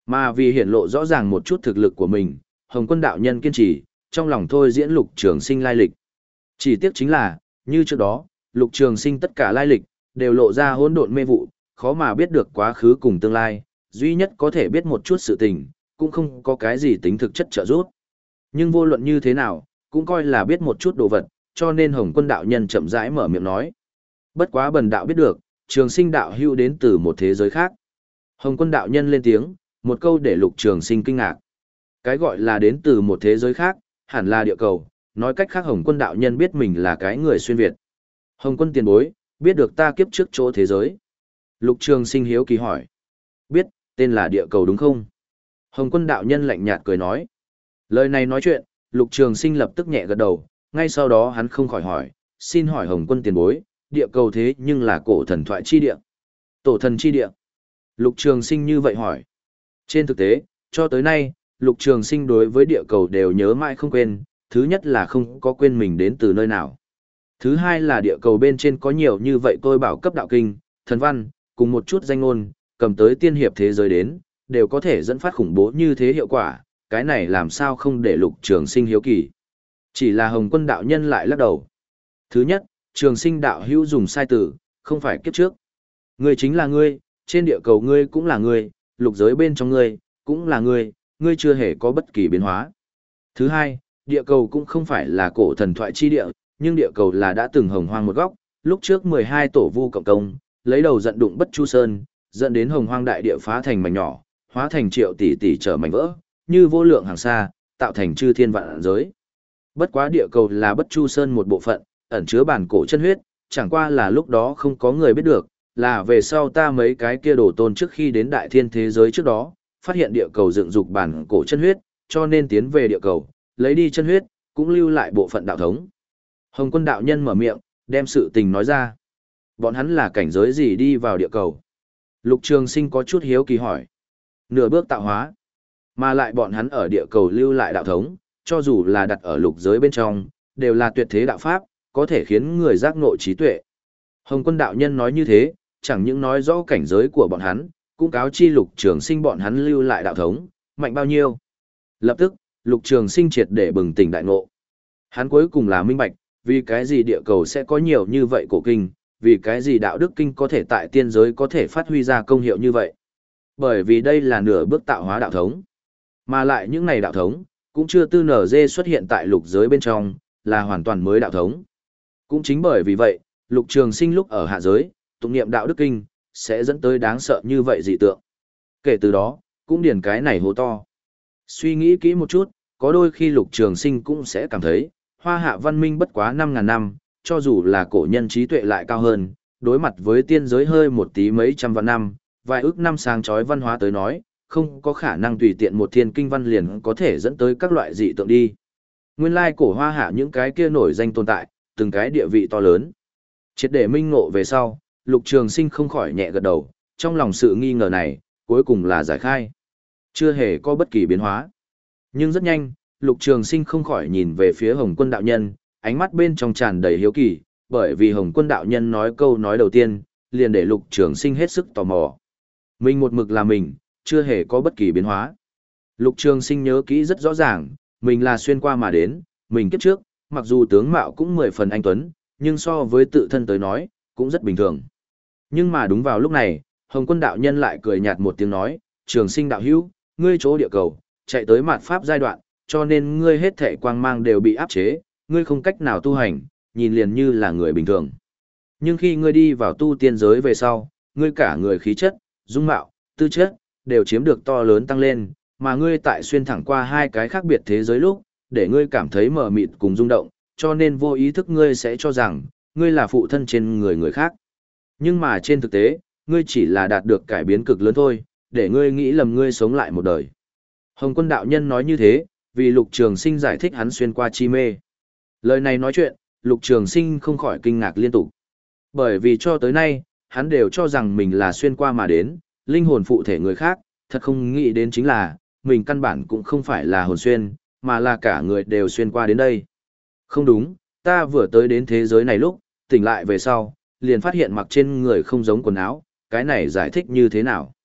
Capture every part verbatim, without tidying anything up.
Mà vì hiển lộ rõ ràng một chút thực lực của mình, Hồng Quân đạo nhân kiên trì, trong lòng thôi diễn Lục Trường Sinh lai lịch. Chỉ tiếc chính là, như trước đó, Lục Trường Sinh tất cả lai lịch đều lộ ra hỗn độn mê vụ, khó mà biết được quá khứ cùng tương lai, duy nhất có thể biết một chút sự tình, cũng không có cái gì tính thực chất trợ giúp. Nhưng vô luận như thế nào, cũng coi là biết một chút đồ vật, cho nên Hồng Quân đạo nhân chậm rãi mở miệng nói. Bất quá bần đạo biết được, Trường Sinh đạo hữu đến từ một thế giới khác. Hồng Quân đạo nhân lên tiếng, một câu để Lục Trường Sinh kinh ngạc. Cái gọi là đến từ một thế giới khác, hẳn là địa cầu, nói cách khác Hồng Quân đạo nhân biết mình là cái người xuyên Việt. Hồng Quân tiền bối, biết được ta kiếp trước chỗ thế giới. Lục Trường Sinh hiếu kỳ hỏi. Biết, tên là địa cầu đúng không? Hồng Quân đạo nhân lạnh nhạt cười nói. Lời này nói chuyện, Lục Trường Sinh lập tức nhẹ gật đầu, ngay sau đó hắn không khỏi hỏi, xin hỏi Hồng Quân tiền bối, địa cầu thế nhưng là cổ thần thoại chi địa. Tổ thần chi địa. Lục Trường Sinh như vậy hỏi. Trên thực tế, cho tới nay, Lục Trường Sinh đối với địa cầu đều nhớ mãi không quên, thứ nhất là không có quên mình đến từ nơi nào. Thứ hai là địa cầu bên trên có nhiều như vậy tôi bảo cấp đạo kinh, thần văn, cùng một chút danh ngôn, cầm tới tiên hiệp thế giới đến, đều có thể dẫn phát khủng bố như thế hiệu quả, cái này làm sao không để Lục Trường Sinh hiếu kỳ. Chỉ là Hồng Quân đạo nhân lại lắc đầu. Thứ nhất, Trường Sinh đạo hữu dùng sai từ, không phải kiếp trước. Ngươi chính là ngươi, trên địa cầu ngươi cũng là ngươi, lục giới bên trong ngươi, cũng là ngươi, ngươi chưa hề có bất kỳ biến hóa. Thứ hai, địa cầu cũng không phải là cổ thần thoại chi địa, nhưng địa cầu là đã từng hồng hoang một góc, lúc trước mười hai tổ vu cộng công, lấy đầu giận đụng Bất Chu Sơn, dẫn đến hồng hoang đại địa phá thành mảnh nhỏ, hóa thành triệu tỷ tỷ trở mảnh vỡ, như vô lượng hàng xa, tạo thành chư thiên vạn giới. Bất quá địa cầu là Bất Chu Sơn một bộ phận, ẩn chứa bản cổ chân huyết, chẳng qua là lúc đó không có người biết được, là về sau ta mấy cái kia đổ tôn trước khi đến đại thiên thế giới trước đó, phát hiện địa cầu dựng dục bản cổ chân huyết, cho nên tiến về địa cầu, lấy đi chân huyết, cũng lưu lại bộ phận đạo thống. Hồng Quân đạo nhân mở miệng, đem sự tình nói ra. Bọn hắn là cảnh giới gì đi vào địa cầu? Lục Trường Sinh có chút hiếu kỳ hỏi. Nửa bước tạo hóa, mà lại bọn hắn ở địa cầu lưu lại đạo thống, cho dù là đặt ở lục giới bên trong, đều là tuyệt thế đạo pháp, có thể khiến người giác ngộ trí tuệ. Hồng Quân đạo nhân nói như thế, chẳng những nói rõ cảnh giới của bọn hắn, cũng cáo chi Lục Trường Sinh bọn hắn lưu lại đạo thống, mạnh bao nhiêu. Lập tức, Lục Trường Sinh triệt để bừng tỉnh đại ngộ. Hắn cuối cùng là minh bạch, vì cái gì địa cầu sẽ có nhiều như vậy cổ kinh, vì cái gì đạo đức kinh có thể tại tiên giới có thể phát huy ra công hiệu như vậy. Bởi vì đây là nửa bước tạo hóa đạo thống. Mà lại những này đạo thống, cũng chưa tư nở dê xuất hiện tại lục giới bên trong, là hoàn toàn mới đạo thống. Cũng chính bởi vì vậy, Lục Trường Sinh lúc ở hạ giới, tụng niệm đạo đức kinh, sẽ dẫn tới đáng sợ như vậy dị tượng. Kể từ đó, cũng điền cái này hố to. Suy nghĩ kỹ một chút, có đôi khi Lục Trường Sinh cũng sẽ cảm thấy, hoa hạ văn minh bất quá năm ngàn năm, cho dù là cổ nhân trí tuệ lại cao hơn, đối mặt với tiên giới hơi một tí mấy trăm vạn năm, vài ước năm sáng chói văn hóa tới nói, không có khả năng tùy tiện một thiên kinh văn liền có thể dẫn tới các loại dị tượng đi. Nguyên lai cổ hoa hạ những cái kia nổi danh tồn tại, từng cái địa vị to lớn. Triệt để minh ngộ về sau, Lục Trường Sinh không khỏi nhẹ gật đầu, trong lòng sự nghi ngờ này, cuối cùng là giải khai. Chưa hề có bất kỳ biến hóa. Nhưng rất nhanh, Lục Trường Sinh không khỏi nhìn về phía Hồng Quân đạo nhân, ánh mắt bên trong tràn đầy hiếu kỳ, bởi vì Hồng Quân đạo nhân nói câu nói đầu tiên, liền để Lục Trường Sinh hết sức tò mò. Mình một mực là mình, chưa hề có bất kỳ biến hóa. Lục Trường Sinh nhớ kỹ rất rõ ràng, mình là xuyên qua mà đến, mình kiếp trước, mặc dù tướng mạo cũng mười phần anh tuấn, nhưng so với tự thân tới nói, cũng rất bình thường. Nhưng mà đúng vào lúc này, Hồng Quân đạo nhân lại cười nhạt một tiếng nói, Trường Sinh đạo hữu, ngươi chỗ địa cầu, chạy tới mạt pháp giai đoạn, cho nên ngươi hết thảy quang mang đều bị áp chế, ngươi không cách nào tu hành, nhìn liền như là người bình thường. Nhưng khi ngươi đi vào tu tiên giới về sau, ngươi cả người khí chất, dung mạo, tư chất, đều chiếm được to lớn tăng lên, mà ngươi tại xuyên thẳng qua hai cái khác biệt thế giới lúc, để ngươi cảm thấy mờ mịt cùng rung động, cho nên vô ý thức ngươi sẽ cho rằng, ngươi là phụ thân trên người người khác. Nhưng mà trên thực tế, ngươi chỉ là đạt được cải biến cực lớn thôi, để ngươi nghĩ lầm ngươi sống lại một đời. Hồng Quân đạo nhân nói như thế, vì Lục Trường Sinh giải thích hắn xuyên qua chi mê. Lời này nói chuyện, Lục Trường Sinh không khỏi kinh ngạc liên tục. Bởi vì cho tới nay, hắn đều cho rằng mình là xuyên qua mà đến, linh hồn phụ thể người khác, thật không nghĩ đến chính là, mình căn bản cũng không phải là hồn xuyên, mà là cả người đều xuyên qua đến đây. Không đúng, ta vừa tới đến thế giới này lúc, tỉnh lại về sau, liền phát hiện mặc trên người không giống quần áo, cái này giải thích như thế nào?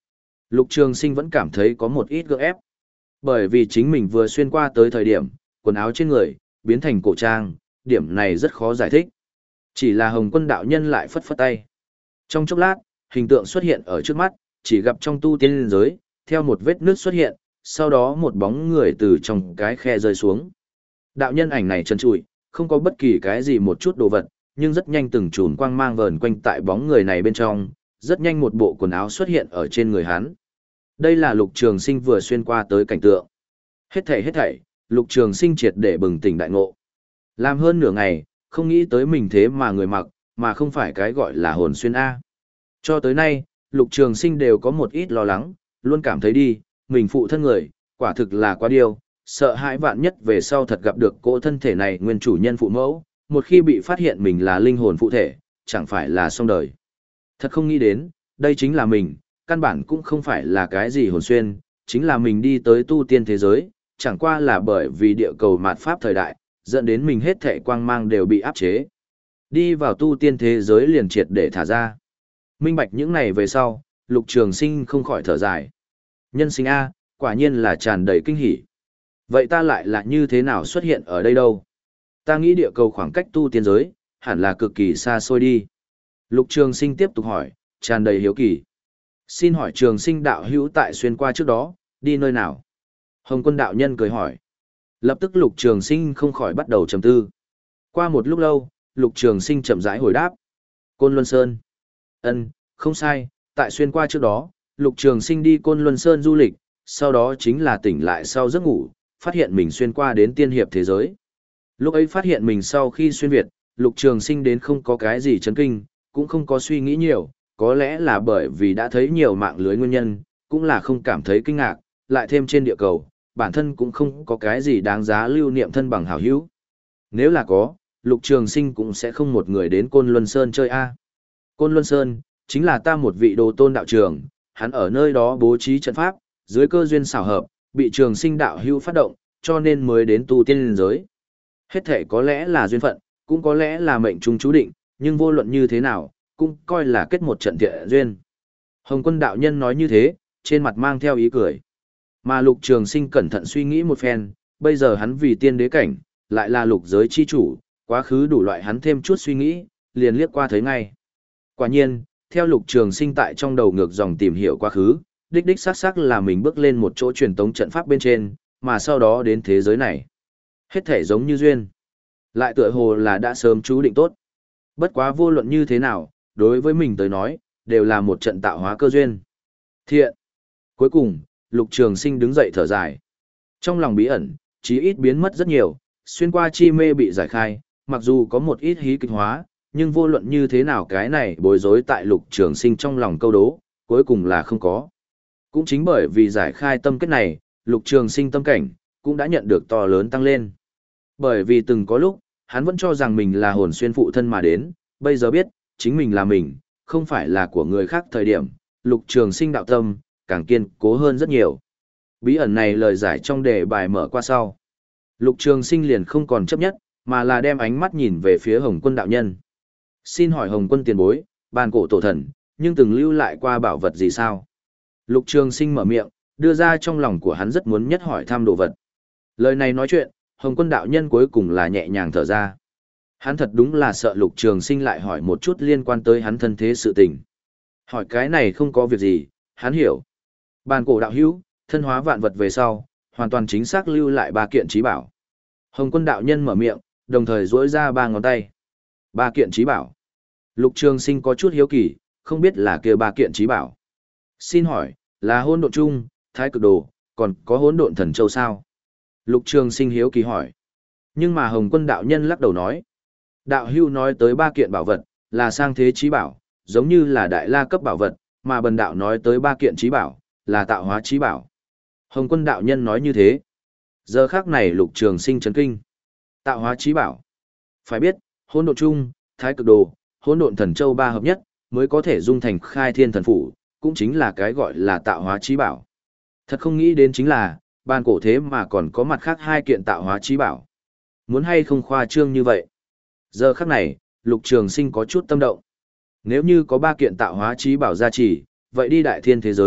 Lục Trường Sinh vẫn cảm thấy có một ít gượng ép. Bởi vì chính mình vừa xuyên qua tới thời điểm, quần áo trên người, biến thành cổ trang, điểm này rất khó giải thích. Chỉ là Hồng Quân đạo nhân lại phất phất tay. Trong chốc lát, hình tượng xuất hiện ở trước mắt, chỉ gặp trong tu tiên giới, theo một vết nước xuất hiện, sau đó một bóng người từ trong cái khe rơi xuống. Đạo nhân ảnh này trần trụi, không có bất kỳ cái gì một chút đồ vật, nhưng rất nhanh từng chùm quang mang vờn quanh tại bóng người này bên trong, rất nhanh một bộ quần áo xuất hiện ở trên người hắn. Đây là Lục Trường Sinh vừa xuyên qua tới cảnh tượng. Hết thảy hết thảy, Lục Trường Sinh triệt để bừng tỉnh đại ngộ. Làm hơn nửa ngày, không nghĩ tới mình thế mà người mặc, mà không phải cái gọi là hồn xuyên A. Cho tới nay, Lục Trường Sinh đều có một ít lo lắng, luôn cảm thấy đi, mình phụ thân người, quả thực là quá điều, sợ hãi vạn nhất về sau thật gặp được cỗ thân thể này nguyên chủ nhân phụ mẫu, một khi bị phát hiện mình là linh hồn phụ thể, chẳng phải là xong đời. Thật không nghĩ đến, đây chính là mình, căn bản cũng không phải là cái gì hồn xuyên, chính là mình đi tới tu tiên thế giới, chẳng qua là bởi vì địa cầu mạt pháp thời đại, dẫn đến mình hết thệ quang mang đều bị áp chế. Đi vào tu tiên thế giới liền triệt để thả ra. Minh bạch những này về sau, Lục Trường Sinh không khỏi thở dài. Nhân sinh A, quả nhiên là tràn đầy kinh hỉ. Vậy ta lại là như thế nào xuất hiện ở đây đâu? Ta nghĩ địa cầu khoảng cách tu tiên giới, hẳn là cực kỳ xa xôi đi. Lục Trường Sinh tiếp tục hỏi, tràn đầy hiếu kỳ. Xin hỏi Trường Sinh đạo hữu tại xuyên qua trước đó, đi nơi nào? Hồng Quân đạo nhân cười hỏi. Lập tức Lục Trường Sinh không khỏi bắt đầu trầm tư. Qua một lúc lâu, Lục Trường Sinh chậm rãi hồi đáp. Côn Luân Sơn. Ân, không sai, tại xuyên qua trước đó, Lục Trường Sinh đi Côn Luân Sơn du lịch, sau đó chính là tỉnh lại sau giấc ngủ, phát hiện mình xuyên qua đến tiên hiệp thế giới. Lúc ấy phát hiện mình sau khi xuyên Việt, Lục Trường Sinh đến không có cái gì chấn kinh, cũng không có suy nghĩ nhiều, có lẽ là bởi vì đã thấy nhiều mạng lưới nguyên nhân, cũng là không cảm thấy kinh ngạc, lại thêm trên địa cầu, bản thân cũng không có cái gì đáng giá lưu niệm thân bằng hảo hữu. Nếu là có, Lục Trường Sinh cũng sẽ không một người đến Côn Luân Sơn chơi a. Côn Luân Sơn, chính là ta một vị đồ tôn đạo trường, hắn ở nơi đó bố trí trận pháp, dưới cơ duyên xảo hợp, bị Trường Sinh đạo hữu phát động, cho nên mới đến tu tiên giới. Hết thể có lẽ là duyên phận, cũng có lẽ là mệnh trung chú định, nhưng vô luận như thế nào, cũng coi là kết một trận thiện duyên. Hồng Quân đạo nhân nói như thế, trên mặt mang theo ý cười. Mà Lục Trường Sinh cẩn thận suy nghĩ một phen, bây giờ hắn vì tiên đế cảnh, lại là lục giới chi chủ, quá khứ đủ loại hắn thêm chút suy nghĩ, liền liếc qua thấy ngay. Quả nhiên, theo Lục Trường Sinh tại trong đầu ngược dòng tìm hiểu quá khứ, đích đích xác xác là mình bước lên một chỗ truyền tống trận pháp bên trên, mà sau đó đến thế giới này. Hết thể giống như duyên. Lại tựa hồ là đã sớm chú định tốt. Bất quá vô luận như thế nào, đối với mình tới nói, đều là một trận tạo hóa cơ duyên. Thiện. Cuối cùng, Lục Trường Sinh đứng dậy thở dài. Trong lòng bí ẩn, chí ít biến mất rất nhiều, xuyên qua chi mê bị giải khai, mặc dù có một ít hí kịch hóa, nhưng vô luận như thế nào cái này bối rối tại Lục Trường Sinh trong lòng câu đố, cuối cùng là không có. Cũng chính bởi vì giải khai tâm kết này, Lục Trường Sinh tâm cảnh, cũng đã nhận được to lớn tăng lên. Bởi vì từng có lúc, hắn vẫn cho rằng mình là hồn xuyên phụ thân mà đến, bây giờ biết, chính mình là mình, không phải là của người khác thời điểm, Lục Trường Sinh đạo tâm, càng kiên cố hơn rất nhiều. Bí ẩn này lời giải trong đề bài mở qua sau. Lục Trường Sinh liền không còn chấp nhất, mà là đem ánh mắt nhìn về phía Hồng Quân đạo nhân. Xin hỏi Hồng Quân tiền bối, bàn cổ tổ thần, nhưng từng lưu lại qua bảo vật gì sao? Lục Trường Sinh mở miệng, đưa ra trong lòng của hắn rất muốn nhất hỏi thăm đồ vật. Lời này nói chuyện, Hồng Quân đạo nhân cuối cùng là nhẹ nhàng thở ra. Hắn thật đúng là sợ Lục Trường Sinh lại hỏi một chút liên quan tới hắn thân thế sự tình. Hỏi cái này không có việc gì, hắn hiểu. Bàn cổ đạo hữu, thân hóa vạn vật về sau, hoàn toàn chính xác lưu lại ba kiện trí bảo. Hồng Quân đạo nhân mở miệng, đồng thời duỗi ra ba ngón tay. Ba kiện trí bảo. Lục Trường Sinh có chút hiếu kỳ, không biết là kia ba kiện trí bảo. Xin hỏi, là hỗn độn chung, thái cực đồ, còn có hỗn độn thần châu sao? Lục Trường Sinh hiếu kỳ hỏi. Nhưng mà Hồng Quân đạo nhân lắc đầu nói. Đạo hưu nói tới ba kiện bảo vật, là sang thế trí bảo, giống như là đại la cấp bảo vật, mà bần đạo nói tới ba kiện trí bảo, là tạo hóa trí bảo. Hồng Quân đạo nhân nói như thế. Giờ khắc này Lục Trường Sinh chấn kinh. Tạo hóa trí bảo. Phải biết, hỗn độn chung, thái cực đồ, hỗn độn thần châu ba hợp nhất, mới có thể dung thành khai thiên thần phủ, cũng chính là cái gọi là tạo hóa trí bảo. Thật không nghĩ đến chính là, bàn cổ thế mà còn có mặt khác hai kiện tạo hóa trí bảo. Muốn hay không khoa trương như vậy? Giờ khắc này, Lục Trường Sinh có chút tâm động. Nếu như có ba kiện tạo hóa trí bảo gia trì, vậy đi đại thiên thế giới,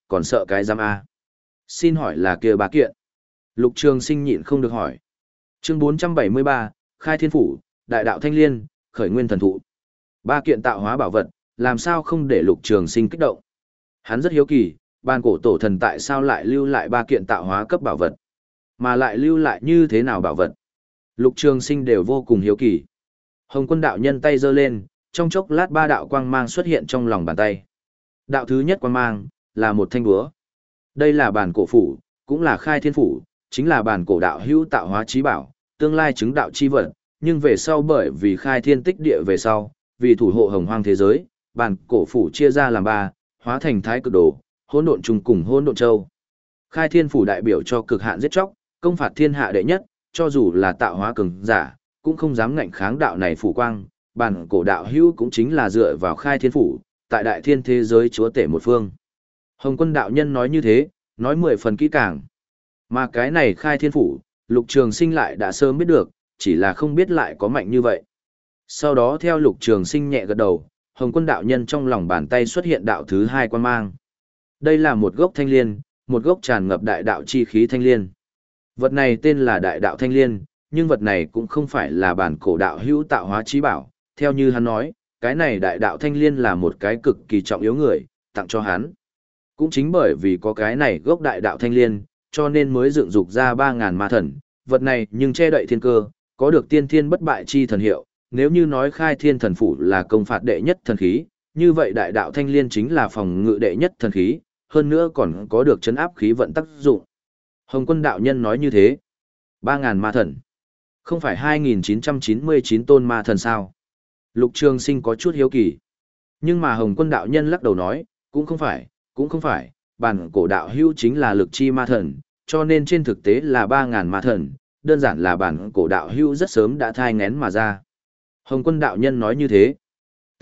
còn sợ cái giam A. Xin hỏi là kia ba kiện. Lục Trường Sinh nhịn không được hỏi. Chương bốn trăm bảy mươi ba, Khai Thiên Phủ, Đại Đạo Thanh Liên, Khởi Nguyên Thần Thụ. Ba kiện tạo hóa bảo vật, làm sao không để Lục Trường Sinh kích động. Hắn rất hiếu kỳ, bàn cổ tổ thần tại sao lại lưu lại ba kiện tạo hóa cấp bảo vật, mà lại lưu lại như thế nào bảo vật. Lục Trường Sinh đều vô cùng hiếu kỳ. Hồng Quân đạo nhân tay giơ lên, trong chốc lát ba đạo quang mang xuất hiện trong lòng bàn tay. Đạo thứ nhất quang mang là một thanh búa. Đây là bản cổ phủ, cũng là Khai Thiên Phủ, chính là bản cổ đạo hữu tạo hóa chí bảo, tương lai chứng đạo chi vật, nhưng về sau bởi vì khai thiên tích địa về sau, vì thủ hộ hồng hoang thế giới, bản cổ phủ chia ra làm ba, hóa thành thái cực đồ, hỗn độn trùng cùng hỗn độn châu. Khai Thiên Phủ đại biểu cho cực hạn giết chóc, công phạt thiên hạ đệ nhất, cho dù là tạo hóa cường giả, cũng không dám ngạnh kháng đạo này phủ quang. Bản cổ đạo hữu cũng chính là dựa vào Khai Thiên Phủ, tại đại thiên thế giới chúa tể một phương. Hồng Quân đạo nhân nói như thế, nói mười phần kỹ càng. Mà cái này Khai Thiên Phủ, Lục Trường Sinh lại đã sớm biết được, chỉ là không biết lại có mạnh như vậy. Sau đó theo Lục Trường Sinh nhẹ gật đầu, Hồng Quân đạo nhân trong lòng bàn tay xuất hiện đạo thứ hai quan mang. Đây là một gốc thanh liên, một gốc tràn ngập đại đạo chi khí thanh liên. Vật này tên là đại đạo thanh liên, nhưng vật này cũng không phải là bản cổ đạo hữu tạo hóa chí bảo. Theo như hắn nói, cái này đại đạo thanh liên là một cái cực kỳ trọng yếu người, tặng cho hắn. Cũng chính bởi vì có cái này gốc đại đạo thanh liên, cho nên mới dựng dục ra ba ngàn ma thần. Vật này nhưng che đậy thiên cơ, có được tiên thiên bất bại chi thần hiệu. Nếu như nói Khai Thiên Thần Phủ là công phạt đệ nhất thần khí, như vậy đại đạo thanh liên chính là phòng ngự đệ nhất thần khí, hơn nữa còn có được chấn áp khí vận tác dụng. Hồng Quân đạo nhân nói như thế. Ba ngàn ma thần. Không phải hai nghìn chín trăm chín mươi chín tôn ma thần sao? Lục Trường Sinh có chút hiếu kỳ. Nhưng mà Hồng Quân đạo nhân lắc đầu nói, cũng không phải, cũng không phải, bản cổ đạo hữu chính là lực chi ma thần, cho nên trên thực tế là ba ngàn ma thần, đơn giản là bản cổ đạo hữu rất sớm đã thai ngén mà ra. Hồng Quân đạo nhân nói như thế. T.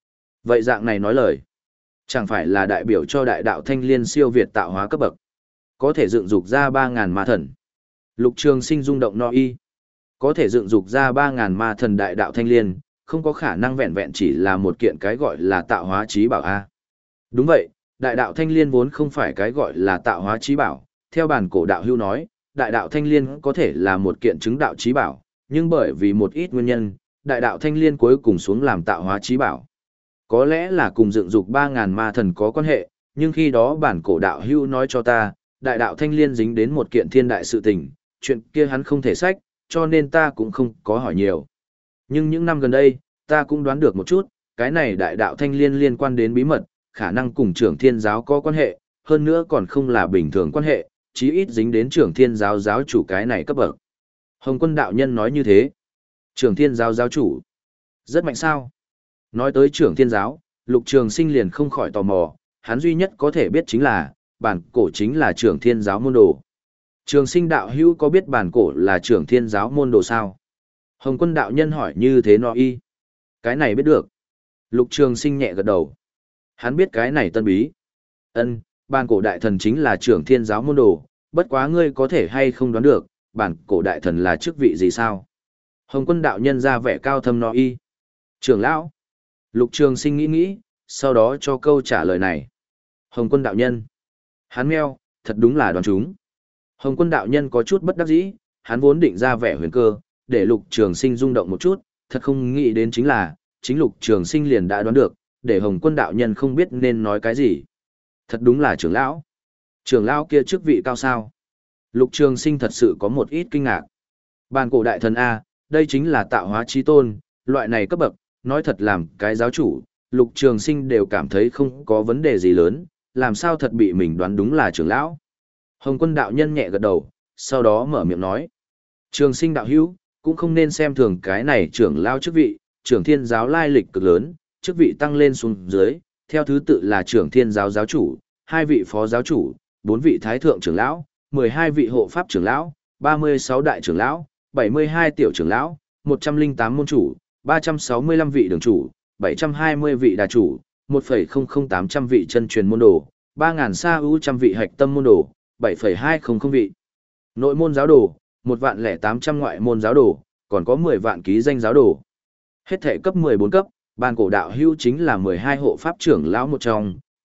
Vậy dạng này nói lời, chẳng phải là đại biểu cho đại đạo thanh liên siêu việt tạo hóa cấp bậc, có thể dựng dục ra ba ngàn ma thần. Lục Trường Sinh rung động no y. Có thể dựng dục ra ba ngàn ma thần đại đạo thanh liên, không có khả năng vẹn vẹn chỉ là một kiện cái gọi là tạo hóa chí bảo a. Đúng vậy, đại đạo thanh liên vốn không phải cái gọi là tạo hóa chí bảo, theo bản cổ đạo hữu nói, đại đạo thanh liên có thể là một kiện chứng đạo chí bảo, nhưng bởi vì một ít nguyên nhân, đại đạo thanh liên cuối cùng xuống làm tạo hóa chí bảo. Có lẽ là cùng dựng dục ba ngàn ma thần có quan hệ, nhưng khi đó bản cổ đạo hữu nói cho ta, đại đạo thanh liên dính đến một kiện thiên đại sự tình, chuyện kia hắn không thể sách, cho nên ta cũng không có hỏi nhiều. Nhưng những năm gần đây, ta cũng đoán được một chút, cái này đại đạo thanh liên liên quan đến bí mật, khả năng cùng trưởng thiên giáo có quan hệ, hơn nữa còn không là bình thường quan hệ, chí ít dính đến trưởng thiên giáo giáo chủ cái này cấp bậc. Hồng Quân đạo nhân nói như thế. Trưởng thiên giáo giáo chủ. Rất mạnh sao? Nói tới trưởng thiên giáo, Lục Trường Sinh liền không khỏi tò mò, hắn duy nhất có thể biết chính là, bản cổ chính là trưởng thiên giáo môn đồ. Trường Sinh đạo hữu có biết bản cổ là trưởng thiên giáo môn đồ sao? Hồng Quân đạo nhân hỏi như thế no y. Cái này biết được. Lục Trường Sinh nhẹ gật đầu. Hắn biết cái này tân bí. Ân, bản cổ đại thần chính là trưởng thiên giáo môn đồ, bất quá ngươi có thể hay không đoán được, bản cổ đại thần là chức vị gì sao? Hồng Quân đạo nhân ra vẻ cao thâm no y. Trưởng lão. Lục Trường Sinh nghĩ nghĩ, sau đó cho câu trả lời này. Hồng Quân đạo nhân. Hắn meo, thật đúng là đoán chúng. Hồng Quân đạo nhân có chút bất đắc dĩ, hắn vốn định ra vẻ huyền cơ, để Lục Trường Sinh rung động một chút, thật không nghĩ đến chính là, chính Lục Trường Sinh liền đã đoán được, để Hồng Quân đạo nhân không biết nên nói cái gì. Thật đúng là trưởng lão. Trưởng lão kia chức vị cao sao? Lục Trường Sinh thật sự có một ít kinh ngạc. Bàn cổ đại thần A, đây chính là tạo hóa chí tôn, loại này cấp bậc, nói thật làm cái giáo chủ, Lục Trường Sinh đều cảm thấy không có vấn đề gì lớn, làm sao thật bị mình đoán đúng là trưởng lão. Hồng Quân đạo nhân nhẹ gật đầu, sau đó mở miệng nói. Trường Sinh đạo hữu, cũng không nên xem thường cái này trưởng lão chức vị, trưởng thiên giáo lai lịch cực lớn, chức vị tăng lên xuống dưới, theo thứ tự là trưởng thiên giáo giáo chủ, hai vị phó giáo chủ, bốn vị thái thượng trưởng lão, mười hai vị hộ pháp trưởng lão, ba mươi sáu đại trưởng lão, bảy mươi hai tiểu trưởng lão, một trăm lẻ tám môn chủ, ba trăm sáu mươi lăm vị đường chủ, bảy trăm hai mươi vị đà chủ, một phẩy không không tám trăm vị chân truyền môn đồ, ba nghìn sa ưu trăm vị hạch tâm môn đồ, bảy phẩy hai không không vị nội môn giáo đồ, một vạn lẻ tám trăm ngoại môn giáo đồ, còn có mười vạn ký danh giáo đồ. Hết thể cấp mười bốn cấp, bàn cổ đạo hữu chính là mười hai hộ pháp trưởng lão một trong,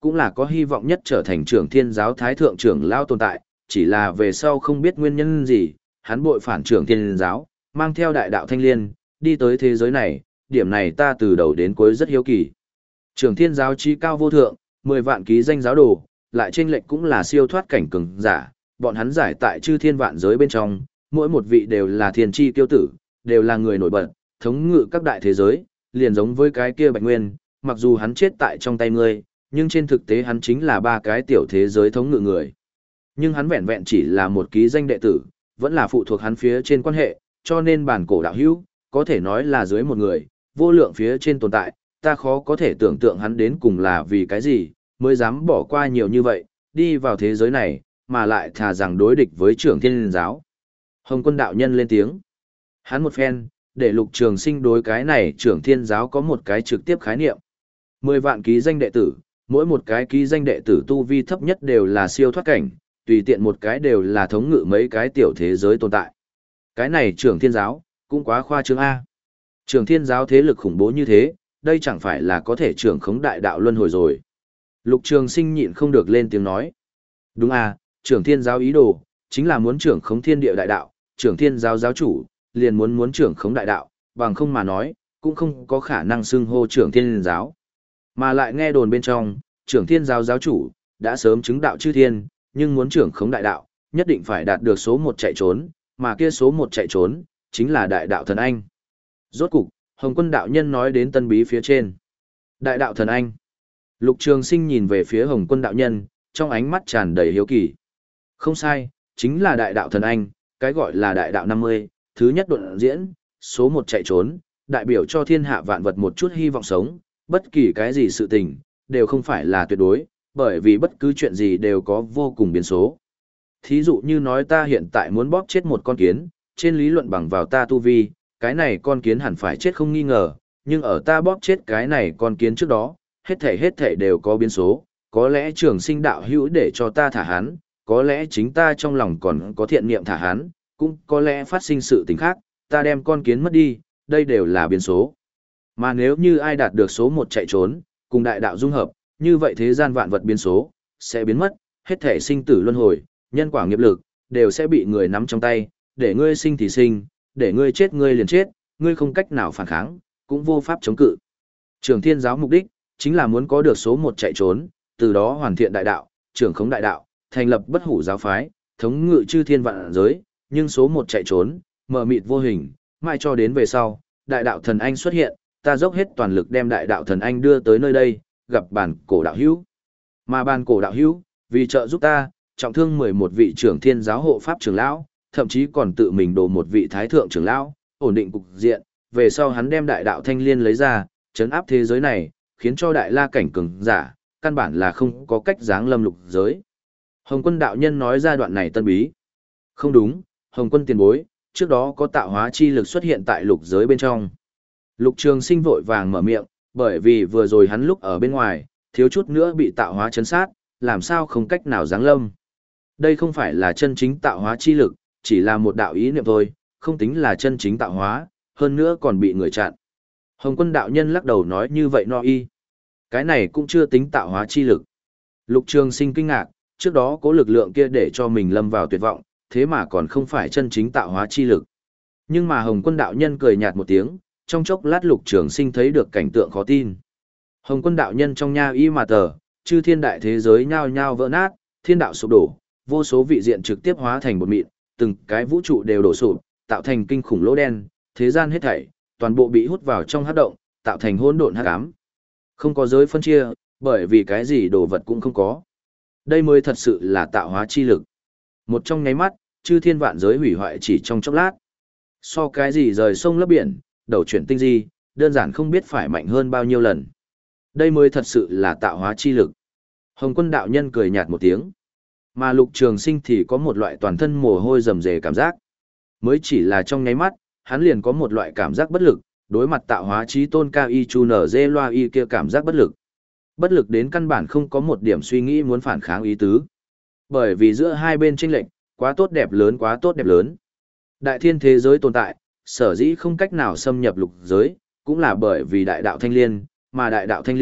cũng là có hy vọng nhất trở thành trưởng thiên giáo thái thượng trưởng lao tồn tại, chỉ là về sau không biết nguyên nhân gì, hắn bội phản trưởng thiên giáo, mang theo đại đạo thanh liên, đi tới thế giới này, điểm này ta từ đầu đến cuối rất hiếu kỳ. Trưởng thiên giáo trí cao vô thượng, mười vạn ký danh giáo đồ, lại trên lệnh cũng là siêu thoát cảnh cường giả, bọn hắn giải tại chư thiên vạn giới bên trong, mỗi một vị đều là thiên chi tiêu tử, đều là người nổi bật, thống ngự các đại thế giới, liền giống với cái kia Bạch Nguyên, mặc dù hắn chết tại trong tay ngươi, nhưng trên thực tế hắn chính là ba cái tiểu thế giới thống ngự người. Nhưng hắn vẹn vẹn chỉ là một ký danh đệ tử, vẫn là phụ thuộc hắn phía trên quan hệ, cho nên bản cổ đạo hữu, có thể nói là dưới một người, vô lượng phía trên tồn tại, ta khó có thể tưởng tượng hắn đến cùng là vì cái gì, mới dám bỏ qua nhiều như vậy, đi vào thế giới này, mà lại thà rằng đối địch với trưởng thiên giáo. Hồng Quân đạo nhân lên tiếng. Hắn một phen, để Lục Trường Sinh đối cái này trưởng thiên giáo có một cái trực tiếp khái niệm. Mười vạn ký danh đệ tử, mỗi một cái ký danh đệ tử tu vi thấp nhất đều là siêu thoát cảnh, tùy tiện một cái đều là thống ngự mấy cái tiểu thế giới tồn tại. Cái này trưởng thiên giáo, cũng quá khoa trương A. Trưởng thiên giáo thế lực khủng bố như thế, đây chẳng phải là có thể trưởng khống đại đạo luân hồi rồi. Lục Trường Sinh nhịn không được lên tiếng nói. Đúng à, trưởng thiên giáo ý đồ, chính là muốn trưởng khống thiên địa đại đạo, trưởng thiên giáo giáo chủ, liền muốn muốn trưởng khống đại đạo, bằng không mà nói, cũng không có khả năng xưng hô trưởng thiên giáo. Mà lại nghe đồn bên trong, trưởng thiên giáo giáo chủ, đã sớm chứng đạo chư thiên, nhưng muốn trưởng khống đại đạo, nhất định phải đạt được số một chạy trốn, mà kia số một chạy trốn, chính là đại đạo thần anh. Rốt cục, Hồng Quân đạo nhân nói đến tân bí phía trên. Đại đạo thần anh. Lục Trường Sinh nhìn về phía Hồng Quân đạo nhân, trong ánh mắt tràn đầy hiếu kỳ. Không sai, chính là đại đạo thần anh, cái gọi là đại đạo năm mươi, thứ nhất đột diễn, số một chạy trốn, đại biểu cho thiên hạ vạn vật một chút hy vọng sống, bất kỳ cái gì sự tình, đều không phải là tuyệt đối, bởi vì bất cứ chuyện gì đều có vô cùng biến số. Thí dụ như nói ta hiện tại muốn bóp chết một con kiến, trên lý luận bằng vào ta tu vi, cái này con kiến hẳn phải chết không nghi ngờ, nhưng ở ta bóp chết cái này con kiến trước đó, hết thể hết thể đều có biến số, có lẽ Trường Sinh đạo hữu để cho ta thả hắn, có lẽ chính ta trong lòng còn có thiện niệm thả hắn, cũng có lẽ phát sinh sự tình khác, ta đem con kiến mất đi, đây đều là biến số. Mà nếu như ai đạt được số một chạy trốn, cùng đại đạo dung hợp, như vậy thế gian vạn vật biến số, sẽ biến mất, hết thể sinh tử luân hồi, nhân quả nghiệp lực, đều sẽ bị người nắm trong tay, để ngươi sinh thì sinh, để ngươi chết ngươi liền chết, ngươi không cách nào phản kháng, cũng vô pháp chống cự. Trường thiên giáo mục đích, chính là muốn có được số một chạy trốn, từ đó hoàn thiện đại đạo, trưởng khống đại đạo, thành lập bất hủ giáo phái, thống ngự chư thiên vạn giới, nhưng số một chạy trốn, mờ mịt vô hình, mãi cho đến về sau, đại đạo thần anh xuất hiện, ta dốc hết toàn lực đem đại đạo thần anh đưa tới nơi đây, gặp bản cổ đạo hữu. Mà bản cổ đạo hữu, vì trợ giúp ta, trọng thương mười một vị trưởng thiên giáo hộ pháp trưởng lão, thậm chí còn tự mình đổ một vị thái thượng trưởng lão, ổn định cục diện, về sau hắn đem đại đạo thanh liên lấy ra, chấn áp thế giới này, khiến cho đại la cảnh cường giả, căn bản là không có cách giáng lâm lục giới. Hồng Quân đạo nhân nói ra đoạn này tân bí. Không đúng, Hồng Quân tiền bối, trước đó có tạo hóa chi lực xuất hiện tại lục giới bên trong. Lục Trường Sinh vội vàng mở miệng, bởi vì vừa rồi hắn lúc ở bên ngoài, thiếu chút nữa bị tạo hóa chấn sát, làm sao không cách nào giáng lâm. Đây không phải là chân chính tạo hóa chi lực, chỉ là một đạo ý niệm thôi, không tính là chân chính tạo hóa, hơn nữa còn bị người chặn. Hồng Quân đạo nhân lắc đầu nói như vậy no y. Cái này cũng chưa tính tạo hóa chi lực. Lục Trường Sinh kinh ngạc, trước đó có lực lượng kia để cho mình lâm vào tuyệt vọng, thế mà còn không phải chân chính tạo hóa chi lực. Nhưng mà Hồng Quân đạo nhân cười nhạt một tiếng, trong chốc lát Lục Trường Sinh thấy được cảnh tượng khó tin. Hồng Quân đạo nhân trong nha y mà tờ, chư thiên đại thế giới nhao nhao vỡ nát, thiên đạo sụp đổ, vô số vị diện trực tiếp hóa thành bột mịn, từng cái vũ trụ đều đổ sụp, tạo thành kinh khủng lỗ đen, thế gian hết thảy, toàn bộ bị hút vào trong hắc động, tạo thành hỗn độn hắc ám. Không có giới phân chia, bởi vì cái gì đồ vật cũng không có. Đây mới thật sự là tạo hóa chi lực. Một trong nháy mắt, chư thiên vạn giới hủy hoại chỉ trong chốc lát. So cái gì rời sông lấp biển, đầu chuyển tinh di, đơn giản không biết phải mạnh hơn bao nhiêu lần. Đây mới thật sự là tạo hóa chi lực. Hồng Quân đạo nhân cười nhạt một tiếng. Mà Lục Trường Sinh thì có một loại toàn thân mồ hôi rầm rề cảm giác. Mới chỉ là trong nháy mắt, hắn liền có một loại cảm giác bất lực, đối mặt tạo hóa chí tôn cao y chu nở dê loa y kia cảm giác bất lực. Bất lực đến căn bản không có một điểm suy nghĩ muốn phản kháng ý tứ. Bởi vì giữa hai bên chênh lệch, quá tốt đẹp lớn quá tốt đẹp lớn. Đại thiên thế giới tồn tại, sở dĩ không cách nào xâm nhập lục giới, cũng là bởi vì đại đạo thanh liên, mà đại đạo thanh liên,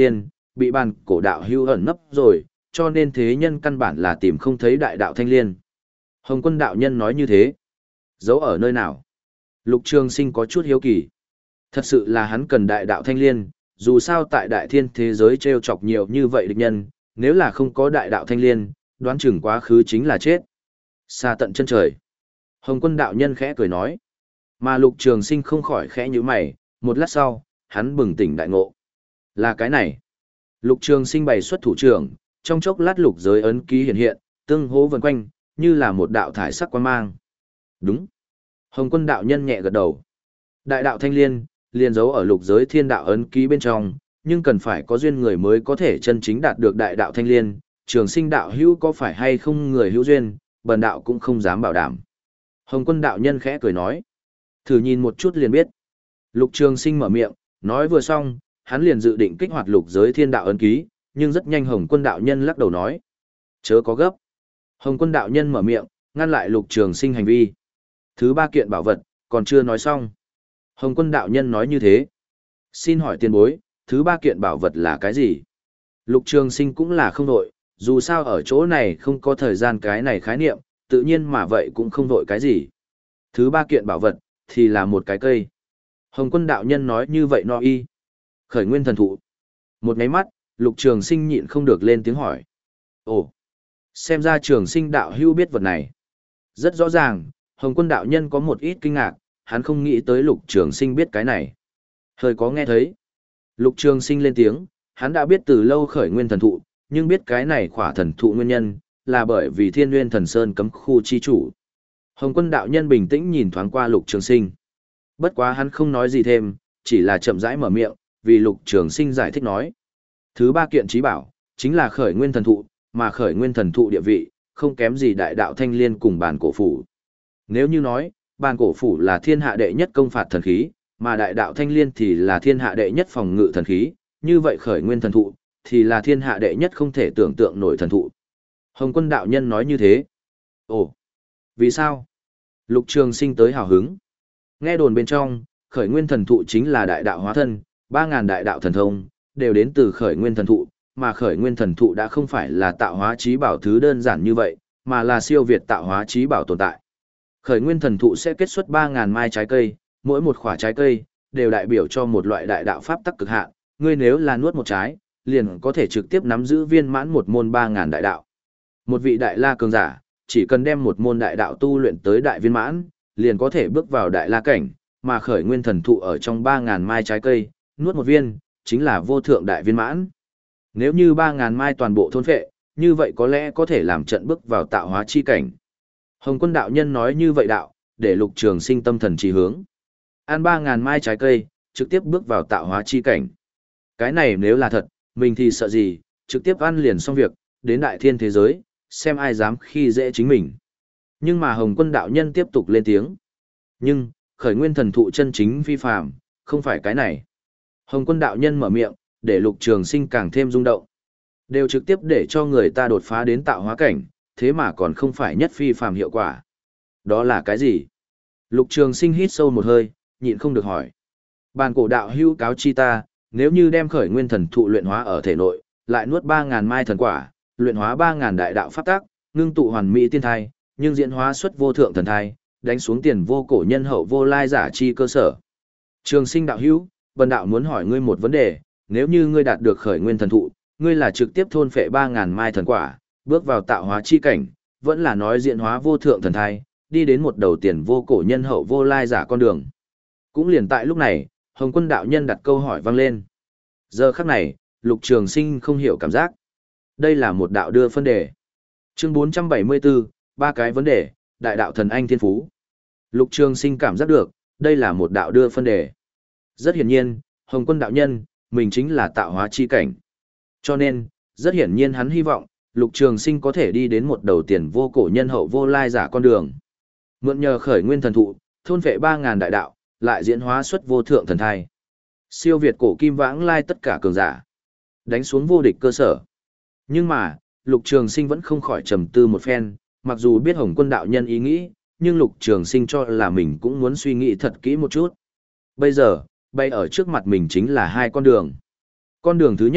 bị bàn cổ đạo hưu ẩn nấp rồi, cho nên thế nhân căn bản là tìm không thấy đại đạo thanh liên. Hồng Quân đạo nhân nói như thế. Giấu ở nơi nào? Lục Trường Sinh có chút hiếu kỳ. Thật sự là hắn cần đại đạo thanh liên, dù sao tại đại thiên thế giới treo chọc nhiều như vậy địch nhân, nếu là không có đại đạo thanh liên, đoán chừng quá khứ chính là chết. Xa tận chân trời. Hồng Quân đạo nhân khẽ cười nói. Mà Lục Trường Sinh không khỏi khẽ nhíu mày, một lát sau, hắn bừng tỉnh đại ngộ. Là cái này. Lục Trường Sinh bày xuất thủ trưởng, trong chốc lát lục giới ấn ký hiện hiện, tương hỗ vần quanh, như là một đạo thải sắc quang mang. Đúng. Hồng Quân đạo nhân nhẹ gật đầu. Đại đạo thanh liên, liền giấu ở lục giới thiên đạo ấn ký bên trong, nhưng cần phải có duyên người mới có thể chân chính đạt được đại đạo thanh liên. Trường Sinh đạo hữu có phải hay không người hữu duyên, bần đạo cũng không dám bảo đảm. Hồng Quân đạo nhân khẽ cười nói. Thử nhìn một chút liền biết. Lục Trường Sinh mở miệng, nói vừa xong, hắn liền dự định kích hoạt lục giới thiên đạo ấn ký, nhưng rất nhanh Hồng Quân đạo nhân lắc đầu nói. Chớ có gấp. Hồng Quân đạo nhân mở miệng, ngăn lại Lục Trường Sinh hành vi. Thứ ba kiện bảo vật, còn chưa nói xong. Hồng Quân đạo nhân nói như thế. Xin hỏi tiền bối, thứ ba kiện bảo vật là cái gì? Lục Trường Sinh cũng là không vội, dù sao ở chỗ này không có thời gian cái này khái niệm, tự nhiên mà vậy cũng không vội cái gì. Thứ ba kiện bảo vật, thì là một cái cây. Hồng Quân đạo nhân nói như vậy no y. Khởi nguyên thần thụ. Một ngáy mắt, Lục Trường Sinh nhịn không được lên tiếng hỏi. Ồ, xem ra Trường Sinh đạo hữu biết vật này. Rất rõ ràng, Hồng Quân đạo nhân có một ít kinh ngạc, hắn không nghĩ tới Lục Trường Sinh biết cái này. Hơi có nghe thấy. Lục Trường Sinh lên tiếng, hắn đã biết từ lâu khởi nguyên thần thụ, nhưng biết cái này khỏa thần thụ nguyên nhân, là bởi vì Thiên Nguyên Thần Sơn cấm khu chi chủ. Hồng Quân đạo nhân bình tĩnh nhìn thoáng qua Lục Trường Sinh. Bất quá hắn không nói gì thêm, chỉ là chậm rãi mở miệng, vì Lục Trường Sinh giải thích nói. Thứ ba kiện trí bảo, chính là khởi nguyên thần thụ, mà khởi nguyên thần thụ địa vị, không kém gì đại đạo thanh liên cùng bàn cổ phủ. Nếu như nói, bàn cổ phủ là thiên hạ đệ nhất công phạt thần khí, mà đại đạo thanh liên thì là thiên hạ đệ nhất phòng ngự thần khí, như vậy khởi nguyên thần thụ, thì là thiên hạ đệ nhất không thể tưởng tượng nổi thần thụ. Hồng Quân đạo nhân nói như thế. Ồ, vì sao? Lục Trường Sinh tới hào hứng. Nghe đồn bên trong, khởi nguyên thần thụ chính là đại đạo hóa thân, ba ngàn đại đạo thần thông, đều đến từ khởi nguyên thần thụ, mà khởi nguyên thần thụ đã không phải là tạo hóa trí bảo thứ đơn giản như vậy, mà là siêu việt tạo hóa trí bảo tồn tại. Khởi nguyên thần thụ sẽ kết xuất ba ngàn mai trái cây, mỗi một quả trái cây đều đại biểu cho một loại đại đạo pháp tắc cực hạn, ngươi nếu là nuốt một trái, liền có thể trực tiếp nắm giữ viên mãn một môn ba ngàn đại đạo. Một vị đại la cường giả, chỉ cần đem một môn đại đạo tu luyện tới đại viên mãn, liền có thể bước vào đại la cảnh, mà khởi nguyên thần thụ ở trong ba ngàn mai trái cây, nuốt một viên, chính là vô thượng đại viên mãn. Nếu như ba ngàn mai toàn bộ thôn phệ, như vậy có lẽ có thể làm trận bước vào tạo hóa chi cảnh. Hồng Quân đạo nhân nói như vậy đạo, để Lục Trường Sinh tâm thần trì hướng. Ăn ba ngàn mai trái cây, trực tiếp bước vào tạo hóa chi cảnh. Cái này nếu là thật, mình thì sợ gì, trực tiếp ăn liền xong việc, đến đại thiên thế giới, xem ai dám khi dễ chính mình. Nhưng mà Hồng Quân đạo nhân tiếp tục lên tiếng. Nhưng, khởi nguyên thần thụ chân chính phi phàm, không phải cái này. Hồng Quân đạo nhân mở miệng, để Lục Trường Sinh càng thêm rung động. Đều trực tiếp để cho người ta đột phá đến tạo hóa cảnh, thế mà còn không phải nhất phi phàm hiệu quả. Đó là cái gì? Lục Trường Sinh hít sâu một hơi, nhịn không được hỏi. Bàn cổ đạo hữu cáo chi ta, nếu như đem khởi nguyên thần thụ luyện hóa ở thể nội, lại nuốt ba ngàn mai thần quả, luyện hóa ba ngàn đại đạo pháp tác, ngưng tụ hoàn mỹ tiên thai, nhưng diễn hóa xuất vô thượng thần thai, đánh xuống tiền vô cổ nhân hậu vô lai giả chi cơ sở. Trường Sinh đạo hữu, bần đạo muốn hỏi ngươi một vấn đề, nếu như ngươi đạt được khởi nguyên thần thụ, ngươi là trực tiếp thôn phệ ba ngàn mai thần quả, bước vào tạo hóa chi cảnh, vẫn là nói diễn hóa vô thượng thần thai, đi đến một đầu tiền vô cổ nhân hậu vô lai giả con đường. Cũng liền tại lúc này, Hồng Quân đạo nhân đặt câu hỏi vang lên. Giờ khắc này, Lục Trường Sinh không hiểu cảm giác. Đây là một đạo đưa phân đề. Chương bốn trăm bảy mươi bốn, ba cái vấn đề, đại đạo thần anh thiên phú. Lục Trường Sinh cảm giác được, đây là một đạo đưa phân đề. Rất hiển nhiên, Hồng Quân đạo nhân, mình chính là tạo hóa chi cảnh. Cho nên, rất hiển nhiên hắn hy vọng, Lục Trường Sinh có thể đi đến một đầu tiền vô cổ nhân hậu vô lai giả con đường. Mượn nhờ khởi nguyên thần thụ, thôn vệ ba ngàn đại đạo, lại diễn hóa xuất vô thượng thần thai. Siêu việt cổ kim vãng lai tất cả cường giả. Đánh xuống vô địch cơ sở. Nhưng mà, Lục Trường Sinh vẫn không khỏi trầm tư một phen, mặc dù biết Hồng Quân đạo nhân ý nghĩ, nhưng Lục Trường Sinh cho là mình cũng muốn suy nghĩ thật kỹ một chút. Bây giờ, bay ở trước mặt mình chính là hai con đường. Con đường thứ nhất,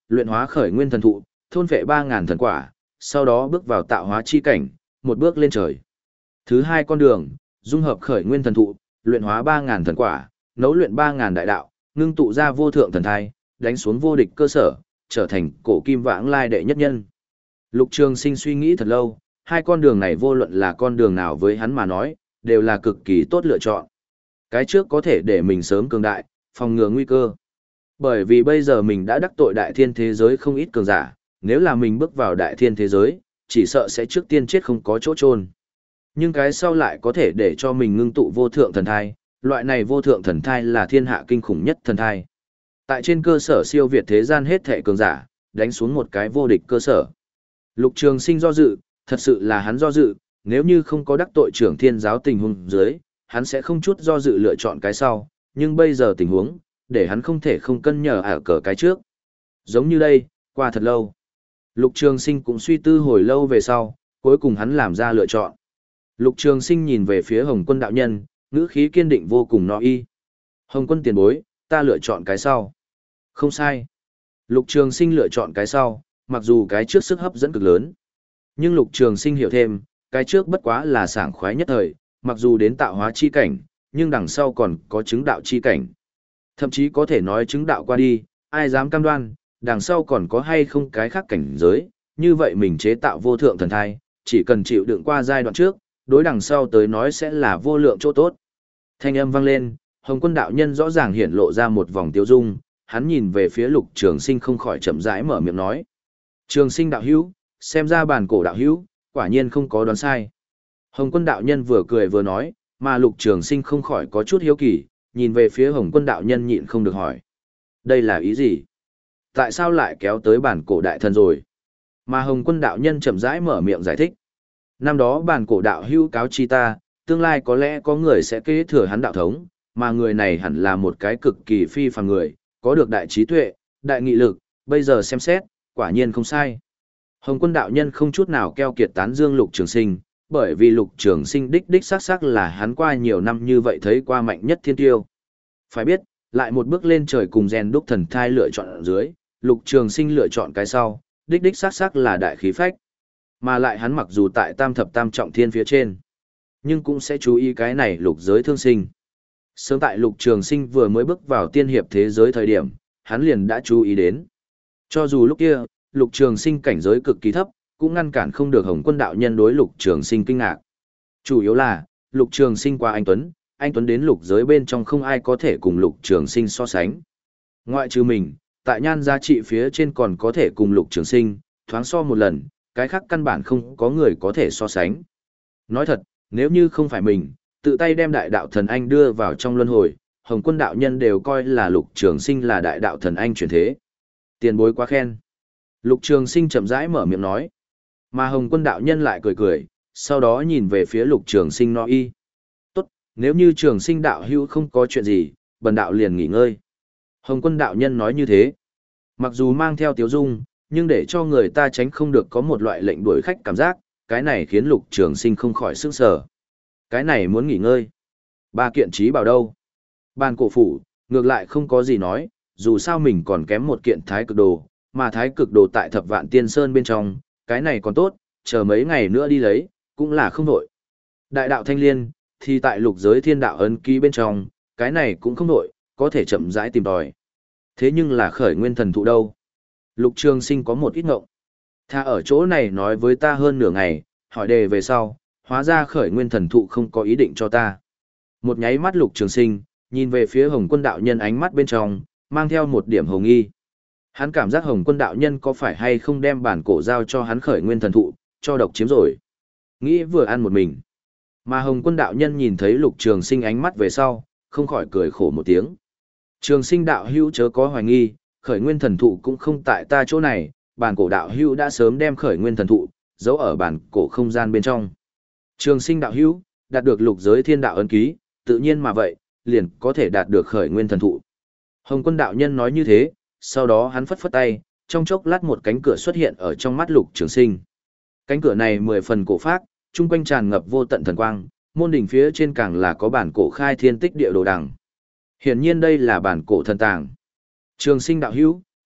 luyện hóa khởi nguyên thần thụ, thôn phệ ba ngàn thần quả, sau đó bước vào tạo hóa chi cảnh, một bước lên trời. Thứ hai con đường, dung hợp khởi nguyên thần thụ, luyện hóa ba ngàn thần quả, nấu luyện ba ngàn đại đạo, ngưng tụ ra vô thượng thần thai, đánh xuống vô địch cơ sở, trở thành cổ kim vãng lai đệ nhất nhân. Lục Trường Sinh suy nghĩ thật lâu, hai con đường này vô luận là con đường nào với hắn mà nói, đều là cực kỳ tốt lựa chọn. Cái trước có thể để mình sớm cường đại, phòng ngừa nguy cơ. Bởi vì bây giờ mình đã đắc tội đại thiên thế giới không ít cường giả, nếu là mình bước vào đại thiên thế giới, chỉ sợ sẽ trước tiên chết không có chỗ chôn. Nhưng cái sau lại có thể để cho mình ngưng tụ vô thượng thần thai, loại này vô thượng thần thai là thiên hạ kinh khủng nhất thần thai. Tại trên cơ sở siêu việt thế gian hết thệ cường giả, đánh xuống một cái vô địch cơ sở. Lục Trường Sinh do dự, thật sự là hắn do dự, nếu như không có đắc tội trưởng thiên giáo tình huống dưới, hắn sẽ không chút do dự lựa chọn cái sau, nhưng bây giờ tình huống, để hắn không thể không cân nhờ ở cờ cái trước. Giống như đây, qua thật lâu. Lục Trường Sinh cũng suy tư hồi lâu về sau, cuối cùng hắn làm ra lựa chọn. Lục Trường Sinh nhìn về phía Hồng Quân đạo nhân, ngữ khí kiên định vô cùng nói y. Hồng Quân tiền bối, ta lựa chọn cái sau. Không sai. Lục Trường Sinh lựa chọn cái sau, mặc dù cái trước sức hấp dẫn cực lớn. Nhưng Lục Trường Sinh hiểu thêm, cái trước bất quá là sảng khoái nhất thời, mặc dù đến tạo hóa chi cảnh, nhưng đằng sau còn có chứng đạo chi cảnh. Thậm chí có thể nói chứng đạo qua đi, ai dám cam đoan, đằng sau còn có hay không cái khác cảnh giới, như vậy mình chế tạo vô thượng thần thai, chỉ cần chịu đựng qua giai đoạn trước, đối đằng sau tới nói sẽ là vô lượng chỗ tốt. Thanh âm vang lên, Hồng Quân đạo nhân rõ ràng hiển lộ ra một vòng tiêu dung, hắn nhìn về phía Lục Trường Sinh không khỏi chậm rãi mở miệng nói. Trường Sinh đạo hữu, xem ra bản cổ đạo hữu, quả nhiên không có đoán sai. Hồng Quân đạo nhân vừa cười vừa nói, mà Lục Trường Sinh không khỏi có chút hiếu kỳ, nhìn về phía Hồng Quân đạo nhân nhịn không được hỏi. Đây là ý gì? Tại sao lại kéo tới bản cổ đại thần rồi? Mà Hồng Quân đạo nhân chậm rãi mở miệng giải thích. Năm đó bản cổ đạo hữu cáo chi ta, tương lai có lẽ có người sẽ kế thừa hắn đạo thống, mà người này hẳn là một cái cực kỳ phi phàm người, có được đại trí tuệ, đại nghị lực, bây giờ xem xét, quả nhiên không sai. Hồng Quân đạo nhân không chút nào keo kiệt tán dương Lục Trường Sinh, bởi vì Lục Trường Sinh đích đích xác xác là hắn qua nhiều năm như vậy thấy qua mạnh nhất thiên tiêu. Phải biết, lại một bước lên trời cùng rèn đúc thần thai lựa chọn ở dưới, Lục Trường Sinh lựa chọn cái sau, đích đích xác xác là đại khí phách. Mà lại hắn mặc dù tại tam thập tam trọng thiên phía trên, nhưng cũng sẽ chú ý cái này lục giới thương sinh. Sớm tại Lục Trường Sinh vừa mới bước vào tiên hiệp thế giới thời điểm, hắn liền đã chú ý đến. Cho dù lúc kia, Lục Trường Sinh cảnh giới cực kỳ thấp, cũng ngăn cản không được Hồng Quân đạo nhân đối Lục Trường Sinh kinh ngạc. Chủ yếu là, Lục Trường Sinh qua anh Tuấn, anh Tuấn đến lục giới bên trong không ai có thể cùng Lục Trường Sinh so sánh. Ngoại trừ mình, tại nhan giá trị phía trên còn có thể cùng Lục Trường Sinh, thoáng so một lần, cái khác căn bản không có người có thể so sánh. Nói thật, nếu như không phải mình, tự tay đem đại đạo thần anh đưa vào trong luân hồi, Hồng Quân đạo nhân đều coi là Lục Trường Sinh là đại đạo thần anh chuyển thế. Tiền bối quá khen. Lục Trường Sinh chậm rãi mở miệng nói. Mà Hồng Quân đạo nhân lại cười cười, sau đó nhìn về phía Lục Trường Sinh nói y. Tốt, nếu như Trường Sinh đạo hữu không có chuyện gì, bần đạo liền nghỉ ngơi. Hồng Quân đạo nhân nói như thế. Mặc dù mang theo tiếu dung, nhưng để cho người ta tránh không được có một loại lệnh đuổi khách cảm giác, cái này khiến Lục Trường Sinh không khỏi sửng sở. Cái này muốn nghỉ ngơi. Ba kiện trí bảo đâu? Bàn cổ phủ, ngược lại không có gì nói, dù sao mình còn kém một kiện thái cực đồ, mà thái cực đồ tại thập vạn tiên sơn bên trong, cái này còn tốt, chờ mấy ngày nữa đi lấy, cũng là không nổi. Đại đạo thanh liên, thì tại lục giới thiên đạo ấn ký bên trong, cái này cũng không nổi, có thể chậm rãi tìm tòi. Thế nhưng là khởi nguyên thần thụ đâu? Lục Trường Sinh có một ít ngộng. Tha ở chỗ này nói với ta hơn nửa ngày, hỏi đề về sau, hóa ra khởi nguyên thần thụ không có ý định cho ta. Một nháy mắt Lục Trường Sinh, nhìn về phía Hồng Quân đạo nhân ánh mắt bên trong, mang theo một điểm hồng nghi. Hắn cảm giác Hồng Quân đạo nhân có phải hay không đem bản cổ giao cho hắn khởi nguyên thần thụ, cho độc chiếm rồi. Nghĩ vừa ăn một mình. Mà Hồng Quân đạo nhân nhìn thấy Lục Trường Sinh ánh mắt về sau, không khỏi cười khổ một tiếng. Trường Sinh đạo hữu chớ có hoài nghi, khởi nguyên thần thụ cũng không tại ta chỗ này, bản cổ đạo hữu đã sớm đem khởi nguyên thần thụ giấu ở bản cổ không gian bên trong. Trường Sinh đạo hữu đạt được lục giới thiên đạo ấn ký, tự nhiên mà vậy, liền có thể đạt được khởi nguyên thần thụ. Hồng Quân đạo nhân nói như thế, sau đó hắn phất phất tay, trong chốc lát một cánh cửa xuất hiện ở trong mắt Lục Trường Sinh. Cánh cửa này mười phần cổ phác, chung quanh tràn ngập vô tận thần quang, môn đỉnh phía trên càng là có bản cổ khai thiên tích địa đồ đằng. Hiển nhiên đây là bản cổ thần tàng. Trường Sinh đạo hữu,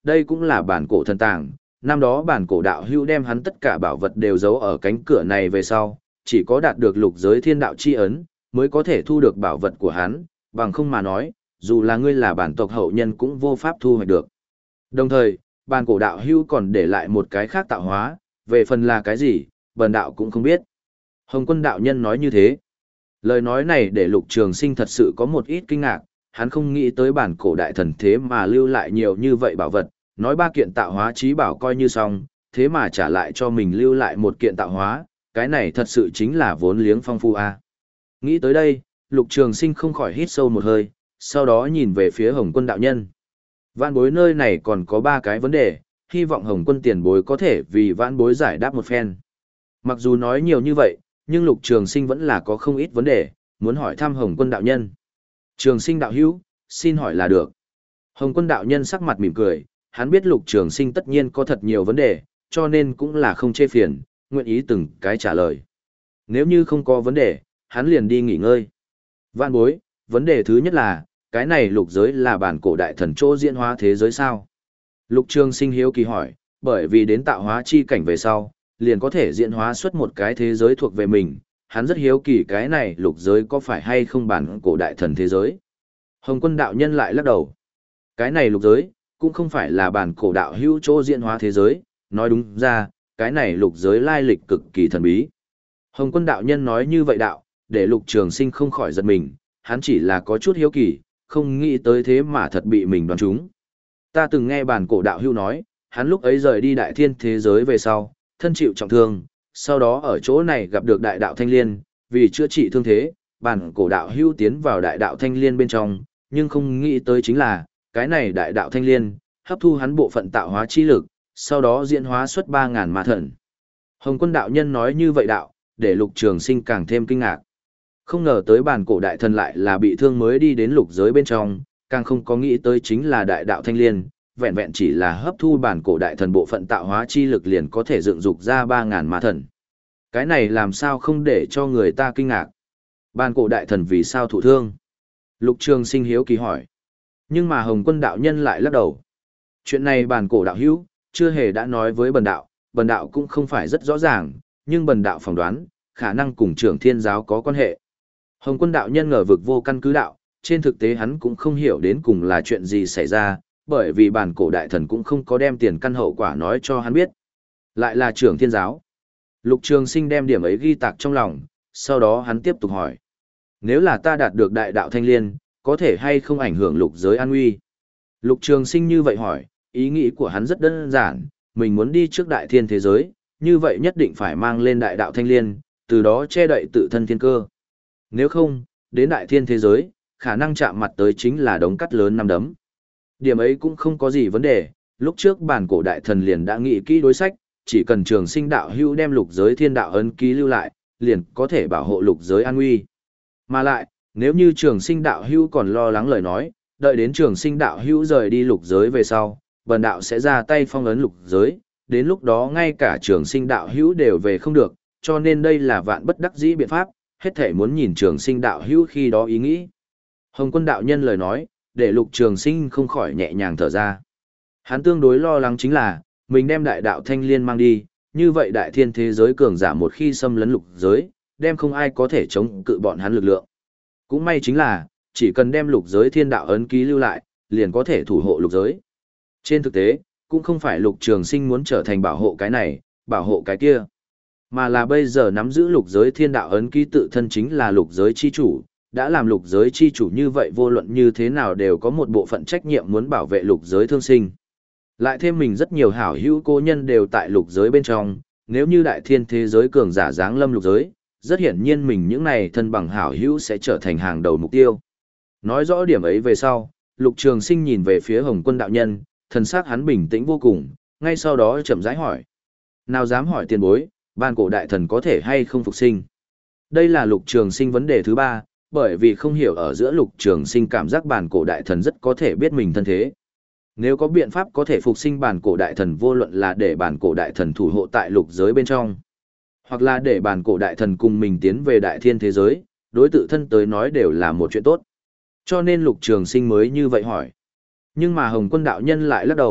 đây cũng là bản cổ thần tàng, năm đó bản cổ đạo hữu đem hắn tất cả bảo vật đều giấu ở cánh cửa này về sau, chỉ có đạt được lục giới thiên đạo chi ấn, mới có thể thu được bảo vật của hắn, bằng không mà nói, dù là ngươi là bản tộc hậu nhân cũng vô pháp thu hoạch được. Đồng thời, bản cổ đạo hữu còn để lại một cái khác tạo hóa, về phần là cái gì, bần đạo cũng không biết. Hồng Quân đạo nhân nói như thế. Lời nói này để Lục Trường Sinh thật sự có một ít kinh ngạc, hắn không nghĩ tới bản cổ đại thần thế mà lưu lại nhiều như vậy bảo vật, nói ba kiện tạo hóa chí bảo coi như xong, thế mà trả lại cho mình lưu lại một kiện tạo hóa, cái này thật sự chính là vốn liếng phong phu a. Nghĩ tới đây, Lục Trường Sinh không khỏi hít sâu một hơi, sau đó nhìn về phía Hồng Quân đạo nhân. Vãn bối nơi này còn có ba cái vấn đề, hy vọng Hồng Quân tiền bối có thể vì vãn bối giải đáp một phen. Mặc dù nói nhiều như vậy, nhưng Lục Trường Sinh vẫn là có không ít vấn đề, muốn hỏi thăm Hồng Quân đạo nhân. Trường Sinh đạo hữu, xin hỏi là được. Hồng Quân đạo nhân sắc mặt mỉm cười, hắn biết Lục Trường Sinh tất nhiên có thật nhiều vấn đề, cho nên cũng là không chê phiền, nguyện ý từng cái trả lời. Nếu như không có vấn đề, hắn liền đi nghỉ ngơi. Vạn bối, vấn đề thứ nhất là, cái này lục giới là bản cổ đại thần chỗ diễn hóa thế giới sao? Lục Trường Sinh hiếu kỳ hỏi, bởi vì đến tạo hóa chi cảnh về sau, liền có thể diễn hóa xuất một cái thế giới thuộc về mình, hắn rất hiếu kỳ cái này lục giới có phải hay không bản cổ đại thần thế giới. Hồng Quân đạo nhân lại lắc đầu. Cái này lục giới, cũng không phải là bản cổ đạo hữu chỗ diễn hóa thế giới, nói đúng ra, cái này lục giới lai lịch cực kỳ thần bí. Hồng Quân đạo nhân nói như vậy đạo, để Lục Trường Sinh không khỏi giật mình, hắn chỉ là có chút hiếu kỳ, không nghĩ tới thế mà thật bị mình đoán trúng. Ta từng nghe bản cổ đạo hữu nói, hắn lúc ấy rời đi đại thiên thế giới về sau, thân chịu trọng thương, sau đó ở chỗ này gặp được đại đạo Thanh Liên, vì chữa trị thương thế, bản cổ đạo hữu tiến vào đại đạo Thanh Liên bên trong, nhưng không nghĩ tới chính là, cái này đại đạo Thanh Liên, hấp thu hắn bộ phận tạo hóa chi lực, sau đó diễn hóa xuất ba ngàn ma thần. Hồng Quân đạo nhân nói như vậy đạo, để Lục Trường Sinh càng thêm kinh ngạc. Không ngờ tới bản cổ đại thần lại là bị thương mới đi đến lục giới bên trong, càng không có nghĩ tới chính là đại đạo Thanh Liên, vẹn vẹn chỉ là hấp thu bản cổ đại thần bộ phận tạo hóa chi lực liền có thể dựng dục ra ba ngàn ma thần. Cái này làm sao không để cho người ta kinh ngạc? Bản cổ đại thần vì sao thụ thương? Lục Trường Sinh hiếu kỳ hỏi. Nhưng mà Hồng Quân đạo nhân lại lắc đầu. Chuyện này bản cổ đạo hữu, chưa hề đã nói với bần đạo, bần đạo cũng không phải rất rõ ràng, nhưng bần đạo phỏng đoán, khả năng cùng trưởng thiên giáo có quan hệ. Hồng Quân đạo nhân ngờ vực vô căn cứ đạo, trên thực tế hắn cũng không hiểu đến cùng là chuyện gì xảy ra, bởi vì bản cổ đại thần cũng không có đem tiền căn hậu quả nói cho hắn biết. Lại là trưởng thiên giáo. Lục Trường Sinh đem điểm ấy ghi tạc trong lòng, sau đó hắn tiếp tục hỏi. Nếu là ta đạt được đại đạo Thanh Liên, có thể hay không ảnh hưởng lục giới an nguy? Lục Trường Sinh như vậy hỏi, ý nghĩ của hắn rất đơn giản, mình muốn đi trước đại thiên thế giới, như vậy nhất định phải mang lên đại đạo Thanh Liên, từ đó che đậy tự thân thiên cơ. Nếu không, đến đại thiên thế giới, khả năng chạm mặt tới chính là đống cắt lớn năm đấm. Điểm ấy cũng không có gì vấn đề, lúc trước bản cổ đại thần liền đã nghĩ kỹ đối sách, chỉ cần Trường Sinh đạo hữu đem lục giới thiên đạo ấn ký lưu lại, liền có thể bảo hộ lục giới an nguy. Mà lại, nếu như Trường Sinh đạo hữu còn lo lắng lời nói, đợi đến Trường Sinh đạo hữu rời đi lục giới về sau, bần đạo sẽ ra tay phong ấn lục giới, đến lúc đó ngay cả Trường Sinh đạo hữu đều về không được, cho nên đây là vạn bất đắc dĩ biện pháp, hết thể muốn nhìn Trường Sinh đạo hữu khi đó ý nghĩ. Hồng Quân đạo nhân lời nói, để Lục Trường Sinh không khỏi nhẹ nhàng thở ra. Hắn tương đối lo lắng chính là, mình đem đại đạo Thanh Liên mang đi, như vậy đại thiên thế giới cường giả một khi xâm lấn lục giới, đem không ai có thể chống cự bọn hắn lực lượng. Cũng may chính là, chỉ cần đem lục giới thiên đạo ấn ký lưu lại, liền có thể thủ hộ lục giới. Trên thực tế, cũng không phải Lục Trường Sinh muốn trở thành bảo hộ cái này, bảo hộ cái kia, mà là bây giờ nắm giữ lục giới thiên đạo ấn ký tự thân chính là lục giới chi chủ, đã làm lục giới chi chủ như vậy vô luận như thế nào đều có một bộ phận trách nhiệm muốn bảo vệ lục giới thương sinh. Lại thêm mình rất nhiều hảo hữu cố nhân đều tại lục giới bên trong, nếu như đại thiên thế giới cường giả giáng lâm lục giới, rất hiển nhiên mình những này thân bằng hảo hữu sẽ trở thành hàng đầu mục tiêu. Nói rõ điểm ấy về sau, Lục Trường Sinh nhìn về phía Hồng Quân đạo nhân, thần sắc hắn bình tĩnh vô cùng, ngay sau đó chậm rãi hỏi. Nào dám hỏi tiền bối, bản cổ đại thần có thể hay không phục sinh? Đây là Lục Trường Sinh vấn đề thứ ba, bởi vì không hiểu ở giữa Lục Trường Sinh cảm giác bản cổ đại thần rất có thể biết mình thân thế. Nếu có biện pháp có thể phục sinh bản cổ đại thần, vô luận là để bản cổ đại thần thủ hộ tại lục giới bên trong, hoặc là để bản cổ đại thần cùng mình tiến về đại thiên thế giới, đối tự thân tới nói đều là một chuyện tốt. Cho nên Lục Trường Sinh mới như vậy hỏi. Nhưng mà Hồng Quân đạo nhân lại lắc đầu,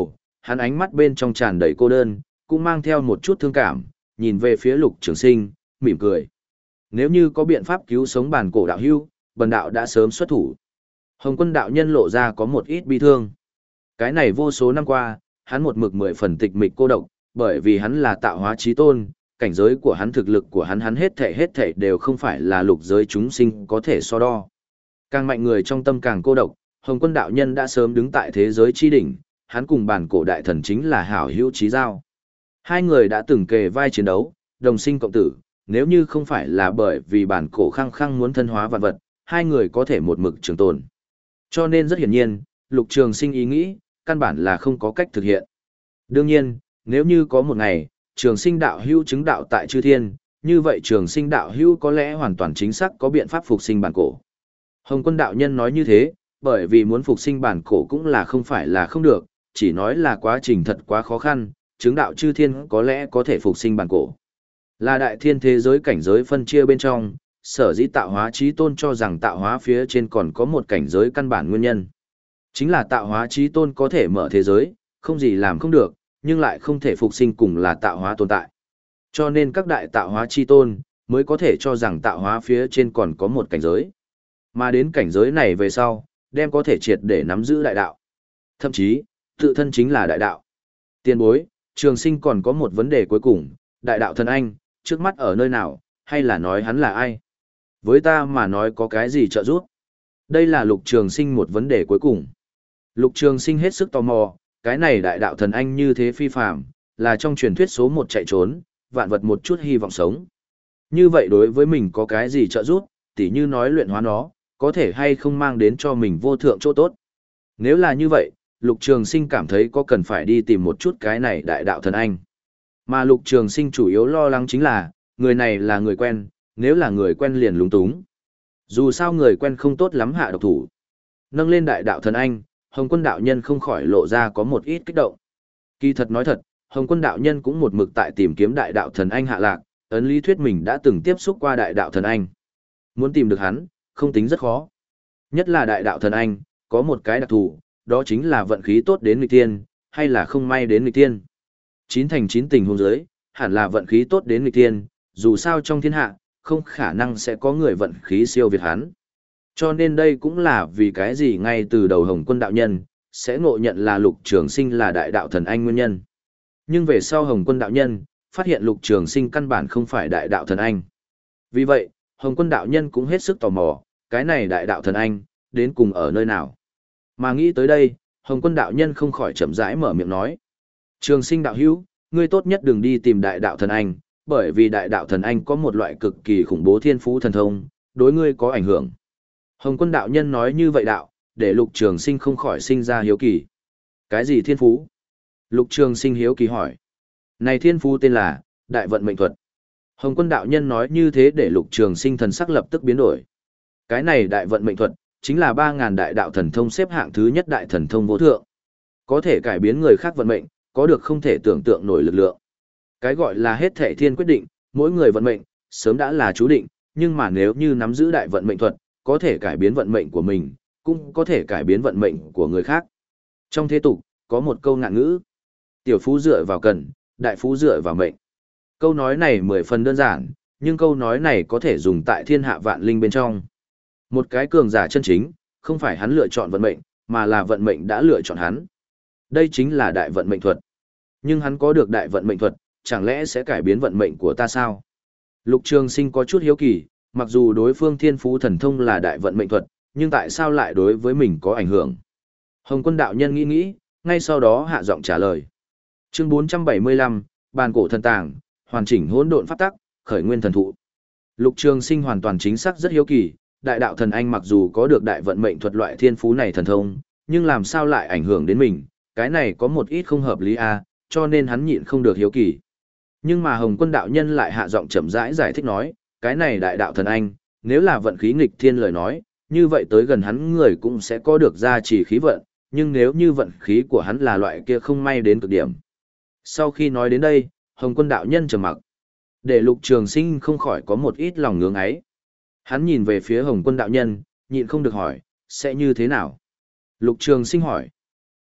hắn ánh mắt bên trong tràn đầy cô đơn, cũng mang theo một chút thương cảm, nhìn về phía Lục Trường Sinh, mỉm cười. Nếu như có biện pháp cứu sống bản cổ đạo hưu, bần đạo đã sớm xuất thủ. Hồng Quân đạo nhân lộ ra có một ít bi thương. Cái này vô số năm qua, hắn một mực mười phần tịch mịch cô độc, bởi vì hắn là tạo hóa chí tôn, cảnh giới của hắn thực lực của hắn hắn hết thảy hết thảy đều không phải là lục giới chúng sinh có thể so đo. Càng mạnh người trong tâm càng cô độc, Hồng Quân đạo nhân đã sớm đứng tại thế giới chi đỉnh, hắn cùng bản cổ đại thần chính là hảo hữu chí giao. Hai người đã từng kề vai chiến đấu, đồng sinh cộng tử, nếu như không phải là bởi vì bản cổ khăng khăng muốn thân hóa vạn vật, hai người có thể một mực trường tồn. Cho nên rất hiển nhiên, Lục Trường Sinh ý nghĩ, căn bản là không có cách thực hiện. Đương nhiên, nếu như có một ngày, Trường Sinh đạo hữu chứng đạo tại chư thiên, như vậy Trường Sinh đạo hữu có lẽ hoàn toàn chính xác có biện pháp phục sinh bản cổ. Hồng Quân đạo nhân nói như thế, bởi vì muốn phục sinh bản cổ cũng là không phải là không được, chỉ nói là quá trình thật quá khó khăn, chứng đạo chư thiên có lẽ có thể phục sinh bản cổ. Là đại thiên thế giới cảnh giới phân chia bên trong, sở dĩ tạo hóa chí tôn cho rằng tạo hóa phía trên còn có một cảnh giới căn bản nguyên nhân. Chính là tạo hóa chí tôn có thể mở thế giới, không gì làm không được, nhưng lại không thể phục sinh cùng là tạo hóa tồn tại. Cho nên các đại tạo hóa chí tôn mới có thể cho rằng tạo hóa phía trên còn có một cảnh giới. Mà đến cảnh giới này về sau, đem có thể triệt để nắm giữ đại đạo. Thậm chí, tự thân chính là đại đạo. Tiên bối, Trường Sinh còn có một vấn đề cuối cùng, đại đạo thần anh, trước mắt ở nơi nào, hay là nói hắn là ai? Với ta mà nói có cái gì trợ giúp? Đây là Lục Trường Sinh một vấn đề cuối cùng. Lục Trường Sinh hết sức tò mò, cái này đại đạo thần anh như thế phi phàm, là trong truyền thuyết số một chạy trốn, vạn vật một chút hy vọng sống. Như vậy đối với mình có cái gì trợ giúp, tỉ như nói luyện hóa nó, có thể hay không mang đến cho mình vô thượng chỗ tốt. Nếu là như vậy, Lục Trường Sinh cảm thấy có cần phải đi tìm một chút cái này đại đạo thần anh. Mà Lục Trường Sinh chủ yếu lo lắng chính là, người này là người quen, nếu là người quen liền lúng túng. Dù sao người quen không tốt lắm hạ độc thủ. Nâng lên đại đạo thần anh, Hồng Quân đạo nhân không khỏi lộ ra có một ít kích động. Kỳ thật nói thật, Hồng Quân đạo nhân cũng một mực tại tìm kiếm đại đạo thần anh hạ lạc, ấn lý thuyết mình đã từng tiếp xúc qua đại đạo thần anh. Muốn tìm được hắn, không tính rất khó. Nhất là đại đạo thần anh, có một cái đặc thù, đó chính là vận khí tốt đến nghịch tiên, hay là không may đến nghịch tiên. Chín thành chín tình huống dưới, hẳn là vận khí tốt đến nghịch tiên, dù sao trong thiên hạ, không khả năng sẽ có người vận khí siêu việt hắn. Cho nên đây cũng là vì cái gì ngay từ đầu Hồng Quân đạo nhân, sẽ ngộ nhận là Lục Trường Sinh là đại đạo thần anh nguyên nhân. Nhưng về sau Hồng Quân đạo nhân, phát hiện Lục Trường Sinh căn bản không phải đại đạo thần anh. Vì vậy, Hồng Quân đạo nhân cũng hết sức tò mò, cái này đại đạo thần anh, đến cùng ở nơi nào. Mà nghĩ tới đây, Hồng Quân đạo nhân không khỏi chậm rãi mở miệng nói. Trường Sinh đạo hữu, ngươi tốt nhất đừng đi tìm đại đạo thần anh, bởi vì đại đạo thần anh có một loại cực kỳ khủng bố thiên phú thần thông, đối ngươi có ảnh hưởng. Hồng Quân đạo nhân nói như vậy đạo, để Lục Trường Sinh không khỏi sinh ra hiếu kỳ. Cái gì thiên phú? Lục Trường Sinh hiếu kỳ hỏi. Này thiên phú tên là Đại Vận Mệnh Thuật. Hồng Quân đạo nhân nói như thế để Lục Trường Sinh thần sắc lập tức biến đổi. Cái này Đại Vận Mệnh Thuật chính là ba ngàn đại đạo thần thông xếp hạng thứ nhất đại thần thông vô thượng. Có thể cải biến người khác vận mệnh, có được không thể tưởng tượng nổi lực lượng. Cái gọi là hết thảy thiên quyết định, mỗi người vận mệnh sớm đã là chú định, nhưng mà nếu như nắm giữ Đại Vận Mệnh Thuật, có thể cải biến vận mệnh của mình, cũng có thể cải biến vận mệnh của người khác. Trong thế tục, có một câu ngạn ngữ: tiểu phú dựa vào cần, đại phú dựa vào mệnh. Câu nói này mười phần đơn giản, nhưng câu nói này có thể dùng tại thiên hạ vạn linh bên trong. Một cái cường giả chân chính, không phải hắn lựa chọn vận mệnh, mà là vận mệnh đã lựa chọn hắn. Đây chính là đại vận mệnh thuật. Nhưng hắn có được đại vận mệnh thuật, chẳng lẽ sẽ cải biến vận mệnh của ta sao? Lục Trường Sinh có chút hiếu kỳ, mặc dù đối phương thiên phú thần thông là đại vận mệnh thuật, nhưng tại sao lại đối với mình có ảnh hưởng? Hồng Quân đạo nhân nghĩ nghĩ, ngay sau đó hạ giọng trả lời. Chương bốn trăm bảy mươi lăm, Bàn cổ thần tàng, hoàn chỉnh hỗn độn pháp tắc, khởi nguyên thần thụ. Lục Trường Sinh hoàn toàn chính xác rất hiếu kỳ, đại đạo thần anh mặc dù có được đại vận mệnh thuật loại thiên phú này thần thông, nhưng làm sao lại ảnh hưởng đến mình, cái này có một ít không hợp lý a, à, cho nên hắn nhịn không được hiếu kỳ. Nhưng mà Hồng Quân đạo nhân lại hạ giọng chậm rãi giải thích nói, cái này đại đạo thần anh, nếu là vận khí nghịch thiên lời nói, như vậy tới gần hắn người cũng sẽ có được gia trì khí vận, nhưng nếu như vận khí của hắn là loại kia không may đến cực điểm. Sau khi nói đến đây, Hồng Quân đạo nhân trầm mặc, để Lục Trường Sinh không khỏi có một ít lòng ngưỡng ấy. Hắn nhìn về phía Hồng Quân đạo nhân, nhịn không được hỏi, sẽ như thế nào? Lục Trường Sinh hỏi.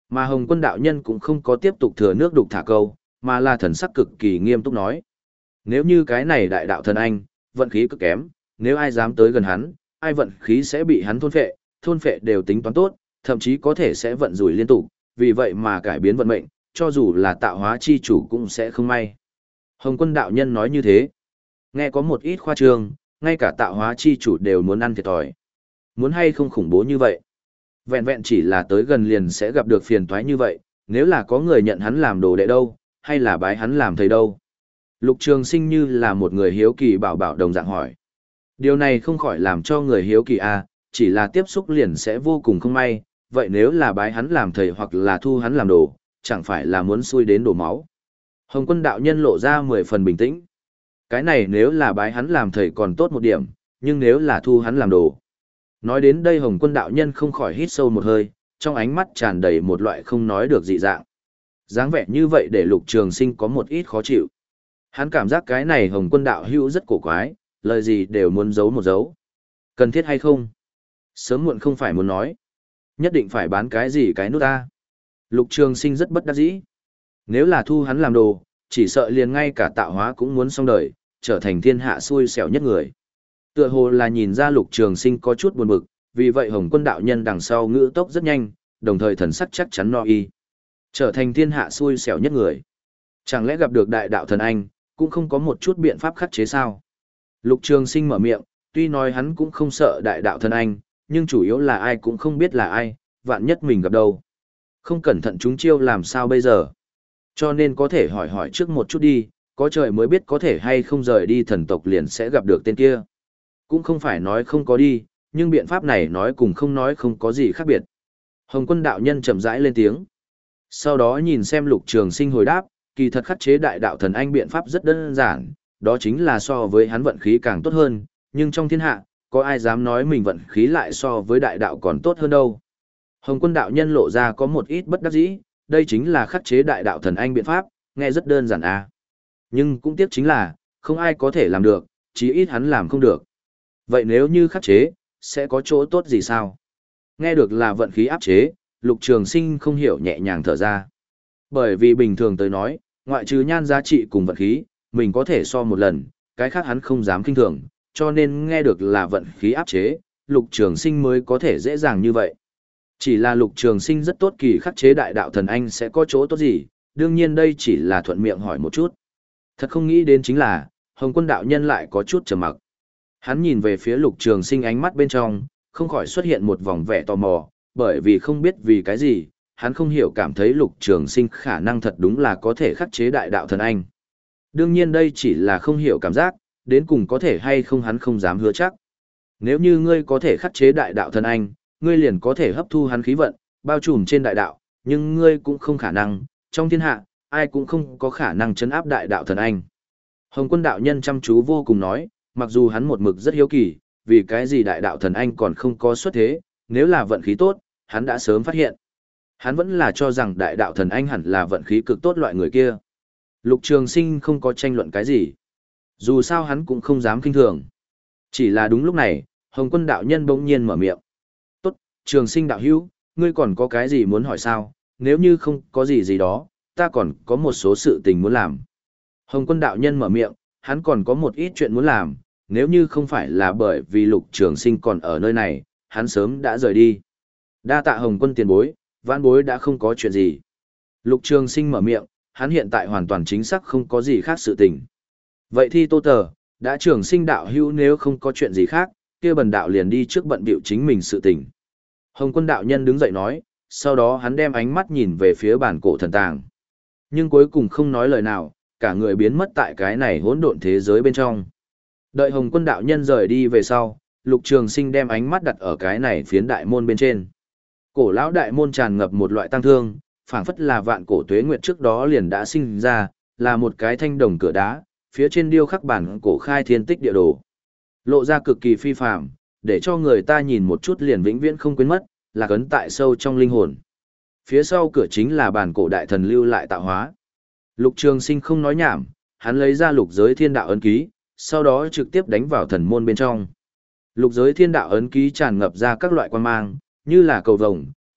Mà Hồng Quân đạo nhân cũng không có tiếp tục thừa nước đục thả câu, mà là thần sắc cực kỳ nghiêm túc nói. Nếu như cái này đại đạo thần anh, vận khí cực kém, nếu ai dám tới gần hắn, ai vận khí sẽ bị hắn thôn phệ, thôn phệ đều tính toán tốt, thậm chí có thể sẽ vận rủi liên tục, vì vậy mà cải biến vận mệnh, cho dù là tạo hóa chi chủ cũng sẽ không may. Hồng Quân đạo nhân nói như thế. Nghe có một ít khoa trương, ngay cả tạo hóa chi chủ đều muốn ăn thiệt thòi. Muốn hay không khủng bố như vậy. Vẹn vẹn chỉ là tới gần liền sẽ gặp được phiền toái như vậy, nếu là có người nhận hắn làm đồ đệ đâu, hay là bái hắn làm thầy đâu. Lục Trường Sinh như là một người hiếu kỳ bảo bảo đồng dạng hỏi. Điều này không khỏi làm cho người hiếu kỳ à, chỉ là tiếp xúc liền sẽ vô cùng không may, vậy nếu là bái hắn làm thầy hoặc là thu hắn làm đồ, chẳng phải là muốn xui đến đổ máu. Hồng Quân đạo nhân lộ ra mười phần bình tĩnh. Cái này nếu là bái hắn làm thầy còn tốt một điểm, nhưng nếu là thu hắn làm đồ. Nói đến đây Hồng Quân đạo nhân không khỏi hít sâu một hơi, trong ánh mắt tràn đầy một loại không nói được dị dạng. Dáng vẻ như vậy để Lục Trường Sinh có một ít khó chịu. Hắn cảm giác cái này Hồng Quân đạo hữu rất cổ quái, lời gì đều muốn giấu một giấu. Cần thiết hay không? Sớm muộn không phải muốn nói. Nhất định phải bán cái gì cái nút ta. Lục Trường Sinh rất bất đắc dĩ. Nếu là thu hắn làm đồ, chỉ sợ liền ngay cả tạo hóa cũng muốn xong đời, trở thành thiên hạ xui xẻo nhất người. Tựa hồ là nhìn ra Lục Trường Sinh có chút buồn bực, vì vậy Hồng Quân đạo nhân đằng sau ngữ tốc rất nhanh, đồng thời thần sắc chắc chắn no y. Trở thành thiên hạ xui xẻo nhất người. Chẳng lẽ gặp được đại đạo thần anh, cũng không có một chút biện pháp khắc chế sao? Lục Trường Sinh mở miệng, tuy nói hắn cũng không sợ đại đạo thần anh, nhưng chủ yếu là ai cũng không biết là ai, vạn nhất mình gặp đâu. Không cẩn thận chúng chiêu làm sao bây giờ? Cho nên có thể hỏi hỏi trước một chút đi, có trời mới biết có thể hay không rời đi thần tộc liền sẽ gặp được tên kia. Cũng không phải nói không có đi, nhưng biện pháp này nói cùng không nói không có gì khác biệt. Hồng Quân đạo nhân chậm rãi lên tiếng. Sau đó nhìn xem Lục Trường Sinh hồi đáp, kỳ thật khắc chế đại đạo thần anh biện pháp rất đơn giản, đó chính là so với hắn vận khí càng tốt hơn, nhưng trong thiên hạ, có ai dám nói mình vận khí lại so với đại đạo còn tốt hơn đâu. Hồng Quân đạo nhân lộ ra có một ít bất đắc dĩ, đây chính là khắc chế đại đạo thần anh biện pháp, nghe rất đơn giản à. Nhưng cũng tiếc chính là, không ai có thể làm được, chí ít hắn làm không được. Vậy nếu như khắc chế, sẽ có chỗ tốt gì sao? Nghe được là vận khí áp chế, Lục Trường Sinh không hiểu nhẹ nhàng thở ra. Bởi vì bình thường tới nói, ngoại trừ nhan giá trị cùng vận khí, mình có thể so một lần, cái khác hắn không dám kinh thường, cho nên nghe được là vận khí áp chế, Lục Trường Sinh mới có thể dễ dàng như vậy. Chỉ là Lục Trường Sinh rất tốt kỳ khắc chế đại đạo thần anh sẽ có chỗ tốt gì, đương nhiên đây chỉ là thuận miệng hỏi một chút. Thật không nghĩ đến chính là, Hồng Quân đạo nhân lại có chút trầm mặc. Hắn nhìn về phía Lục Trường Sinh ánh mắt bên trong, không khỏi xuất hiện một vòng vẻ tò mò, bởi vì không biết vì cái gì, hắn không hiểu cảm thấy Lục Trường Sinh khả năng thật đúng là có thể khắc chế đại đạo thần anh. Đương nhiên đây chỉ là không hiểu cảm giác, đến cùng có thể hay không hắn không dám hứa chắc. Nếu như ngươi có thể khắc chế đại đạo thần anh, ngươi liền có thể hấp thu hắn khí vận, bao trùm trên đại đạo, nhưng ngươi cũng không khả năng, trong thiên hạ, ai cũng không có khả năng chấn áp đại đạo thần anh. Hồng Quân đạo nhân chăm chú vô cùng nói, mặc dù hắn một mực rất hiếu kỳ, vì cái gì đại đạo thần anh còn không có xuất thế, nếu là vận khí tốt, hắn đã sớm phát hiện. Hắn vẫn là cho rằng đại đạo thần anh hẳn là vận khí cực tốt loại người kia. Lục Trường Sinh không có tranh luận cái gì. Dù sao hắn cũng không dám kinh thường. Chỉ là đúng lúc này, Hồng Quân đạo nhân bỗng nhiên mở miệng. Tốt, Trường Sinh đạo hữu, ngươi còn có cái gì muốn hỏi sao? Nếu như không có gì gì đó, ta còn có một số sự tình muốn làm. Hồng Quân đạo nhân mở miệng, hắn còn có một ít chuyện muốn làm, nếu như không phải là bởi vì Lục Trường Sinh còn ở nơi này, hắn sớm đã rời đi. Đa tạ Hồng Quân tiền bối, vãn bối đã không có chuyện gì. Lục Trường Sinh mở miệng, hắn hiện tại hoàn toàn chính xác không có gì khác sự tình. Vậy thì Tô Tờ, đã Trường Sinh đạo hữu nếu không có chuyện gì khác, kia bần đạo liền đi trước bận bịu chính mình sự tình. Hồng Quân đạo nhân đứng dậy nói, sau đó hắn đem ánh mắt nhìn về phía bản cổ thần tàng. Nhưng cuối cùng không nói lời nào, cả người biến mất tại cái này hỗn độn thế giới bên trong. Đợi Hồng Quân đạo nhân rời đi về sau, Lục Trường Sinh đem ánh mắt đặt ở cái này phiến đại môn bên trên. Cổ lão đại môn tràn ngập một loại tăng thương, phảng phất là vạn cổ tuế nguyệt trước đó liền đã sinh ra, là một cái thanh đồng cửa đá, phía trên điêu khắc bản cổ khai thiên tích địa đồ. Lộ ra cực kỳ phi phàm, để cho người ta nhìn một chút liền vĩnh viễn không quên mất, là cấn tại sâu trong linh hồn. Phía sau cửa chính là bản cổ đại thần lưu lại tạo hóa. Lục Trường Sinh không nói nhảm, hắn lấy ra lục giới thiên đạo ấn ký, sau đó trực tiếp đánh vào thần môn bên trong. Lục giới thiên đạo ấn ký tràn ngập ra các loại quan mang, như là cầu vồng,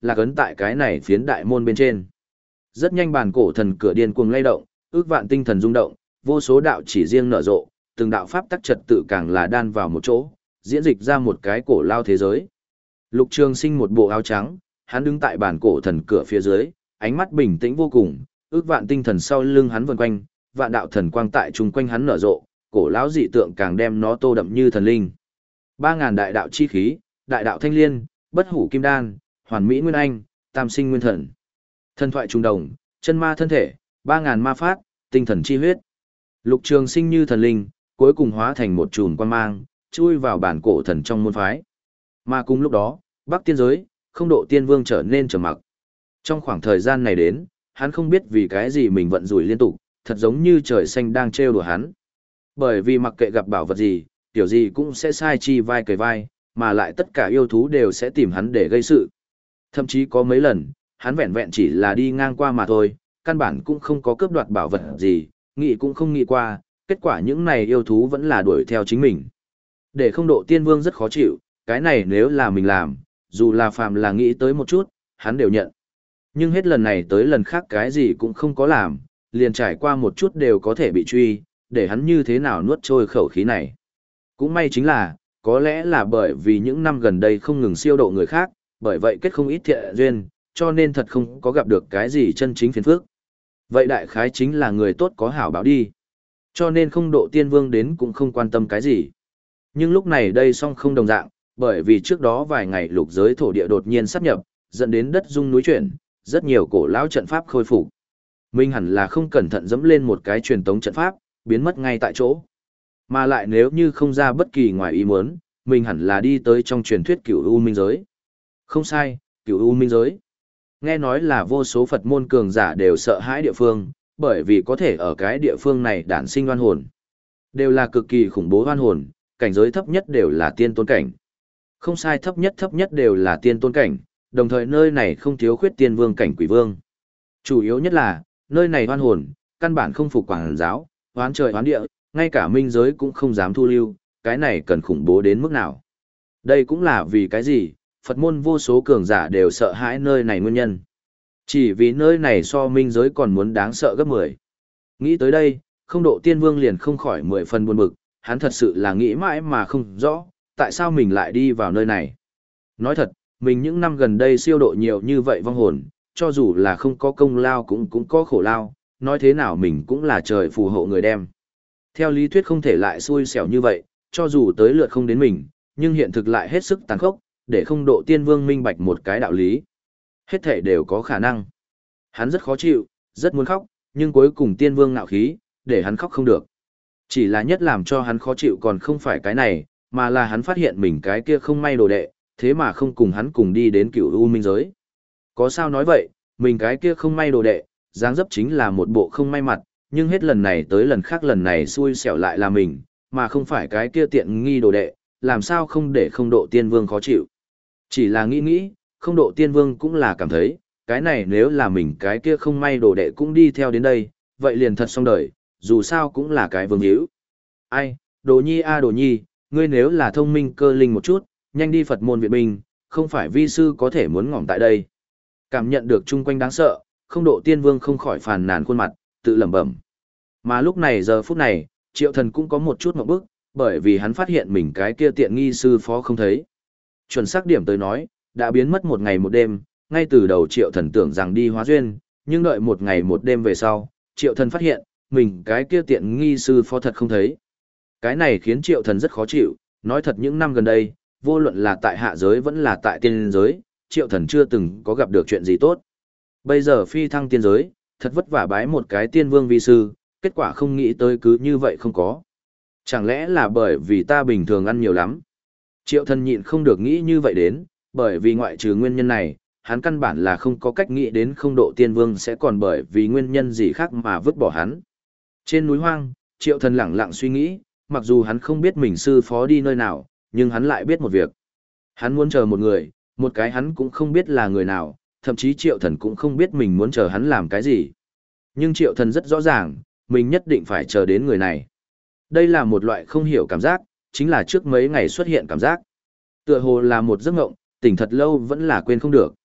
lạc ấn tại cái này phiến đại môn bên trên. Rất nhanh bàn cổ thần cửa điên cuồng lay động, ước vạn tinh thần rung động, vô số đạo chỉ riêng nở rộ, từng đạo pháp tắc trật tự càng là đan vào một chỗ, diễn dịch ra một cái cổ lao thế giới. Lục Trường Sinh một bộ áo trắng, hắn đứng tại bàn cổ thần cửa phía dưới, ánh mắt bình tĩnh vô cùng, ước vạn tinh thần sau lưng hắn vần quanh, vạn đạo thần quang tại chung quanh hắn nở rộ, cổ lão dị tượng càng đem nó tô đậm như thần linh. Ba ngàn đại đạo chi khí, đại đạo thanh liên, bất hủ kim đan, hoàn mỹ nguyên anh, tam sinh nguyên thần. Thần thoại trung đồng, chân ma thân thể, ba ngàn ma phát, tinh thần chi huyết. Lục Trường Sinh như thần linh, cuối cùng hóa thành một chùm quang mang, chui vào bản cổ thần trong môn phái. Mà cùng lúc đó, Bắc Tiên giới, Không Độ Tiên Vương trở nên trầm mặc. Trong khoảng thời gian này đến, hắn không biết vì cái gì mình vận rủi liên tục, thật giống như trời xanh đang trêu đùa hắn. Bởi vì mặc kệ gặp bảo vật gì, tiểu gì cũng sẽ sai chi vai cởi vai, mà lại tất cả yêu thú đều sẽ tìm hắn để gây sự. Thậm chí có mấy lần, hắn vẹn vẹn chỉ là đi ngang qua mà thôi, căn bản cũng không có cướp đoạt bảo vật gì, nghĩ cũng không nghĩ qua, kết quả những này yêu thú vẫn là đuổi theo chính mình. Để Không Độ Tiên Vương rất khó chịu, cái này nếu là mình làm, dù là phàm là nghĩ tới một chút, hắn đều nhận. Nhưng hết lần này tới lần khác cái gì cũng không có làm, liền trải qua một chút đều có thể bị truy, để hắn như thế nào nuốt trôi khẩu khí này. Cũng may chính là, có lẽ là bởi vì những năm gần đây không ngừng siêu độ người khác, bởi vậy kết không ít thiện duyên, cho nên thật không có gặp được cái gì chân chính phiền phức. Vậy đại khái chính là người tốt có hảo báo đi. Cho nên Không Độ Tiên Vương đến cũng không quan tâm cái gì. Nhưng lúc này đây song không đồng dạng, bởi vì trước đó vài ngày lục giới thổ địa đột nhiên sáp nhập, dẫn đến đất rung núi chuyển, rất nhiều cổ lão trận pháp khôi phục. Mình hẳn là không cẩn thận dẫm lên một cái truyền tống trận pháp, biến mất ngay tại chỗ. Mà lại nếu như không ra bất kỳ ngoài ý muốn, mình hẳn là đi tới trong truyền thuyết Cửu U Minh giới. Không sai, Cửu U Minh giới. Nghe nói là vô số Phật môn cường giả đều sợ hãi địa phương, bởi vì có thể ở cái địa phương này đản sinh oan hồn. Đều là cực kỳ khủng bố oan hồn, cảnh giới thấp nhất đều là tiên tôn cảnh. Không sai, thấp nhất thấp nhất đều là tiên tôn cảnh, đồng thời nơi này không thiếu khuyết tiên vương cảnh quỷ vương. Chủ yếu nhất là, nơi này oan hồn, căn bản không phục quảng giáo, oán trời oán địa, ngay cả minh giới cũng không dám thu lưu, cái này cần khủng bố đến mức nào. Đây cũng là vì cái gì, Phật môn vô số cường giả đều sợ hãi nơi này nguyên nhân. Chỉ vì nơi này so minh giới còn muốn đáng sợ gấp mười. Nghĩ tới đây, Không Độ Tiên Vương liền không khỏi mười phần buồn bực, hắn thật sự là nghĩ mãi mà không rõ, tại sao mình lại đi vào nơi này. Nói thật, mình những năm gần đây siêu độ nhiều như vậy vong hồn, cho dù là không có công lao cũng cũng có khổ lao, nói thế nào mình cũng là trời phù hộ người đem. Theo lý thuyết không thể lại xui xẻo như vậy, cho dù tới lượt không đến mình, nhưng hiện thực lại hết sức tàn khốc, để Không Độ Tiên Vương minh bạch một cái đạo lý. Hết thể đều có khả năng. Hắn rất khó chịu, rất muốn khóc, nhưng cuối cùng Tiên Vương ngạo khí, để hắn khóc không được. Chỉ là nhất làm cho hắn khó chịu còn không phải cái này, mà là hắn phát hiện mình cái kia không may đồ đệ, thế mà không cùng hắn cùng đi đến Cửu U Minh giới. Có sao nói vậy, mình cái kia không may đồ đệ, dáng dấp chính là một bộ không may mặt, nhưng hết lần này tới lần khác lần này xui xẻo lại là mình, mà không phải cái kia tiện nghi đồ đệ, làm sao không để Không Độ Tiên Vương khó chịu. Chỉ là nghĩ nghĩ, Không Độ Tiên Vương cũng là cảm thấy, cái này nếu là mình cái kia không may đồ đệ cũng đi theo đến đây, vậy liền thật xong đời, dù sao cũng là cái vương hữu. Ai, Đồ Nhi a Đồ Nhi, ngươi nếu là thông minh cơ linh một chút, nhanh đi Phật môn viện binh, không phải vi sư có thể muốn ngỏm tại đây. Cảm nhận được chung quanh đáng sợ, Không Độ Tiên Vương không khỏi phàn nàn khuôn mặt, tự lẩm bẩm. Mà lúc này giờ phút này, Triệu Thần cũng có một chút ngộp bức, bởi vì hắn phát hiện mình cái kia tiện nghi sư phó không thấy. Chuẩn xác điểm tới nói, đã biến mất một ngày một đêm, ngay từ đầu Triệu Thần tưởng rằng đi hóa duyên, nhưng đợi một ngày một đêm về sau, Triệu Thần phát hiện, mình cái kia tiện nghi sư phó thật không thấy. Cái này khiến Triệu Thần rất khó chịu, nói thật những năm gần đây, vô luận là tại hạ giới vẫn là tại tiên giới, Triệu Thần chưa từng có gặp được chuyện gì tốt. Bây giờ phi thăng tiên giới, thật vất vả bái một cái tiên vương vi sư, kết quả không nghĩ tới cứ như vậy không có. Chẳng lẽ là bởi vì ta bình thường ăn nhiều lắm? Triệu Thần nhịn không được nghĩ như vậy đến, bởi vì ngoại trừ nguyên nhân này, hắn căn bản là không có cách nghĩ đến Không Độ Tiên Vương sẽ còn bởi vì nguyên nhân gì khác mà vứt bỏ hắn. Trên núi hoang, Triệu Thần lặng lặng suy nghĩ, mặc dù hắn không biết mình sư phó đi nơi nào, nhưng hắn lại biết một việc. Hắn muốn chờ một người, một cái hắn cũng không biết là người nào, thậm chí Triệu Thần cũng không biết mình muốn chờ hắn làm cái gì. Nhưng Triệu Thần rất rõ ràng, mình nhất định phải chờ đến người này. Đây là một loại không hiểu cảm giác, chính là trước mấy ngày xuất hiện cảm giác. Tựa hồ là một giấc mộng, tỉnh thật lâu vẫn là quên không được.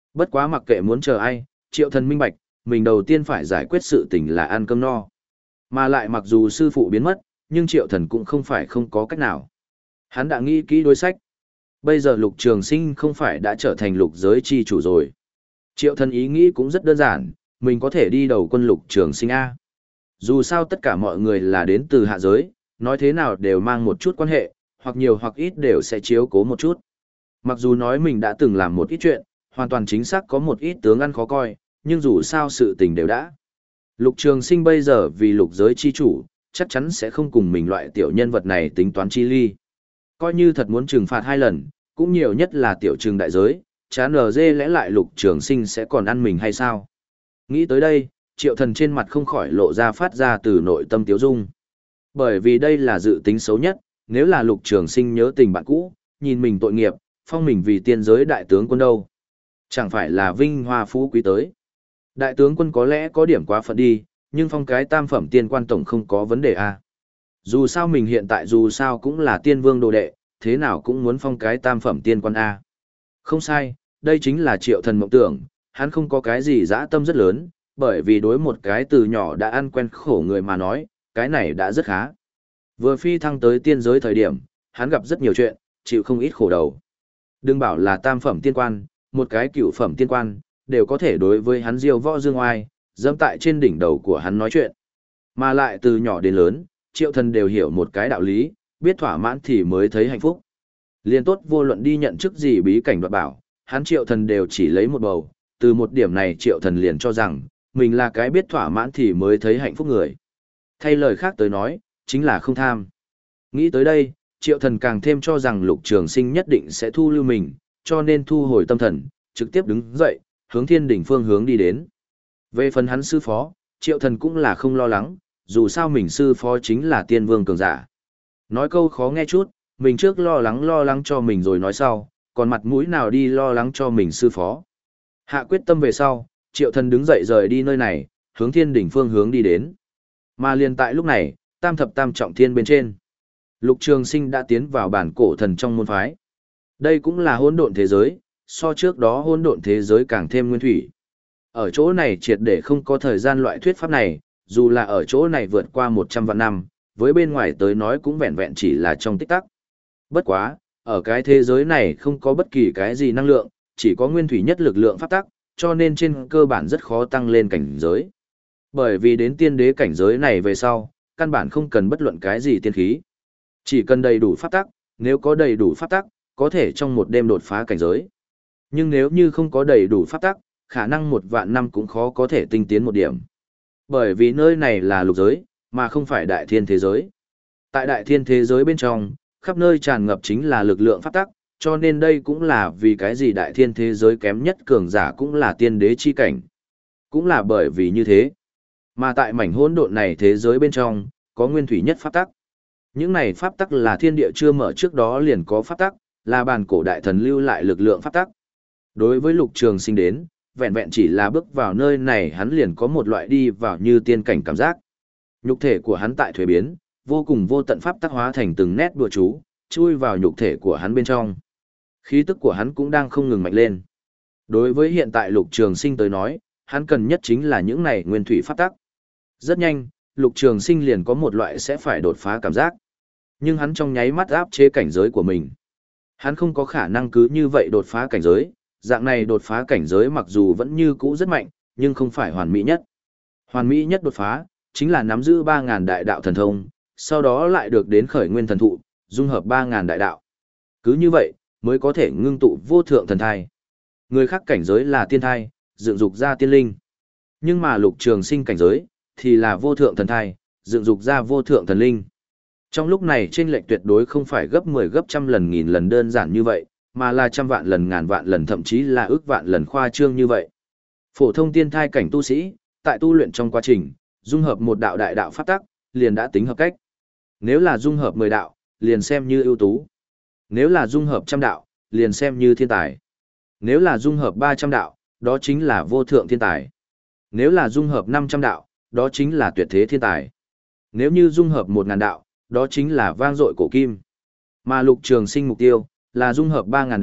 Bất quá mặc kệ muốn chờ ai, Triệu Thần minh bạch, mình đầu tiên phải giải quyết sự tình là ăn cơm no. Mà lại mặc dù sư phụ biến mất, nhưng Triệu Thần cũng không phải không có cách nào. Hắn đã nghĩ kỹ đối sách. Bây giờ Lục Trường Sinh không phải đã trở thành lục giới chi chủ rồi. Triệu Thần ý nghĩ cũng rất đơn giản, mình có thể đi đầu quân Lục Trường Sinh A. Dù sao tất cả mọi người là đến từ hạ giới, nói thế nào đều mang một chút quan hệ, hoặc nhiều hoặc ít đều sẽ chiếu cố một chút. Mặc dù nói mình đã từng làm một ít chuyện, hoàn toàn chính xác có một ít tướng ăn khó coi, nhưng dù sao sự tình đều đã. Lục Trường Sinh bây giờ vì lục giới chi chủ, chắc chắn sẽ không cùng mình loại tiểu nhân vật này tính toán chi ly. Coi như thật muốn trừng phạt hai lần, cũng nhiều nhất là tiểu trừng đại giới, chán nở dê lẽ lại Lục Trường Sinh sẽ còn ăn mình hay sao? Nghĩ tới đây, Triệu Thần trên mặt không khỏi lộ ra phát ra từ nội tâm tiếu dung. Bởi vì đây là dự tính xấu nhất, nếu là Lục Trường Sinh nhớ tình bạn cũ, nhìn mình tội nghiệp, phong mình vì tiên giới đại tướng quân đâu. Chẳng phải là vinh hoa phú quý tới. Đại tướng quân có lẽ có điểm quá phận đi, nhưng phong cái tam phẩm tiên quan tổng không có vấn đề à. Dù sao mình hiện tại dù sao cũng là tiên vương đồ đệ, thế nào cũng muốn phong cái tam phẩm tiên quan A. Không sai, đây chính là Triệu Thần mộng tưởng, hắn không có cái gì dã tâm rất lớn, bởi vì đối một cái từ nhỏ đã ăn quen khổ người mà nói, cái này đã rất khá. Vừa phi thăng tới tiên giới thời điểm, hắn gặp rất nhiều chuyện, chịu không ít khổ đầu. Đừng bảo là tam phẩm tiên quan, một cái cửu phẩm tiên quan, đều có thể đối với hắn diêu võ dương oai, dẫm tại trên đỉnh đầu của hắn nói chuyện. Mà lại từ nhỏ đến lớn, Triệu Thần đều hiểu một cái đạo lý, biết thỏa mãn thì mới thấy hạnh phúc. Liên tốt vô luận đi nhận chức gì bí cảnh đoạt bảo, hắn Triệu Thần đều chỉ lấy một bầu, từ một điểm này Triệu Thần liền cho rằng, mình là cái biết thỏa mãn thì mới thấy hạnh phúc người. Thay lời khác tới nói, chính là không tham. Nghĩ tới đây, Triệu Thần càng thêm cho rằng Lục Trường Sinh nhất định sẽ thu lưu mình, cho nên thu hồi tâm thần, trực tiếp đứng dậy, hướng thiên đỉnh phương hướng đi đến. Về phần hắn sư phó, Triệu Thần cũng là không lo lắng, dù sao mình sư phó chính là tiên vương cường giả. Nói câu khó nghe chút, mình trước lo lắng lo lắng cho mình rồi nói sau, còn mặt mũi nào đi lo lắng cho mình sư phó. Hạ quyết tâm về sau, Triệu Thần đứng dậy rời đi nơi này, hướng thiên đỉnh phương hướng đi đến. Mà liền tại lúc này, tam thập tam trọng thiên bên trên. Lục Trường Sinh đã tiến vào bản cổ thần trong môn phái. Đây cũng là hỗn độn thế giới, so trước đó hỗn độn thế giới càng thêm nguyên thủy. Ở chỗ này triệt để không có thời gian loại thuyết pháp này, dù là ở chỗ này vượt qua một trăm vạn năm, với bên ngoài tới nói cũng vẹn vẹn chỉ là trong tích tắc. Bất quá, ở cái thế giới này không có bất kỳ cái gì năng lượng, chỉ có nguyên thủy nhất lực lượng pháp tắc, cho nên trên cơ bản rất khó tăng lên cảnh giới. Bởi vì đến tiên đế cảnh giới này về sau, căn bản không cần bất luận cái gì tiên khí. Chỉ cần đầy đủ pháp tắc, nếu có đầy đủ pháp tắc, có thể trong một đêm đột phá cảnh giới. Nhưng nếu như không có đầy đủ pháp tắc, khả năng một vạn năm cũng khó có thể tinh tiến một điểm. Bởi vì nơi này là lục giới, mà không phải đại thiên thế giới. Tại đại thiên thế giới bên trong, khắp nơi tràn ngập chính là lực lượng pháp tắc, cho nên đây cũng là vì cái gì đại thiên thế giới kém nhất cường giả cũng là tiên đế chi cảnh. Cũng là bởi vì như thế. Mà tại mảnh hỗn độn này thế giới bên trong, có nguyên thủy nhất pháp tắc. Những này pháp tắc là thiên địa chưa mở trước đó liền có pháp tắc, là bản cổ đại thần lưu lại lực lượng pháp tắc. Đối với Lục Trường Sinh đến, vẹn vẹn chỉ là bước vào nơi này hắn liền có một loại đi vào như tiên cảnh cảm giác. Nhục thể của hắn tại thuế biến, vô cùng vô tận pháp tắc hóa thành từng nét đùa chú, chui vào nhục thể của hắn bên trong. Khí tức của hắn cũng đang không ngừng mạnh lên. Đối với hiện tại Lục Trường Sinh tới nói, hắn cần nhất chính là những này nguyên thủy pháp tắc. Rất nhanh, Lục Trường Sinh liền có một loại sẽ phải đột phá cảm giác. Nhưng hắn trong nháy mắt áp chế cảnh giới của mình. Hắn không có khả năng cứ như vậy đột phá cảnh giới, dạng này đột phá cảnh giới mặc dù vẫn như cũ rất mạnh, nhưng không phải hoàn mỹ nhất. Hoàn mỹ nhất đột phá, chính là nắm giữ ba ngàn đại đạo thần thông, sau đó lại được đến khởi nguyên thần thụ, dung hợp ba ngàn đại đạo. Cứ như vậy, mới có thể ngưng tụ vô thượng thần thai. Người khác cảnh giới là tiên thai, dựng dục ra tiên linh. Nhưng mà Lục Trường Sinh cảnh giới, thì là vô thượng thần thai, dựng dục ra vô thượng thần linh. Trong lúc này chênh lệch tuyệt đối không phải gấp mười gấp trăm lần nghìn lần đơn giản như vậy, mà là trăm vạn lần ngàn vạn lần thậm chí là ước vạn lần khoa trương như vậy. Phổ thông tiên thai cảnh tu sĩ, tại tu luyện trong quá trình, dung hợp một đạo đại đạo pháp tắc, liền đã tính hợp cách. Nếu là dung hợp mười đạo, liền xem như ưu tú. Nếu là dung hợp trăm đạo, liền xem như thiên tài. Nếu là dung hợp ba trăm đạo, đó chính là vô thượng thiên tài. Nếu là dung hợp năm trăm đạo, đó chính là tuyệt thế thiên tài. Nếu như dung hợp một ngàn đạo, đó chính là vang dội cổ kim. Mà Lục Trường Sinh mục tiêu là dung hợp ba ngàn đạo,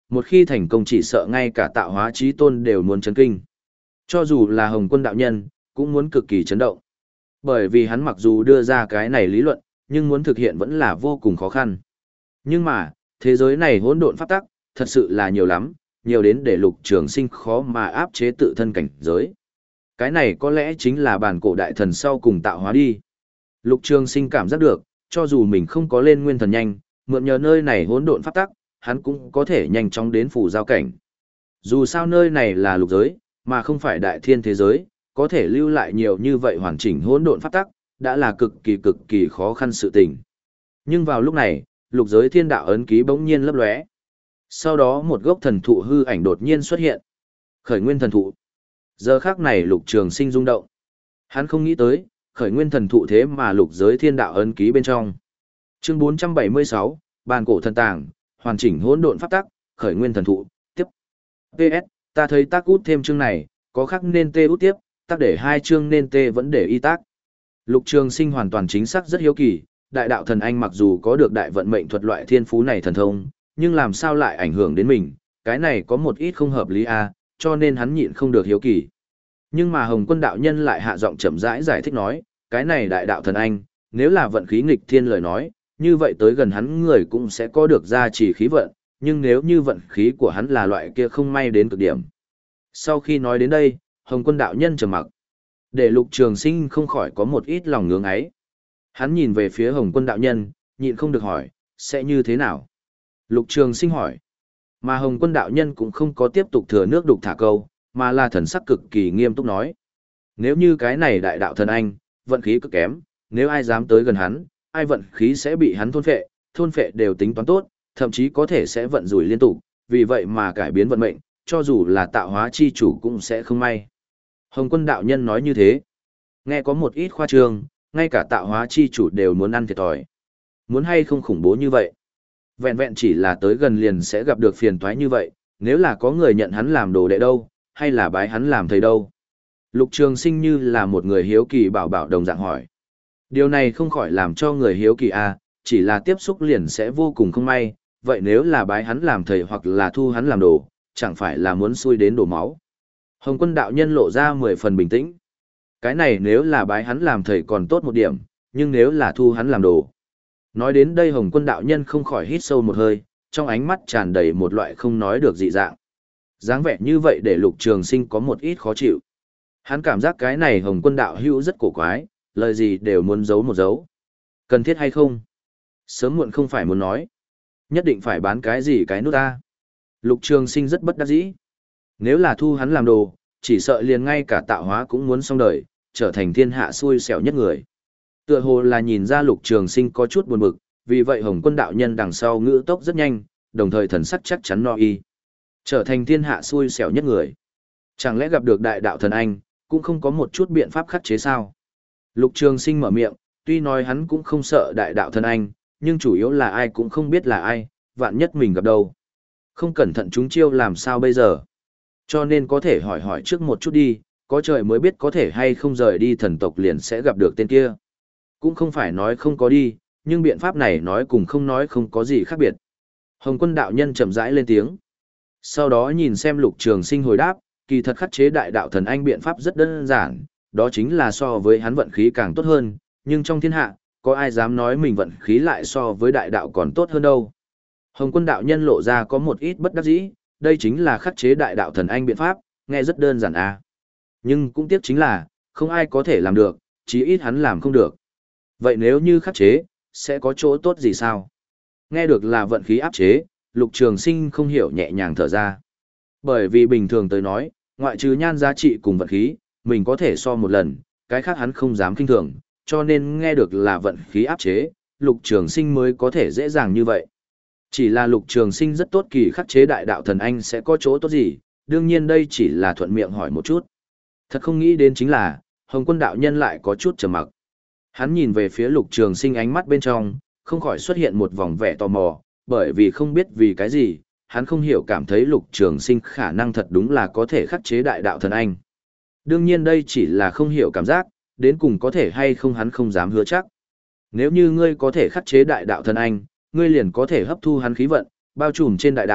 Một khi thành công chỉ sợ ngay cả tạo hóa chí tôn đều muốn chấn kinh. Cho dù là Hồng Quân đạo nhân, cũng muốn cực kỳ chấn động. Bởi vì hắn mặc dù đưa ra cái này lý luận, nhưng muốn thực hiện vẫn là vô cùng khó khăn. Nhưng mà, thế giới này hỗn độn pháp tắc, thật sự là nhiều lắm, nhiều đến để Lục Trường Sinh khó mà áp chế tự thân cảnh giới. Cái này có lẽ chính là bản cổ đại thần sau cùng tạo hóa đi. Lục Trường Sinh cảm giác được, cho dù mình không có lên nguyên thần nhanh, mượn nhờ nơi này hỗn độn pháp tắc, hắn cũng có thể nhanh chóng đến phủ giao cảnh. Dù sao nơi này là lục giới, mà không phải đại thiên thế giới, có thể lưu lại nhiều như vậy hoàn chỉnh hỗn độn pháp tắc, đã là cực kỳ cực kỳ khó khăn sự tình. Nhưng vào lúc này, lục giới thiên đạo ấn ký bỗng nhiên lấp lóe. Sau đó một gốc thần thụ hư ảnh đột nhiên xuất hiện. Khởi nguyên thần thụ. Giờ khắc này Lục Trường Sinh rung động. Hắn không nghĩ tới, khởi nguyên thần thụ thế mà lục giới thiên đạo ấn ký bên trong. Chương bốn trăm bảy mươi sáu, bàn cổ thần tàng, hoàn chỉnh hỗn độn pháp tắc, khởi nguyên thần thụ, tiếp. pê ét, ta thấy tác út thêm chương này, có khắc nên tê út tiếp, tác để hai chương nên tê vẫn để y tác. Lục Trường Sinh hoàn toàn chính xác rất hiếu kỳ, đại đạo thần anh mặc dù có được đại vận mệnh thuật loại thiên phú này thần thông, nhưng làm sao lại ảnh hưởng đến mình, cái này có một ít không hợp lý a, cho nên hắn nhịn không được hiếu kỳ. Nhưng mà Hồng Quân đạo nhân lại hạ giọng chậm rãi giải thích nói, cái này đại đạo thần anh, nếu là vận khí nghịch thiên lời nói, như vậy tới gần hắn người cũng sẽ có được gia trì khí vận, nhưng nếu như vận khí của hắn là loại kia không may đến cực điểm. Sau khi nói đến đây, Hồng Quân đạo nhân trầm mặc, để Lục Trường Sinh không khỏi có một ít lòng ngưỡng ấy. Hắn nhìn về phía Hồng Quân đạo nhân, nhịn không được hỏi, sẽ như thế nào? Lục Trường Sinh hỏi. Mà Hồng Quân đạo nhân cũng không có tiếp tục thừa nước đục thả câu, mà là thần sắc cực kỳ nghiêm túc nói. Nếu như cái này đại đạo thần anh, vận khí cực kém, nếu ai dám tới gần hắn, ai vận khí sẽ bị hắn thôn phệ, thôn phệ đều tính toán tốt, thậm chí có thể sẽ vận rủi liên tục, vì vậy mà cải biến vận mệnh, cho dù là tạo hóa chi chủ cũng sẽ không may. Hồng Quân đạo nhân nói như thế. Nghe có một ít khoa trương, ngay cả tạo hóa chi chủ đều muốn ăn thiệt thòi. Muốn hay không khủng bố như vậy? Vẹn vẹn chỉ là tới gần liền sẽ gặp được phiền toái như vậy, nếu là có người nhận hắn làm đồ đệ đâu, hay là bái hắn làm thầy đâu? Lục Trường Sinh như là một người hiếu kỳ bảo bảo đồng dạng hỏi. Điều này không khỏi làm cho người hiếu kỳ à, chỉ là tiếp xúc liền sẽ vô cùng không may, vậy nếu là bái hắn làm thầy hoặc là thu hắn làm đồ, chẳng phải là muốn xui đến đổ máu. Hồng Quân đạo nhân lộ ra mười phần bình tĩnh. Cái này nếu là bái hắn làm thầy còn tốt một điểm, nhưng nếu là thu hắn làm đồ. Nói đến đây Hồng Quân đạo nhân không khỏi hít sâu một hơi, trong ánh mắt tràn đầy một loại không nói được dị dạng. Dáng vẻ như vậy để Lục Trường Sinh có một ít khó chịu. Hắn cảm giác cái này Hồng Quân đạo hữu rất cổ quái, lời gì đều muốn giấu một giấu. Cần thiết hay không? Sớm muộn không phải muốn nói. Nhất định phải bán cái gì cái nút ta. Lục Trường Sinh rất bất đắc dĩ. Nếu là thu hắn làm đồ, chỉ sợ liền ngay cả tạo hóa cũng muốn xong đời, trở thành thiên hạ xui xẻo nhất người. Tựa hồ là nhìn ra Lục Trường Sinh có chút buồn bực, vì vậy Hồng Quân đạo nhân đằng sau ngữ tốc rất nhanh, đồng thời thần sắc chắc chắn no y. Trở thành thiên hạ xui xẻo nhất người. Chẳng lẽ gặp được đại đạo thần anh, cũng không có một chút biện pháp khắc chế sao? Lục Trường Sinh mở miệng, tuy nói hắn cũng không sợ đại đạo thần anh, nhưng chủ yếu là ai cũng không biết là ai, vạn nhất mình gặp đâu. Không cẩn thận chúng chiêu làm sao bây giờ? Cho nên có thể hỏi hỏi trước một chút đi, có trời mới biết có thể hay không rời đi thần tộc liền sẽ gặp được tên kia. Cũng không phải nói không có đi, nhưng biện pháp này nói cùng không nói không có gì khác biệt. Hồng Quân đạo nhân chậm rãi lên tiếng. Sau đó nhìn xem Lục Trường Sinh hồi đáp, kỳ thật khắc chế đại đạo thần anh biện pháp rất đơn giản, đó chính là so với hắn vận khí càng tốt hơn, nhưng trong thiên hạ, có ai dám nói mình vận khí lại so với đại đạo còn tốt hơn đâu. Hồng Quân đạo nhân lộ ra có một ít bất đắc dĩ, đây chính là khắc chế đại đạo thần anh biện pháp, nghe rất đơn giản à. Nhưng cũng tiếc chính là, không ai có thể làm được, chí ít hắn làm không được. Vậy nếu như khắc chế, sẽ có chỗ tốt gì sao? Nghe được là vận khí áp chế, Lục Trường Sinh không hiểu nhẹ nhàng thở ra. Bởi vì bình thường tới nói, ngoại trừ nhan giá trị cùng vận khí, mình có thể so một lần, cái khác hắn không dám kinh thường, cho nên nghe được là vận khí áp chế, Lục Trường Sinh mới có thể dễ dàng như vậy. Chỉ là Lục Trường Sinh rất tốt kỳ khắc chế đại đạo thần anh sẽ có chỗ tốt gì, đương nhiên đây chỉ là thuận miệng hỏi một chút. Thật không nghĩ đến chính là, Hồng Quân đạo nhân lại có chút trầm mặc. Hắn nhìn về phía Lục Trường Sinh ánh mắt bên trong, không khỏi xuất hiện một vòng vẻ tò mò, bởi vì không biết vì cái gì, hắn không hiểu cảm thấy Lục Trường Sinh khả năng thật đúng là có thể khắc chế đại đạo thần anh. Đương nhiên đây chỉ là không hiểu cảm giác, đến cùng có thể hay không hắn không dám hứa chắc. Nếu như ngươi có thể khắc chế đại đạo thần anh, ngươi liền có thể hấp thu hắn khí vận, bao trùm trên đại đạo,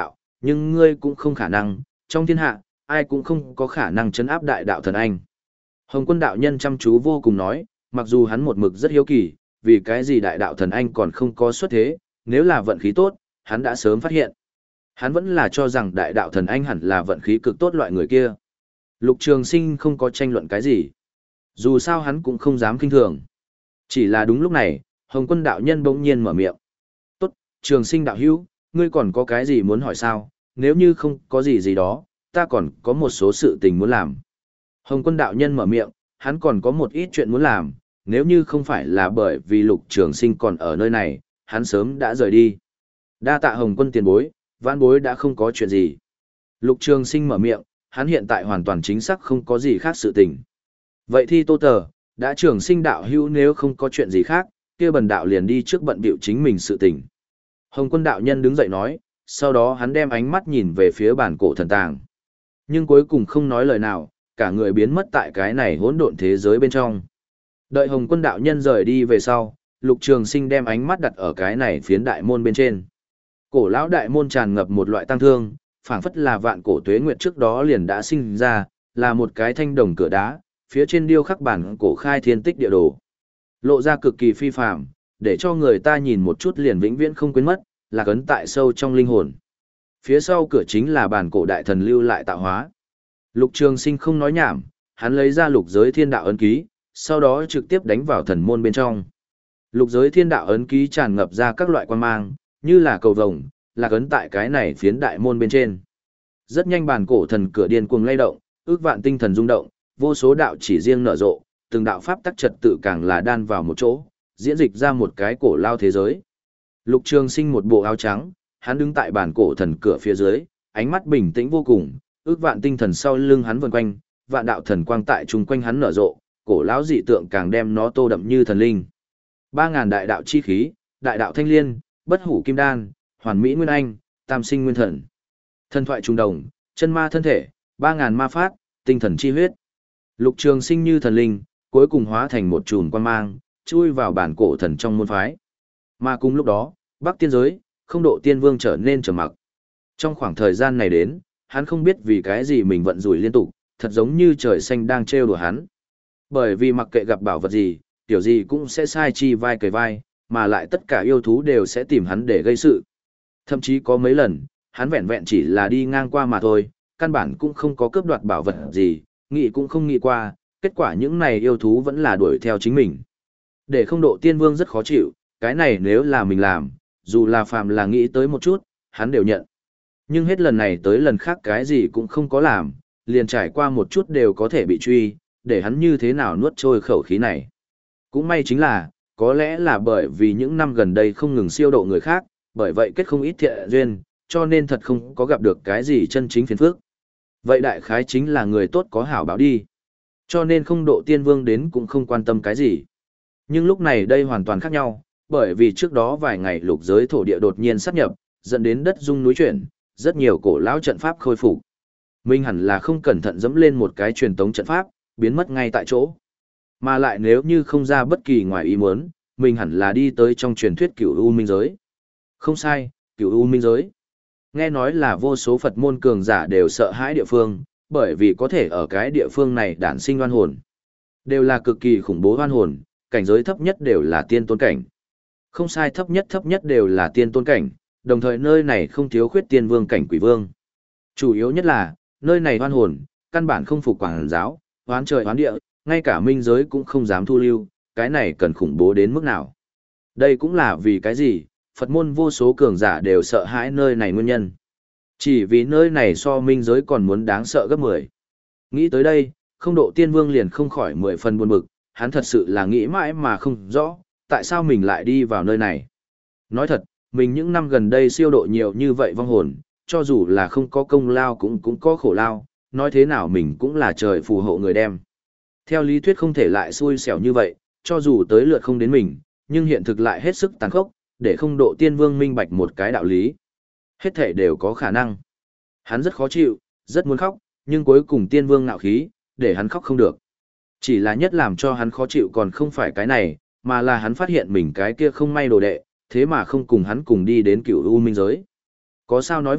nhưng ngươi cũng không khả năng, trong thiên hạ, ai cũng không có khả năng chấn áp đại đạo thần anh. Hồng quân đạo nhân chăm chú vô cùng nói, mặc dù hắn một mực rất hiếu kỳ, vì cái gì đại đạo thần anh còn không có xuất thế, nếu là vận khí tốt, hắn đã sớm phát hiện. Hắn vẫn là cho rằng đại đạo thần anh hẳn là vận khí cực tốt loại người kia. Lục Trường Sinh không có tranh luận cái gì. Dù sao hắn cũng không dám kinh thường. Chỉ là đúng lúc này, Hồng quân đạo nhân bỗng nhiên mở miệng. Tốt, Trường Sinh đạo hữu, ngươi còn có cái gì muốn hỏi sao? Nếu như không có gì gì đó, ta còn có một số sự tình muốn làm. Hồng quân đạo nhân mở miệng, hắn còn có một ít chuyện muốn làm, nếu như không phải là bởi vì Lục Trường Sinh còn ở nơi này, hắn sớm đã rời đi. Đa tạ Hồng quân tiền bối, vãn bối đã không có chuyện gì. Lục Trường Sinh mở miệng, hắn hiện tại hoàn toàn chính xác không có gì khác sự tình. Vậy thì Tô Tờ, đã Trường Sinh đạo hữu nếu không có chuyện gì khác, kia bần đạo liền đi trước bận bịu chính mình sự tình. Hồng quân đạo nhân đứng dậy nói, sau đó hắn đem ánh mắt nhìn về phía bản cổ thần tàng. Nhưng cuối cùng không nói lời nào, cả người biến mất tại cái này hỗn độn thế giới bên trong. Đợi Hồng quân đạo nhân rời đi về sau, Lục Trường Sinh đem ánh mắt đặt ở cái này phiến đại môn bên trên. Cổ lão đại môn tràn ngập một loại tăng thương, phảng phất là vạn cổ tuế nguyệt trước đó liền đã sinh ra, là một cái thanh đồng cửa đá, phía trên điêu khắc bản cổ khai thiên tích địa đồ. Lộ ra cực kỳ phi phàm, để cho người ta nhìn một chút liền vĩnh viễn không quên mất, là cấn tại sâu trong linh hồn. Phía sau cửa chính là bản cổ đại thần lưu lại tạo hóa. Lục Trường Sinh không nói nhảm, hắn lấy ra lục giới thiên đạo ấn ký, sau đó trực tiếp đánh vào thần môn bên trong. Lục giới thiên đạo ấn ký tràn ngập ra các loại quan mang, như là cầu vồng, là cấn tại cái này phiến đại môn bên trên. Rất nhanh bản cổ thần cửa điên cuồng lay động, ước vạn tinh thần rung động, vô số đạo chỉ riêng nở rộ, từng đạo pháp tắc trật tự càng là đan vào một chỗ, diễn dịch ra một cái cổ lao thế giới. Lục Trường Sinh một bộ áo trắng, hắn đứng tại bản cổ thần cửa phía dưới, ánh mắt bình tĩnh vô cùng, ước vạn tinh thần sau lưng hắn vần quanh, vạn đạo thần quang tại chung quanh hắn nở rộ, cổ lão dị tượng càng đem nó tô đậm như thần linh. Ba ngàn đại đạo chi khí, đại đạo thanh liên, bất hủ kim đan, hoàn mỹ nguyên anh, tam sinh nguyên thần. Thân thoại trung đồng, chân ma thân thể, ba ngàn ma phát, tinh thần chi huyết. Lục Trường Sinh như thần linh, cuối cùng hóa thành một chùm quang mang, chui vào bản cổ thần trong môn phái. Mà cùng lúc đó, Bắc Tiên giới, Không Độ Tiên Vương trở nên trầm mặc. Trong khoảng thời gian này đến, hắn không biết vì cái gì mình vận rủi liên tục, thật giống như trời xanh đang trêu đùa hắn. Bởi vì mặc kệ gặp bảo vật gì, tiểu gì cũng sẽ sai chi vai cầy vai, mà lại tất cả yêu thú đều sẽ tìm hắn để gây sự. Thậm chí có mấy lần, hắn vẹn vẹn chỉ là đi ngang qua mà thôi, căn bản cũng không có cướp đoạt bảo vật gì, nghĩ cũng không nghĩ qua, kết quả những này yêu thú vẫn là đuổi theo chính mình. Để Không Độ Tiên Vương rất khó chịu, cái này nếu là mình làm, dù là phàm là nghĩ tới một chút, hắn đều nhận. Nhưng hết lần này tới lần khác cái gì cũng không có làm, liền trải qua một chút đều có thể bị truy, để hắn như thế nào nuốt trôi khẩu khí này. Cũng may chính là, có lẽ là bởi vì những năm gần đây không ngừng siêu độ người khác, bởi vậy kết không ít thiện duyên, cho nên thật không có gặp được cái gì chân chính phiền phức. Vậy đại khái chính là người tốt có hảo báo đi. Cho nên Không Độ Tiên Vương đến cũng không quan tâm cái gì. Nhưng lúc này đây hoàn toàn khác nhau, bởi vì trước đó vài ngày lục giới thổ địa đột nhiên sáp nhập, dẫn đến đất rung núi chuyển, rất nhiều cổ lão trận pháp khôi phục. Mình hẳn là không cẩn thận dẫm lên một cái truyền tống trận pháp, biến mất ngay tại chỗ. Mà lại nếu như không ra bất kỳ ngoài ý muốn, mình hẳn là đi tới trong truyền thuyết Cửu U Minh giới. Không sai, Cửu U Minh giới. Nghe nói là vô số Phật môn cường giả đều sợ hãi địa phương, bởi vì có thể ở cái địa phương này đản sinh oan hồn. Đều là cực kỳ khủng bố oan hồn, cảnh giới thấp nhất đều là tiên tôn cảnh. Không sai, thấp nhất thấp nhất đều là tiên tôn cảnh, đồng thời nơi này không thiếu khuyết tiên vương cảnh quỷ vương. Chủ yếu nhất là, nơi này oan hồn, căn bản không phục quảng giáo, oán trời oán địa, ngay cả minh giới cũng không dám thu lưu, cái này cần khủng bố đến mức nào. Đây cũng là vì cái gì, Phật môn vô số cường giả đều sợ hãi nơi này nguyên nhân. Chỉ vì nơi này so minh giới còn muốn đáng sợ gấp mười. Nghĩ tới đây, Không Độ Tiên Vương liền không khỏi mười phần buồn bực, hắn thật sự là nghĩ mãi mà không rõ, tại sao mình lại đi vào nơi này. Nói thật, mình những năm gần đây siêu độ nhiều như vậy vong hồn, cho dù là không có công lao cũng cũng có khổ lao, nói thế nào mình cũng là trời phù hộ người đem. Theo lý thuyết không thể lại xui xẻo như vậy, cho dù tới lượt không đến mình, nhưng hiện thực lại hết sức tàn khốc, để Không Độ Tiên Vương minh bạch một cái đạo lý. Hết thể đều có khả năng. Hắn rất khó chịu, rất muốn khóc, nhưng cuối cùng Tiên Vương ngạo khí, để hắn khóc không được. Chỉ là nhất làm cho hắn khó chịu còn không phải cái này, mà là hắn phát hiện mình cái kia không may đồ đệ, thế mà không cùng hắn cùng đi đến Cửu U Minh giới. Có sao nói vậy,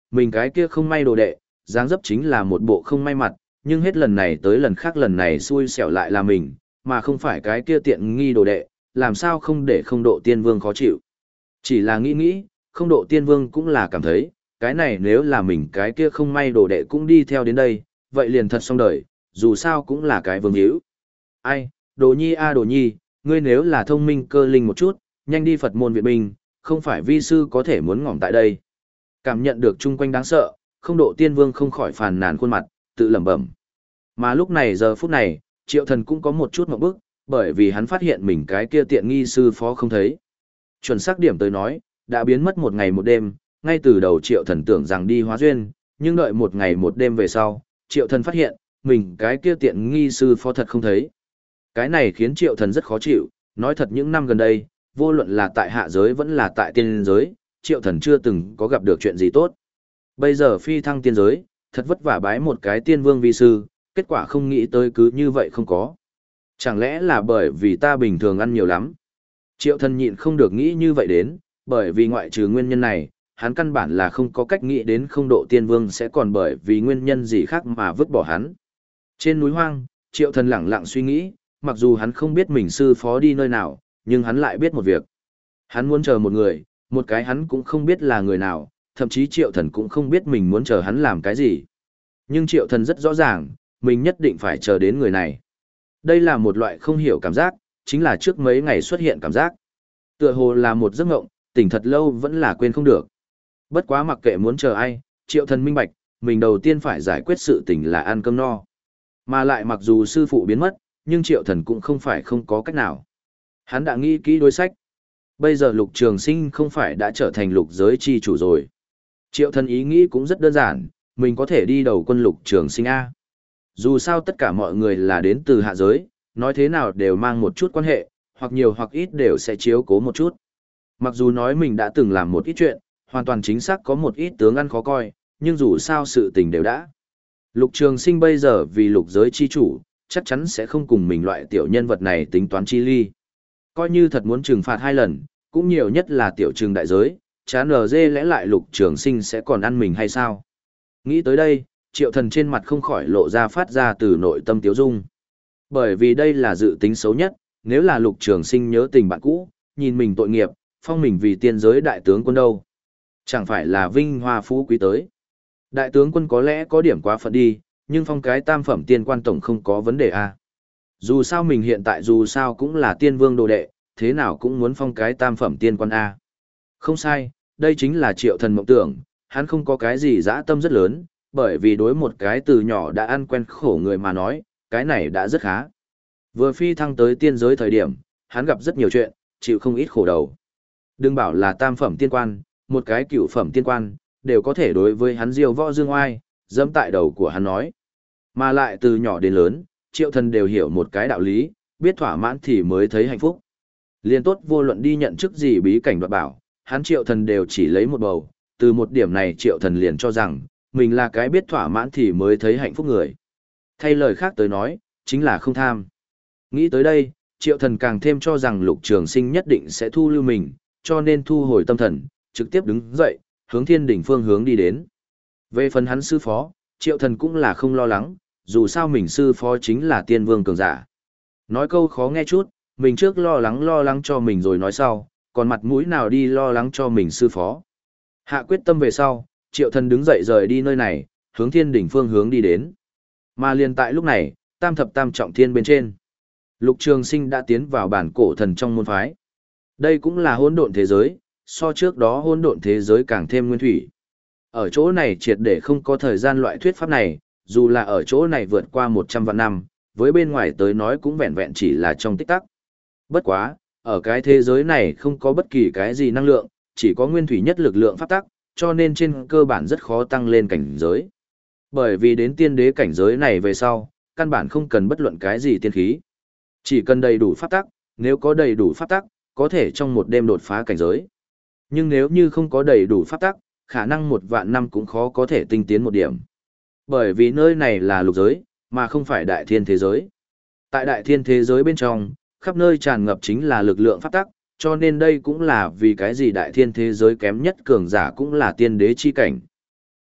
mình cái kia không may đồ đệ, dáng dấp chính là một bộ không may mặt, nhưng hết lần này tới lần khác lần này xui xẻo lại là mình, mà không phải cái kia tiện nghi đồ đệ, làm sao không để không độ tiên vương khó chịu. Chỉ là nghĩ nghĩ, không độ tiên vương cũng là cảm thấy, cái này nếu là mình cái kia không may đồ đệ cũng đi theo đến đây, vậy liền thật xong đời, dù sao cũng là cái vương hữu. Ai, đồ nhi a đồ nhi, ngươi nếu là thông minh cơ linh một chút, nhanh đi Phật môn viện binh, không phải vi sư có thể muốn ngỏm tại đây. Cảm nhận được chung quanh đáng sợ, không độ tiên vương không khỏi phàn nàn khuôn mặt, tự lẩm bẩm. Mà lúc này giờ phút này, triệu thần cũng có một chút ngộp bức, bởi vì hắn phát hiện mình cái kia tiện nghi sư phó không thấy. Chuẩn xác điểm tới nói, đã biến mất một ngày một đêm, ngay từ đầu triệu thần tưởng rằng đi hóa duyên, nhưng đợi một ngày một đêm về sau, triệu thần phát hiện, mình cái kia tiện nghi sư phó thật không thấy. Cái này khiến triệu thần rất khó chịu, nói thật những năm gần đây, vô luận là tại hạ giới vẫn là tại tiên giới, triệu thần chưa từng có gặp được chuyện gì tốt. Bây giờ phi thăng tiên giới, thật vất vả bái một cái tiên vương vi sư, kết quả không nghĩ tới cứ như vậy không có. Chẳng lẽ là bởi vì ta bình thường ăn nhiều lắm? Triệu thần nhịn không được nghĩ như vậy đến, bởi vì ngoại trừ nguyên nhân này, hắn căn bản là không có cách nghĩ đến không độ tiên vương sẽ còn bởi vì nguyên nhân gì khác mà vứt bỏ hắn. Trên núi hoang, triệu thần lẳng lặng suy nghĩ, mặc dù hắn không biết mình sư phó đi nơi nào, nhưng hắn lại biết một việc. Hắn muốn chờ một người, một cái hắn cũng không biết là người nào, thậm chí triệu thần cũng không biết mình muốn chờ hắn làm cái gì. Nhưng triệu thần rất rõ ràng, mình nhất định phải chờ đến người này. Đây là một loại không hiểu cảm giác, chính là trước mấy ngày xuất hiện cảm giác. Tựa hồ là một giấc mộng, tỉnh thật lâu vẫn là quên không được. Bất quá mặc kệ muốn chờ ai, triệu thần minh bạch, mình đầu tiên phải giải quyết sự tình là ăn cơm no. Mà lại mặc dù sư phụ biến mất, nhưng triệu thần cũng không phải không có cách nào. Hắn đã nghĩ kỹ đối sách. Bây giờ Lục Trường Sinh không phải đã trở thành lục giới chi chủ rồi. Triệu thần ý nghĩ cũng rất đơn giản, mình có thể đi đầu quân Lục Trường Sinh A. Dù sao tất cả mọi người là đến từ hạ giới, nói thế nào đều mang một chút quan hệ, hoặc nhiều hoặc ít đều sẽ chiếu cố một chút. Mặc dù nói mình đã từng làm một ít chuyện, hoàn toàn chính xác có một ít tướng ăn khó coi, nhưng dù sao sự tình đều đã. Lục Trường Sinh bây giờ vì lục giới chi chủ, chắc chắn sẽ không cùng mình loại tiểu nhân vật này tính toán chi ly. Coi như thật muốn trừng phạt hai lần, cũng nhiều nhất là tiểu trừng đại giới, chán nở dê lẽ lại Lục Trường Sinh sẽ còn ăn mình hay sao? Nghĩ tới đây, triệu thần trên mặt không khỏi lộ ra phát ra từ nội tâm tiếu dung. Bởi vì đây là dự tính xấu nhất, nếu là Lục Trường Sinh nhớ tình bạn cũ, nhìn mình tội nghiệp, phong mình vì tiên giới đại tướng quân đâu. Chẳng phải là vinh hoa phú quý tới. Đại tướng quân có lẽ có điểm quá phận đi, nhưng phong cái tam phẩm tiên quan tổng không có vấn đề à. Dù sao mình hiện tại dù sao cũng là tiên vương đồ đệ, thế nào cũng muốn phong cái tam phẩm tiên quan A. Không sai, đây chính là triệu thần mộng tưởng, hắn không có cái gì dã tâm rất lớn, bởi vì đối một cái từ nhỏ đã ăn quen khổ người mà nói, cái này đã rất khá. Vừa phi thăng tới tiên giới thời điểm, hắn gặp rất nhiều chuyện, chịu không ít khổ đầu. Đừng bảo là tam phẩm tiên quan, một cái cửu phẩm tiên quan, đều có thể đối với hắn diêu võ dương oai, dẫm tại đầu của hắn nói. Mà lại từ nhỏ đến lớn, triệu thần đều hiểu một cái đạo lý, biết thỏa mãn thì mới thấy hạnh phúc. Liên tốt vô luận đi nhận chức gì bí cảnh đoạt bảo, hắn triệu thần đều chỉ lấy một bầu, từ một điểm này triệu thần liền cho rằng, mình là cái biết thỏa mãn thì mới thấy hạnh phúc người. Thay lời khác tới nói, chính là không tham. Nghĩ tới đây, triệu thần càng thêm cho rằng Lục Trường Sinh nhất định sẽ thu lưu mình, cho nên thu hồi tâm thần, trực tiếp đứng dậy, hướng thiên đỉnh phương hướng đi đến. Về phần hắn sư phó, triệu thần cũng là không lo lắng, dù sao mình sư phó chính là tiên vương cường giả. Nói câu khó nghe chút, mình trước lo lắng lo lắng cho mình rồi nói sau, còn mặt mũi nào đi lo lắng cho mình sư phó. Hạ quyết tâm về sau, triệu thần đứng dậy rời đi nơi này, hướng thiên đỉnh phương hướng đi đến. Mà liền tại lúc này, tam thập tam trọng thiên bên trên. Lục Trường Sinh đã tiến vào bản cổ thần trong môn phái. Đây cũng là hỗn độn thế giới, so trước đó hỗn độn thế giới càng thêm nguyên thủy. Ở chỗ này triệt để không có thời gian loại thuyết pháp này, dù là ở chỗ này vượt qua một trăm vạn năm, với bên ngoài tới nói cũng vẹn vẹn chỉ là trong tích tắc. Bất quá, ở cái thế giới này không có bất kỳ cái gì năng lượng, chỉ có nguyên thủy nhất lực lượng pháp tắc, cho nên trên cơ bản rất khó tăng lên cảnh giới. Bởi vì đến tiên đế cảnh giới này về sau, căn bản không cần bất luận cái gì tiên khí. Chỉ cần đầy đủ pháp tắc, nếu có đầy đủ pháp tắc, có thể trong một đêm đột phá cảnh giới. Nhưng nếu như không có đầy đủ pháp tắc, khả năng một vạn năm cũng khó có thể tinh tiến một điểm. Bởi vì nơi này là lục giới, mà không phải đại thiên thế giới. Tại đại thiên thế giới bên trong, khắp nơi tràn ngập chính là lực lượng pháp tắc, cho nên đây cũng là vì cái gì đại thiên thế giới kém nhất cường giả cũng là tiên đế chi cảnh.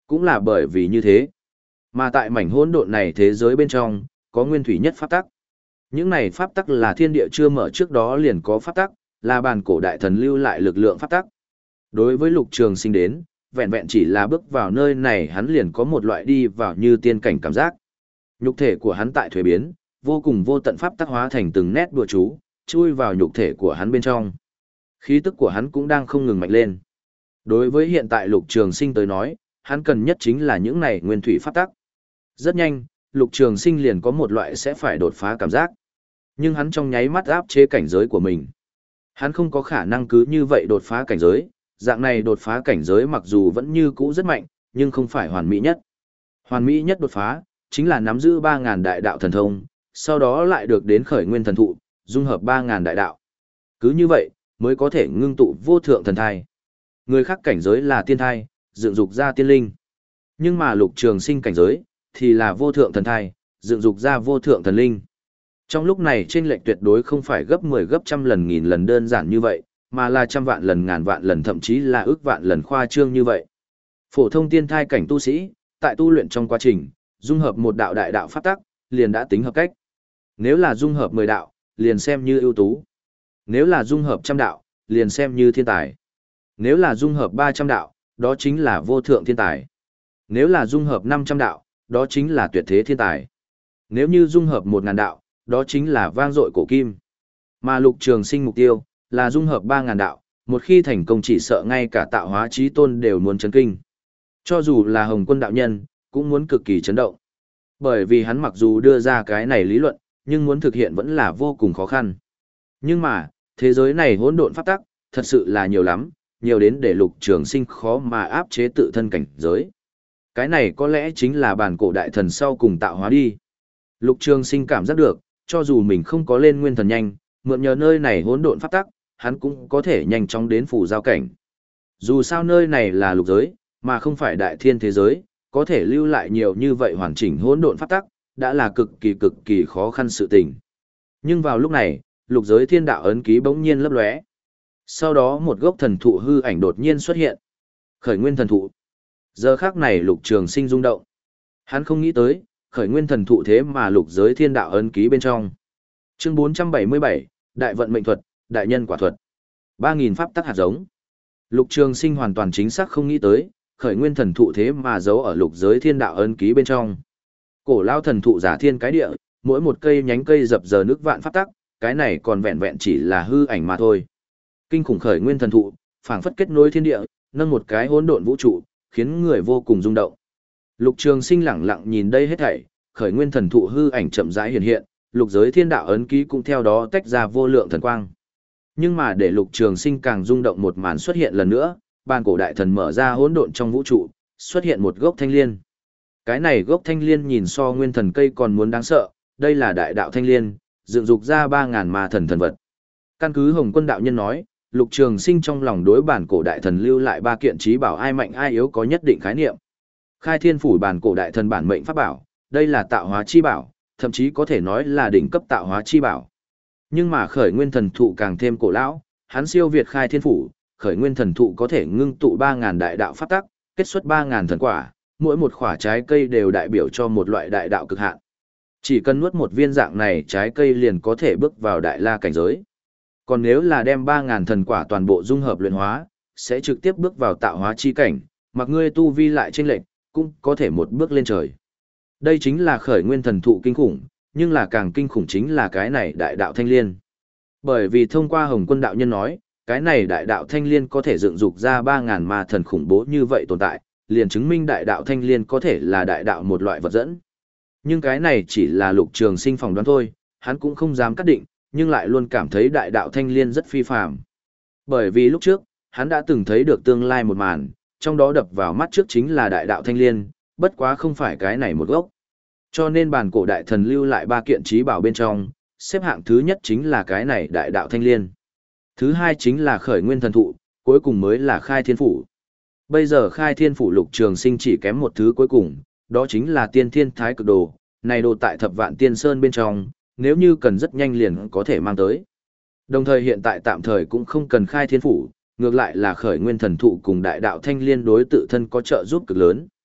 Cũng là bởi vì như thế, mà tại mảnh hỗn độn này thế giới bên trong, có nguyên thủy nhất pháp tắc. Những này pháp tắc là thiên địa chưa mở trước đó liền có pháp tắc, là bàn cổ đại thần lưu lại lực lượng pháp tắc. Đối với Lục Trường Sinh đến, vẹn vẹn chỉ là bước vào nơi này hắn liền có một loại đi vào như tiên cảnh cảm giác. Nhục thể của hắn tại thuế biến, vô cùng vô tận pháp tắc hóa thành từng nét đùa chú, chui vào nhục thể của hắn bên trong. Khí tức của hắn cũng đang không ngừng mạnh lên. Đối với hiện tại Lục Trường Sinh tới nói, hắn cần nhất chính là những này nguyên thủy pháp tắc. Rất nhanh, Lục Trường Sinh liền có một loại sẽ phải đột phá cảm giác. Nhưng hắn trong nháy mắt áp chế cảnh giới của mình. Hắn không có khả năng cứ như vậy đột phá cảnh giới, dạng này đột phá cảnh giới mặc dù vẫn như cũ rất mạnh, nhưng không phải hoàn mỹ nhất. Hoàn mỹ nhất đột phá, chính là nắm giữ ba ngàn đại đạo thần thông, sau đó lại được đến khởi nguyên thần thụ, dung hợp ba ngàn đại đạo. Cứ như vậy, mới có thể ngưng tụ vô thượng thần thai. Người khác cảnh giới là tiên thai, dựng dục ra tiên linh. Nhưng mà Lục Trường Sinh cảnh giới, thì là vô thượng thần thai, dựng dục ra vô thượng thần linh. Trong lúc này chênh lệch tuyệt đối không phải gấp mười gấp trăm lần nghìn lần đơn giản như vậy, mà là trăm vạn lần ngàn vạn lần thậm chí là ước vạn lần khoa trương như vậy. Phổ thông tiên thai cảnh tu sĩ, tại tu luyện trong quá trình, dung hợp một đạo đại đạo pháp tắc, liền đã tính hợp cách. Nếu là dung hợp mười đạo, liền xem như ưu tú. Nếu là dung hợp trăm đạo, liền xem như thiên tài. Nếu là dung hợp ba trăm đạo, đó chính là vô thượng thiên tài. Nếu là dung hợp năm trăm đạo, đó chính là tuyệt thế thiên tài. Nếu như dung hợp một ngàn đạo, đó chính là vang dội cổ kim. Mà Lục Trường Sinh mục tiêu là dung hợp ba ngàn đạo, một khi thành công chỉ sợ ngay cả tạo hóa chí tôn đều muốn chấn kinh. Cho dù là Hồng Quân đạo nhân, cũng muốn cực kỳ chấn động. Bởi vì hắn mặc dù đưa ra cái này lý luận, nhưng muốn thực hiện vẫn là vô cùng khó khăn. Nhưng mà, thế giới này hỗn độn pháp tắc, thật sự là nhiều lắm, nhiều đến để Lục Trường Sinh khó mà áp chế tự thân cảnh giới. Cái này có lẽ chính là bản cổ đại thần sau cùng tạo hóa đi. Lục Trường Sinh cảm giác được, cho dù mình không có lên nguyên thần nhanh, mượn nhờ nơi này hỗn độn pháp tắc, hắn cũng có thể nhanh chóng đến phủ giao cảnh. Dù sao nơi này là lục giới, mà không phải đại thiên thế giới, có thể lưu lại nhiều như vậy hoàn chỉnh hỗn độn pháp tắc, đã là cực kỳ cực kỳ khó khăn sự tình. Nhưng vào lúc này, lục giới thiên đạo ấn ký bỗng nhiên lấp lóe. Sau đó một gốc thần thụ hư ảnh đột nhiên xuất hiện. Khởi nguyên thần thụ. Giờ khắc này Lục Trường Sinh rung động. Hắn không nghĩ tới, khởi nguyên thần thụ thế mà lục giới thiên đạo ấn ký bên trong. Chương bốn trăm bảy mươi bảy, Đại vận mệnh thuật, Đại nhân quả thuật. ba nghìn pháp tắc hạt giống. Lục Trường Sinh hoàn toàn chính xác không nghĩ tới, khởi nguyên thần thụ thế mà giấu ở lục giới thiên đạo ấn ký bên trong. Cổ lao thần thụ giả thiên cái địa, mỗi một cây nhánh cây dập dờ nước vạn pháp tắc, cái này còn vẹn vẹn chỉ là hư ảnh mà thôi. Kinh khủng khởi nguyên thần thụ, phảng phất kết nối thiên địa, nâng một cái hỗn độn vũ trụ, khiến người vô cùng rung động. Lục Trường Sinh lẳng lặng nhìn đây hết thảy, khởi nguyên thần thụ hư ảnh chậm rãi hiện hiện, lục giới thiên đạo ấn ký cũng theo đó tách ra vô lượng thần quang. Nhưng mà để Lục Trường Sinh càng rung động một màn xuất hiện lần nữa, bàn cổ đại thần mở ra hỗn độn trong vũ trụ, xuất hiện một gốc thanh liên. Cái này gốc thanh liên nhìn so nguyên thần cây còn muốn đáng sợ, đây là đại đạo thanh liên, dựng dục ra ba ngàn ma thần thần vật. Căn cứ Hồng Quân đạo nhân nói, Lục Trường Sinh trong lòng đối bản cổ đại thần lưu lại ba kiện chí bảo ai mạnh ai yếu có nhất định khái niệm. Khai Thiên phủ bản cổ đại thần bản mệnh pháp bảo, đây là tạo hóa chi bảo, thậm chí có thể nói là đỉnh cấp tạo hóa chi bảo. Nhưng mà khởi nguyên thần thụ càng thêm cổ lão, hắn siêu việt Khai Thiên phủ, khởi nguyên thần thụ có thể ngưng tụ ba ngàn đại đạo pháp tắc, kết xuất ba ngàn thần quả, mỗi một quả trái cây đều đại biểu cho một loại đại đạo cực hạn. Chỉ cần nuốt một viên dạng này trái cây liền có thể bước vào đại la cảnh giới. Còn nếu là đem ba ngàn thần quả toàn bộ dung hợp luyện hóa, sẽ trực tiếp bước vào tạo hóa chi cảnh, mặc ngươi tu vi lại chênh lệch, cũng có thể một bước lên trời. Đây chính là khởi nguyên thần thụ kinh khủng, nhưng là càng kinh khủng chính là cái này đại đạo thanh liên. Bởi vì thông qua Hồng Quân đạo nhân nói, cái này đại đạo thanh liên có thể dựng dục ra ba ngàn ma thần khủng bố như vậy tồn tại, liền chứng minh đại đạo thanh liên có thể là đại đạo một loại vật dẫn. Nhưng cái này chỉ là Lục Trường Sinh phỏng đoán thôi, hắn cũng không dám cắt định, nhưng lại luôn cảm thấy đại đạo thanh liên rất phi phàm. Bởi vì lúc trước, hắn đã từng thấy được tương lai một màn, trong đó đập vào mắt trước chính là đại đạo thanh liên, bất quá không phải cái này một gốc. Cho nên bản cổ đại thần lưu lại ba kiện chí bảo bên trong, xếp hạng thứ nhất chính là cái này đại đạo thanh liên. Thứ hai chính là khởi nguyên thần thụ, cuối cùng mới là khai thiên phủ. Bây giờ khai thiên phủ Lục Trường Sinh chỉ kém một thứ cuối cùng, đó chính là tiên thiên thái cực đồ, này đồ tại thập vạn tiên sơn bên trong, nếu như cần rất nhanh liền có thể mang tới. Đồng thời hiện tại tạm thời cũng không cần khai thiên phủ, ngược lại là khởi nguyên thần thụ cùng đại đạo thanh liên đối tự thân có trợ giúp cực lớn.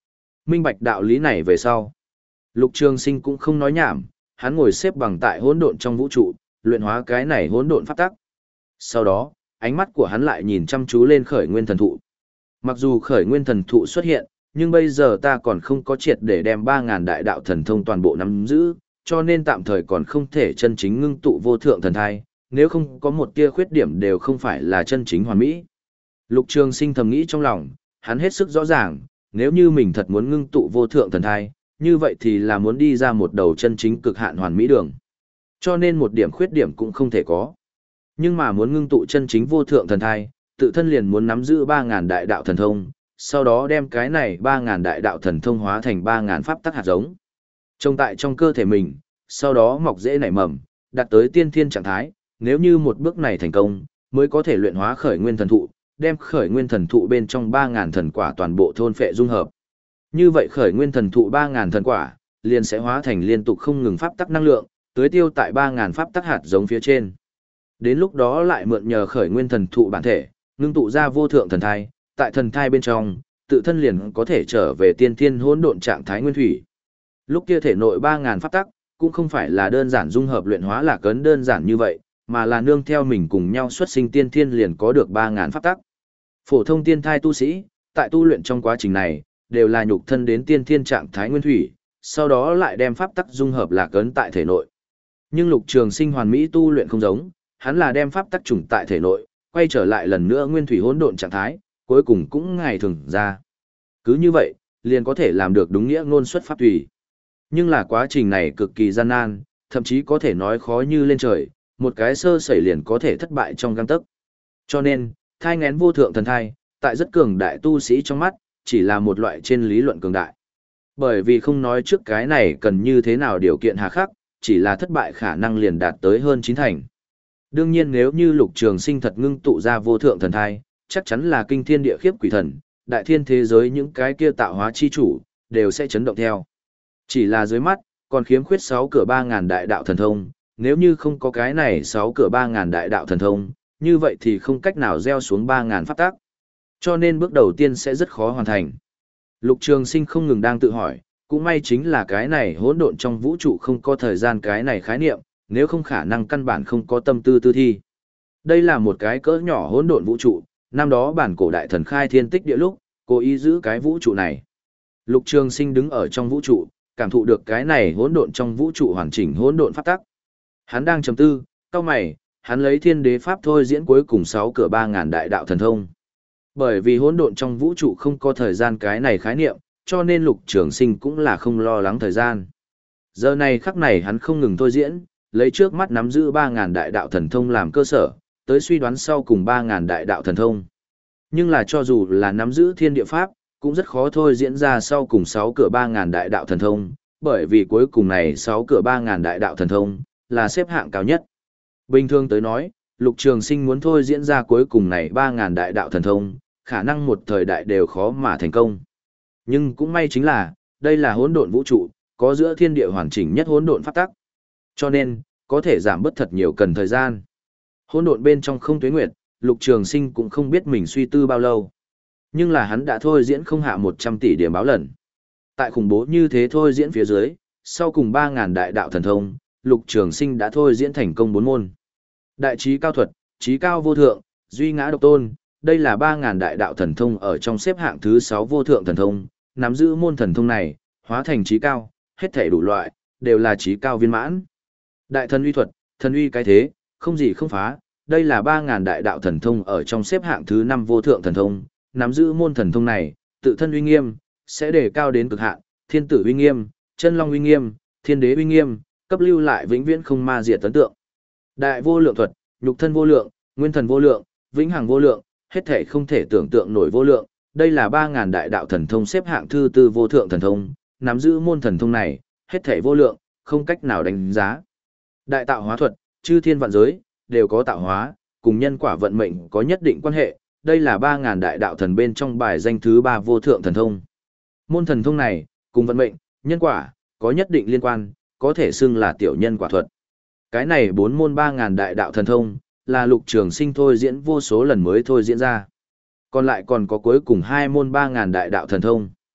Minh bạch đạo lý này về sau. Lục Trường Sinh cũng không nói nhảm, hắn ngồi xếp bằng tại hỗn độn trong vũ trụ, luyện hóa cái này hỗn độn pháp tắc. Sau đó, ánh mắt của hắn lại nhìn chăm chú lên khởi nguyên thần thụ. Mặc dù khởi nguyên thần thụ xuất hiện, nhưng bây giờ ta còn không có triệt để đem ba ngàn đại đạo thần thông toàn bộ nắm giữ, cho nên tạm thời còn không thể chân chính ngưng tụ vô thượng thần thai, nếu không có một tia khuyết điểm đều không phải là chân chính hoàn mỹ. Lục Trường Sinh thầm nghĩ trong lòng, hắn hết sức rõ ràng, nếu như mình thật muốn ngưng tụ vô thượng thần thai, như vậy thì là muốn đi ra một đầu chân chính cực hạn hoàn mỹ đường. Cho nên một điểm khuyết điểm cũng không thể có. Nhưng mà muốn ngưng tụ chân chính vô thượng thần thai, tự thân liền muốn nắm giữ ba ngàn đại đạo thần thông, sau đó đem cái này ba ngàn đại đạo thần thông hóa thành ba ngàn pháp tắc hạt giống. Trồng tại trong cơ thể mình, sau đó mọc rễ nảy mầm, đạt tới tiên thiên trạng thái, nếu như một bước này thành công, mới có thể luyện hóa khởi nguyên thần thụ, đem khởi nguyên thần thụ bên trong ba ngàn thần quả toàn bộ thôn phệ dung hợp. Như vậy khởi nguyên thần thụ ba ngàn thần quả, liền sẽ hóa thành liên tục không ngừng pháp tắc năng lượng, tưới tiêu tại ba ngàn pháp tắc hạt giống phía trên. Đến lúc đó lại mượn nhờ khởi nguyên thần thụ bản thể, ngưng tụ ra vô thượng thần thai, tại thần thai bên trong, tự thân liền có thể trở về tiên thiên hỗn độn trạng thái nguyên thủy. Lúc kia thể nội ba ngàn pháp tắc, cũng không phải là đơn giản dung hợp luyện hóa lạc ấn đơn giản như vậy, mà là nương theo mình cùng nhau xuất sinh tiên thiên liền có được ba ngàn pháp tắc. Phổ thông tiên thai tu sĩ, tại tu luyện trong quá trình này, đều là nhục thân đến tiên thiên trạng thái nguyên thủy, sau đó lại đem pháp tắc dung hợp lạc ấn tại thể nội. Nhưng Lục Trường Sinh hoàn mỹ tu luyện không giống, hắn là đem pháp tắc trùng tại thể nội, quay trở lại lần nữa nguyên thủy hỗn độn trạng thái, cuối cùng cũng ngày thường ra. Cứ như vậy, liền có thể làm được đúng nghĩa ngôn xuất pháp tùy. Nhưng là quá trình này cực kỳ gian nan, thậm chí có thể nói khó như lên trời, một cái sơ sẩy liền có thể thất bại trong gang tấc. Cho nên, thai nghén vô thượng thần thai, tại rất cường đại tu sĩ trong mắt, chỉ là một loại trên lý luận cường đại. Bởi vì không nói trước cái này cần như thế nào điều kiện hà khắc, chỉ là thất bại khả năng liền đạt tới hơn chín thành. Đương nhiên nếu như Lục Trường Sinh thật ngưng tụ ra vô thượng thần thai, chắc chắn là kinh thiên địa khiếp quỷ thần, đại thiên thế giới những cái kia tạo hóa chi chủ, đều sẽ chấn động theo. Chỉ là dưới mắt, còn khiếm khuyết sáu cửa ba ngàn đại đạo thần thông, nếu như không có cái này sáu cửa ba ngàn đại đạo thần thông, như vậy thì không cách nào gieo xuống ba ngàn pháp tắc. Cho nên bước đầu tiên sẽ rất khó hoàn thành. Lục Trường Sinh không ngừng đang tự hỏi, cũng may chính là cái này hỗn độn trong vũ trụ không có thời gian cái này khái niệm, nếu không khả năng căn bản không có tâm tư tư thi. Đây là một cái cỡ nhỏ hỗn độn vũ trụ, năm đó bản cổ đại thần khai thiên tích địa lúc, cố ý giữ cái vũ trụ này. Lục Trường Sinh đứng ở trong vũ trụ, cảm thụ được cái này hỗn độn trong vũ trụ hoàn chỉnh hỗn độn pháp tắc. Hắn đang trầm tư, cau mày, hắn lấy Thiên Đế pháp thôi diễn cuối cùng sáu cửa ba ngàn đại đạo thần thông. Bởi vì hỗn độn trong vũ trụ không có thời gian cái này khái niệm, cho nên Lục Trường Sinh cũng là không lo lắng thời gian. Giờ này khắc này hắn không ngừng thôi diễn, lấy trước mắt nắm giữ ba ngàn đại đạo thần thông làm cơ sở, tới suy đoán sau cùng ba ngàn đại đạo thần thông. Nhưng là cho dù là nắm giữ thiên địa pháp, cũng rất khó thôi diễn ra sau cùng sáu cửa ba ngàn đại đạo thần thông, bởi vì cuối cùng này sáu cửa ba ngàn đại đạo thần thông là xếp hạng cao nhất. Bình thường tới nói, Lục Trường Sinh muốn thôi diễn ra cuối cùng này ba ngàn đại đạo thần thông, khả năng một thời đại đều khó mà thành công. Nhưng cũng may chính là, đây là hỗn độn vũ trụ, có giữa thiên địa hoàn chỉnh nhất hỗn độn pháp tắc. Cho nên, có thể giảm bớt thật nhiều cần thời gian. Hỗn độn bên trong không tuế nguyệt, Lục Trường Sinh cũng không biết mình suy tư bao lâu. Nhưng là hắn đã thôi diễn không hạ một trăm tỷ điểm báo lần. Tại khủng bố như thế thôi diễn phía dưới, sau cùng ba ngàn đại đạo thần thông, Lục Trường Sinh đã thôi diễn thành công bốn môn. Đại trí cao thuật, trí cao vô thượng, duy ngã độc tôn, đây là ba ngàn đại đạo thần thông ở trong xếp hạng thứ sáu vô thượng thần thông, nắm giữ môn thần thông này, hóa thành trí cao, hết thảy đủ loại, đều là trí cao viên mãn. Đại thần uy thuật, thần uy cái thế, không gì không phá, đây là ba ngàn đại đạo thần thông ở trong xếp hạng thứ năm vô thượng thần thông, nắm giữ môn thần thông này, tự thân uy nghiêm, sẽ đề cao đến cực hạn, thiên tử uy nghiêm, chân long uy nghiêm, thiên đế uy nghiêm, cấp lưu lại vĩnh viễn không ma diệt ấn tượng. Đại vô lượng thuật, nhục thân vô lượng, nguyên thần vô lượng, vĩnh hằng vô lượng, hết thể không thể tưởng tượng nổi vô lượng, đây là ba ngàn đại đạo thần thông xếp hạng thứ tư vô thượng thần thông, nắm giữ môn thần thông này, hết thể vô lượng, không cách nào đánh giá. Đại tạo hóa thuật, chư thiên vạn giới, đều có tạo hóa, cùng nhân quả vận mệnh có nhất định quan hệ, đây là ba ngàn đại đạo thần bên trong bài danh thứ ba vô thượng thần thông. Môn thần thông này, cùng vận mệnh, nhân quả, có nhất định liên quan, có thể xưng là tiểu nhân quả thuật. Cái này bốn môn ba ngàn đại đạo thần thông, là Lục Trường Sinh thôi diễn vô số lần mới thôi diễn ra. Còn lại còn có cuối cùng hai môn ba ngàn đại đạo thần thông.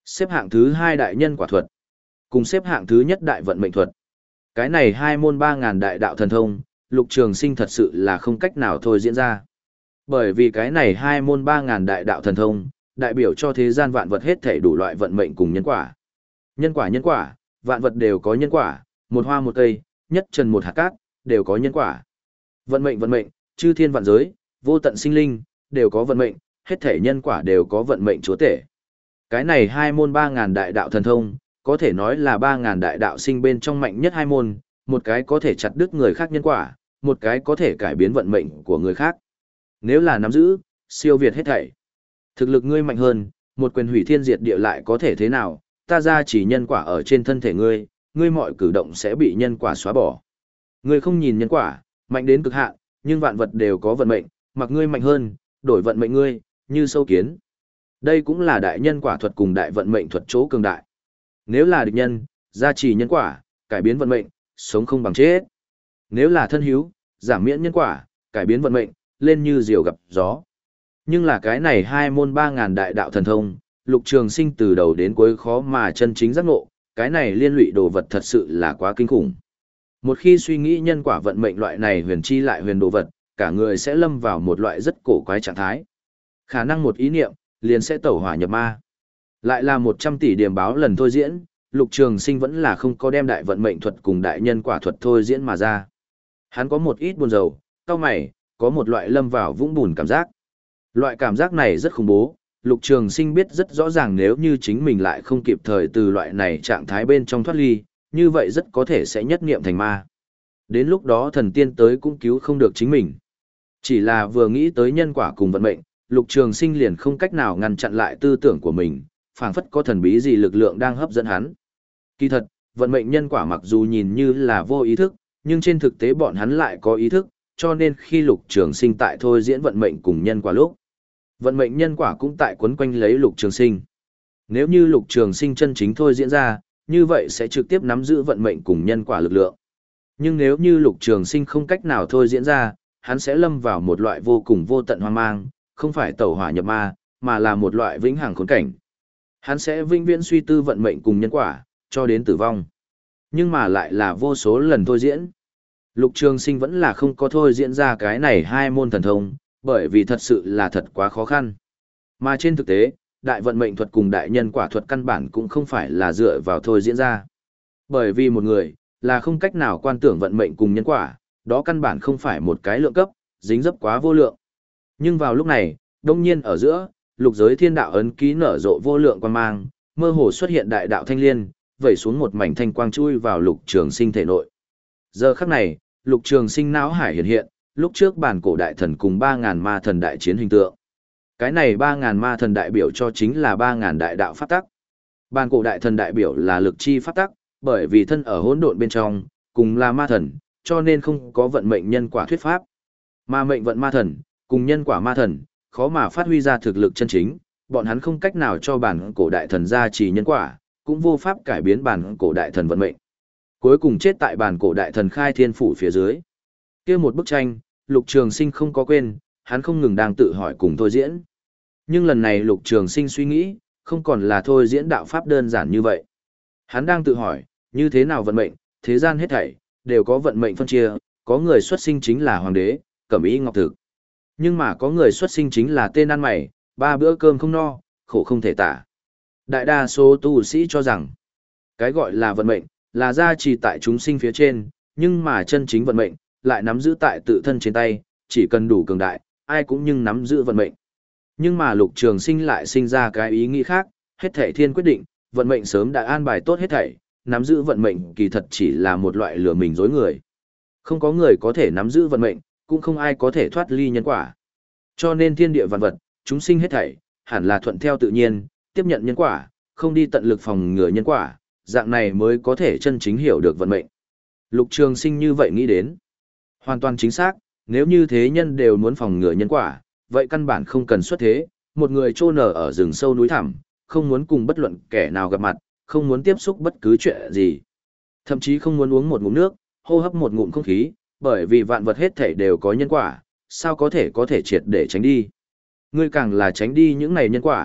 Xếp hạng thứ hai đại nhân quả thuật, cùng xếp hạng thứ nhất đại vận mệnh thuật. Cái này hai môn ba ngàn đại đạo thần thông, Lục Trường Sinh thật sự là không cách nào thôi diễn ra. Bởi vì cái này hai môn ba ngàn đại đạo thần thông, đại biểu cho thế gian vạn vật hết thảy đủ loại vận mệnh cùng nhân quả. Nhân quả nhân quả, vạn vật đều có nhân quả, một hoa một cây, nhất trần một hạt cát, đều có nhân quả. Vận mệnh vận mệnh, chư thiên vạn giới, vô tận sinh linh, đều có vận mệnh, hết thảy nhân quả đều có vận mệnh chúa tể. Cái này hai môn ba ngàn đại đạo thần thông, có thể nói là ba ngàn đại đạo sinh bên trong mạnh nhất hai môn, một cái có thể chặt đứt người khác nhân quả, một cái có thể cải biến vận mệnh của người khác. Nếu là nắm giữ, siêu việt hết thảy. Thực lực ngươi mạnh hơn, một quyền hủy thiên diệt địa lại có thể thế nào, ta ra chỉ nhân quả ở trên thân thể ngươi, ngươi mọi cử động sẽ bị nhân quả xóa bỏ. Ngươi không nhìn nhân quả, mạnh đến cực hạn, nhưng vạn vật đều có vận mệnh, mặc ngươi mạnh hơn, đổi vận mệnh ngươi, như sâu kiến. Đây cũng là đại nhân quả thuật cùng đại vận mệnh thuật chỗ cường đại. Nếu là địch nhân, gia trì nhân quả, cải biến vận mệnh, sống không bằng chết. Nếu là thân hữu, giảm miễn nhân quả, cải biến vận mệnh, lên như diều gặp gió. Nhưng là cái này hai môn ba ngàn đại đạo thần thông, Lục Trường Sinh từ đầu đến cuối khó mà chân chính giác ngộ, cái này liên lụy đồ vật thật sự là quá kinh khủng. Một khi suy nghĩ nhân quả vận mệnh loại này huyền chi lại huyền đồ vật, cả người sẽ lâm vào một loại rất cổ quái trạng thái. Khả năng một ý niệm, liền sẽ tẩu hỏa nhập ma. Lại là một trăm tỷ điểm báo lần thôi diễn, Lục Trường Sinh vẫn là không có đem đại vận mệnh thuật cùng đại nhân quả thuật thôi diễn mà ra. Hắn có một ít buồn rầu, cau mày, có một loại lâm vào vũng bùn cảm giác. Loại cảm giác này rất khủng bố, Lục Trường Sinh biết rất rõ ràng nếu như chính mình lại không kịp thời từ loại này trạng thái bên trong thoát ly, như vậy rất có thể sẽ nhất niệm thành ma. Đến lúc đó thần tiên tới cũng cứu không được chính mình. Chỉ là vừa nghĩ tới nhân quả cùng vận mệnh, Lục Trường Sinh liền không cách nào ngăn chặn lại tư tưởng của mình, phảng phất có thần bí gì lực lượng đang hấp dẫn hắn. Kỳ thật, vận mệnh nhân quả mặc dù nhìn như là vô ý thức, nhưng trên thực tế bọn hắn lại có ý thức, cho nên khi Lục Trường Sinh tại thôi diễn vận mệnh cùng nhân quả lúc, vận mệnh nhân quả cũng tại quấn quanh lấy Lục Trường Sinh. Nếu như Lục Trường Sinh chân chính thôi diễn ra, như vậy sẽ trực tiếp nắm giữ vận mệnh cùng nhân quả lực lượng. Nhưng nếu như Lục Trường Sinh không cách nào thôi diễn ra, hắn sẽ lâm vào một loại vô cùng vô tận hoang mang, không phải tẩu hỏa nhập ma, mà là một loại vĩnh hằng khốn cảnh. Hắn sẽ vĩnh viễn suy tư vận mệnh cùng nhân quả, cho đến tử vong. Nhưng mà lại là vô số lần thôi diễn. Lục Trường Sinh vẫn là không có thôi diễn ra cái này hai môn thần thông, bởi vì thật sự là thật quá khó khăn. Mà trên thực tế, đại vận mệnh thuật cùng đại nhân quả thuật căn bản cũng không phải là dựa vào thôi diễn ra. Bởi vì một người, là không cách nào quan tưởng vận mệnh cùng nhân quả, đó căn bản không phải một cái lượng cấp, dính dấp quá vô lượng. Nhưng vào lúc này, đông nhiên ở giữa, lục giới thiên đạo ấn ký nở rộ vô lượng quang mang, mơ hồ xuất hiện đại đạo thanh liên, vẩy xuống một mảnh thanh quang chui vào Lục Trường Sinh thể nội. Giờ khắc này, Lục Trường Sinh não hải hiện hiện, lúc trước bản cổ đại thần cùng ba ngàn ma thần đại chiến hình tượng. Cái này ba ngàn ma thần đại biểu cho chính là ba ngàn đại đạo pháp tắc. Bản cổ đại thần đại biểu là lực chi pháp tắc, bởi vì thân ở hỗn độn bên trong, cùng là ma thần, cho nên không có vận mệnh nhân quả thuyết pháp. Mà mệnh vận ma thần, cùng nhân quả ma thần, khó mà phát huy ra thực lực chân chính, bọn hắn không cách nào cho bản cổ đại thần gia trì nhân quả, cũng vô pháp cải biến bản cổ đại thần vận mệnh. Cuối cùng chết tại bản cổ đại thần khai thiên phủ phía dưới. Kia một bức tranh, Lục Trường Sinh không có quên, hắn không ngừng đang tự hỏi cùng thôi diễn. Nhưng lần này Lục Trường Sinh suy nghĩ, không còn là thôi diễn đạo pháp đơn giản như vậy. Hắn đang tự hỏi, như thế nào vận mệnh, thế gian hết thảy đều có vận mệnh phân chia, có người xuất sinh chính là hoàng đế, cẩm y ngọc thực. Nhưng mà có người xuất sinh chính là tên ăn mày, ba bữa cơm không no, khổ không thể tả. Đại đa số tu sĩ cho rằng, cái gọi là vận mệnh, là gia trì tại chúng sinh phía trên, nhưng mà chân chính vận mệnh, lại nắm giữ tại tự thân trên tay, chỉ cần đủ cường đại, ai cũng nhưng nắm giữ vận mệnh. Nhưng mà Lục Trường Sinh lại sinh ra cái ý nghĩ khác, hết thảy thiên quyết định, vận mệnh sớm đã an bài tốt hết thảy, nắm giữ vận mệnh kỳ thật chỉ là một loại lừa mình dối người. Không có người có thể nắm giữ vận mệnh, cũng không ai có thể thoát ly nhân quả. Cho nên thiên địa vạn vật, chúng sinh hết thảy, hẳn là thuận theo tự nhiên, tiếp nhận nhân quả, không đi tận lực phòng ngừa nhân quả, dạng này mới có thể chân chính hiểu được vận mệnh. Lục Trường Sinh như vậy nghĩ đến. Hoàn toàn chính xác, nếu như thế nhân đều muốn phòng ngừa nhân quả, vậy căn bản không cần xuất thế, một người chôn ở ở rừng sâu núi thẳm, không muốn cùng bất luận kẻ nào gặp mặt, không muốn tiếp xúc bất cứ chuyện gì. Thậm chí không muốn uống một ngụm nước, hô hấp một ngụm không khí, bởi vì vạn vật hết thảy đều có nhân quả, sao có thể có thể triệt để tránh đi. Ngươi càng là tránh đi những này nhân quả,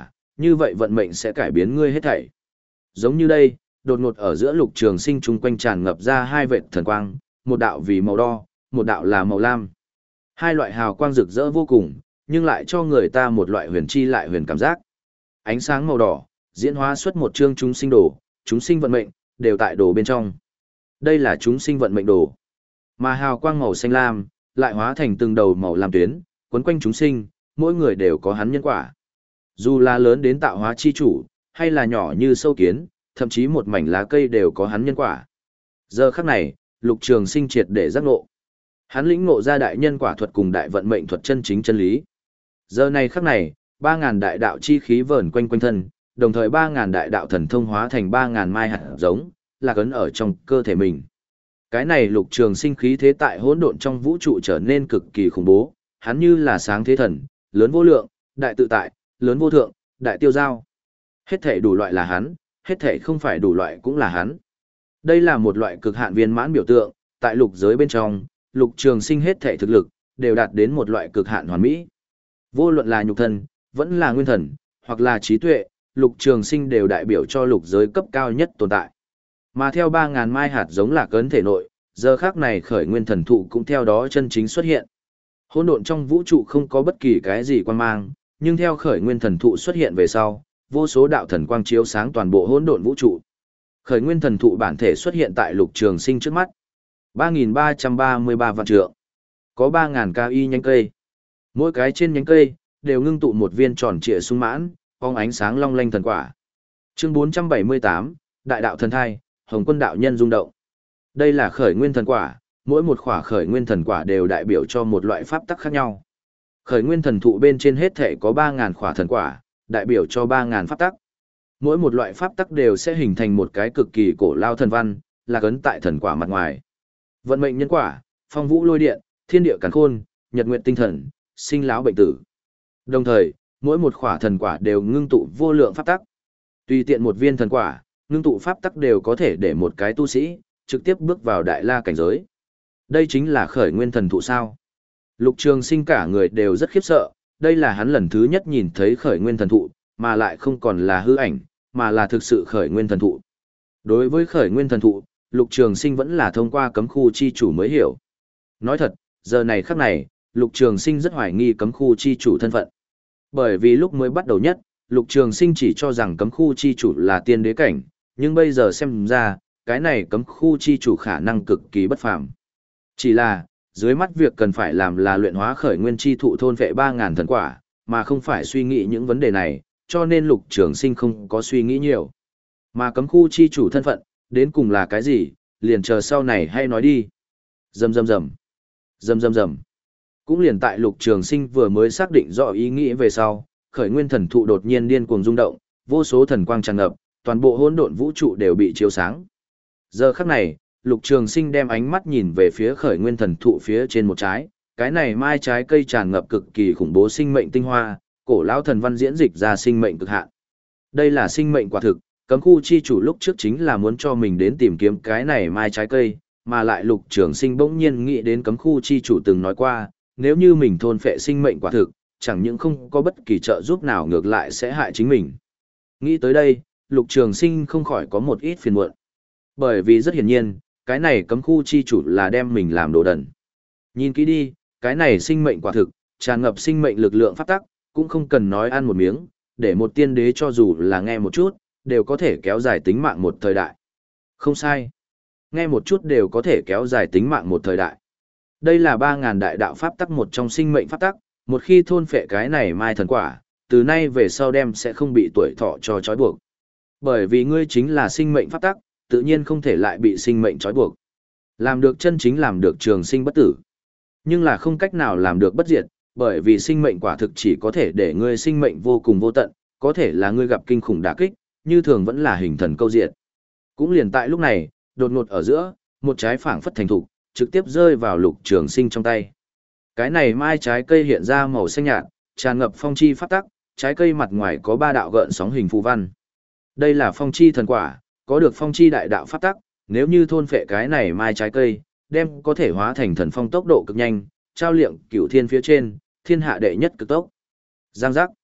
như vậy vận mệnh sẽ cải biến ngươi hết thảy. Giống như đây, đột ngột ở giữa Lục Trường Sinh chung quanh tràn ngập ra hai vệt thần quang, một đạo vì màu đỏ, một đạo là màu lam. Hai loại hào quang rực rỡ vô cùng, nhưng lại cho người ta một loại huyền chi lại huyền cảm giác. Ánh sáng màu đỏ, diễn hóa xuất một chương chúng sinh đồ, chúng sinh vận mệnh, đều tại đồ bên trong. Đây là chúng sinh vận mệnh đồ. Mà hào quang màu xanh lam, lại hóa thành từng đầu màu lam tuyến, quấn quanh chúng sinh, mỗi người đều có hắn nhân quả. Dù là lớn đến tạo hóa chi chủ, hay là nhỏ như sâu kiến, thậm chí một mảnh lá cây đều có hắn nhân quả. Giờ khắc này, Lục Trường Sinh triệt để giác ngộ. Hắn lĩnh ngộ ra đại nhân quả thuật cùng đại vận mệnh thuật chân chính chân lý. Giờ này khắc này, ba ngàn đại đạo chi khí vờn quanh quanh thân, đồng thời ba ngàn đại đạo thần thông hóa thành ba ngàn mai hạt giống, lạc ấn ở trong cơ thể mình. Cái này Lục Trường Sinh khí thế tại hỗn độn trong vũ trụ trở nên cực kỳ khủng bố, hắn như là sáng thế thần, lớn vô lượng, đại tự tại, lớn vô thượng, đại tiêu giao. Hết thể đủ loại là hắn, hết thể không phải đủ loại cũng là hắn. Đây là một loại cực hạn viên mãn biểu tượng, tại lục giới bên trong, Lục Trường Sinh hết thể thực lực đều đạt đến một loại cực hạn hoàn mỹ. Vô luận là nhục thân, vẫn là nguyên thần, hoặc là trí tuệ, Lục Trường Sinh đều đại biểu cho lục giới cấp cao nhất tồn tại. Mà theo ba ngàn mai hạt giống lạc ấn thể nội, giờ khắc này khởi nguyên thần thụ cũng theo đó chân chính xuất hiện. Hỗn độn trong vũ trụ không có bất kỳ cái gì quan mang, nhưng theo khởi nguyên thần thụ xuất hiện về sau, vô số đạo thần quang chiếu sáng toàn bộ hỗn độn vũ trụ. Khởi nguyên thần thụ bản thể xuất hiện tại Lục Trường Sinh trước mắt. ba nghìn ba trăm ba mươi ba vạn trượng. Có ba ngàn cao y nhánh cây. Mỗi cái trên nhánh cây đều ngưng tụ một viên tròn trịa sung mãn, phóng ánh sáng long lanh thần quả. Chương bốn trăm bảy mươi tám, Đại đạo thần thai, Hồng Quân đạo nhân rung động. Đây là khởi nguyên thần quả, mỗi một khỏa khởi nguyên thần quả đều đại biểu cho một loại pháp tắc khác nhau. Khởi nguyên thần thụ bên trên hết thể có ba ngàn khỏa thần quả, đại biểu cho ba ngàn pháp tắc. Mỗi một loại pháp tắc đều sẽ hình thành một cái cực kỳ cổ lao thần văn, là cấn tại thần quả mặt ngoài. Vận mệnh nhân quả, phong vũ lôi điện, thiên địa càn khôn, nhật nguyệt tinh thần, sinh lão bệnh tử. Đồng thời, mỗi một khỏa thần quả đều ngưng tụ vô lượng pháp tắc. Tùy tiện một viên thần quả, ngưng tụ pháp tắc đều có thể để một cái tu sĩ trực tiếp bước vào đại la cảnh giới. Đây chính là khởi nguyên thần thụ sao? Lục Trường Sinh cả người đều rất khiếp sợ, đây là hắn lần thứ nhất nhìn thấy khởi nguyên thần thụ, mà lại không còn là hư ảnh, mà là thực sự khởi nguyên thần thụ. Đối với khởi nguyên thần thụ, Lục Trường Sinh vẫn là thông qua cấm khu chi chủ mới hiểu. Nói thật, giờ này khắc này, Lục Trường Sinh rất hoài nghi cấm khu chi chủ thân phận. Bởi vì lúc mới bắt đầu nhất, Lục Trường Sinh chỉ cho rằng cấm khu chi chủ là tiên đế cảnh, nhưng bây giờ xem ra, cái này cấm khu chi chủ khả năng cực kỳ bất phàm. Chỉ là, dưới mắt việc cần phải làm là luyện hóa khởi nguyên chi thụ thôn vệ ba ngàn thần quả, mà không phải suy nghĩ những vấn đề này, cho nên Lục Trường Sinh không có suy nghĩ nhiều. Mà cấm khu chi chủ thân phận, đến cùng là cái gì, liền chờ sau này hay nói đi. Rầm rầm rầm. Rầm rầm rầm. Cũng liền tại Lục Trường Sinh vừa mới xác định rõ ý nghĩ về sau, khởi nguyên thần thụ đột nhiên điên cuồng rung động, vô số thần quang tràn ngập, toàn bộ hỗn độn vũ trụ đều bị chiếu sáng. Giờ khắc này, Lục Trường Sinh đem ánh mắt nhìn về phía khởi nguyên thần thụ phía trên một trái, cái này mai trái cây tràn ngập cực kỳ khủng bố sinh mệnh tinh hoa, cổ lão thần văn diễn dịch ra sinh mệnh cực hạn. Đây là sinh mệnh quả thực, cấm khu chi chủ lúc trước chính là muốn cho mình đến tìm kiếm cái này mai trái cây, mà lại Lục Trường Sinh bỗng nhiên nghĩ đến cấm khu chi chủ từng nói qua, nếu như mình thôn phệ sinh mệnh quả thực, chẳng những không có bất kỳ trợ giúp nào ngược lại sẽ hại chính mình. Nghĩ tới đây, Lục Trường Sinh không khỏi có một ít phiền muộn. Bởi vì rất hiển nhiên, cái này cấm khu chi chủ là đem mình làm đồ đần. Nhìn kỹ đi, cái này sinh mệnh quả thực, tràn ngập sinh mệnh lực lượng pháp tắc, cũng không cần nói ăn một miếng, để một tiên đế cho dù là nghe một chút, đều có thể kéo dài tính mạng một thời đại. Không sai. Nghe một chút đều có thể kéo dài tính mạng một thời đại. Đây là ba ngàn đại đạo pháp tắc một trong sinh mệnh pháp tắc, một khi thôn phệ cái này mai thần quả, từ nay về sau đem sẽ không bị tuổi thọ cho trói buộc. Bởi vì ngươi chính là sinh mệnh pháp tắc, tự nhiên không thể lại bị sinh mệnh trói buộc. Làm được chân chính làm được trường sinh bất tử. Nhưng là không cách nào làm được bất diệt, bởi vì sinh mệnh quả thực chỉ có thể để ngươi sinh mệnh vô cùng vô tận, có thể là ngươi gặp kinh khủng đả kích, như thường vẫn là hình thần câu diệt. Cũng liền tại lúc này, đột ngột ở giữa, một trái phảng phất thành thục, trực tiếp rơi vào Lục Trường Sinh trong tay. Cái này mai trái cây hiện ra màu xanh nhạt, tràn ngập phong chi pháp tắc, trái cây mặt ngoài có ba đạo gợn sóng hình phù văn. Đây là phong chi thần quả, có được phong chi đại đạo pháp tắc, nếu như thôn phệ cái này mai trái cây, đem có thể hóa thành thần phong tốc độ cực nhanh, trao liệng cửu thiên phía trên, thiên hạ đệ nhất cực tốc. Giang giác.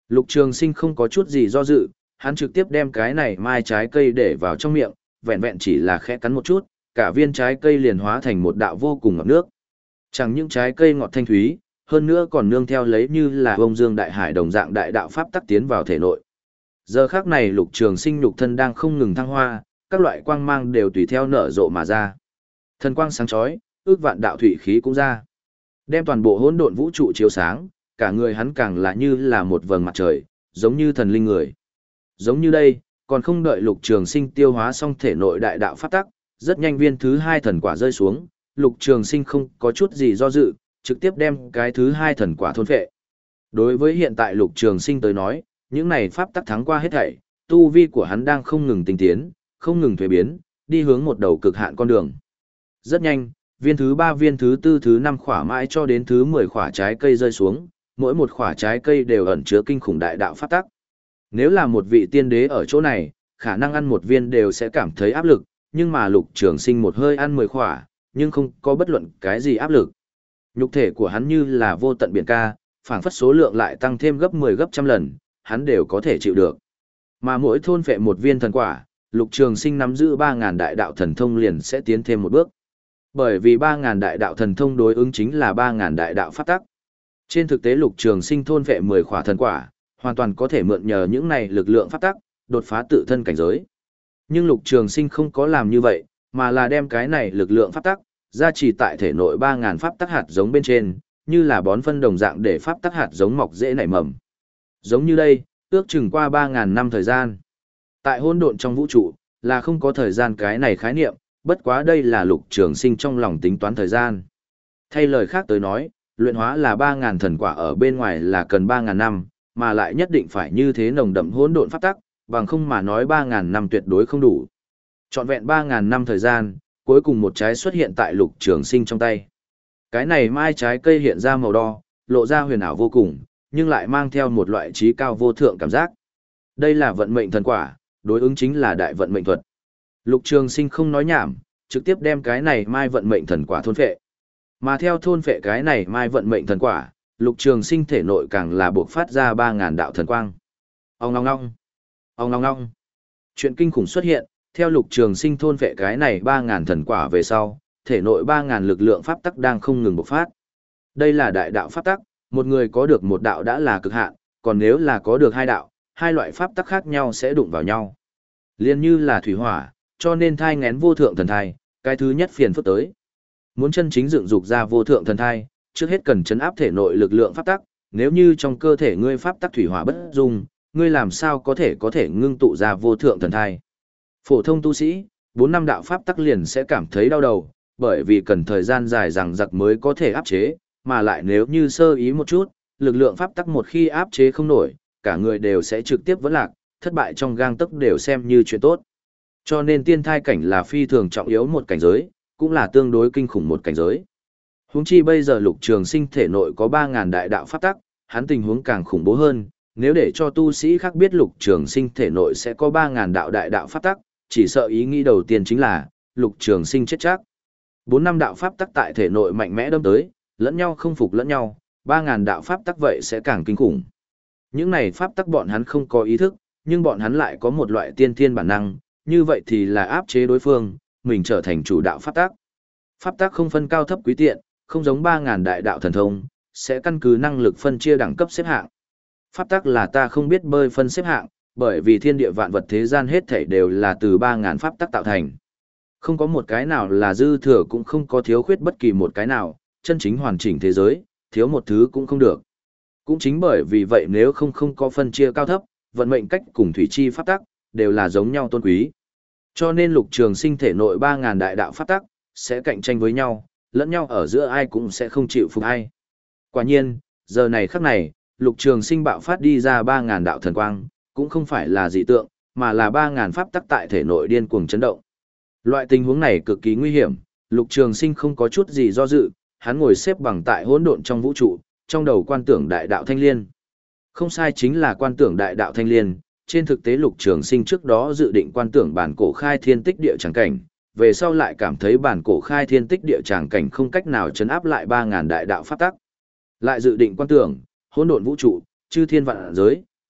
Lục Trường Sinh không có chút gì do dự, hắn trực tiếp đem cái này mai trái cây để vào trong miệng, vẹn vẹn chỉ là khẽ cắn một chút, cả viên trái cây liền hóa thành một đạo vô cùng ngọt nước. Chẳng những trái cây ngọt thanh thúy, hơn nữa còn nương theo lấy như là bông dương đại hải đồng dạng đại đạo pháp tắc tiến vào thể nội. Giờ khắc này Lục Trường Sinh nhục thân đang không ngừng thăng hoa, các loại quang mang đều tùy theo nở rộ mà ra. Thần quang sáng chói, ước vạn đạo thủy khí cũng ra. Đem toàn bộ hỗn độn vũ trụ chiếu sáng, cả người hắn càng là như là một vầng mặt trời, giống như thần linh người. Giống như đây, còn không đợi Lục Trường Sinh tiêu hóa xong thể nội đại đạo pháp tắc, rất nhanh viên thứ hai thần quả rơi xuống, Lục Trường Sinh không có chút gì do dự, trực tiếp đem cái thứ hai thần quả thôn phệ. Đối với hiện tại Lục Trường Sinh tới nói, những này pháp tắc thắng qua hết thảy, tu vi của hắn đang không ngừng tinh tiến, không ngừng thuế biến, đi hướng một đầu cực hạn con đường. Rất nhanh, viên thứ ba, viên thứ tư, thứ năm khỏa mãi cho đến thứ mười khỏa trái cây rơi xuống, mỗi một khỏa trái cây đều ẩn chứa kinh khủng đại đạo pháp tắc. Nếu là một vị tiên đế ở chỗ này, khả năng ăn một viên đều sẽ cảm thấy áp lực, nhưng mà Lục Trường Sinh một hơi ăn mười khỏa, nhưng không có bất luận cái gì áp lực. Nhục thể của hắn như là vô tận biển ca, phảng phất số lượng lại tăng thêm gấp mười gấp trăm lần, hắn đều có thể chịu được. Mà mỗi thôn phệ một viên thần quả, Lục Trường Sinh nắm giữ ba ngàn đại đạo thần thông liền sẽ tiến thêm một bước. Bởi vì ba ngàn đại đạo thần thông đối ứng chính là ba ngàn đại đạo pháp tắc. Trên thực tế Lục Trường Sinh thôn phệ mười khỏa thần quả, hoàn toàn có thể mượn nhờ những này lực lượng pháp tắc, đột phá tự thân cảnh giới. Nhưng Lục Trường Sinh không có làm như vậy, mà là đem cái này lực lượng pháp tắc gia trì tại thể nội ba ngàn pháp tắc hạt giống bên trên, như là bón phân đồng dạng để pháp tắc hạt giống mọc dễ nảy mầm. Giống như đây, ước chừng qua ba ngàn năm thời gian. Tại hỗn độn trong vũ trụ, là không có thời gian cái này khái niệm, bất quá đây là Lục Trường Sinh trong lòng tính toán thời gian. Thay lời khác tới nói, luyện hóa là ba ngàn thần quả ở bên ngoài là cần ba ngàn năm, mà lại nhất định phải như thế nồng đậm hỗn độn pháp tắc, bằng không mà nói ba ngàn năm tuyệt đối không đủ. Trọn vẹn ba ngàn năm thời gian, cuối cùng một trái xuất hiện tại Lục Trường Sinh trong tay. Cái này mai trái cây hiện ra màu đỏ, lộ ra huyền ảo vô cùng, nhưng lại mang theo một loại trí cao vô thượng cảm giác. Đây là vận mệnh thần quả, đối ứng chính là đại vận mệnh thuật. Lục Trường Sinh không nói nhảm, trực tiếp đem cái này mai vận mệnh thần quả thôn phệ. Mà theo thôn phệ cái này mai vận mệnh thần quả, Lục Trường Sinh thể nội càng là buộc phát ra ba ngàn đạo thần quang. Ong ngong ngong, ong ngong ngong. Chuyện kinh khủng xuất hiện, theo Lục Trường Sinh thôn phệ cái này ba ngàn thần quả về sau, thể nội ba ngàn lực lượng pháp tắc đang không ngừng bộc phát. Đây là đại đạo pháp tắc, một người có được một đạo đã là cực hạn, còn nếu là có được hai đạo, hai loại pháp tắc khác nhau sẽ đụng vào nhau. Liên như là thủy hỏa, cho nên thai nghén vô thượng thần thai, cái thứ nhất phiền phức tới. Muốn chân chính dựng dục ra vô thượng thần thai, trước hết cần chấn áp thể nội lực lượng pháp tắc, nếu như trong cơ thể ngươi pháp tắc thủy hỏa bất dung, ngươi làm sao có thể có thể ngưng tụ ra vô thượng thần thai. Phổ thông tu sĩ, bốn năm đạo pháp tắc liền sẽ cảm thấy đau đầu, bởi vì cần thời gian dài rằng giặc mới có thể áp chế, mà lại nếu như sơ ý một chút, lực lượng pháp tắc một khi áp chế không nổi, cả người đều sẽ trực tiếp vẫn lạc, thất bại trong gang tấc đều xem như chuyện tốt. Cho nên tiên thai cảnh là phi thường trọng yếu một cảnh giới, cũng là tương đối kinh khủng một cảnh giới. Huống chi bây giờ Lục Trường Sinh thể nội có ba ngàn đại đạo pháp tắc, hắn tình huống càng khủng bố hơn, nếu để cho tu sĩ khác biết Lục Trường Sinh thể nội sẽ có ba ngàn đạo đại đạo pháp tắc, chỉ sợ ý nghĩ đầu tiên chính là Lục Trường Sinh chết chắc. Bốn năm đạo pháp tắc tại thể nội mạnh mẽ đâm tới, lẫn nhau không phục lẫn nhau, ba ngàn đạo pháp tắc vậy sẽ càng kinh khủng. Những này pháp tắc bọn hắn không có ý thức, nhưng bọn hắn lại có một loại tiên thiên bản năng, như vậy thì là áp chế đối phương, mình trở thành chủ đạo pháp tắc. Pháp tắc không phân cao thấp quý tiện, không giống ba ngàn đại đạo thần thông, sẽ căn cứ năng lực phân chia đẳng cấp xếp hạng. Pháp tắc là ta không biết bơi phân xếp hạng, bởi vì thiên địa vạn vật thế gian hết thảy đều là từ ba ngàn pháp tắc tạo thành. Không có một cái nào là dư thừa cũng không có thiếu khuyết bất kỳ một cái nào, chân chính hoàn chỉnh thế giới, thiếu một thứ cũng không được. Cũng chính bởi vì vậy nếu không không có phân chia cao thấp, vận mệnh cách cùng thủy chi pháp tắc, đều là giống nhau tôn quý. Cho nên Lục Trường Sinh thể nội ba ngàn đại đạo pháp tắc, sẽ cạnh tranh với nhau, lẫn nhau ở giữa ai cũng sẽ không chịu phục ai. Quả nhiên, giờ này khắc này, Lục Trường Sinh bạo phát đi ra ba ngàn đạo thần quang, cũng không phải là dị tượng, mà là ba ngàn pháp tắc tại thể nội điên cuồng chấn động. Loại tình huống này cực kỳ nguy hiểm, Lục Trường Sinh không có chút gì do dự, hắn ngồi xếp bằng tại hỗn độn trong vũ trụ, trong đầu quan tưởng đại đạo thanh liên. Không sai, chính là quan tưởng đại đạo thanh liên, trên thực tế Lục Trường Sinh trước đó dự định quan tưởng bản cổ khai thiên tích địa tràng cảnh, về sau lại cảm thấy bản cổ khai thiên tích địa tràng cảnh không cách nào chấn áp lại ba ngàn đại đạo pháp tắc. Lại dự định quan tưởng hỗn độn vũ trụ, chư thiên vạn giới,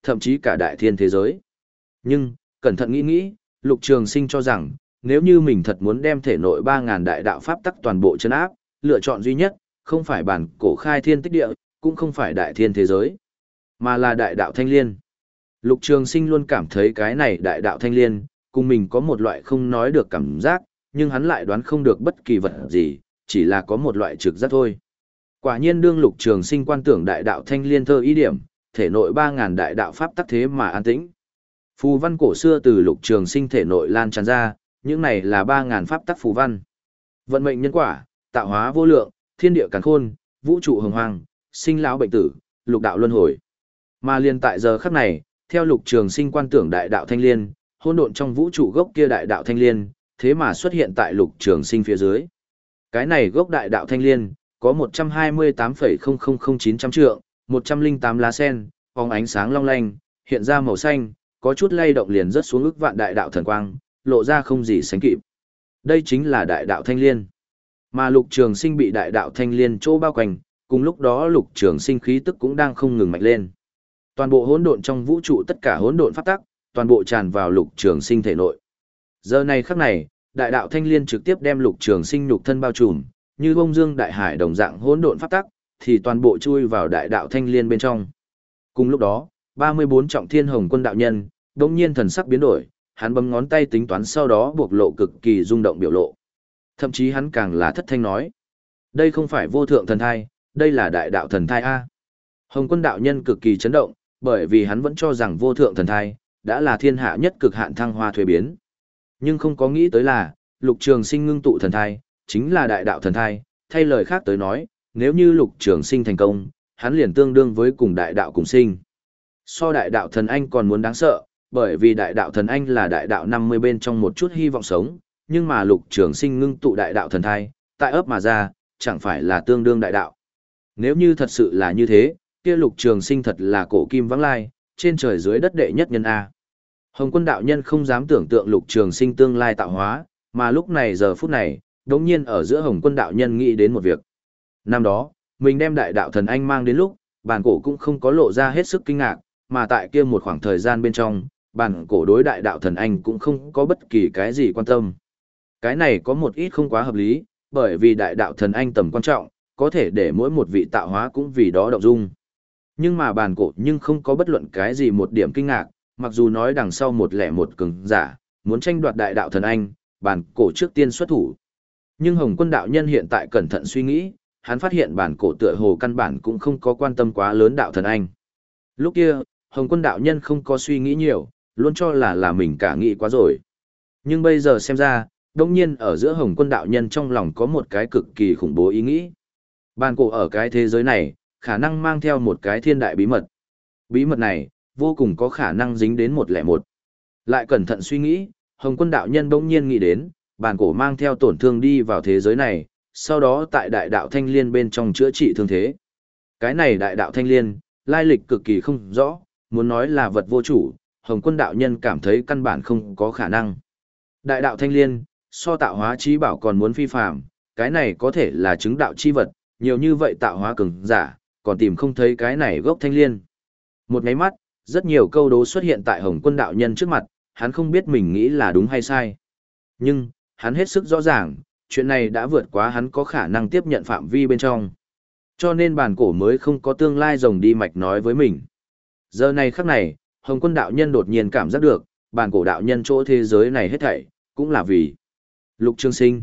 thậm chí cả đại thiên thế giới. Nhưng, cẩn thận nghĩ nghĩ, Lục Trường Sinh cho rằng, nếu như mình thật muốn đem thể nội ba ngàn đại đạo pháp tắc toàn bộ chấn áp, lựa chọn duy nhất, không phải bản cổ khai thiên tích địa, cũng không phải đại thiên thế giới, mà là đại đạo thanh liên. Lục Trường Sinh luôn cảm thấy cái này đại đạo thanh liên, cùng mình có một loại không nói được cảm giác, nhưng hắn lại đoán không được bất kỳ vật gì, chỉ là có một loại trực giác thôi. Quả nhiên đương Lục Trường Sinh quan tưởng đại đạo thanh liên thơ ý điểm, thể nội ba ngàn đại đạo pháp tắc thế mà an tĩnh. Phù văn cổ xưa từ Lục Trường Sinh thể nội lan tràn ra, những này là ba ngàn pháp tắc phù văn. Vận mệnh nhân quả, tạo hóa vô lượng, thiên địa càn khôn, vũ trụ hồng hoang, sinh lão bệnh tử, lục đạo luân hồi. Mà liền tại giờ khắc này, theo Lục Trường Sinh quan tưởng đại đạo thanh liên, hỗn độn trong vũ trụ gốc kia đại đạo thanh liên, thế mà xuất hiện tại Lục Trường Sinh phía dưới. Cái này gốc đại đạo thanh liên, có một trăm hai mươi tám phẩy không không không chín trăm trượng, một trăm lẻ tám lá sen, phóng ánh sáng long lanh, hiện ra màu xanh, có chút lay động liền rớt xuống ức vạn đại đạo thần quang, lộ ra không gì sánh kịp. Đây chính là đại đạo thanh liên. Mà Lục Trường Sinh bị đại đạo thanh liên chỗ bao quanh, cùng lúc đó Lục Trường Sinh khí tức cũng đang không ngừng mạnh lên. Toàn bộ hỗn độn trong vũ trụ tất cả hỗn độn pháp tắc, toàn bộ tràn vào Lục Trường Sinh thể nội. Giờ này khắc này, đại đạo thanh liên trực tiếp đem Lục Trường Sinh nhục thân bao trùm, như bông dương đại hải đồng dạng hỗn độn pháp tắc, thì toàn bộ chui vào đại đạo thanh liên bên trong. Cùng lúc đó, ba mươi bốn trọng thiên hồng quân đạo nhân, đột nhiên thần sắc biến đổi, hắn bấm ngón tay tính toán sau đó buộc lộ cực kỳ rung động biểu lộ. Thậm chí hắn càng là thất thanh nói: "Đây không phải vô thượng thần thai, đây là đại đạo thần thai a." Hồng quân đạo nhân cực kỳ chấn động, bởi vì hắn vẫn cho rằng vô thượng thần thai đã là thiên hạ nhất cực hạn thăng hoa thuế biến. Nhưng không có nghĩ tới là, Lục Trường Sinh ngưng tụ thần thai, chính là đại đạo thần thai, thay lời khác tới nói, nếu như Lục Trường Sinh thành công, hắn liền tương đương với cùng đại đạo cùng sinh. So đại đạo thần anh còn muốn đáng sợ, bởi vì đại đạo thần anh là đại đạo năm mươi bên trong một chút hy vọng sống, nhưng mà Lục Trường Sinh ngưng tụ đại đạo thần thai, tại ấp mà ra, chẳng phải là tương đương đại đạo. Nếu như thật sự là như thế, kia Lục Trường Sinh thật là cổ kim vắng lai, trên trời dưới đất đệ nhất nhân a. Hồng Quân đạo nhân không dám tưởng tượng Lục Trường Sinh tương lai tạo hóa, mà lúc này giờ phút này, đột nhiên ở giữa Hồng Quân đạo nhân nghĩ đến một việc. Năm đó, mình đem đại đạo thần anh mang đến lúc, bản cổ cũng không có lộ ra hết sức kinh ngạc, mà tại kia một khoảng thời gian bên trong, bản cổ đối đại đạo thần anh cũng không có bất kỳ cái gì quan tâm. Cái này có một ít không quá hợp lý, bởi vì đại đạo thần anh tầm quan trọng, có thể để mỗi một vị tạo hóa cũng vì đó động dung. Nhưng mà bản cổ nhưng không có bất luận cái gì một điểm kinh ngạc, mặc dù nói đằng sau một lẻ một cường giả, muốn tranh đoạt đại đạo thần anh, bản cổ trước tiên xuất thủ. Nhưng Hồng Quân đạo nhân hiện tại cẩn thận suy nghĩ, hắn phát hiện bản cổ tựa hồ căn bản cũng không có quan tâm quá lớn đạo thần anh. Lúc kia, Hồng Quân đạo nhân không có suy nghĩ nhiều, luôn cho là là mình cả nghĩ quá rồi. Nhưng bây giờ xem ra, đông nhiên ở giữa Hồng Quân đạo nhân trong lòng có một cái cực kỳ khủng bố ý nghĩ. Bản cổ ở cái thế giới này, khả năng mang theo một cái thiên đại bí mật. Bí mật này, vô cùng có khả năng dính đến một lẻ một. Lại cẩn thận suy nghĩ, Hồng Quân đạo nhân bỗng nhiên nghĩ đến, bản cổ mang theo tổn thương đi vào thế giới này, sau đó tại đại đạo thanh liên bên trong chữa trị thương thế. Cái này đại đạo thanh liên, lai lịch cực kỳ không rõ, muốn nói là vật vô chủ, Hồng Quân đạo nhân cảm thấy căn bản không có khả năng. Đại đạo thanh liên, so tạo hóa trí bảo còn muốn phi phàm, cái này có thể là chứng đạo chi vật, nhiều như vậy tạo hóa cường giả, còn tìm không thấy cái này gốc thanh liên. Một nháy mắt, rất nhiều câu đố xuất hiện tại Hồng Quân đạo nhân trước mặt, hắn không biết mình nghĩ là đúng hay sai. Nhưng, hắn hết sức rõ ràng, chuyện này đã vượt quá hắn có khả năng tiếp nhận phạm vi bên trong. Cho nên bản cổ mới không có tương lai rồng đi mạch nói với mình. Giờ này khắc này, Hồng Quân đạo nhân đột nhiên cảm giác được, bản cổ đạo nhân chỗ thế giới này hết thảy, cũng là vì Lục Trường Sinh.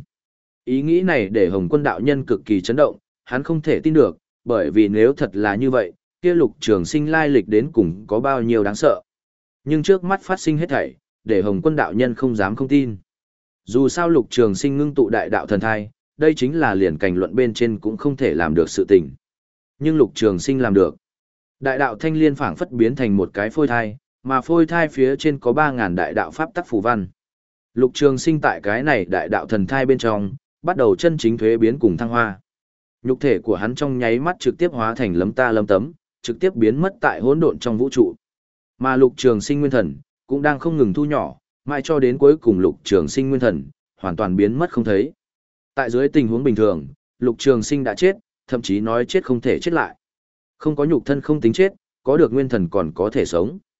Ý nghĩ này để Hồng Quân đạo nhân cực kỳ chấn động, hắn không thể tin được, bởi vì nếu thật là như vậy, kia Lục Trường Sinh lai lịch đến cùng có bao nhiêu đáng sợ. Nhưng trước mắt phát sinh hết thảy, để Hồng Quân đạo nhân không dám không tin. Dù sao Lục Trường Sinh ngưng tụ đại đạo thần thai, đây chính là liền cảnh luận bên trên cũng không thể làm được sự tình. Nhưng Lục Trường Sinh làm được. Đại đạo thanh liên phảng phất biến thành một cái phôi thai, mà phôi thai phía trên có ba ngàn đại đạo pháp tắc phù văn. Lục Trường Sinh tại cái này đại đạo thần thai bên trong, bắt đầu chân chính thuế biến cùng thăng hoa. Nhục thể của hắn trong nháy mắt trực tiếp hóa thành lấm ta lấm tấm, trực tiếp biến mất tại hỗn độn trong vũ trụ. Mà Lục Trường Sinh nguyên thần cũng đang không ngừng thu nhỏ, mãi cho đến cuối cùng Lục Trường Sinh nguyên thần hoàn toàn biến mất không thấy. Tại dưới tình huống bình thường, Lục Trường Sinh đã chết, thậm chí nói chết không thể chết lại. Không có nhục thân không tính chết, có được nguyên thần còn có thể sống.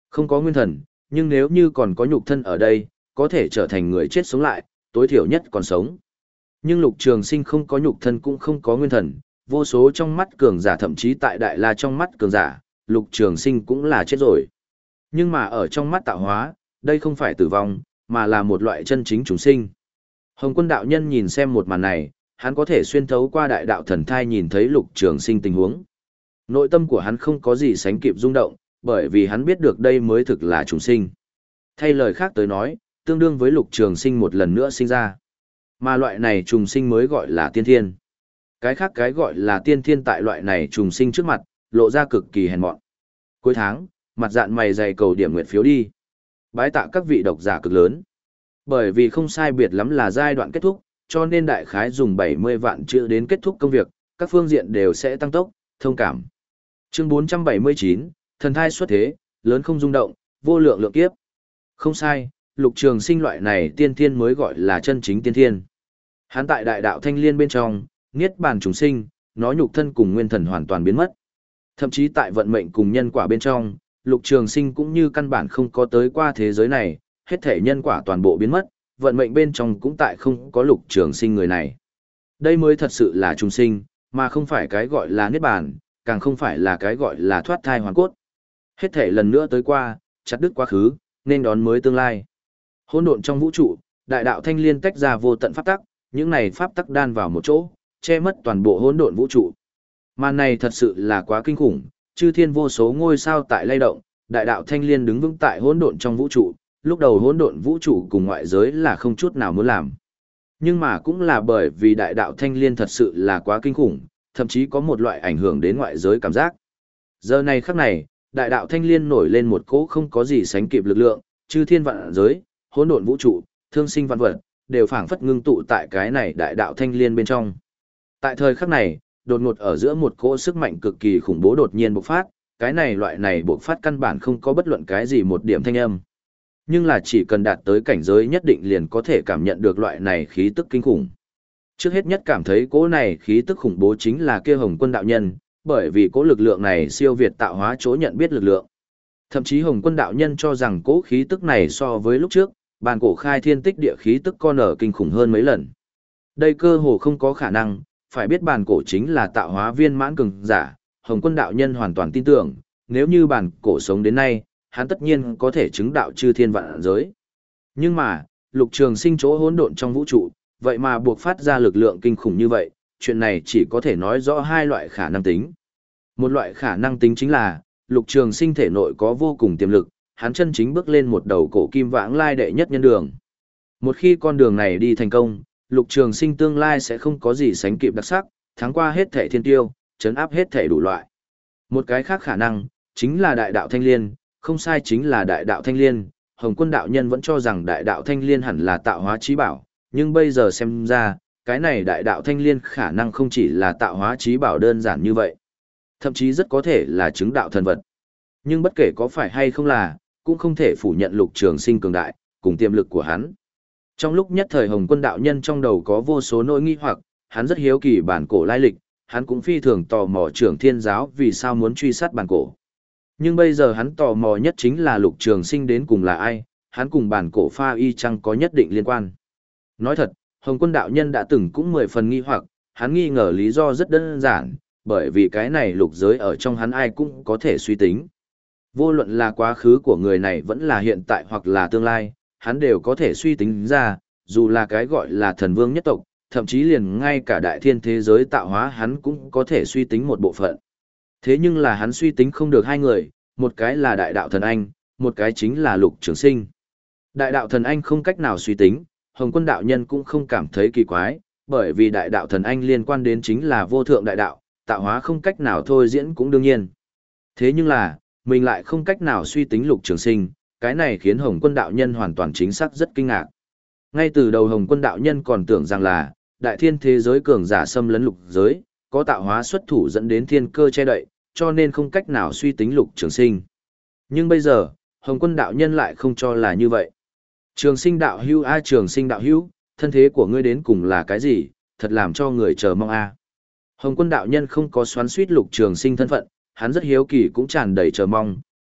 Không có nguyên thần, nhưng nếu như còn có nhục thân ở đây, có thể trở thành người chết sống lại, tối thiểu nhất còn sống. Nhưng Lục Trường Sinh không có nhục thân cũng không có nguyên thần, vô số trong mắt cường giả thậm chí tại Đại La trong mắt cường giả, Lục Trường Sinh cũng là chết rồi. Nhưng mà ở trong mắt tạo hóa, đây không phải tử vong, mà là một loại chân chính chúng sinh. Hồng Quân đạo nhân nhìn xem một màn này, hắn có thể xuyên thấu qua đại đạo thần thai nhìn thấy Lục Trường Sinh tình huống. Nội tâm của hắn không có gì sánh kịp rung động, bởi vì hắn biết được đây mới thực là chúng sinh. Thay lời khác tới nói, tương đương với Lục Trường Sinh một lần nữa sinh ra. Mà loại này trùng sinh mới gọi là tiên thiên. Cái khác cái gọi là tiên thiên tại loại này trùng sinh trước mặt, lộ ra cực kỳ hèn mọn. Cuối tháng, mặt dạn mày dày cầu điểm nguyện phiếu đi. Bái tạ các vị độc giả cực lớn. Bởi vì không sai biệt lắm là giai đoạn kết thúc, cho nên đại khái dùng bảy mươi vạn chữ đến kết thúc công việc, các phương diện đều sẽ tăng tốc, thông cảm. Chương bốn trăm bảy mươi chín, thần thai xuất thế, lớn không rung động, vô lượng lượng kiếp. Không sai, Lục Trường Sinh loại này tiên thiên mới gọi là chân chính tiên thiên. Hắn tại đại đạo thanh liên bên trong, niết bàn trùng sinh, nó nhục thân cùng nguyên thần hoàn toàn biến mất. Thậm chí tại vận mệnh cùng nhân quả bên trong, Lục Trường Sinh cũng như căn bản không có tới qua thế giới này, hết thể nhân quả toàn bộ biến mất, vận mệnh bên trong cũng tại không có Lục Trường Sinh người này. Đây mới thật sự là trùng sinh, mà không phải cái gọi là niết bàn, càng không phải là cái gọi là thoát thai hoàn cốt. Hết thể lần nữa tới qua, chặt đứt quá khứ, nên đón mới tương lai. Hỗn độn trong vũ trụ, đại đạo thanh liên tách ra vô tận pháp tắc, những này pháp tắc đan vào một chỗ, che mất toàn bộ hỗn độn vũ trụ. Màn này thật sự là quá kinh khủng, chư thiên vô số ngôi sao tại lay động, đại đạo thanh liên đứng vững tại hỗn độn trong vũ trụ, lúc đầu hỗn độn vũ trụ cùng ngoại giới là không chút nào muốn làm. Nhưng mà cũng là bởi vì đại đạo thanh liên thật sự là quá kinh khủng, thậm chí có một loại ảnh hưởng đến ngoại giới cảm giác. Giờ này khắc này, đại đạo thanh liên nổi lên một cỗ không có gì sánh kịp lực lượng, chư thiên vạn giới, hỗn độn vũ trụ, thương sinh vạn vật, đều phảng phất ngưng tụ tại cái này đại đạo thanh liên bên trong. Tại thời khắc này, đột ngột ở giữa một cỗ sức mạnh cực kỳ khủng bố đột nhiên bộc phát, cái này loại này bộc phát căn bản không có bất luận cái gì một điểm thanh âm. Nhưng là chỉ cần đạt tới cảnh giới nhất định liền có thể cảm nhận được loại này khí tức kinh khủng. Trước hết nhất cảm thấy cỗ này khí tức khủng bố chính là kia Hồng Quân đạo nhân, bởi vì cỗ lực lượng này siêu việt tạo hóa chỗ nhận biết lực lượng. Thậm chí Hồng Quân đạo nhân cho rằng cỗ khí tức này so với lúc trước, bàn cổ khai thiên tích địa khí tức con ở kinh khủng hơn mấy lần. Đây cơ hồ không có khả năng, phải biết bàn cổ chính là tạo hóa viên mãn cường giả, Hồng Quân đạo nhân hoàn toàn tin tưởng, nếu như bàn cổ sống đến nay, hắn tất nhiên có thể chứng đạo chư thiên vạn giới. Nhưng mà, Lục Trường Sinh chỗ hỗn độn trong vũ trụ, vậy mà buộc phát ra lực lượng kinh khủng như vậy, chuyện này chỉ có thể nói rõ hai loại khả năng tính. Một loại khả năng tính chính là, Lục Trường Sinh thể nội có vô cùng tiềm lực, hắn chân chính bước lên một đầu cổ kim vãng lai đệ nhất nhân đường. Một khi con đường này đi thành công, Lục Trường Sinh tương lai sẽ không có gì sánh kịp đặc sắc, thắng qua hết thể thiên tiêu, chấn áp hết thể đủ loại. Một cái khác khả năng, chính là đại đạo thanh liên, không sai chính là đại đạo thanh liên, Hồng Quân đạo nhân vẫn cho rằng đại đạo thanh liên hẳn là tạo hóa chí bảo, nhưng bây giờ xem ra, cái này đại đạo thanh liên khả năng không chỉ là tạo hóa chí bảo đơn giản như vậy, thậm chí rất có thể là chứng đạo thần vật. Nhưng bất kể có phải hay không là, cũng không thể phủ nhận Lục Trường Sinh cường đại, cùng tiềm lực của hắn. Trong lúc nhất thời Hồng Quân đạo nhân trong đầu có vô số nỗi nghi hoặc, hắn rất hiếu kỳ bản cổ lai lịch, hắn cũng phi thường tò mò Trưởng Thiên giáo vì sao muốn truy sát bản cổ. Nhưng bây giờ hắn tò mò nhất chính là Lục Trường Sinh đến cùng là ai, hắn cùng bản cổ pha y chăng có nhất định liên quan. Nói thật, Hồng Quân đạo nhân đã từng cũng mười phần nghi hoặc, hắn nghi ngờ lý do rất đơn giản, bởi vì cái này lục giới ở trong hắn ai cũng có thể suy tính. Vô luận là quá khứ của người này vẫn là hiện tại hoặc là tương lai, hắn đều có thể suy tính ra, dù là cái gọi là thần vương nhất tộc, thậm chí liền ngay cả đại thiên thế giới tạo hóa hắn cũng có thể suy tính một bộ phận. Thế nhưng là hắn suy tính không được hai người, một cái là đại đạo thần anh, một cái chính là Lục Trường Sinh. Đại đạo thần anh không cách nào suy tính, Hồng Quân đạo nhân cũng không cảm thấy kỳ quái, bởi vì đại đạo thần anh liên quan đến chính là vô thượng đại đạo, tạo hóa không cách nào thôi diễn cũng đương nhiên. Thế nhưng là, mình lại không cách nào suy tính Lục Trường Sinh, cái này khiến Hồng Quân đạo nhân hoàn toàn chính xác rất kinh ngạc. Ngay từ đầu Hồng Quân đạo nhân còn tưởng rằng là, đại thiên thế giới cường giả xâm lấn lục giới, có tạo hóa xuất thủ dẫn đến thiên cơ che đậy, cho nên không cách nào suy tính Lục Trường Sinh. Nhưng bây giờ, Hồng Quân đạo nhân lại không cho là như vậy. Trường Sinh đạo hữu a Trường Sinh đạo hữu, thân thế của ngươi đến cùng là cái gì, thật làm cho người chờ mong a. Hồng Quân đạo nhân không có xoắn suýt Lục Trường Sinh thân phận, hắn rất hiếu kỳ cũng tràn đầy chờ mong,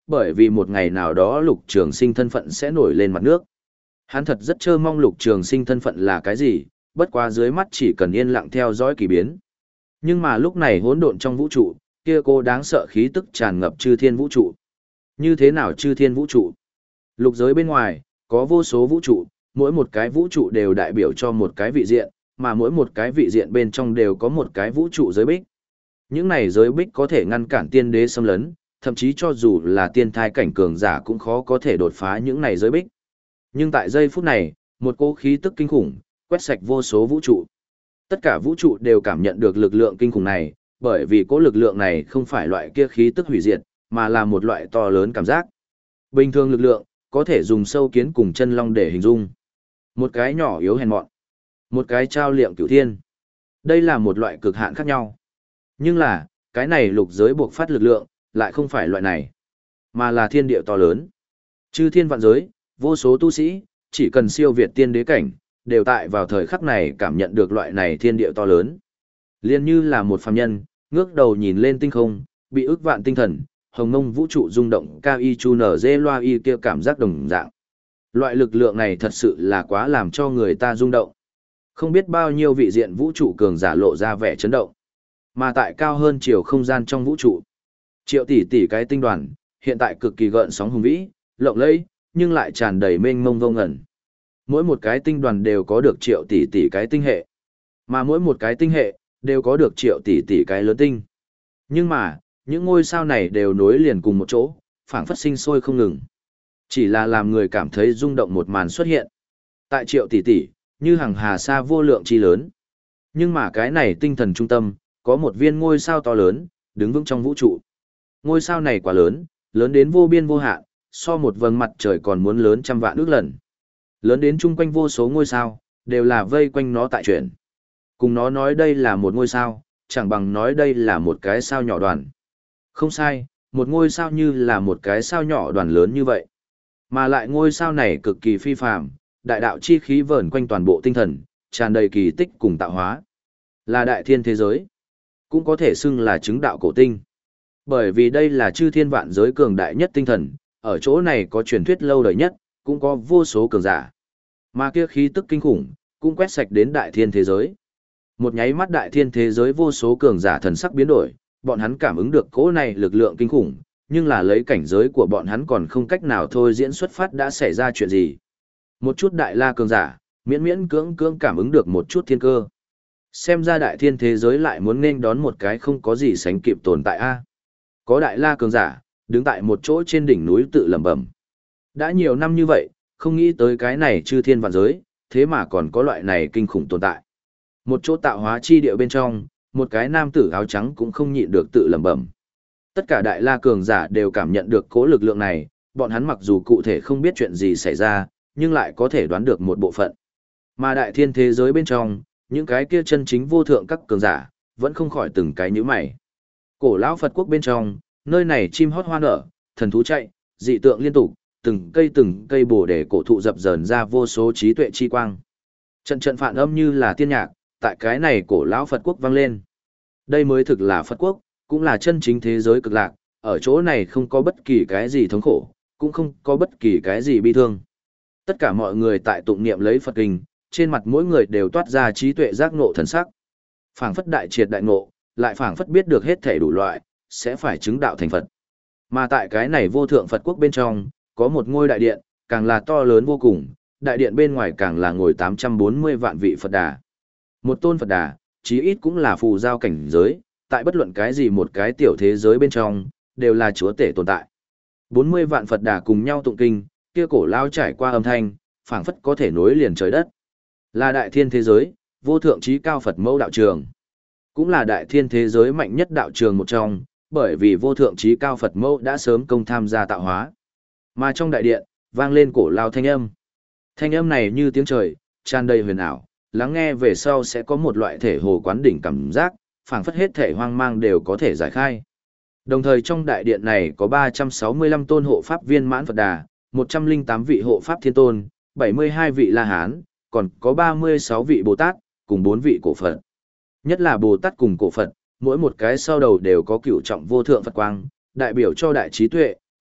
bởi vì một ngày nào đó Lục Trường Sinh thân phận sẽ nổi lên mặt nước. Hắn thật rất trơ mong Lục Trường Sinh thân phận là cái gì, bất quá dưới mắt chỉ cần yên lặng theo dõi kỳ biến. Nhưng mà lúc này hỗn độn trong vũ trụ, kia cô đáng sợ khí tức tràn ngập chư thiên vũ trụ. Như thế nào chư thiên vũ trụ? Lục giới bên ngoài, có vô số vũ trụ, mỗi một cái vũ trụ đều đại biểu cho một cái vị diện, mà mỗi một cái vị diện bên trong đều có một cái vũ trụ giới bích. Những này giới bích có thể ngăn cản tiên đế xâm lấn, thậm chí cho dù là tiên thai cảnh cường giả cũng khó có thể đột phá những này giới bích. Nhưng tại giây phút này, một cỗ khí tức kinh khủng, quét sạch vô số vũ trụ. Tất cả vũ trụ đều cảm nhận được lực lượng kinh khủng này, bởi vì cỗ lực lượng này không phải loại kia khí tức hủy diệt, mà là một loại to lớn cảm giác. Bình thường lực lượng, có thể dùng sâu kiến cùng chân long để hình dung. Một cái nhỏ yếu hèn mọn, một cái trao liệm cửu thiên. Đây là một loại cực hạn khác nhau. Nhưng là, cái này lục giới buộc phát lực lượng, lại không phải loại này, mà là thiên địa to lớn. Chư thiên vạn giới, vô số tu sĩ, chỉ cần siêu việt tiên đế cảnh, đều tại vào thời khắc này cảm nhận được loại này thiên địa to lớn. Liên như là một phàm nhân, ngước đầu nhìn lên tinh không, bị ức vạn tinh thần, hồng ngông vũ trụ rung động cao y chu nở dê loa y kia cảm giác đồng dạng. Loại lực lượng này thật sự là quá làm cho người ta rung động. Không biết bao nhiêu vị diện vũ trụ cường giả lộ ra vẻ chấn động. Mà tại cao hơn chiều không gian trong vũ trụ, triệu tỷ tỷ cái tinh đoàn, hiện tại cực kỳ gợn sóng hùng vĩ, lộng lẫy, nhưng lại tràn đầy mênh mông vô ngẩn. Mỗi một cái tinh đoàn đều có được triệu tỷ tỷ cái tinh hệ, mà mỗi một cái tinh hệ đều có được triệu tỷ tỷ cái lớn tinh. Nhưng mà, những ngôi sao này đều nối liền cùng một chỗ, phảng phất sinh sôi không ngừng. Chỉ là làm người cảm thấy rung động một màn xuất hiện. Tại triệu tỷ tỷ, như hàng hà sa vô lượng chi lớn. Nhưng mà cái này tinh thần trung tâm, có một viên ngôi sao to lớn, đứng vững trong vũ trụ. Ngôi sao này quá lớn, lớn đến vô biên vô hạn, so một vầng mặt trời còn muốn lớn trăm vạn ước lần. Lớn đến chung quanh vô số ngôi sao, đều là vây quanh nó tại chuyển. Cùng nó nói đây là một ngôi sao, chẳng bằng nói đây là một cái sao nhỏ đoàn. Không sai, một ngôi sao như là một cái sao nhỏ đoàn lớn như vậy. Mà lại ngôi sao này cực kỳ phi phàm, đại đạo chi khí vờn quanh toàn bộ tinh thần, tràn đầy kỳ tích cùng tạo hóa. Là đại thiên thế giới, cũng có thể xưng là chứng đạo cổ tinh. Bởi vì đây là chư thiên vạn giới cường đại nhất tinh thần, ở chỗ này có truyền thuyết lâu đời nhất, cũng có vô số cường giả. Mà kia khí tức kinh khủng, cũng quét sạch đến đại thiên thế giới. Một nháy mắt đại thiên thế giới vô số cường giả thần sắc biến đổi, bọn hắn cảm ứng được cỗ này lực lượng kinh khủng, nhưng là lấy cảnh giới của bọn hắn còn không cách nào thôi diễn xuất phát đã xảy ra chuyện gì. Một chút đại la cường giả, miễn miễn cưỡng cưỡng cảm ứng được một chút thiên cơ. Xem ra đại thiên thế giới lại muốn nên đón một cái không có gì sánh kịp tồn tại a. Có đại la cường giả, đứng tại một chỗ trên đỉnh núi tự lẩm bẩm. Đã nhiều năm như vậy, không nghĩ tới cái này chư thiên vạn giới, thế mà còn có loại này kinh khủng tồn tại. Một chỗ tạo hóa chi địa bên trong, một cái nam tử áo trắng cũng không nhịn được tự lẩm bẩm. Tất cả đại la cường giả đều cảm nhận được cố lực lượng này, bọn hắn mặc dù cụ thể không biết chuyện gì xảy ra, nhưng lại có thể đoán được một bộ phận. Mà đại thiên thế giới bên trong, những cái kia chân chính vô thượng các cường giả, vẫn không khỏi từng cái nhíu mày. Cổ lão Phật quốc bên trong, nơi này chim hót hoa nở, thần thú chạy, dị tượng liên tục, từng cây từng cây bồ đề cổ thụ dập dờn ra vô số trí tuệ chi quang. Trận trận phản âm như là tiên nhạc, tại cái này cổ lão Phật quốc vang lên. Đây mới thực là Phật quốc, cũng là chân chính thế giới cực lạc, ở chỗ này không có bất kỳ cái gì thống khổ, cũng không có bất kỳ cái gì bi thương. Tất cả mọi người tại tụng niệm lấy Phật kinh, trên mặt mỗi người đều toát ra trí tuệ giác ngộ thần sắc. Phảng phất đại triệt đại ngộ, lại phảng phất biết được hết thể đủ loại, sẽ phải chứng đạo thành Phật. Mà tại cái này vô thượng Phật quốc bên trong, có một ngôi đại điện, càng là to lớn vô cùng, đại điện bên ngoài càng là ngồi tám trăm bốn mươi vạn vị Phật Đà. Một tôn Phật Đà, chí ít cũng là phù giao cảnh giới, tại bất luận cái gì một cái tiểu thế giới bên trong, đều là chúa tể tồn tại. bốn mươi vạn Phật Đà cùng nhau tụng kinh, kia cổ lao trải qua âm thanh, phảng phất có thể nối liền trời đất. Là đại thiên thế giới, vô thượng trí cao Phật mẫu đạo trường. Cũng là đại thiên thế giới mạnh nhất đạo trường một trong, bởi vì vô thượng trí cao Phật mẫu đã sớm công tham gia tạo hóa. Mà trong đại điện, vang lên cổ lao thanh âm. Thanh âm này như tiếng trời, tràn đầy huyền ảo, lắng nghe về sau sẽ có một loại thể hồ quán đỉnh cảm giác, phảng phất hết thể hoang mang đều có thể giải khai. Đồng thời trong đại điện này có ba trăm sáu mươi lăm tôn hộ pháp viên mãn Phật Đà, một trăm lẻ tám vị hộ pháp thiên tôn, bảy mươi hai vị La Hán, còn có ba mươi sáu vị Bồ Tát, cùng bốn vị cổ Phật. Nhất là Bồ Tát cùng cổ Phật, mỗi một cái sau đầu đều có cửu trọng vô thượng Phật quang, đại biểu cho đại trí tuệ,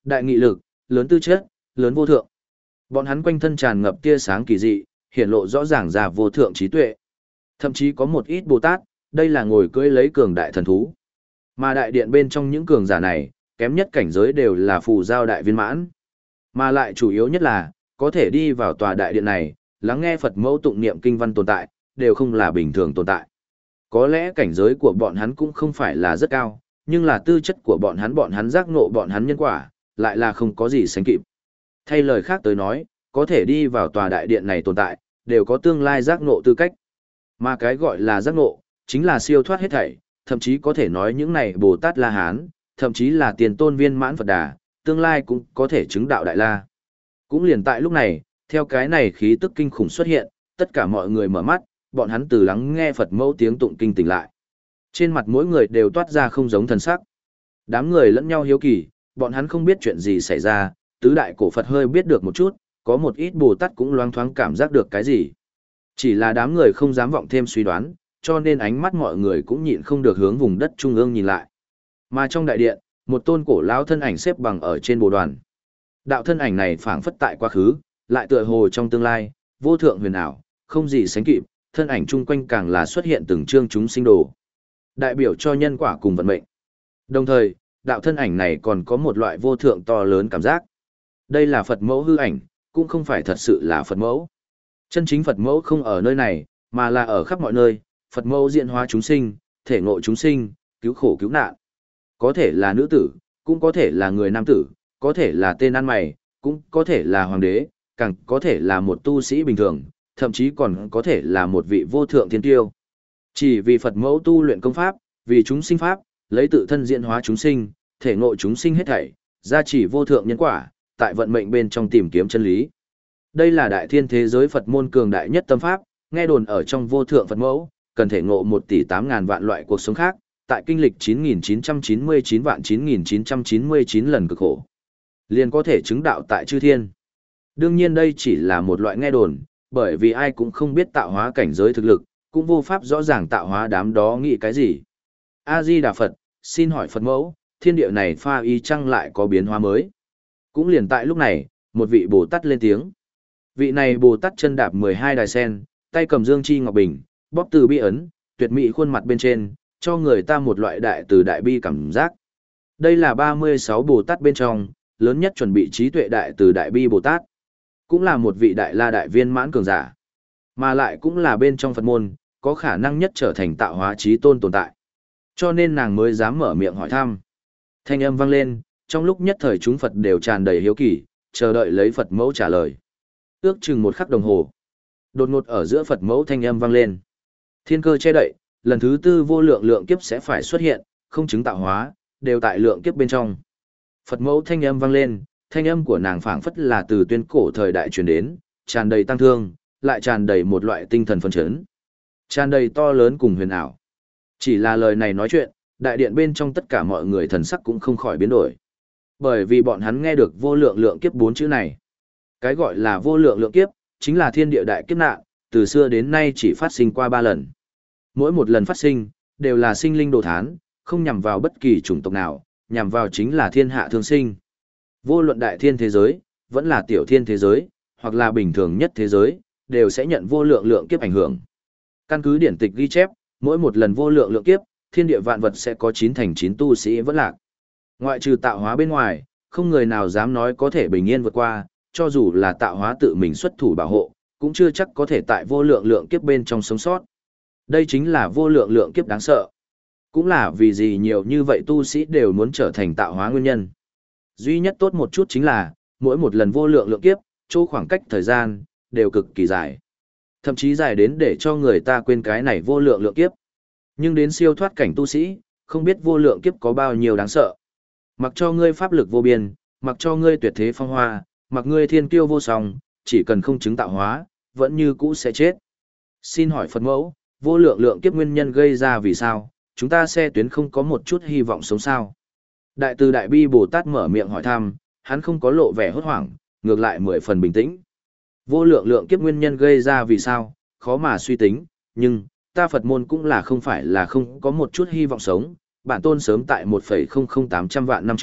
Đại nghị lực, lớn tư chất, lớn vô thượng. Bọn hắn quanh thân tràn ngập tia sáng kỳ dị, hiển lộ rõ ràng ra vô thượng trí tuệ. Thậm chí có một ít Bồ Tát, đây là ngồi cưỡi lấy cường đại thần thú. Mà đại điện bên trong những cường giả này, kém nhất cảnh giới đều là phù giao đại viên mãn. Mà lại chủ yếu nhất là, có thể đi vào tòa đại điện này, lắng nghe Phật mẫu tụng niệm kinh văn tồn tại, đều không là bình thường tồn tại. Có lẽ cảnh giới của bọn hắn cũng không phải là rất cao, nhưng là tư chất của bọn hắn bọn hắn giác ngộ bọn hắn nhân quả, lại là không có gì sánh kịp. Thay lời khác tới nói, có thể đi vào tòa đại điện này tồn tại, đều có tương lai giác ngộ tư cách. Mà cái gọi là giác ngộ, chính là siêu thoát hết thảy, thậm chí có thể nói những này Bồ Tát La Hán, thậm chí là tiền tôn viên mãn Phật Đà, tương lai cũng có thể chứng đạo Đại La. Cũng liền tại lúc này, theo cái này khí tức kinh khủng xuất hiện, tất cả mọi người mở mắt, bọn hắn từ lắng nghe Phật mẫu tiếng tụng kinh tỉnh lại. Trên mặt mỗi người đều toát ra không giống thần sắc. Đám người lẫn nhau hiếu kỳ, bọn hắn không biết chuyện gì xảy ra, tứ đại cổ Phật hơi biết được một chút, có một ít Bồ Tát cũng loáng thoáng cảm giác được cái gì. Chỉ là đám người không dám vọng thêm suy đoán, cho nên ánh mắt mọi người cũng nhịn không được hướng vùng đất trung ương nhìn lại. Mà trong đại điện, một tôn cổ lão thân ảnh xếp bằng ở trên bồ đoàn. Đạo thân ảnh này phảng phất tại quá khứ, lại tựa hồ trong tương lai, vô thượng huyền ảo, không gì sánh kịp, thân ảnh chung quanh càng là xuất hiện từng chương chúng sinh đồ. Đại biểu cho nhân quả cùng vận mệnh. Đồng thời, đạo thân ảnh này còn có một loại vô thượng to lớn cảm giác. Đây là Phật mẫu hư ảnh, cũng không phải thật sự là Phật mẫu. Chân chính Phật mẫu không ở nơi này, mà là ở khắp mọi nơi, Phật mẫu diễn hóa chúng sinh, thể ngộ chúng sinh, cứu khổ cứu nạn. Có thể là nữ tử, cũng có thể là người nam tử, có thể là tên ăn mày, cũng có thể là hoàng đế, càng có thể là một tu sĩ bình thường, thậm chí còn có thể là một vị vô thượng thiên tiêu. Chỉ vì Phật mẫu tu luyện công pháp, vì chúng sinh pháp, lấy tự thân diễn hóa chúng sinh, thể ngộ chúng sinh hết thảy, gia chỉ vô thượng nhân quả, tại vận mệnh bên trong tìm kiếm chân lý. Đây là đại thiên thế giới Phật môn cường đại nhất tâm pháp, nghe đồn ở trong vô thượng Phật mẫu, cần thể ngộ một tỷ tám ngàn vạn loại cuộc sống khác, tại kinh lịch chín nghìn chín trăm chín mươi chín vạn chín nghìn chín trăm chín mươi chín lần cực khổ, liền có thể chứng đạo tại chư thiên. Đương nhiên đây chỉ là một loại nghe đồn, bởi vì ai cũng không biết tạo hóa cảnh giới thực lực, cũng vô pháp rõ ràng tạo hóa đám đó nghĩ cái gì. A-di-đà Phật, xin hỏi Phật mẫu, thiên địa này pha y chăng lại có biến hóa mới? Cũng liền tại lúc này, một vị Bồ Tát lên tiếng. Vị này Bồ Tát chân đạp mười hai đài sen, tay cầm dương chi ngọc bình, bóp từ bi ấn, tuyệt mỹ khuôn mặt bên trên, cho người ta một loại đại từ đại bi cảm giác. Đây là ba mươi sáu Bồ Tát bên trong, lớn nhất chuẩn bị trí tuệ đại từ đại bi Bồ Tát. Cũng là một vị đại la đại viên mãn cường giả. Mà lại cũng là bên trong Phật môn, có khả năng nhất trở thành tạo hóa trí tôn tồn tại. Cho nên nàng mới dám mở miệng hỏi thăm. Thanh âm vang lên, trong lúc nhất thời chúng Phật đều tràn đầy hiếu kỳ, chờ đợi lấy Phật mẫu trả lời. Ước chừng một khắc đồng hồ. Đột ngột ở giữa Phật mẫu thanh âm vang lên. Thiên cơ che đậy, lần thứ tư vô lượng lượng kiếp sẽ phải xuất hiện, không chứng tạo hóa, đều tại lượng kiếp bên trong. Phật mẫu thanh âm vang lên, thanh âm của nàng phảng phất là từ tuyên cổ thời đại truyền đến, tràn đầy tăng thương, lại tràn đầy một loại tinh thần phấn chấn. Tràn đầy to lớn cùng huyền ảo. Chỉ là lời này nói chuyện, đại điện bên trong tất cả mọi người thần sắc cũng không khỏi biến đổi. Bởi vì bọn hắn nghe được vô lượng lượng kiếp bốn chữ này. Cái gọi là vô lượng lượng kiếp, chính là thiên địa đại kiếp nạn, từ xưa đến nay chỉ phát sinh qua ba lần. Mỗi một lần phát sinh, đều là sinh linh đồ thán, không nhằm vào bất kỳ chủng tộc nào, nhằm vào chính là thiên hạ thương sinh. Vô luận đại thiên thế giới, vẫn là tiểu thiên thế giới, hoặc là bình thường nhất thế giới, đều sẽ nhận vô lượng lượng kiếp ảnh hưởng. Căn cứ điển tịch ghi chép, mỗi một lần vô lượng lượng kiếp, thiên địa vạn vật sẽ có chín thành chín tu sĩ vẫn lạc. Ngoại trừ tạo hóa bên ngoài, không người nào dám nói có thể bình yên vượt qua, cho dù là tạo hóa tự mình xuất thủ bảo hộ, cũng chưa chắc có thể tại vô lượng lượng kiếp bên trong sống sót. Đây chính là vô lượng lượng kiếp đáng sợ. Cũng là vì gì nhiều như vậy tu sĩ đều muốn trở thành tạo hóa nguyên nhân. Duy nhất tốt một chút chính là, mỗi một lần vô lượng lượng kiếp, chỗ khoảng cách thời gian, đều cực kỳ dài. Thậm chí dài đến để cho người ta quên cái này vô lượng lượng kiếp. Nhưng đến siêu thoát cảnh tu sĩ, không biết vô lượng kiếp có bao nhiêu đáng sợ. Mặc cho ngươi pháp lực vô biên, mặc cho ngươi tuyệt thế phong hoa, mặc ngươi thiên kiêu vô song, chỉ cần không chứng tạo hóa, vẫn như cũ sẽ chết. Xin hỏi Phật mẫu, vô lượng lượng kiếp nguyên nhân gây ra vì sao, chúng ta xe tuyến không có một chút hy vọng sống sao? Đại từ Đại Bi Bồ Tát mở miệng hỏi thăm, hắn không có lộ vẻ hốt hoảng, ngược lại mười phần bình tĩnh. Vô lượng lượng kiếp nguyên nhân gây ra vì sao, khó mà suy tính, nhưng, ta Phật môn cũng là không phải là không có một chút hy vọng sống. Bản tôn sớm tại một phẩy không không tám trăm vạn năm trước,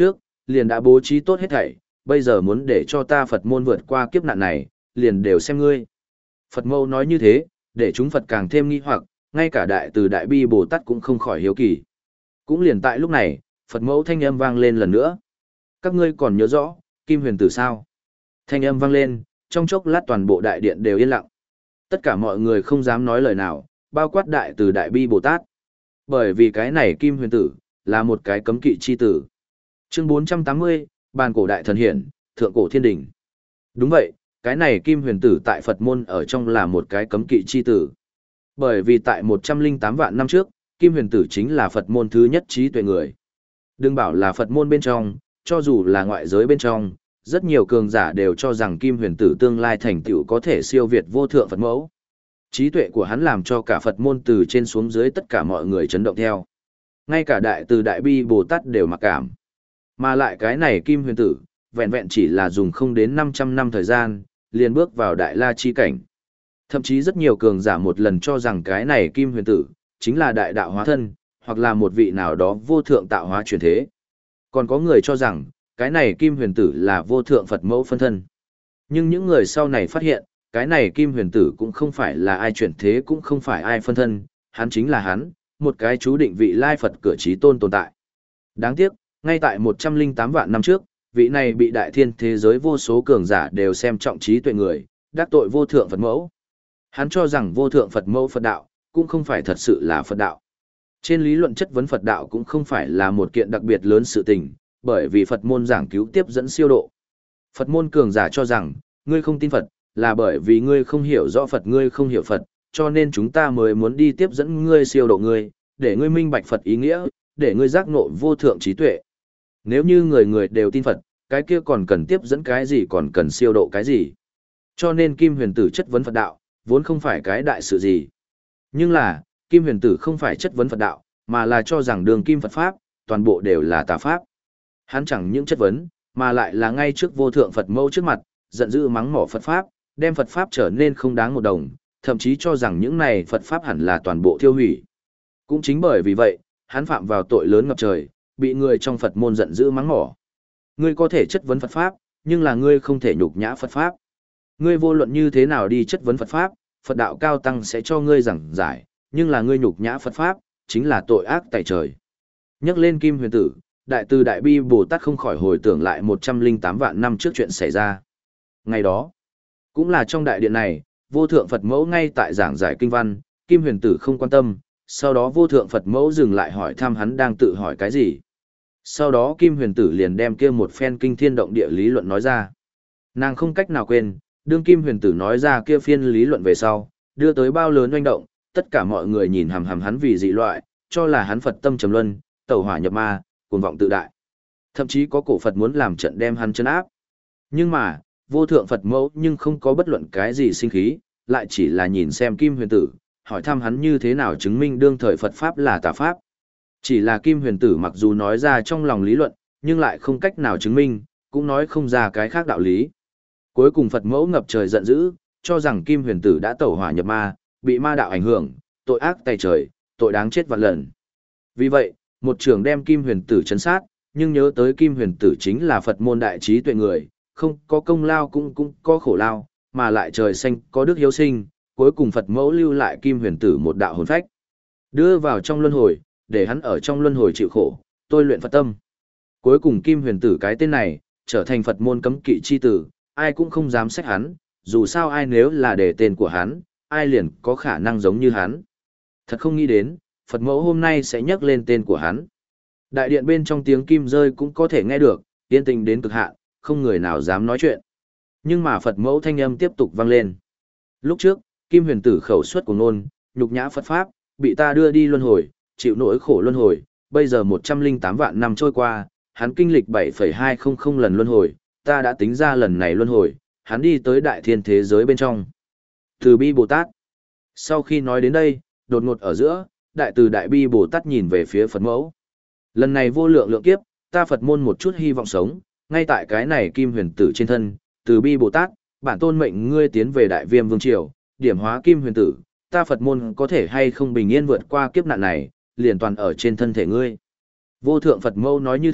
liền đã bố trí tốt hết thảy, bây giờ muốn để cho ta Phật môn vượt qua kiếp nạn này, liền đều xem ngươi. Phật mẫu nói như thế, để chúng Phật càng thêm nghi hoặc, ngay cả đại từ đại bi Bồ Tát cũng không khỏi hiếu kỳ. Cũng liền tại lúc này, Phật mẫu thanh âm vang lên lần nữa. Các ngươi còn nhớ rõ, Kim Huyền Tử sao? Thanh âm vang lên, trong chốc lát toàn bộ đại điện đều yên lặng. Tất cả mọi người không dám nói lời nào, bao quát đại từ đại bi Bồ Tát. Bởi vì cái này Kim Huyền Tử, là một cái cấm kỵ chi tử. Chương bốn trăm tám mươi, Bàn cổ đại thần hiển, thượng cổ thiên đỉnh. Đúng vậy, cái này Kim Huyền Tử tại Phật môn ở trong là một cái cấm kỵ chi tử. Bởi vì tại một trăm lẻ tám vạn năm trước, Kim Huyền Tử chính là Phật môn thứ nhất trí tuệ người. Đừng bảo là Phật môn bên trong, cho dù là ngoại giới bên trong, rất nhiều cường giả đều cho rằng Kim Huyền Tử tương lai thành tựu có thể siêu việt vô thượng Phật mẫu. Trí tuệ của hắn làm cho cả Phật môn từ trên xuống dưới tất cả mọi người chấn động theo. Ngay cả đại từ đại bi Bồ Tát đều mặc cảm. Mà lại cái này Kim Huyền Tử, vẹn vẹn chỉ là dùng không đến năm trăm năm thời gian, liền bước vào đại la chi cảnh. Thậm chí rất nhiều cường giả một lần cho rằng cái này Kim Huyền Tử, chính là đại đạo hóa thân, hoặc là một vị nào đó vô thượng tạo hóa chuyển thế. Còn có người cho rằng, cái này Kim Huyền Tử là vô thượng Phật mẫu phân thân. Nhưng những người sau này phát hiện, cái này Kim Huyền Tử cũng không phải là ai chuyển thế cũng không phải ai phân thân, hắn chính là hắn, một cái chú định vị lai Phật cửa trí tôn tồn tại. Đáng tiếc, ngay tại một trăm lẻ tám vạn năm trước, vị này bị đại thiên thế giới vô số cường giả đều xem trọng trí tuệ người, đắc tội vô thượng Phật mẫu. Hắn cho rằng vô thượng Phật mẫu Phật đạo, cũng không phải thật sự là Phật đạo. Trên lý luận chất vấn Phật đạo cũng không phải là một kiện đặc biệt lớn sự tình, bởi vì Phật môn giảng cứu tiếp dẫn siêu độ. Phật môn cường giả cho rằng, ngươi không tin Phật, là bởi vì ngươi không hiểu rõ Phật, ngươi không hiểu Phật, cho nên chúng ta mới muốn đi tiếp dẫn ngươi siêu độ ngươi, để ngươi minh bạch Phật ý nghĩa, để ngươi giác ngộ vô thượng trí tuệ. Nếu như người người đều tin Phật, cái kia còn cần tiếp dẫn cái gì, còn cần siêu độ cái gì. Cho nên Kim Huyền Tử chất vấn Phật đạo, vốn không phải cái đại sự gì. Nhưng là, Kim Huyền Tử không phải chất vấn Phật đạo, mà là cho rằng đường kim Phật Pháp, toàn bộ đều là tà Pháp. Hắn chẳng những chất vấn, mà lại là ngay trước vô thượng Phật mẫu trước mặt, giận dữ mắng mỏ Phật Pháp, đem Phật Pháp trở nên không đáng một đồng, thậm chí cho rằng những này Phật Pháp hẳn là toàn bộ thiêu hủy. Cũng chính bởi vì vậy, hắn phạm vào tội lớn ngập trời, bị người trong Phật môn giận dữ mắng mỏ. Ngươi có thể chất vấn Phật Pháp, nhưng là ngươi không thể nhục nhã Phật Pháp. Ngươi vô luận như thế nào đi chất vấn Phật Pháp, Phật đạo cao tăng sẽ cho ngươi giảng giải, nhưng là ngươi nhục nhã Phật Pháp, chính là tội ác tại trời. Nhắc lên Kim Huyền Tử, đại từ đại bi Bồ Tát không khỏi hồi tưởng lại một trăm lẻ tám vạn năm trước chuyện xảy ra. Ngày đó, cũng là trong đại điện này, vô thượng Phật mẫu ngay tại giảng giải kinh văn, Kim Huyền Tử không quan tâm, sau đó vô thượng Phật mẫu dừng lại hỏi thăm hắn đang tự hỏi cái gì. Sau đó Kim Huyền Tử liền đem kia một phen kinh thiên động địa lý luận nói ra. Nàng không cách nào quên, đương Kim Huyền Tử nói ra kia phiên lý luận về sau, đưa tới bao lớn oanh động, tất cả mọi người nhìn hằm hằm hắn vì dị loại, cho là hắn Phật tâm trầm luân, tẩu hỏa nhập ma, cuồng vọng tự đại. Thậm chí có cổ Phật muốn làm trận đem hắn trấn áp. Nhưng mà, vô thượng Phật mẫu nhưng không có bất luận cái gì sinh khí, lại chỉ là nhìn xem Kim Huyền Tử, hỏi thăm hắn như thế nào chứng minh đương thời Phật Pháp là tà Pháp. Chỉ là Kim Huyền Tử mặc dù nói ra trong lòng lý luận, nhưng lại không cách nào chứng minh, cũng nói không ra cái khác đạo lý. Cuối cùng Phật mẫu ngập trời giận dữ, cho rằng Kim Huyền Tử đã tẩu hỏa nhập ma, bị ma đạo ảnh hưởng, tội ác tày trời, tội đáng chết vạn lần. Vì vậy, một trường đem Kim Huyền Tử trấn sát, nhưng nhớ tới Kim Huyền Tử chính là Phật môn đại trí tuệ người, không có công lao cũng cũng có khổ lao, mà lại trời xanh có đức hiếu sinh, cuối cùng Phật mẫu lưu lại Kim Huyền Tử một đạo hồn phách, đưa vào trong luân hồi, để hắn ở trong luân hồi chịu khổ, tôi luyện Phật tâm. Cuối cùng Kim Huyền Tử cái tên này, trở thành Phật môn cấm kỵ chi tử, ai cũng không dám xét hắn, dù sao ai nếu là để tên của hắn, ai liền có khả năng giống như hắn. Thật không nghĩ đến, Phật mẫu hôm nay sẽ nhắc lên tên của hắn. Đại điện bên trong tiếng kim rơi cũng có thể nghe được, yên tĩnh đến cực hạn, không người nào dám nói chuyện. Nhưng mà Phật mẫu thanh âm tiếp tục vang lên. Lúc trước, Kim Huyền Tử khẩu xuất của ngôn, nhục nhã Phật Pháp, bị ta đưa đi luân hồi, chịu nỗi khổ luân hồi, bây giờ một trăm lẻ tám vạn năm trôi qua, hắn kinh lịch bảy phẩy hai không không lần luân hồi, ta đã tính ra lần này luân hồi, hắn đi tới đại thiên thế giới bên trong. Từ bi Bồ Tát. Sau khi nói đến đây, đột ngột ở giữa, đại từ đại bi Bồ Tát nhìn về phía Phật mẫu. Lần này vô lượng lượng kiếp, ta Phật môn một chút hy vọng sống, ngay tại cái này Kim Huyền Tử trên thân, từ bi Bồ Tát, bản tôn mệnh ngươi tiến về đại viêm vương triều, điểm hóa Kim Huyền Tử, ta Phật môn có thể hay không bình yên vượt qua kiếp nạn này, liền toàn ở trên thân thể ngươi. Vô thượng Phật mẫu nói như thế,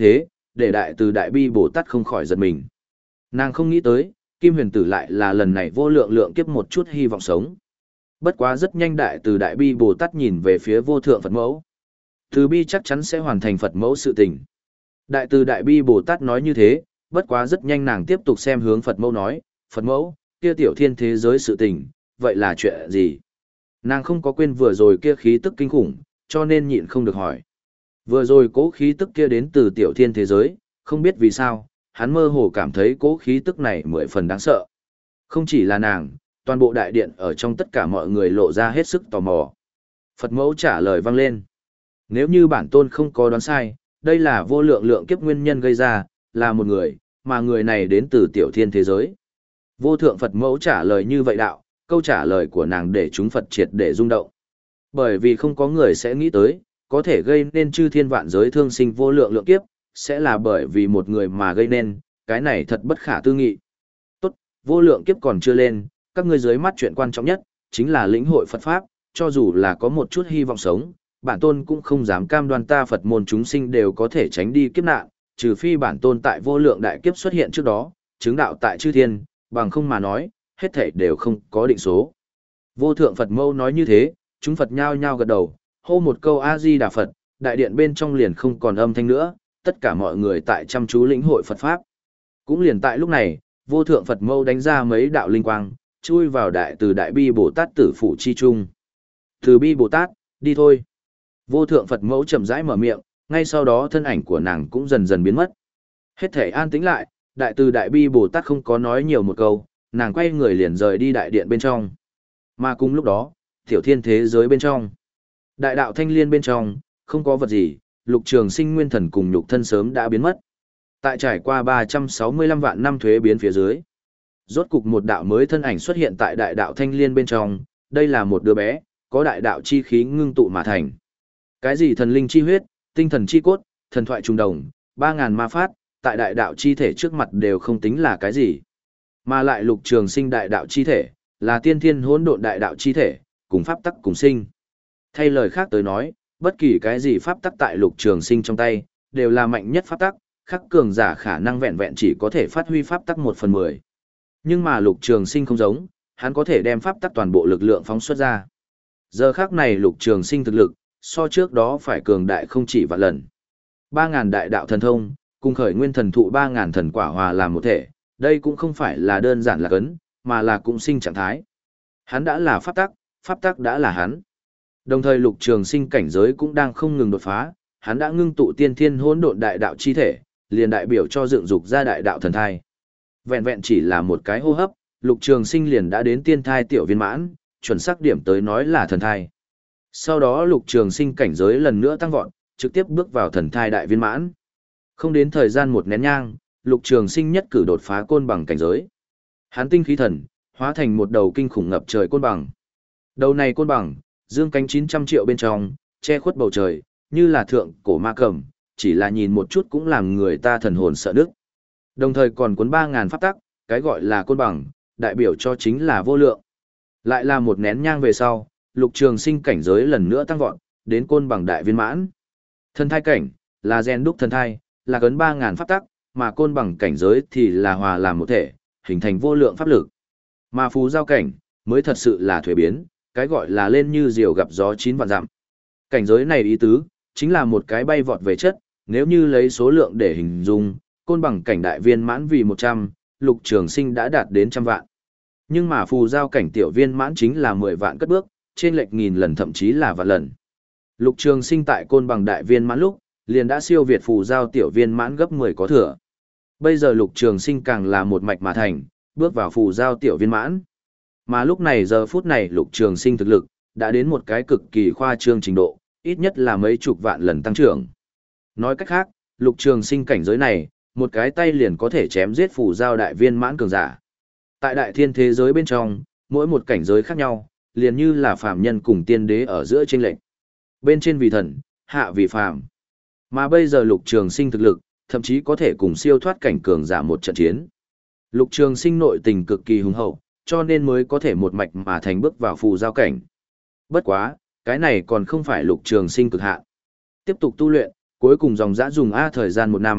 để đại từ đại bi Bồ Tát không khỏi giật mình. Nàng không nghĩ tới, Kim Huyền Tử lại là lần này vô lượng lượng kiếp một chút hy vọng sống. Bất quá rất nhanh đại từ đại bi Bồ Tát nhìn về phía vô thượng Phật mẫu. Từ bi chắc chắn sẽ hoàn thành Phật mẫu sự tình. Đại từ đại bi Bồ Tát nói như thế, bất quá rất nhanh nàng tiếp tục xem hướng Phật mẫu nói, Phật mẫu, kia tiểu thiên thế giới sự tình, vậy là chuyện gì? Nàng không có quên vừa rồi kia khí tức kinh khủng, cho nên nhịn không được hỏi. Vừa rồi cố khí tức kia đến từ tiểu thiên thế giới, không biết vì sao, hắn mơ hồ cảm thấy cố khí tức này mười phần đáng sợ. Không chỉ là nàng, toàn bộ đại điện ở trong tất cả mọi người lộ ra hết sức tò mò. Phật mẫu trả lời vang lên. Nếu như bản tôn không có đoán sai, đây là vô lượng lượng kiếp nguyên nhân gây ra, là một người, mà người này đến từ tiểu thiên thế giới. Vô thượng Phật mẫu trả lời như vậy đạo, câu trả lời của nàng để chúng Phật triệt để rung động. Bởi vì không có người sẽ nghĩ tới, có thể gây nên chư thiên vạn giới thương sinh vô lượng lượng kiếp, sẽ là bởi vì một người mà gây nên, cái này thật bất khả tư nghị. Tốt, vô lượng kiếp còn chưa lên, các ngươi dưới mắt chuyện quan trọng nhất, chính là lĩnh hội Phật Pháp, cho dù là có một chút hy vọng sống, bản tôn cũng không dám cam đoan ta Phật môn chúng sinh đều có thể tránh đi kiếp nạn, trừ phi bản tôn tại vô lượng đại kiếp xuất hiện trước đó, chứng đạo tại chư thiên, bằng không mà nói, hết thảy đều không có định số. Vô thượng Phật mâu nói như thế, chúng Phật nhao nhao gật đầu, hô một câu A-di-đà Phật, đại điện bên trong liền không còn âm thanh nữa, tất cả mọi người tại chăm chú lĩnh hội Phật Pháp. Cũng liền tại lúc này, vô thượng Phật mâu đánh ra mấy đạo linh quang, chui vào đại từ đại bi Bồ Tát tử phủ chi trung. Từ bi Bồ Tát, đi thôi. Vô thượng Phật mẫu chậm rãi mở miệng, ngay sau đó thân ảnh của nàng cũng dần dần biến mất. Hết thể an tĩnh lại, đại từ đại bi Bồ Tát không có nói nhiều một câu, nàng quay người liền rời đi đại điện bên trong. Mà cùng lúc đó, tiểu thiên thế giới bên trong. Đại đạo thanh liên bên trong, không có vật gì, Lục Trường Sinh nguyên thần cùng nhục thân sớm đã biến mất. Tại trải qua ba trăm sáu mươi lăm vạn năm thuế biến phía dưới, rốt cục một đạo mới thân ảnh xuất hiện tại đại đạo thanh liên bên trong, đây là một đứa bé, có đại đạo chi khí ngưng tụ mà thành. Cái gì thần linh chi huyết, tinh thần chi cốt, thần thoại trùng đồng, ba ngàn ma phát, tại đại đạo chi thể trước mặt đều không tính là cái gì. Mà lại Lục Trường Sinh đại đạo chi thể, là tiên thiên hỗn độn đại đạo chi thể, cùng pháp tắc cùng sinh. Thay lời khác tới nói, bất kỳ cái gì pháp tắc tại Lục Trường Sinh trong tay, đều là mạnh nhất pháp tắc, khắc cường giả khả năng vẹn vẹn chỉ có thể phát huy pháp tắc một phần mười. Nhưng mà Lục Trường Sinh không giống, hắn có thể đem pháp tắc toàn bộ lực lượng phóng xuất ra. Giờ khắc này Lục Trường Sinh thực lực, so trước đó phải cường đại không chỉ vạn lần. Ba ngàn đại đạo thần thông, cùng khởi nguyên thần thụ ba ngàn thần quả hòa làm một thể, đây cũng không phải là đơn giản là cấn, mà là cũng sinh trạng thái. Hắn đã là pháp tắc, pháp tắc đã là hắn. Đồng thời Lục Trường Sinh cảnh giới cũng đang không ngừng đột phá, hắn đã ngưng tụ tiên thiên hỗn độn đại đạo chi thể, liền đại biểu cho dựng dục ra đại đạo thần thai. Vẹn vẹn chỉ là một cái hô hấp, Lục Trường Sinh liền đã đến tiên thai tiểu viên mãn, chuẩn xác điểm tới nói là thần thai. Sau đó Lục Trường Sinh cảnh giới lần nữa tăng vọt, trực tiếp bước vào thần thai đại viên mãn. Không đến thời gian một nén nhang, Lục Trường Sinh nhất cử đột phá côn bằng cảnh giới. Hắn tinh khí thần, hóa thành một đầu kinh khủng ngập trời côn bằng. Đầu này côn bằng, dương cánh chín trăm triệu bên trong, che khuất bầu trời, như là thượng cổ ma cầm, chỉ là nhìn một chút cũng làm người ta thần hồn sợ nước. Đồng thời còn cuốn ba ngàn pháp tắc, cái gọi là côn bằng, đại biểu cho chính là vô lượng. Lại là một nén nhang về sau, Lục Trường Sinh cảnh giới lần nữa tăng vọt, đến côn bằng đại viên mãn. Thần thai cảnh, là gen đúc thần thai, là cấn ba ngàn pháp tắc, mà côn bằng cảnh giới thì là hòa làm một thể, hình thành vô lượng pháp lực. Mà phù giao cảnh, mới thật sự là thuế biến, cái gọi là lên như diều gặp gió chín vạn dặm. Cảnh giới này ý tứ, chính là một cái bay vọt về chất, nếu như lấy số lượng để hình dung, côn bằng cảnh đại viên mãn vì một trăm, Lục Trường Sinh đã đạt đến trăm vạn. Nhưng mà phù giao cảnh tiểu viên mãn chính là mười vạn cất bước, trên lệch nghìn lần thậm chí là vạn lần. Lục Trường Sinh tại côn bằng đại viên mãn lúc, liền đã siêu việt phù giao tiểu viên mãn gấp mười có thừa. Bây giờ Lục Trường Sinh càng là một mạch mà thành, bước vào phù giao tiểu viên mãn. Mà lúc này giờ phút này Lục Trường Sinh thực lực, đã đến một cái cực kỳ khoa trương trình độ, ít nhất là mấy chục vạn lần tăng trưởng. Nói cách khác, Lục Trường Sinh cảnh giới này, một cái tay liền có thể chém giết phù giao đại viên mãn cường giả. Tại đại thiên thế giới bên trong, mỗi một cảnh giới khác nhau, liền như là phàm nhân cùng tiên đế ở giữa chênh lệch. Bên trên vì thần, hạ vì phàm. Mà bây giờ Lục Trường Sinh thực lực, thậm chí có thể cùng siêu thoát cảnh cường giả một trận chiến. Lục Trường Sinh nội tình cực kỳ hùng hậu, cho nên mới có thể một mạch mà thành bước vào phù giao cảnh. Bất quá, cái này còn không phải Lục Trường Sinh cực hạn. Tiếp tục tu luyện, cuối cùng dòng dã dùng A thời gian một năm,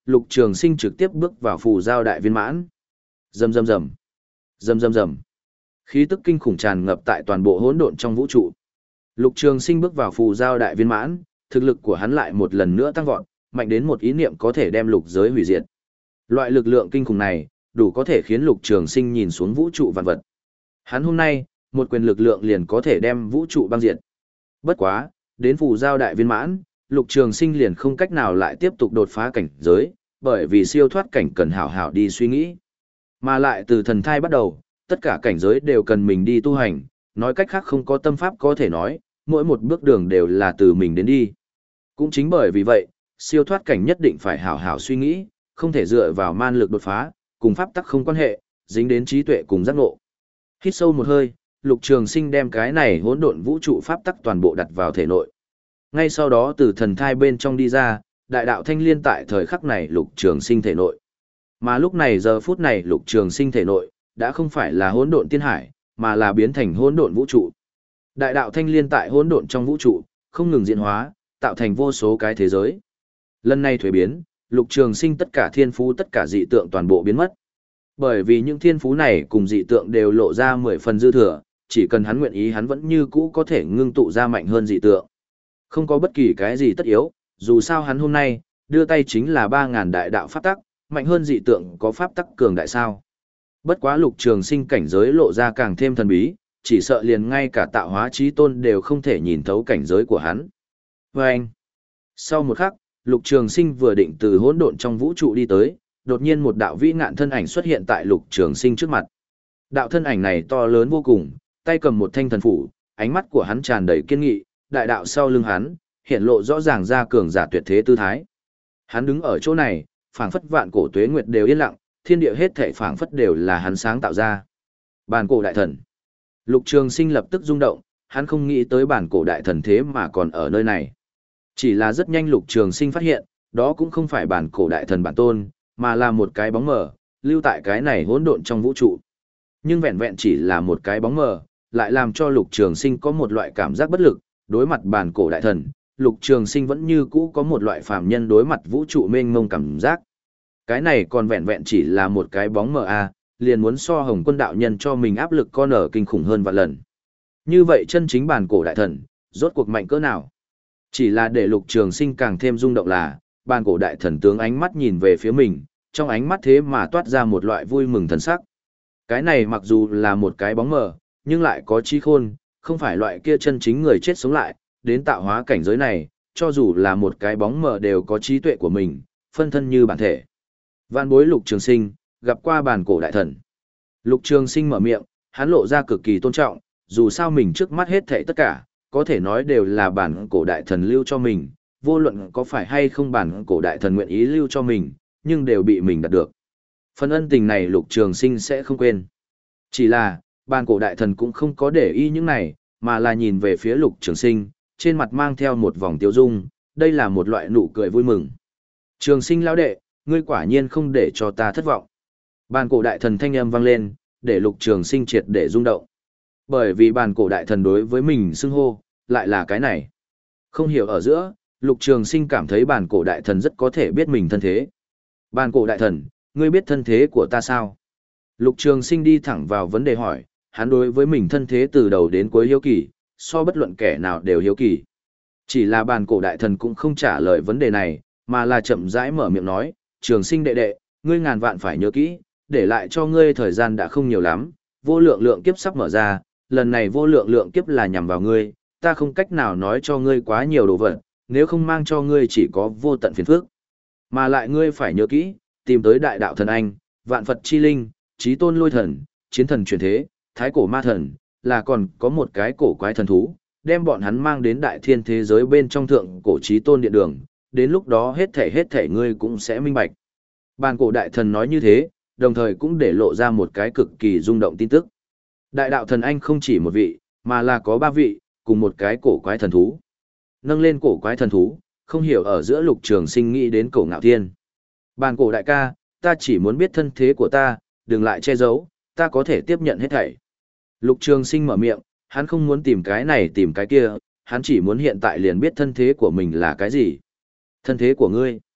Lục Trường Sinh trực tiếp bước vào phù giao đại viên mãn. Rầm rầm rầm, rầm rầm rầm. Khí tức kinh khủng tràn ngập tại toàn bộ hỗn độn trong vũ trụ. Lục Trường Sinh bước vào phù giao đại viên mãn, thực lực của hắn lại một lần nữa tăng vọt, mạnh đến một ý niệm có thể đem lục giới hủy diệt. Loại lực lượng kinh khủng này, đủ có thể khiến Lục Trường Sinh nhìn xuống vũ trụ vạn vật. Hắn hôm nay, một quyền lực lượng liền có thể đem vũ trụ băng diệt. Bất quá, đến phù giao đại viên mãn, Lục Trường Sinh liền không cách nào lại tiếp tục đột phá cảnh giới, bởi vì siêu thoát cảnh cần hảo hảo đi suy nghĩ. Mà lại từ thần thai bắt đầu, tất cả cảnh giới đều cần mình đi tu hành, nói cách khác không có tâm pháp có thể nói, mỗi một bước đường đều là từ mình đến đi. Cũng chính bởi vì vậy, siêu thoát cảnh nhất định phải hảo hảo suy nghĩ, không thể dựa vào man lực đột phá, cùng pháp tắc không quan hệ, dính đến trí tuệ cùng giác ngộ. Hít sâu một hơi, Lục Trường Sinh đem cái này hỗn độn vũ trụ pháp tắc toàn bộ đặt vào thể nội. Ngay sau đó từ thần thai bên trong đi ra, đại đạo thanh liên tại thời khắc này Lục Trường Sinh thể nội. Mà lúc này giờ phút này Lục Trường Sinh thể nội đã không phải là hỗn độn tiên hải, mà là biến thành hỗn độn vũ trụ. Đại đạo thanh liên tại hỗn độn trong vũ trụ, không ngừng diễn hóa, tạo thành vô số cái thế giới. Lần này thuế biến, Lục Trường Sinh tất cả thiên phú tất cả dị tượng toàn bộ biến mất. Bởi vì những thiên phú này cùng dị tượng đều lộ ra mười phần dư thừa, chỉ cần hắn nguyện ý hắn vẫn như cũ có thể ngưng tụ ra mạnh hơn dị tượng. Không có bất kỳ cái gì tất yếu, dù sao hắn hôm nay, đưa tay chính là ba ngàn đại đạo pháp tắc, mạnh hơn dị tượng có pháp tắc cường đại sao. Bất quá Lục Trường Sinh cảnh giới lộ ra càng thêm thần bí, chỉ sợ liền ngay cả tạo hóa chí tôn đều không thể nhìn thấu cảnh giới của hắn. Và anh, sau một khắc, Lục Trường Sinh vừa định từ hỗn độn trong vũ trụ đi tới, đột nhiên một đạo vĩ ngạn thân ảnh xuất hiện tại Lục Trường Sinh trước mặt. Đạo thân ảnh này to lớn vô cùng, tay cầm một thanh thần phủ, ánh mắt của hắn tràn đầy kiên nghị, đại đạo sau lưng hắn, hiện lộ rõ ràng ra cường giả tuyệt thế tư thái. Hắn đứng ở chỗ này, phảng phất vạn cổ tuế nguyệt đều yên lặng, thiên địa hết thảy phảng phất đều là hắn sáng tạo ra. Bản cổ đại thần. Lục Trường Sinh lập tức rung động, hắn không nghĩ tới bản cổ đại thần thế mà còn ở nơi này. Chỉ là rất nhanh Lục Trường Sinh phát hiện, đó cũng không phải bản cổ đại thần bản tôn, mà là một cái bóng mờ, lưu tại cái này hỗn độn trong vũ trụ. Nhưng vẹn vẹn chỉ là một cái bóng mờ, lại làm cho Lục Trường Sinh có một loại cảm giác bất lực, đối mặt bản cổ đại thần, Lục Trường Sinh vẫn như cũ có một loại phàm nhân đối mặt vũ trụ mênh mông cảm giác. Cái này còn vẹn vẹn chỉ là một cái bóng mờ a, liền muốn so Hồng Quân đạo nhân cho mình áp lực con ở kinh khủng hơn vạn lần. Như vậy chân chính bản cổ đại thần, rốt cuộc mạnh cỡ nào? Chỉ là để Lục Trường Sinh càng thêm rung động là, bản cổ đại thần tướng ánh mắt nhìn về phía mình, trong ánh mắt thế mà toát ra một loại vui mừng thần sắc. Cái này mặc dù là một cái bóng mờ, nhưng lại có trí khôn, không phải loại kia chân chính người chết sống lại, đến tạo hóa cảnh giới này, cho dù là một cái bóng mờ đều có trí tuệ của mình, phân thân như bản thể. Vạn bối Lục Trường Sinh, gặp qua bản cổ đại thần. Lục Trường Sinh mở miệng, hắn lộ ra cực kỳ tôn trọng, dù sao mình trước mắt hết thảy tất cả, có thể nói đều là bản cổ đại thần lưu cho mình, vô luận có phải hay không bản cổ đại thần nguyện ý lưu cho mình, nhưng đều bị mình đạt được. Phần ân tình này Lục Trường Sinh sẽ không quên. Chỉ là, bản cổ đại thần cũng không có để ý những này, mà là nhìn về phía Lục Trường Sinh, trên mặt mang theo một vòng tiêu dung, đây là một loại nụ cười vui mừng. Trường Sinh lão đệ, ngươi quả nhiên không để cho ta thất vọng. Bản cổ đại thần thanh âm vang lên, để Lục Trường Sinh triệt để rung động. Bởi vì bản cổ đại thần đối với mình xưng hô, lại là cái này. Không hiểu ở giữa, Lục Trường Sinh cảm thấy bản cổ đại thần rất có thể biết mình thân thế. Bản cổ đại thần, ngươi biết thân thế của ta sao? Lục Trường Sinh đi thẳng vào vấn đề hỏi, hắn đối với mình thân thế từ đầu đến cuối hiếu kỳ, so bất luận kẻ nào đều hiếu kỳ. Chỉ là bản cổ đại thần cũng không trả lời vấn đề này, mà là chậm rãi mở miệng nói, Trường Sinh đệ đệ, ngươi ngàn vạn phải nhớ kỹ, để lại cho ngươi thời gian đã không nhiều lắm, vô lượng lượng kiếp sắp mở ra, lần này vô lượng lượng kiếp là nhằm vào ngươi, ta không cách nào nói cho ngươi quá nhiều đồ vật, nếu không mang cho ngươi chỉ có vô tận phiền phức. Mà lại ngươi phải nhớ kỹ, tìm tới đại đạo thần anh, vạn Phật chi linh, chí tôn lôi thần, chiến thần chuyển thế, thái cổ ma thần, là còn có một cái cổ quái thần thú, đem bọn hắn mang đến đại thiên thế giới bên trong thượng cổ chí tôn điện đường, đến lúc đó hết thể hết thể ngươi cũng sẽ minh bạch. Bàn cổ đại thần nói như thế, đồng thời cũng để lộ ra một cái cực kỳ rung động tin tức. Đại đạo thần anh không chỉ một vị, mà là có ba vị, cùng một cái cổ quái thần thú. Nâng lên cổ quái thần thú, không hiểu ở giữa Lục Trường Sinh nghĩ đến cổ ngạo thiên. Bàn cổ đại ca, ta chỉ muốn biết thân thế của ta, đừng lại che giấu, ta có thể tiếp nhận hết thảy. Lục Trường Sinh mở miệng, hắn không muốn tìm cái này tìm cái kia, hắn chỉ muốn hiện tại liền biết thân thế của mình là cái gì. Thân thế của ngươi.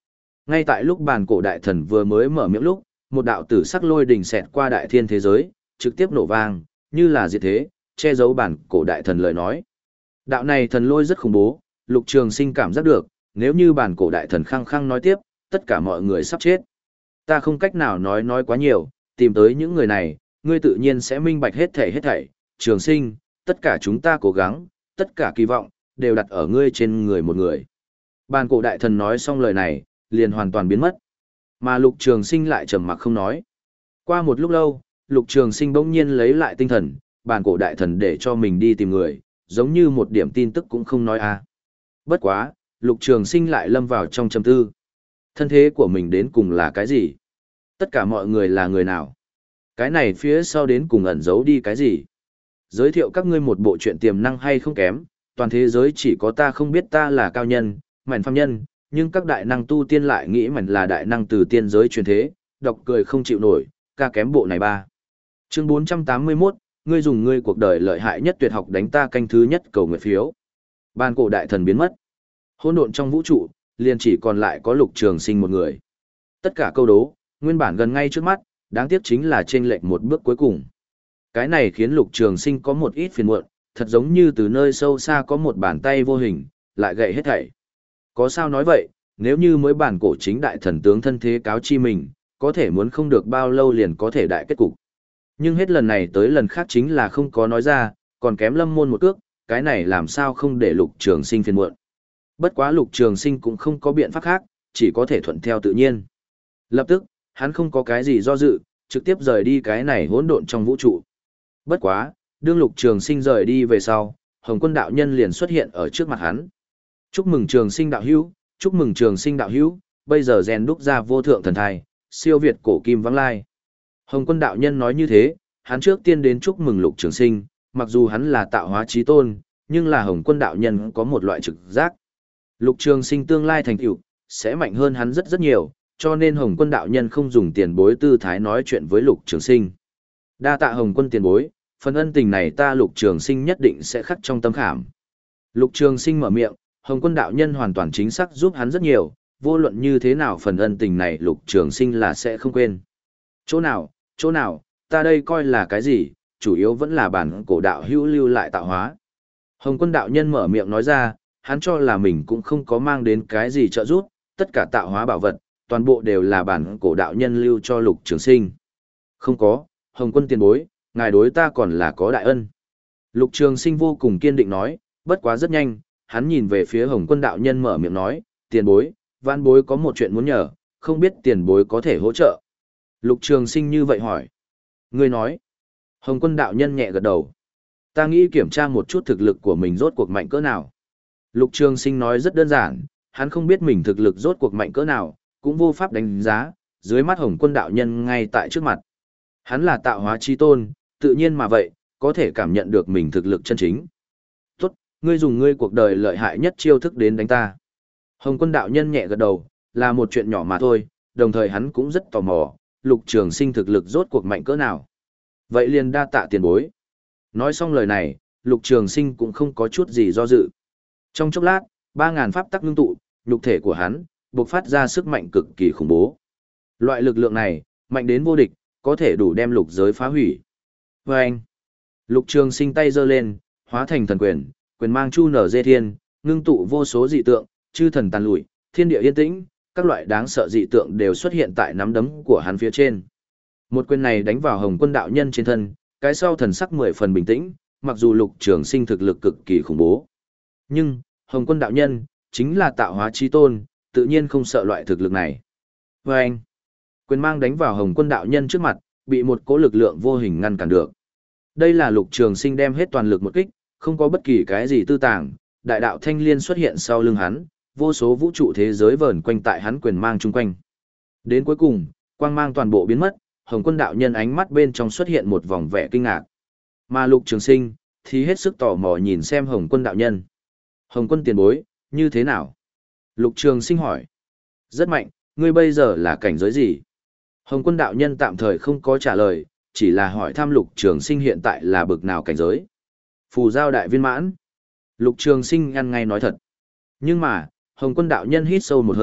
Ngay tại lúc bàn cổ đại thần vừa mới mở miệng lúc, một đạo tử sắc lôi đỉnh xẹt qua đại thiên thế giới, trực tiếp nổ vang, như là diệt thế, che giấu bản cổ đại thần lời nói. Đạo này thần lôi rất khủng bố, Lục Trường Sinh cảm giác được, nếu như bản cổ đại thần khăng khăng nói tiếp, tất cả mọi người sắp chết. Ta không cách nào nói nói quá nhiều, tìm tới những người này, ngươi tự nhiên sẽ minh bạch hết thảy hết thảy. Trường Sinh, tất cả chúng ta cố gắng, tất cả kỳ vọng, đều đặt ở ngươi trên người một người. Bản cổ đại thần nói xong lời này, liền hoàn toàn biến mất. Mà Lục Trường Sinh lại trầm mặc không nói. Qua một lúc lâu, Lục Trường Sinh bỗng nhiên lấy lại tinh thần, bản cổ đại thần để cho mình đi tìm người, giống như một điểm tin tức cũng không nói a. Bất quá, Lục Trường Sinh lại lâm vào trong trầm tư. Thân thế của mình đến cùng là cái gì? Tất cả mọi người là người nào? Cái này phía sau đến cùng ẩn giấu đi cái gì? Giới thiệu các ngươi một bộ truyện tiềm năng hay không kém, toàn thế giới chỉ có ta không biết ta là cao nhân, mảnh phàm nhân, nhưng các đại năng tu tiên lại nghĩ mình là đại năng từ tiên giới truyền thế, đọc cười không chịu nổi, ca kém bộ này ba. Chương bốn trăm tám mươi mốt, ngươi dùng ngươi cuộc đời lợi hại nhất tuyệt học đánh ta canh thứ nhất cầu nguyện phiếu. Ban cổ đại thần biến mất. Hỗn độn trong vũ trụ, liền chỉ còn lại có Lục Trường Sinh một người. Tất cả câu đố, nguyên bản gần ngay trước mắt, đáng tiếc chính là chênh lệch một bước cuối cùng. Cái này khiến Lục Trường Sinh có một ít phiền muộn, thật giống như từ nơi sâu xa có một bàn tay vô hình, lại gậy hết thảy. Có sao nói vậy, nếu như mới bản cổ chính đại thần tướng thân thế cáo chi mình, có thể muốn không được bao lâu liền có thể đại kết cục. Nhưng hết lần này tới lần khác chính là không có nói ra, còn kém Lâm Môn một cước, cái này làm sao không để Lục Trường Sinh phiền muộn. Bất quá Lục Trường Sinh cũng không có biện pháp khác, chỉ có thể thuận theo tự nhiên. Lập tức, hắn không có cái gì do dự, trực tiếp rời đi cái này hỗn độn trong vũ trụ. Bất quá, đương Lục Trường Sinh rời đi về sau, Hồng Quân đạo nhân liền xuất hiện ở trước mặt hắn. Chúc mừng Trường Sinh đạo hữu, chúc mừng Trường Sinh đạo hữu, bây giờ rèn đúc ra vô thượng thần thai, siêu việt cổ kim vắng lai. Hồng Quân đạo nhân nói như thế, hắn trước tiên đến chúc mừng Lục Trường Sinh, mặc dù hắn là tạo hóa chí tôn, nhưng là Hồng Quân đạo nhân có một loại trực giác. Lục Trường Sinh tương lai thành tựu sẽ mạnh hơn hắn rất rất nhiều, cho nên Hồng Quân đạo nhân không dùng tiền bối tư thái nói chuyện với Lục Trường Sinh. Đa tạ Hồng Quân tiền bối, phần ân tình này ta Lục Trường Sinh nhất định sẽ khắc trong tâm khảm. Lục Trường Sinh mở miệng, Hồng Quân đạo nhân hoàn toàn chính xác giúp hắn rất nhiều, vô luận như thế nào phần ân tình này Lục Trường Sinh là sẽ không quên. Chỗ nào, chỗ nào, ta đây coi là cái gì, chủ yếu vẫn là bản cổ đạo hữu lưu lại tạo hóa. Hồng Quân đạo nhân mở miệng nói ra, hắn cho là mình cũng không có mang đến cái gì trợ giúp, tất cả tạo hóa bảo vật, toàn bộ đều là bản cổ đạo nhân lưu cho Lục Trường Sinh. Không có, Hồng Quân tiền bối, ngài đối ta còn là có đại ân. Lục Trường Sinh vô cùng kiên định nói, bất quá rất nhanh, hắn nhìn về phía Hồng Quân đạo nhân mở miệng nói, tiền bối, vãn bối có một chuyện muốn nhờ, không biết tiền bối có thể hỗ trợ. Lục Trường Sinh như vậy hỏi. Ngươi nói. Hồng Quân đạo nhân nhẹ gật đầu. Ta nghĩ kiểm tra một chút thực lực của mình rốt cuộc mạnh cỡ nào. Lục Trường Sinh nói rất đơn giản, hắn không biết mình thực lực rốt cuộc mạnh cỡ nào, cũng vô pháp đánh giá, dưới mắt Hồng Quân đạo nhân ngay tại trước mặt. Hắn là tạo hóa chi tôn, tự nhiên mà vậy, có thể cảm nhận được mình thực lực chân chính. Tốt, ngươi dùng ngươi cuộc đời lợi hại nhất chiêu thức đến đánh ta. Hồng Quân đạo nhân nhẹ gật đầu, là một chuyện nhỏ mà thôi, đồng thời hắn cũng rất tò mò, Lục Trường Sinh thực lực rốt cuộc mạnh cỡ nào. Vậy liền đa tạ tiền bối. Nói xong lời này, Lục Trường Sinh cũng không có chút gì do dự. Trong chốc lát, ba ngàn pháp tắc ngưng tụ, nhục thể của hắn bộc phát ra sức mạnh cực kỳ khủng bố. Loại lực lượng này, mạnh đến vô địch, có thể đủ đem lục giới phá hủy. Và anh, Lục Trường Sinh tay giơ lên, hóa thành thần quyền, quyền mang chu nở dê thiên, ngưng tụ vô số dị tượng, chư thần tàn lụi, thiên địa yên tĩnh, các loại đáng sợ dị tượng đều xuất hiện tại nắm đấm của hắn phía trên. Một quyền này đánh vào Hồng Quân đạo nhân trên thân, cái sau thần sắc mười phần bình tĩnh, mặc dù Lục Trường Sinh thực lực cực kỳ khủng bố. Nhưng, Hồng Quân đạo nhân, chính là tạo hóa chí tôn, tự nhiên không sợ loại thực lực này. Và anh, quyền mang đánh vào Hồng Quân đạo nhân trước mặt, bị một cỗ lực lượng vô hình ngăn cản được. Đây là Lục Trường Sinh đem hết toàn lực một kích, không có bất kỳ cái gì tư tàng, đại đạo thanh liên xuất hiện sau lưng hắn, vô số vũ trụ thế giới vờn quanh tại hắn quyền mang chung quanh. Đến cuối cùng, quang mang toàn bộ biến mất, Hồng Quân đạo nhân ánh mắt bên trong xuất hiện một vòng vẻ kinh ngạc. Mà Lục Trường Sinh thì hết sức tò mò nhìn xem Hồng Quân đạo nhân. Hồng Quân tiền bối, như thế nào? Lục Trường Sinh hỏi. Rất mạnh, ngươi bây giờ là cảnh giới gì? Hồng Quân đạo nhân tạm thời không có trả lời, chỉ là hỏi thăm Lục Trường Sinh hiện tại là bực nào cảnh giới. Phù giao đại viên mãn. Lục Trường Sinh ăn ngay nói thật. Nhưng mà, Hồng Quân đạo nhân hít sâu một hơi,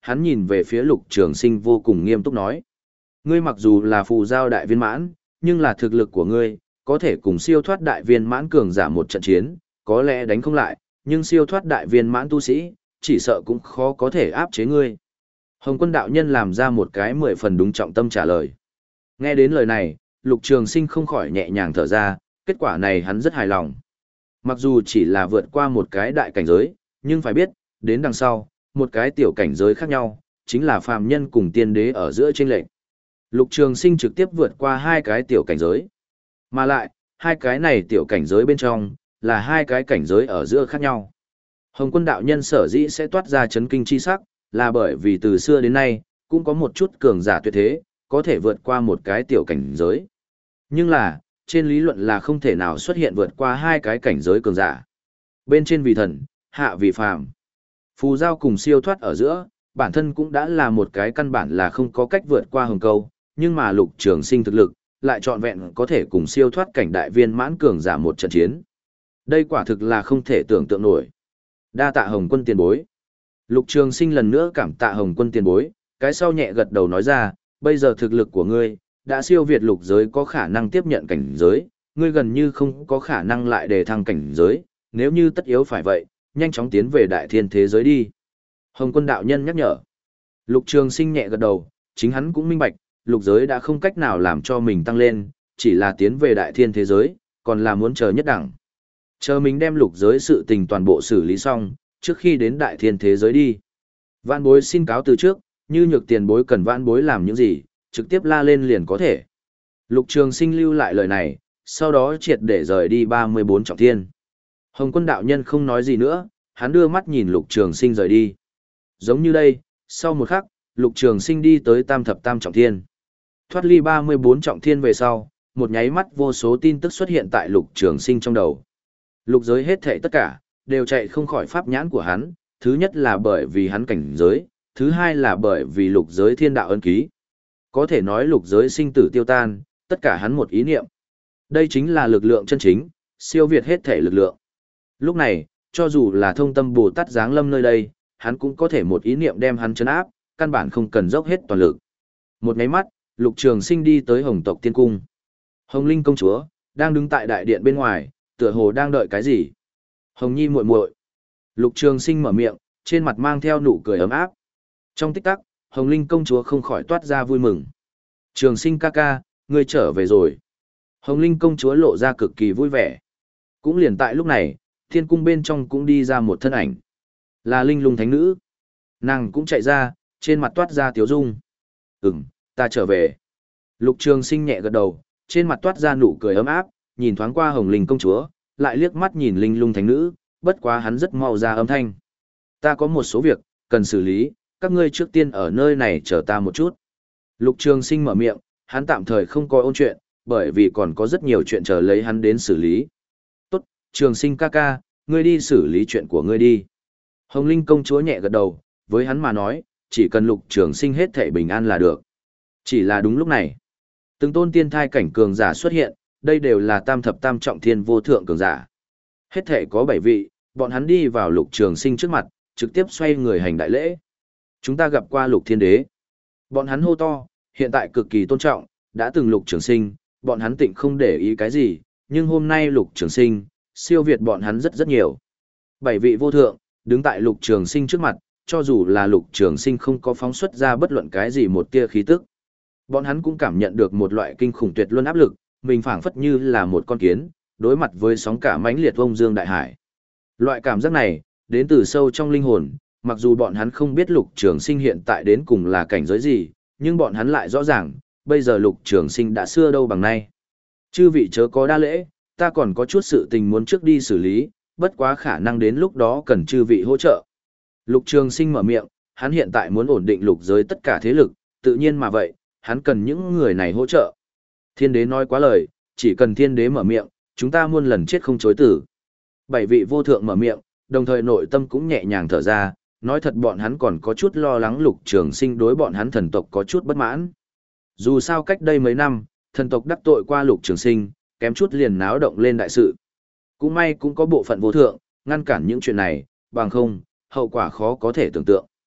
hắn nhìn về phía Lục Trường Sinh vô cùng nghiêm túc nói. Ngươi mặc dù là phù giao đại viên mãn, nhưng là thực lực của ngươi, có thể cùng siêu thoát đại viên mãn cường giả một trận chiến, có lẽ đánh không lại, nhưng siêu thoát đại viên mãn tu sĩ, chỉ sợ cũng khó có thể áp chế ngươi. Hồng Quân đạo nhân làm ra một cái mười phần đúng trọng tâm trả lời. Nghe đến lời này, Lục Trường Sinh không khỏi nhẹ nhàng thở ra, kết quả này hắn rất hài lòng. Mặc dù chỉ là vượt qua một cái đại cảnh giới, nhưng phải biết, đến đằng sau, một cái tiểu cảnh giới khác nhau, chính là phàm nhân cùng tiên đế ở giữa chênh lệch. Lục Trường Sinh trực tiếp vượt qua hai cái tiểu cảnh giới. Mà lại, hai cái này tiểu cảnh giới bên trong, là hai cái cảnh giới ở giữa khác nhau. Hồng Quân đạo nhân sở dĩ sẽ toát ra chấn kinh chi sắc, là bởi vì từ xưa đến nay, cũng có một chút cường giả tuyệt thế, có thể vượt qua một cái tiểu cảnh giới. Nhưng là, trên lý luận là không thể nào xuất hiện vượt qua hai cái cảnh giới cường giả. Bên trên vì thần, hạ vì phàm. Phù giao cùng siêu thoát ở giữa, bản thân cũng đã là một cái căn bản là không có cách vượt qua hồng câu, nhưng mà Lục Trường Sinh thực lực, lại trọn vẹn có thể cùng siêu thoát cảnh đại viên mãn cường giả một trận chiến. Đây quả thực là không thể tưởng tượng nổi. Đa tạ Hồng Quân tiền bối. Lục Trường Sinh lần nữa cảm tạ Hồng Quân tiền bối, cái sau nhẹ gật đầu nói ra, bây giờ thực lực của ngươi, đã siêu việt lục giới có khả năng tiếp nhận cảnh giới, ngươi gần như không có khả năng lại đề thăng cảnh giới, nếu như tất yếu phải vậy, nhanh chóng tiến về đại thiên thế giới đi. Hồng Quân đạo nhân nhắc nhở. Lục Trường Sinh nhẹ gật đầu, chính hắn cũng minh bạch, lục giới đã không cách nào làm cho mình tăng lên, chỉ là tiến về đại thiên thế giới, còn là muốn chờ nhất đẳng. Chờ mình đem lục giới sự tình toàn bộ xử lý xong, trước khi đến đại thiên thế giới đi. Vạn bối xin cáo từ trước, như nhược tiền bối cần vạn bối làm những gì, trực tiếp la lên liền có thể. Lục Trường Sinh lưu lại lời này, sau đó triệt để rời đi ba mươi bốn trọng thiên. Hồng Quân đạo nhân không nói gì nữa, hắn đưa mắt nhìn Lục Trường Sinh rời đi. Giống như đây, sau một khắc, Lục Trường Sinh đi tới tam thập tam trọng thiên. Thoát ly ba mươi bốn trọng thiên về sau, một nháy mắt vô số tin tức xuất hiện tại Lục Trường Sinh trong đầu. Lục giới hết thảy tất cả, đều chạy không khỏi pháp nhãn của hắn, thứ nhất là bởi vì hắn cảnh giới, thứ hai là bởi vì lục giới thiên đạo ân ký. Có thể nói lục giới sinh tử tiêu tan, tất cả hắn một ý niệm. Đây chính là lực lượng chân chính, siêu việt hết thể lực lượng. Lúc này, cho dù là thông tâm Bồ Tát giáng lâm nơi đây, hắn cũng có thể một ý niệm đem hắn trấn áp, căn bản không cần dốc hết toàn lực. Một nháy mắt, Lục Trường Sinh đi tới Hồng tộc tiên cung. Hồng Linh công chúa đang đứng tại đại điện bên ngoài, tựa hồ đang đợi cái gì. Hồng Nhi muội muội. Lục Trường Sinh mở miệng, trên mặt mang theo nụ cười ấm áp. Trong tích tắc, Hồng Linh công chúa không khỏi toát ra vui mừng. Trường Sinh ca ca, ngươi trở về rồi. Hồng Linh công chúa lộ ra cực kỳ vui vẻ. Cũng liền tại lúc này, thiên cung bên trong cũng đi ra một thân ảnh. Là Linh Lung Thánh Nữ. Nàng cũng chạy ra, trên mặt toát ra tiếu dung. Ừm, ta trở về. Lục Trường Sinh nhẹ gật đầu, trên mặt toát ra nụ cười ấm áp, nhìn thoáng qua Hồng Linh công chúa, lại liếc mắt nhìn Linh Lung Thánh Nữ, bất quá hắn rất mau ra âm thanh. Ta có một số việc, cần xử lý, các ngươi trước tiên ở nơi này chờ ta một chút. Lục Trường Sinh mở miệng, hắn tạm thời không có ôn chuyện, bởi vì còn có rất nhiều chuyện chờ lấy hắn đến xử lý. Tốt, Trường Sinh ca ca, ngươi đi xử lý chuyện của ngươi đi. Hồng Linh công chúa nhẹ gật đầu, với hắn mà nói, chỉ cần Lục Trường Sinh hết thảy bình an là được. Chỉ là đúng lúc này, từng tôn tiên thai cảnh cường giả xuất hiện, đây đều là tam thập tam trọng thiên vô thượng cường giả. Hết thảy có bảy vị, bọn hắn đi vào Lục Trường Sinh trước mặt, trực tiếp xoay người hành đại lễ. Chúng ta gặp qua Lục Thiên Đế. Bọn hắn hô to, hiện tại cực kỳ tôn trọng, đã từng Lục Trường Sinh, bọn hắn tịnh không để ý cái gì, nhưng hôm nay Lục Trường Sinh, siêu việt bọn hắn rất rất nhiều. Bảy vị vô thượng, đứng tại Lục Trường Sinh trước mặt, cho dù là Lục Trường Sinh không có phóng xuất ra bất luận cái gì một tia khí tức. Bọn hắn cũng cảm nhận được một loại kinh khủng tuyệt luân áp lực, mình phảng phất như là một con kiến, đối mặt với sóng cả mãnh liệt vông dương đại hải. Loại cảm giác này, đến từ sâu trong linh hồn, mặc dù bọn hắn không biết Lục Trường Sinh hiện tại đến cùng là cảnh giới gì, nhưng bọn hắn lại rõ ràng, bây giờ Lục Trường Sinh đã xưa đâu bằng nay. Chư vị chớ có đa lễ, ta còn có chút sự tình muốn trước đi xử lý, bất quá khả năng đến lúc đó cần chư vị hỗ trợ. Lục Trường Sinh mở miệng, hắn hiện tại muốn ổn định lục giới tất cả thế lực, tự nhiên mà vậy, hắn cần những người này hỗ trợ. Thiên đế nói quá lời, chỉ cần thiên đế mở miệng, chúng ta muôn lần chết không chối tử. Bảy vị vô thượng mở miệng, đồng thời nội tâm cũng nhẹ nhàng thở ra, nói thật bọn hắn còn có chút lo lắng Lục Trường Sinh đối bọn hắn thần tộc có chút bất mãn. Dù sao cách đây mấy năm, thần tộc đắc tội qua Lục Trường Sinh, kém chút liền náo động lên đại sự. Cũng may cũng có bộ phận vô thượng, ngăn cản những chuyện này, bằng không, hậu quả khó có thể tưởng tượng.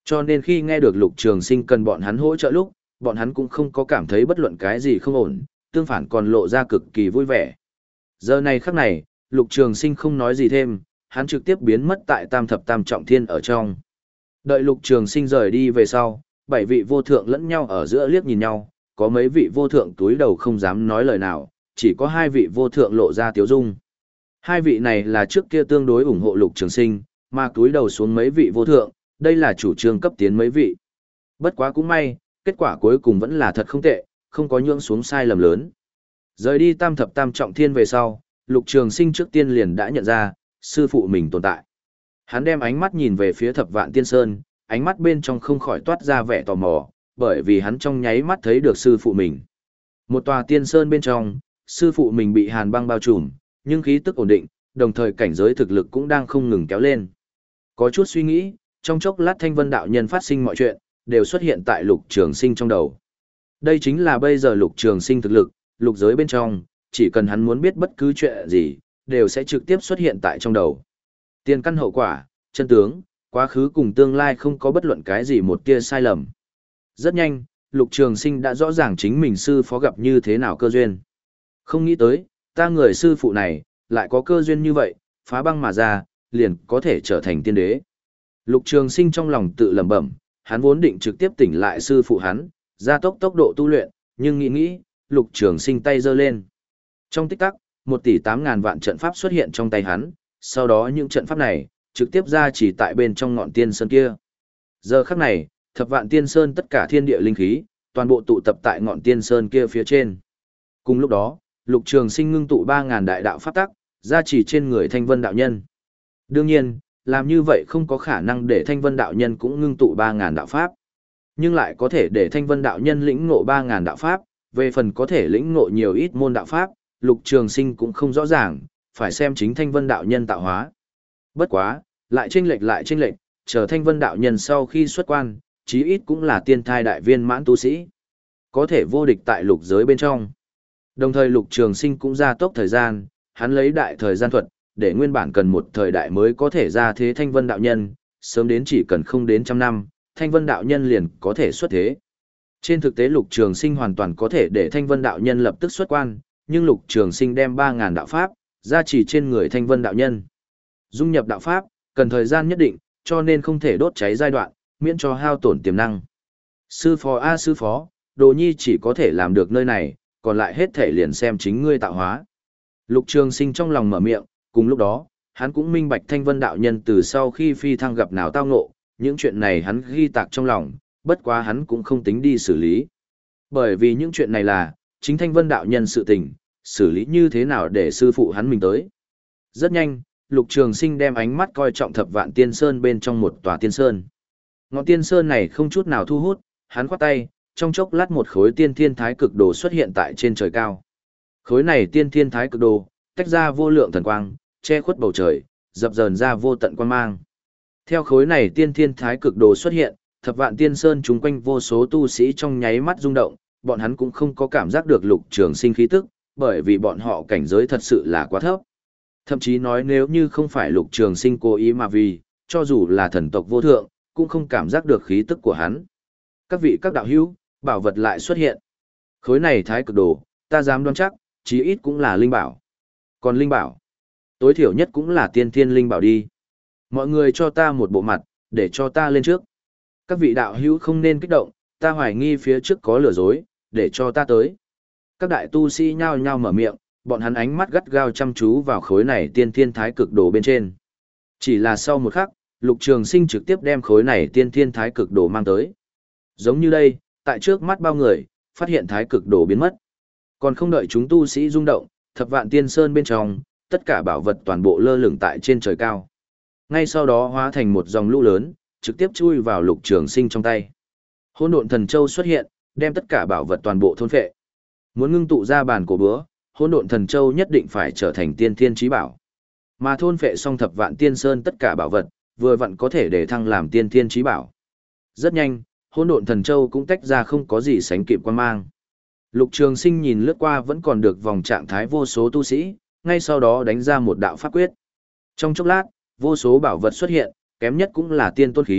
Cho nên khi nghe được Lục Trường Sinh cần bọn hắn hỗ trợ lúc, bọn hắn cũng không có cảm thấy bất luận cái gì không ổn, tương phản còn lộ ra cực kỳ vui vẻ. Giờ này khắc này, Lục Trường Sinh không nói gì thêm, hắn trực tiếp biến mất tại Tam Thập Tam Trọng Thiên ở trong. Đợi Lục Trường Sinh rời đi về sau, bảy vị vô thượng lẫn nhau ở giữa liếc nhìn nhau, có mấy vị vô thượng túi đầu không dám nói lời nào, chỉ có hai vị vô thượng lộ ra tiếu dung. Hai vị này là trước kia tương đối ủng hộ Lục Trường Sinh, mà túi đầu xuống mấy vị vô thượng, đây là chủ trương cấp tiến mấy vị. Bất quá cũng may, kết quả cuối cùng vẫn là thật không tệ, không có nhượng xuống sai lầm lớn. Rời đi Tam Thập Tam Trọng Thiên về sau, Lục Trường Sinh trước tiên liền đã nhận ra, sư phụ mình tồn tại. Hắn đem ánh mắt nhìn về phía Thập Vạn Tiên Sơn, ánh mắt bên trong không khỏi toát ra vẻ tò mò, bởi vì hắn trong nháy mắt thấy được sư phụ mình. Một tòa tiên sơn bên trong, sư phụ mình bị hàn băng bao trùm, nhưng khí tức ổn định, đồng thời cảnh giới thực lực cũng đang không ngừng kéo lên. Có chút suy nghĩ, trong chốc lát Thanh Vân đạo nhân phát sinh mọi chuyện, đều xuất hiện tại Lục Trường Sinh trong đầu. Đây chính là bây giờ Lục Trường Sinh thực lực, lục giới bên trong, chỉ cần hắn muốn biết bất cứ chuyện gì, đều sẽ trực tiếp xuất hiện tại trong đầu. Tiền căn hậu quả, chân tướng, quá khứ cùng tương lai không có bất luận cái gì một tia sai lầm. Rất nhanh, Lục Trường Sinh đã rõ ràng chính mình sư phó gặp như thế nào cơ duyên. Không nghĩ tới, ta người sư phụ này, lại có cơ duyên như vậy, phá băng mà ra, liền có thể trở thành tiên đế. Lục Trường Sinh trong lòng tự lẩm bẩm, hắn vốn định trực tiếp tỉnh lại sư phụ hắn, gia tốc tốc độ tu luyện, nhưng nghĩ nghĩ, Lục Trường Sinh tay giơ lên. Trong tích tắc, một tỷ tám ngàn vạn trận pháp xuất hiện trong tay hắn, sau đó những trận pháp này, trực tiếp ra chỉ tại bên trong ngọn tiên sơn kia. Giờ khắc này, Thập Vạn Tiên Sơn tất cả thiên địa linh khí, toàn bộ tụ tập tại ngọn tiên sơn kia phía trên. Cùng lúc đó, Lục Trường Sinh ngưng tụ ba ngàn đại đạo pháp tắc, ra chỉ trên người Thanh Vân đạo nhân. Đương nhiên, làm như vậy không có khả năng để Thanh Vân đạo nhân cũng ngưng tụ ba ngàn đạo pháp, nhưng lại có thể để Thanh Vân đạo nhân lĩnh ngộ ba ngàn đạo pháp, về phần có thể lĩnh ngộ nhiều ít môn đạo pháp, Lục Trường Sinh cũng không rõ ràng, phải xem chính Thanh Vân đạo nhân tạo hóa. Bất quá, lại chênh lệch lại chênh lệch, chờ Thanh Vân đạo nhân sau khi xuất quan, chí ít cũng là tiên thai đại viên mãn tu sĩ, có thể vô địch tại lục giới bên trong. Đồng thời Lục Trường Sinh cũng gia tốc thời gian, hắn lấy đại thời gian thuật, để nguyên bản cần một thời đại mới có thể ra thế Thanh Vân đạo nhân, sớm đến chỉ cần không đến trăm năm, Thanh Vân đạo nhân liền có thể xuất thế. Trên thực tế Lục Trường Sinh hoàn toàn có thể để Thanh Vân đạo nhân lập tức xuất quan, nhưng Lục Trường Sinh đem ba ngàn đạo pháp gia trì trên người Thanh Vân đạo nhân. Dung nhập đạo pháp cần thời gian nhất định, cho nên không thể đốt cháy giai đoạn, miễn cho hao tổn tiềm năng. Sư phó a sư phó, Đồ Nhi chỉ có thể làm được nơi này, còn lại hết thể liền xem chính ngươi tạo hóa. Lục Trường Sinh trong lòng mở miệng, cùng lúc đó, hắn cũng minh bạch Thanh Vân đạo nhân từ sau khi phi thăng gặp nào tao ngộ, những chuyện này hắn ghi tạc trong lòng, bất quá hắn cũng không tính đi xử lý. Bởi vì những chuyện này là, chính Thanh Vân đạo nhân sự tình, xử lý như thế nào để sư phụ hắn mình tới. Rất nhanh, Lục Trường Sinh đem ánh mắt coi trọng Thập Vạn Tiên Sơn bên trong một tòa tiên sơn. Ngọn tiên sơn này không chút nào thu hút, hắn khoát tay, trong chốc lát một khối tiên thiên thái cực đồ xuất hiện tại trên trời cao. Khối này tiên thiên thái cực đồ, tách ra vô lượng thần quang, che khuất bầu trời, dập dờn ra vô tận quang mang. Theo khối này tiên thiên thái cực đồ xuất hiện, Thập Vạn Tiên Sơn chúng quanh vô số tu sĩ trong nháy mắt rung động, bọn hắn cũng không có cảm giác được Lục Trường Sinh khí tức, bởi vì bọn họ cảnh giới thật sự là quá thấp. Thậm chí nói nếu như không phải Lục Trường Sinh cố ý mà vì, cho dù là thần tộc vô thượng, cũng không cảm giác được khí tức của hắn. Các vị các đạo hữu, bảo vật lại xuất hiện. Khối này thái cực đồ, ta dám đoán chắc, chí ít cũng là linh bảo. Còn linh bảo, tối thiểu nhất cũng là tiên thiên linh bảo đi. Mọi người cho ta một bộ mặt, để cho ta lên trước. Các vị đạo hữu không nên kích động, ta hoài nghi phía trước có lừa dối, để cho ta tới. Các đại tu sĩ nhao nhao mở miệng, bọn hắn ánh mắt gắt gao chăm chú vào khối này tiên thiên thái cực đồ bên trên. Chỉ là sau một khắc, Lục Trường Sinh trực tiếp đem khối này tiên thiên thái cực đồ mang tới. Giống như đây, tại trước mắt bao người, phát hiện thái cực đồ biến mất. Còn không đợi chúng tu sĩ rung động, Thập Vạn Tiên Sơn bên trong, tất cả bảo vật toàn bộ lơ lửng tại trên trời cao. Ngay sau đó hóa thành một dòng lũ lớn, trực tiếp chui vào Lục Trường Sinh trong tay. Hỗn Độn Thần Châu xuất hiện, đem tất cả bảo vật toàn bộ thôn phệ. Muốn ngưng tụ ra bản cổ búa, Hỗn Độn Thần Châu nhất định phải trở thành tiên thiên chí bảo. Mà thôn phệ xong Thập Vạn Tiên Sơn tất cả bảo vật, vừa vặn có thể để thăng làm tiên thiên chí bảo. Rất nhanh, Hỗn Độn Thần Châu cũng tách ra không có gì sánh kịp quan mang. Lục Trường Sinh nhìn lướt qua vẫn còn được vòng trạng thái vô số tu sĩ, ngay sau đó đánh ra một đạo pháp quyết. Trong chốc lát, vô số bảo vật xuất hiện, kém nhất cũng là tiên tôn khí, tốt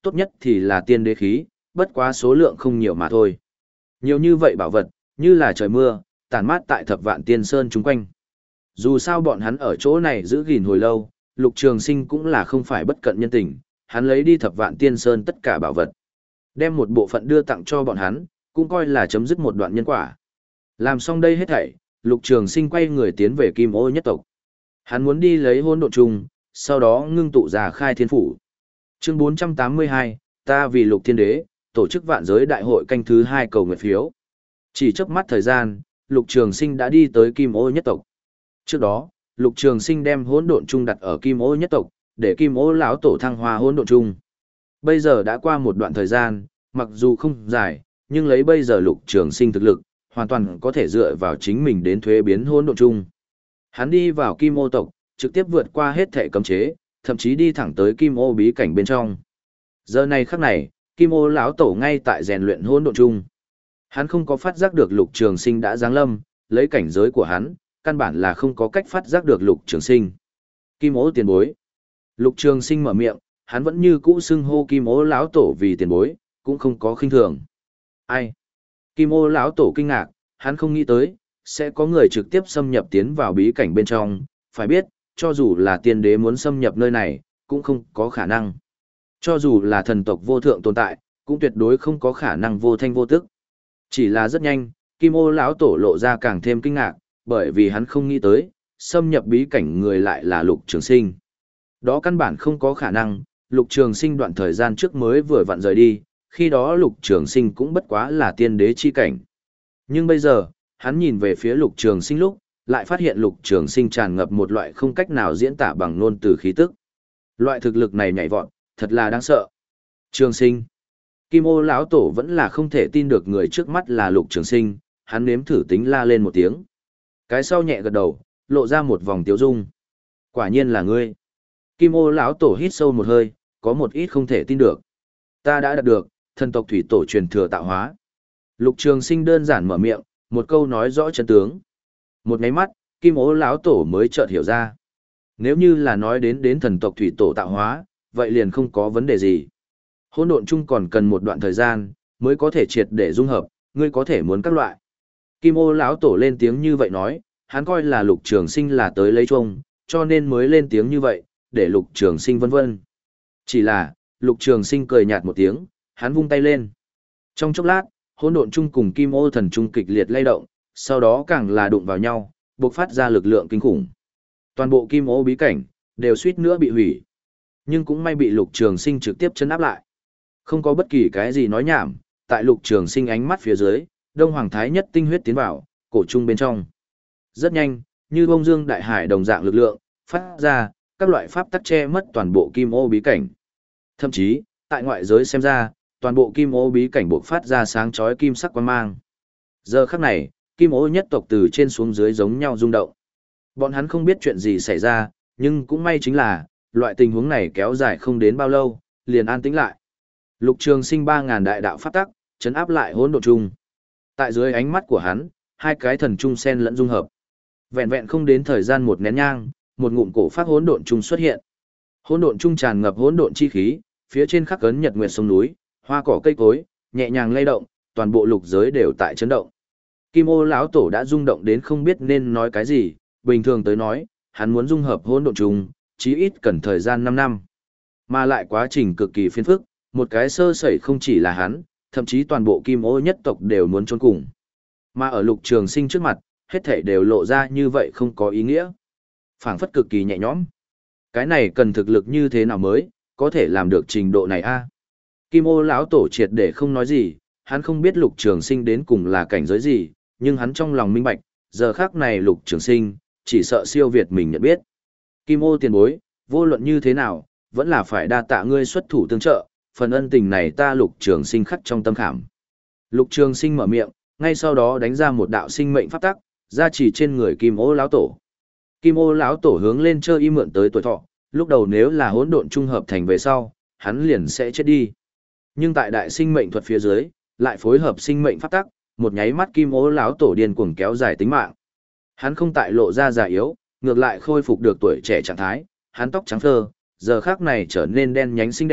tốt nhất thì là tiên đế khí, bất quá số lượng không nhiều mà thôi. Nhiều như vậy bảo vật, như là trời mưa, tản mát tại thập vạn tiên sơn chung quanh. Dù sao bọn hắn ở chỗ này giữ gìn hồi lâu, Lục Trường Sinh cũng là không phải bất cận nhân tình, hắn lấy đi thập vạn tiên sơn tất cả bảo vật. Đem một bộ phận đưa tặng cho bọn hắn, cũng coi là chấm dứt một đoạn nhân quả. Làm xong đây hết thảy, Lục Trường Sinh quay người tiến về Kim Ô nhất tộc. Hắn muốn đi lấy hỗn độn trùng, sau đó ngưng tụ ra khai thiên phủ. Chương bốn trăm tám mươi hai, ta vì Lục Thiên Đế, tổ chức vạn giới đại hội canh thứ hai cầu nguyện phiếu. Chỉ chớp mắt thời gian, Lục Trường Sinh đã đi tới Kim Ô nhất tộc. Trước đó, Lục Trường Sinh đem hỗn độn trung đặt ở Kim Ô nhất tộc, để Kim Ô lão tổ thăng hoa hỗn độn trung. Bây giờ đã qua một đoạn thời gian, mặc dù không dài, nhưng lấy bây giờ Lục Trường Sinh thực lực, hoàn toàn có thể dựa vào chính mình đến thuế biến hỗn độn trung. Hắn đi vào Kim Ô tộc, trực tiếp vượt qua hết thảy cấm chế, thậm chí đi thẳng tới Kim Ô bí cảnh bên trong. Giờ này khắc này, Kim Ô lão tổ ngay tại rèn luyện hỗn độn trung. Hắn không có phát giác được Lục Trường Sinh đã giáng lâm, lấy cảnh giới của hắn, căn bản là không có cách phát giác được Lục Trường Sinh. Kim Ô tiền bối. Lục Trường Sinh mở miệng, hắn vẫn như cũ xưng hô Kim Ô lão tổ vì tiền bối, cũng không có khinh thường. Ai? Kim Ô lão tổ kinh ngạc, hắn không nghĩ tới sẽ có người trực tiếp xâm nhập tiến vào bí cảnh bên trong, phải biết, cho dù là tiên đế muốn xâm nhập nơi này, cũng không có khả năng. Cho dù là thần tộc vô thượng tồn tại, cũng tuyệt đối không có khả năng vô thanh vô tức. Chỉ là rất nhanh, Kim Ô lão tổ lộ ra càng thêm kinh ngạc, bởi vì hắn không nghĩ tới, xâm nhập bí cảnh người lại là Lục Trường Sinh. Đó căn bản không có khả năng, Lục Trường Sinh đoạn thời gian trước mới vừa vặn rời đi, khi đó Lục Trường Sinh cũng bất quá là tiên đế chi cảnh. Nhưng bây giờ, hắn nhìn về phía Lục Trường Sinh lúc, lại phát hiện Lục Trường Sinh tràn ngập một loại không cách nào diễn tả bằng ngôn từ khí tức. Loại thực lực này nhảy vọt, thật là đáng sợ. Trường Sinh. Kim Ô lão tổ vẫn là không thể tin được người trước mắt là Lục Trường Sinh, hắn nếm thử tính la lên một tiếng. Cái sau nhẹ gật đầu, lộ ra một vòng tiếu dung. Quả nhiên là ngươi. Kim Ô lão tổ hít sâu một hơi, có một ít không thể tin được. Ta đã đạt được thần tộc thủy tổ truyền thừa tạo hóa. Lục Trường Sinh đơn giản mở miệng, một câu nói rõ chân tướng. Một cái mắt, Kim Ô lão tổ mới chợt hiểu ra. Nếu như là nói đến đến thần tộc thủy tổ tạo hóa, vậy liền không có vấn đề gì. Hỗn độn chung còn cần một đoạn thời gian mới có thể triệt để dung hợp, ngươi có thể muốn các loại. Kim Ô lão tổ lên tiếng như vậy nói, hắn coi là Lục Trường Sinh là tới lấy chung, cho nên mới lên tiếng như vậy, để Lục Trường Sinh vân vân. Chỉ là, Lục Trường Sinh cười nhạt một tiếng, hắn vung tay lên. Trong chốc lát, hỗn độn chung cùng Kim Ô thần chung kịch liệt lay động, sau đó càng là đụng vào nhau, bộc phát ra lực lượng kinh khủng. Toàn bộ Kim Ô bí cảnh đều suýt nữa bị hủy, nhưng cũng may bị Lục Trường Sinh trực tiếp chấn áp lại. Không có bất kỳ cái gì nói nhảm, tại Lục Trường Sinh ánh mắt phía dưới, Đông Hoàng Thái Nhất tinh huyết tiến vào, cổ trung bên trong. Rất nhanh, như bông dương đại hải đồng dạng lực lượng, phát ra, các loại pháp tắc che mất toàn bộ Kim Ô bí cảnh. Thậm chí, tại ngoại giới xem ra, toàn bộ Kim Ô bí cảnh bộc phát ra sáng chói kim sắc quang mang. Giờ khắc này, Kim Ô nhất tộc từ trên xuống dưới giống nhau rung động. Bọn hắn không biết chuyện gì xảy ra, nhưng cũng may chính là, loại tình huống này kéo dài không đến bao lâu, liền an tĩnh lại. Lục Trường Sinh ba ngàn đại đạo pháp tắc, chấn áp lại hỗn độn chung. Tại dưới ánh mắt của hắn, hai cái thần chung xen lẫn dung hợp. Vẹn vẹn không đến thời gian một nén nhang, một ngụm cổ phát hỗn độn chung xuất hiện. Hỗn độn chung tràn ngập hỗn độn chi khí, phía trên khắc ấn nhật nguyệt sông núi, hoa cỏ cây cối, nhẹ nhàng lay động, toàn bộ lục giới đều tại chấn động. Kim Ô lão tổ đã rung động đến không biết nên nói cái gì, bình thường tới nói, hắn muốn dung hợp hỗn độn chung, chí ít cần thời gian năm năm. Mà lại quá trình cực kỳ phiền phức, một cái sơ sẩy không chỉ là hắn, thậm chí toàn bộ Kim Ô nhất tộc đều muốn chôn cùng. Mà ở Lục Trường Sinh trước mặt, hết thảy đều lộ ra như vậy không có ý nghĩa. Phảng phất cực kỳ nhẹ nhõm. Cái này cần thực lực như thế nào mới có thể làm được trình độ này a? Kim Ô lão tổ triệt để không nói gì, hắn không biết Lục Trường Sinh đến cùng là cảnh giới gì, nhưng hắn trong lòng minh bạch, giờ khắc này Lục Trường Sinh chỉ sợ siêu việt mình nhận biết. Kim Ô tiền bối, vô luận như thế nào, vẫn là phải đa tạ ngươi xuất thủ tương trợ, phần ân tình này ta Lục Trường Sinh khắc trong tâm khảm. Lục Trường Sinh mở miệng, ngay sau đó đánh ra một đạo sinh mệnh pháp tắc, gia trì trên người Kim Ô lão tổ. Kim Ô lão tổ hướng lên chơi y mượn tới tuổi thọ, lúc đầu nếu là hỗn độn trung hợp thành về sau, hắn liền sẽ chết đi. Nhưng tại đại sinh mệnh thuật phía dưới, lại phối hợp sinh mệnh pháp tắc, một nháy mắt Kim Ô lão tổ điên cuồng kéo dài tính mạng. Hắn không tại lộ ra già yếu, ngược lại khôi phục được tuổi trẻ trạng thái, hắn tóc trắng phơ, giờ khác này trở nên đen nhánh xinh đẹp,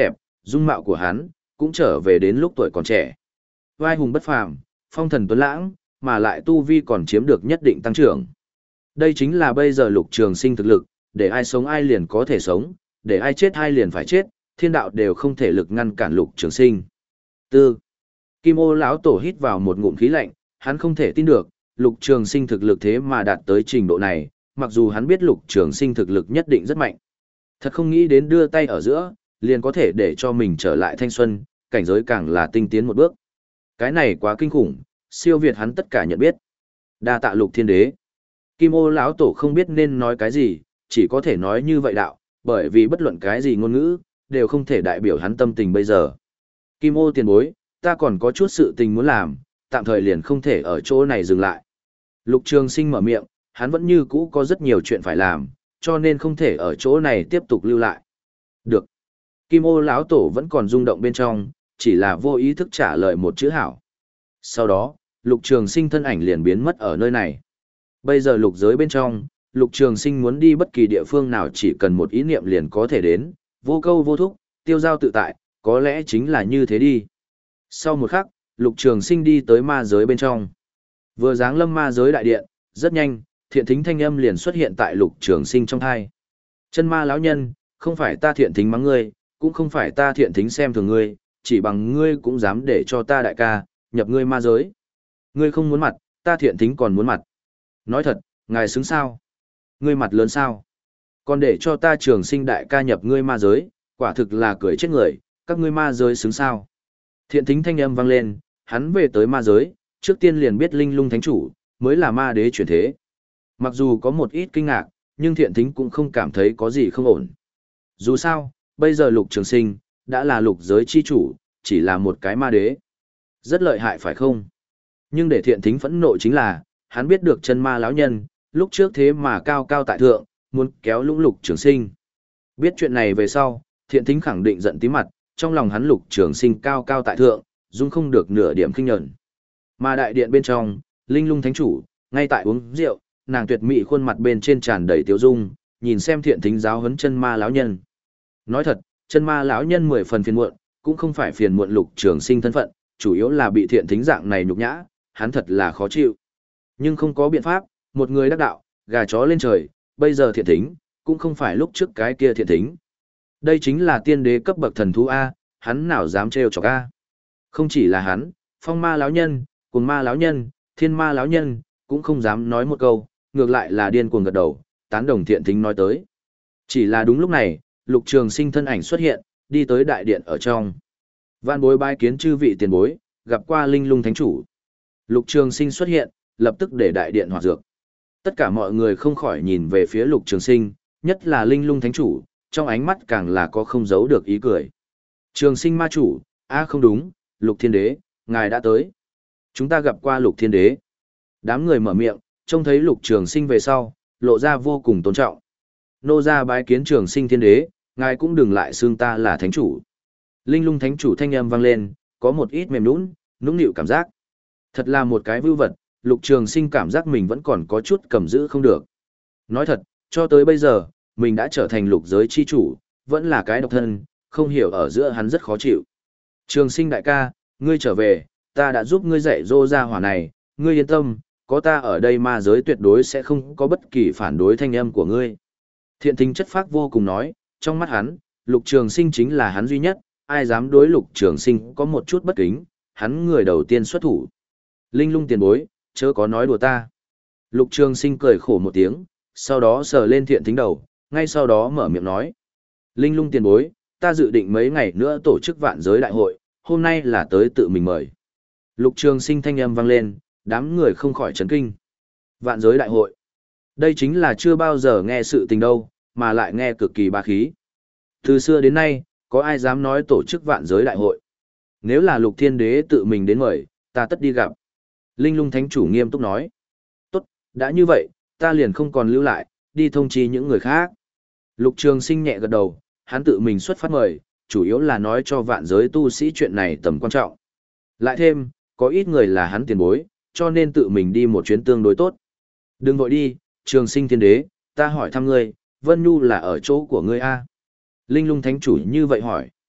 dung mạo của hắn cũng trở về đến lúc tuổi còn trẻ. Vai hùng bất phàm, phong thần tuấn lãng, mà lại tu vi còn chiếm được nhất định tăng trưởng. Đây chính là bây giờ Lục Trường Sinh thực lực, để ai sống ai liền có thể sống, để ai chết ai liền phải chết, thiên đạo đều không thể lực ngăn cản Lục Trường Sinh. Tư. Kim Ô lão tổ hít vào một ngụm khí lạnh, hắn không thể tin được, Lục Trường Sinh thực lực thế mà đạt tới trình độ này, mặc dù hắn biết Lục Trường Sinh thực lực nhất định rất mạnh. Thật không nghĩ đến đưa tay ở giữa, liền có thể để cho mình trở lại thanh xuân, cảnh giới càng là tinh tiến một bước. Cái này quá kinh khủng, siêu việt hắn tất cả nhận biết. Đa tạ Lục Thiên Đế. Kim Ô lão tổ không biết nên nói cái gì, chỉ có thể nói như vậy đạo, bởi vì bất luận cái gì ngôn ngữ, đều không thể đại biểu hắn tâm tình bây giờ. Kim Ô tiền bối, ta còn có chút sự tình muốn làm, tạm thời liền không thể ở chỗ này dừng lại. Lục Trường Sinh mở miệng, hắn vẫn như cũ có rất nhiều chuyện phải làm, cho nên không thể ở chỗ này tiếp tục lưu lại. Được. Kim Ô lão tổ vẫn còn rung động bên trong, chỉ là vô ý thức trả lời một chữ hảo. Sau đó, Lục Trường Sinh thân ảnh liền biến mất ở nơi này. Bây giờ lục giới bên trong, Lục Trường Sinh muốn đi bất kỳ địa phương nào chỉ cần một ý niệm liền có thể đến, vô câu vô thúc, tiêu giao tự tại, có lẽ chính là như thế đi. Sau một khắc, Lục Trường Sinh đi tới ma giới bên trong. Vừa giáng lâm ma giới đại điện, rất nhanh, thiện thính thanh âm liền xuất hiện tại Lục Trường Sinh trong tai. Chân ma lão nhân, không phải ta thiện thính mắng ngươi, cũng không phải ta thiện thính xem thường ngươi, chỉ bằng ngươi cũng dám để cho ta đại ca nhập ngươi ma giới. Ngươi không muốn mặt, ta thiện thính còn muốn mặt. Nói thật, ngài xứng sao? Ngươi mặt lớn sao? Còn để cho ta Trường Sinh đại ca nhập ngươi ma giới, quả thực là cười chết người, các ngươi ma giới xứng sao? Thiện thính thanh âm vang lên, hắn về tới ma giới, trước tiên liền biết Linh Lung Thánh Chủ mới là ma đế chuyển thế. Mặc dù có một ít kinh ngạc, nhưng thiện thính cũng không cảm thấy có gì không ổn. Dù sao, bây giờ Lục Trường Sinh đã là lục giới chi chủ, chỉ là một cái ma đế. Rất lợi hại phải không? Nhưng để thiện thính phẫn nộ chính là, hắn biết được chân ma lão nhân, lúc trước thế mà cao cao tại thượng, muốn kéo lũng Lục Trường Sinh. Biết chuyện này về sau, thiện thính khẳng định giận tí mặt, trong lòng hắn Lục Trường Sinh cao cao tại thượng, dung không được nửa điểm khinh nhẫn. Mà đại điện bên trong, Linh Lung Thánh Chủ, ngay tại uống rượu, nàng tuyệt mỹ khuôn mặt bên trên tràn đầy tiêu dung, nhìn xem thiện thính giáo huấn chân ma lão nhân. Nói thật, chân ma lão nhân mười phần phiền muộn, cũng không phải phiền muộn Lục Trường Sinh thân phận, chủ yếu là bị thiện thính dạng này nhục nhã, hắn thật là khó chịu. Nhưng không có biện pháp, một người đắc đạo, gà chó lên trời, bây giờ thiện thính, cũng không phải lúc trước cái kia thiện thính. Đây chính là tiên đế cấp bậc thần thú A, hắn nào dám trêu chọc A. Không chỉ là hắn, phong ma lão nhân, cuồng ma lão nhân, thiên ma lão nhân, cũng không dám nói một câu, ngược lại là điên cuồng gật đầu, tán đồng thiện thính nói tới. Chỉ là đúng lúc này, Lục Trường Sinh thân ảnh xuất hiện, đi tới đại điện ở trong. Vạn bối bái kiến chư vị tiền bối, gặp qua Linh Lung Thánh Chủ. Lục Trường Sinh xuất hiện, lập tức để đại điện hoạt dược. Tất cả mọi người không khỏi nhìn về phía Lục Trường Sinh, nhất là Linh Lung Thánh Chủ, trong ánh mắt càng là có không giấu được ý cười. Trường Sinh ma chủ, a không đúng, Lục Thiên Đế, ngài đã tới. Chúng ta gặp qua Lục Thiên Đế. Đám người mở miệng, trông thấy Lục Trường Sinh về sau, lộ ra vô cùng tôn trọng. Nô gia bái kiến Trường Sinh Thiên Đế, ngài cũng đừng lại xưng ta là Thánh Chủ. Linh Lung Thánh Chủ thanh âm vang lên, có một ít mềm nũng, nũng nịu cảm giác. Thật là một cái vưu vật, Lục Trường Sinh cảm giác mình vẫn còn có chút cầm giữ không được. Nói thật, cho tới bây giờ, mình đã trở thành lục giới chi chủ, vẫn là cái độc thân, không hiểu ở giữa hắn rất khó chịu. Trường Sinh đại ca, ngươi trở về, ta đã giúp ngươi dạy dỗ ra hỏa này, ngươi yên tâm, có ta ở đây ma giới tuyệt đối sẽ không có bất kỳ phản đối thanh âm của ngươi. Thiện thính chất phác vô cùng nói, trong mắt hắn, Lục Trường Sinh chính là hắn duy nhất, ai dám đối Lục Trường Sinh có một chút bất kính, hắn người đầu tiên xuất thủ. Linh Lung tiền bối, chớ có nói đùa ta. Lục Trường Sinh cười khổ một tiếng, sau đó sờ lên thiện thính đầu, ngay sau đó mở miệng nói. Linh Lung tiền bối, ta dự định mấy ngày nữa tổ chức vạn giới đại hội, hôm nay là tới tự mình mời. Lục Trường Sinh thanh âm vang lên, đám người không khỏi chấn kinh. Vạn giới đại hội. Đây chính là chưa bao giờ nghe sự tình đâu, mà lại nghe cực kỳ bá khí. Từ xưa đến nay, có ai dám nói tổ chức vạn giới đại hội? Nếu là Lục Thiên Đế tự mình đến mời, ta tất đi gặp. Linh Lung Thánh Chủ nghiêm túc nói. Tốt, đã như vậy, ta liền không còn lưu lại, đi thông chi những người khác. Lục Trường Sinh nhẹ gật đầu, hắn tự mình xuất phát mời, chủ yếu là nói cho vạn giới tu sĩ chuyện này tầm quan trọng. Lại thêm, có ít người là hắn tiền bối, cho nên tự mình đi một chuyến tương đối tốt. Đừng vội đi, Trường Sinh Thiên Đế, ta hỏi thăm ngươi, Vân Nhu là ở chỗ của ngươi a? Linh Lung Thánh Chủ như vậy hỏi.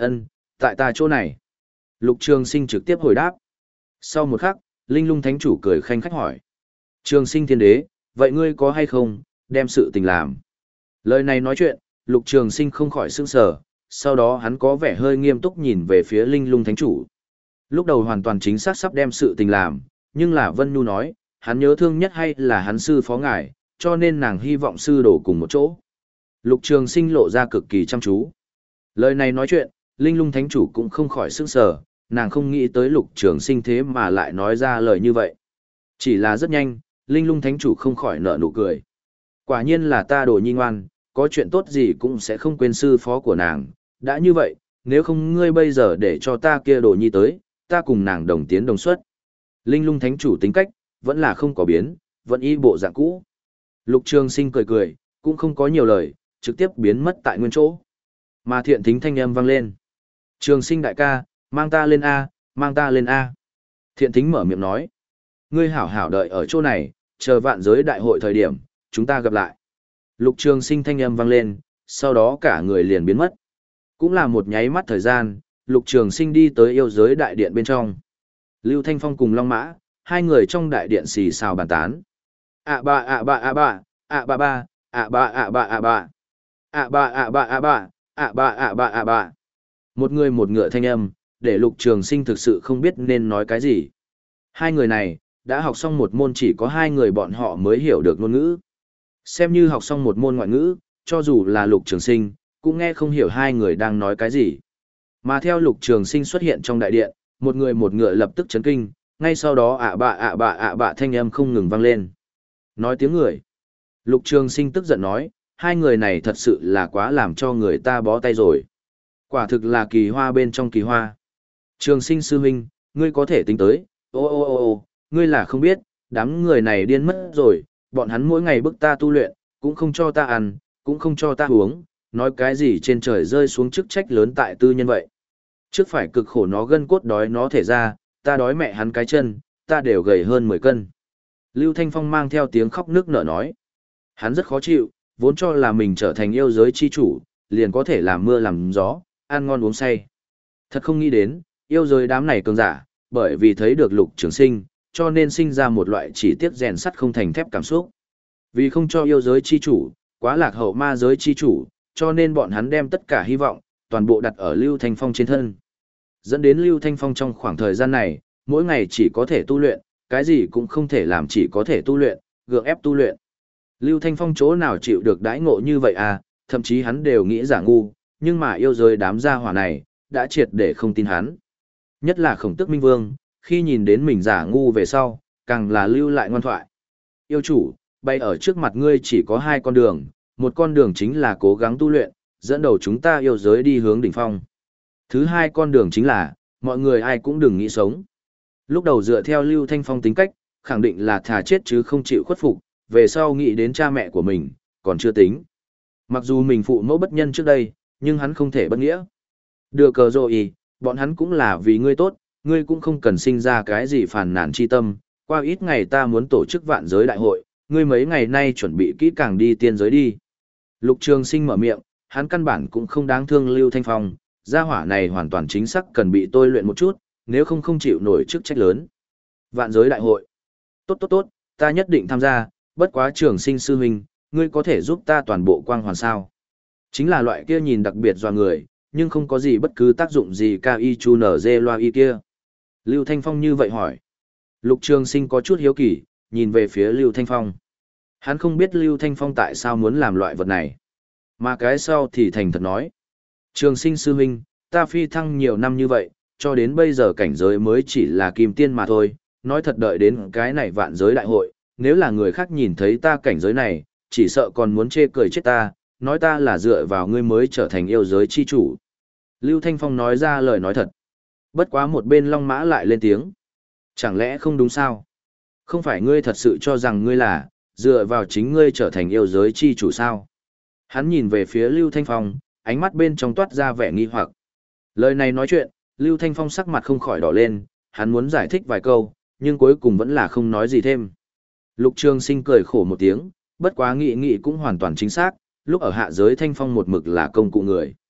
Ân, tại ta chỗ này. Lục Trường Sinh trực tiếp hồi đáp. Sau một khắc, Linh Lung Thánh Chủ cười khanh khách hỏi. Trường Sinh Thiên Đế, vậy ngươi có hay không, đem sự tình làm? Lời này nói chuyện, Lục Trường Sinh không khỏi sững sờ, sau đó hắn có vẻ hơi nghiêm túc nhìn về phía Linh Lung Thánh Chủ. Lúc đầu hoàn toàn chính xác sắp đem sự tình làm, nhưng là Vân Nhu nói, hắn nhớ thương nhất hay là hắn sư phó ngài, cho nên nàng hy vọng sư đổ cùng một chỗ. Lục Trường Sinh lộ ra cực kỳ chăm chú. Lời này nói chuyện, Linh Lung Thánh Chủ cũng không khỏi sững sờ, nàng không nghĩ tới Lục Trường Sinh thế mà lại nói ra lời như vậy. Chỉ là rất nhanh, Linh Lung Thánh Chủ không khỏi nở nụ cười. Quả nhiên là ta đồ nhi ngoan, có chuyện tốt gì cũng sẽ không quên sư phó của nàng. Đã như vậy, nếu không ngươi bây giờ để cho ta kia đồ nhi tới, ta cùng nàng đồng tiến đồng xuất. Linh Lung Thánh Chủ tính cách, vẫn là không có biến, vẫn y bộ dạng cũ. Lục Trường Sinh cười cười, cũng không có nhiều lời, trực tiếp biến mất tại nguyên chỗ. Mà Thiện Thính thanh âm vang lên. Trường Sinh đại ca, mang ta lên A, mang ta lên A. Thiện Thính mở miệng nói. Ngươi hảo hảo đợi ở chỗ này, chờ vạn giới đại hội thời điểm, chúng ta gặp lại. Lục Trường Sinh thanh âm vang lên, sau đó cả người liền biến mất. Cũng là một nháy mắt thời gian, Lục Trường Sinh đi tới yêu giới đại điện bên trong. Lưu Thanh Phong cùng Long Mã, hai người trong đại điện xì xào bàn tán. ạ ba ạ ba ạ ba, ạ ba ba, ạ ba ạ ba ạ ba, ạ ba ạ ba ạ ba, ạ ba ạ ba ạ ba. Một người một ngựa thanh âm, để Lục Trường Sinh thực sự không biết nên nói cái gì. Hai người này, đã học xong một môn chỉ có hai người bọn họ mới hiểu được ngôn ngữ. Xem như học xong một môn ngoại ngữ, cho dù là Lục Trường Sinh, cũng nghe không hiểu hai người đang nói cái gì. Mà theo Lục Trường Sinh xuất hiện trong đại điện, một người một ngựa lập tức chấn kinh, ngay sau đó ạ bạ ạ bạ ạ bạ thanh âm không ngừng vang lên. Nói tiếng người. Lục Trường Sinh tức giận nói, hai người này thật sự là quá làm cho người ta bó tay rồi. Quả thực là kỳ hoa bên trong kỳ hoa. Trường Sinh sư huynh, ngươi có thể tính tới, ô ô ô ô, ngươi là không biết, đám người này điên mất rồi, bọn hắn mỗi ngày bức ta tu luyện, cũng không cho ta ăn, cũng không cho ta uống, nói cái gì trên trời rơi xuống chức trách lớn tại tư nhân vậy. Trước phải cực khổ nó gân cốt đói nó thể ra, ta đói mẹ hắn cái chân, ta đều gầy hơn mười cân. Lưu Thanh Phong mang theo tiếng khóc nước nở nói. Hắn rất khó chịu, vốn cho là mình trở thành yêu giới chi chủ, liền có thể làm mưa làm gió, ăn ngon uống say. Thật không nghĩ đến, yêu giới đám này cường giả, bởi vì thấy được Lục Trường Sinh, cho nên sinh ra một loại chỉ tiếc rèn sắt không thành thép cảm xúc. Vì không cho yêu giới chi chủ, quá lạc hậu ma giới chi chủ, cho nên bọn hắn đem tất cả hy vọng, toàn bộ đặt ở Lưu Thanh Phong trên thân. Dẫn đến Lưu Thanh Phong trong khoảng thời gian này, mỗi ngày chỉ có thể tu luyện, cái gì cũng không thể làm chỉ có thể tu luyện, gượng ép tu luyện. Lưu Thanh Phong chỗ nào chịu được đãi ngộ như vậy à, thậm chí hắn đều nghĩ giả ngu, nhưng mà yêu giới đám gia hỏa này, đã triệt để không tin hắn. Nhất là Khổng Tước Minh Vương, khi nhìn đến mình giả ngu về sau, càng là lưu lại ngoan thoại. Yêu chủ, bay ở trước mặt ngươi chỉ có hai con đường, một con đường chính là cố gắng tu luyện, dẫn đầu chúng ta yêu giới đi hướng đỉnh phong. Thứ hai con đường chính là, mọi người ai cũng đừng nghĩ sống. Lúc đầu dựa theo Lưu Thanh Phong tính cách, khẳng định là thà chết chứ không chịu khuất phục, về sau nghĩ đến cha mẹ của mình, còn chưa tính. Mặc dù mình phụ mẫu bất nhân trước đây, nhưng hắn không thể bất nghĩa. Đưa cờ rồi, bọn hắn cũng là vì ngươi tốt, ngươi cũng không cần sinh ra cái gì phản nàn chi tâm. Qua ít ngày ta muốn tổ chức vạn giới đại hội, ngươi mấy ngày nay chuẩn bị kỹ càng đi tiên giới đi. Lục Trường Sinh mở miệng, hắn căn bản cũng không đáng thương Lưu Thanh Phong, gia hỏa này hoàn toàn chính xác cần bị tôi luyện một chút, nếu không không chịu nổi chức trách lớn. Vạn giới đại hội. Tốt tốt tốt, ta nhất định tham gia, bất quá Trường Sinh sư huynh, ngươi có thể giúp ta toàn bộ quang hoàn sao? Chính là loại kia nhìn đặc biệt doa người, nhưng không có gì bất cứ tác dụng gì ca y chu nở dê loa y kia. Lưu Thanh Phong như vậy hỏi. Lục Trường Sinh có chút hiếu kỳ, nhìn về phía Lưu Thanh Phong. Hắn không biết Lưu Thanh Phong tại sao muốn làm loại vật này. Mà cái sau thì thành thật nói. Trường Sinh sư huynh, ta phi thăng nhiều năm như vậy, cho đến bây giờ cảnh giới mới chỉ là kim tiên mà thôi. Nói thật đợi đến cái này vạn giới đại hội, nếu là người khác nhìn thấy ta cảnh giới này, chỉ sợ còn muốn chê cười chết ta, nói ta là dựa vào ngươi mới trở thành yêu giới chi chủ. Lưu Thanh Phong nói ra lời nói thật. Bất quá một bên Long Mã lại lên tiếng. Chẳng lẽ không đúng sao? Không phải ngươi thật sự cho rằng ngươi là, dựa vào chính ngươi trở thành yêu giới chi chủ sao? Hắn nhìn về phía Lưu Thanh Phong, ánh mắt bên trong toát ra vẻ nghi hoặc. Lời này nói chuyện, Lưu Thanh Phong sắc mặt không khỏi đỏ lên, hắn muốn giải thích vài câu, nhưng cuối cùng vẫn là không nói gì thêm. Lục Trường Sinh cười khổ một tiếng, bất quá nghị nghị cũng hoàn toàn chính xác, lúc ở hạ giới Thanh Phong một mực là công cụ người.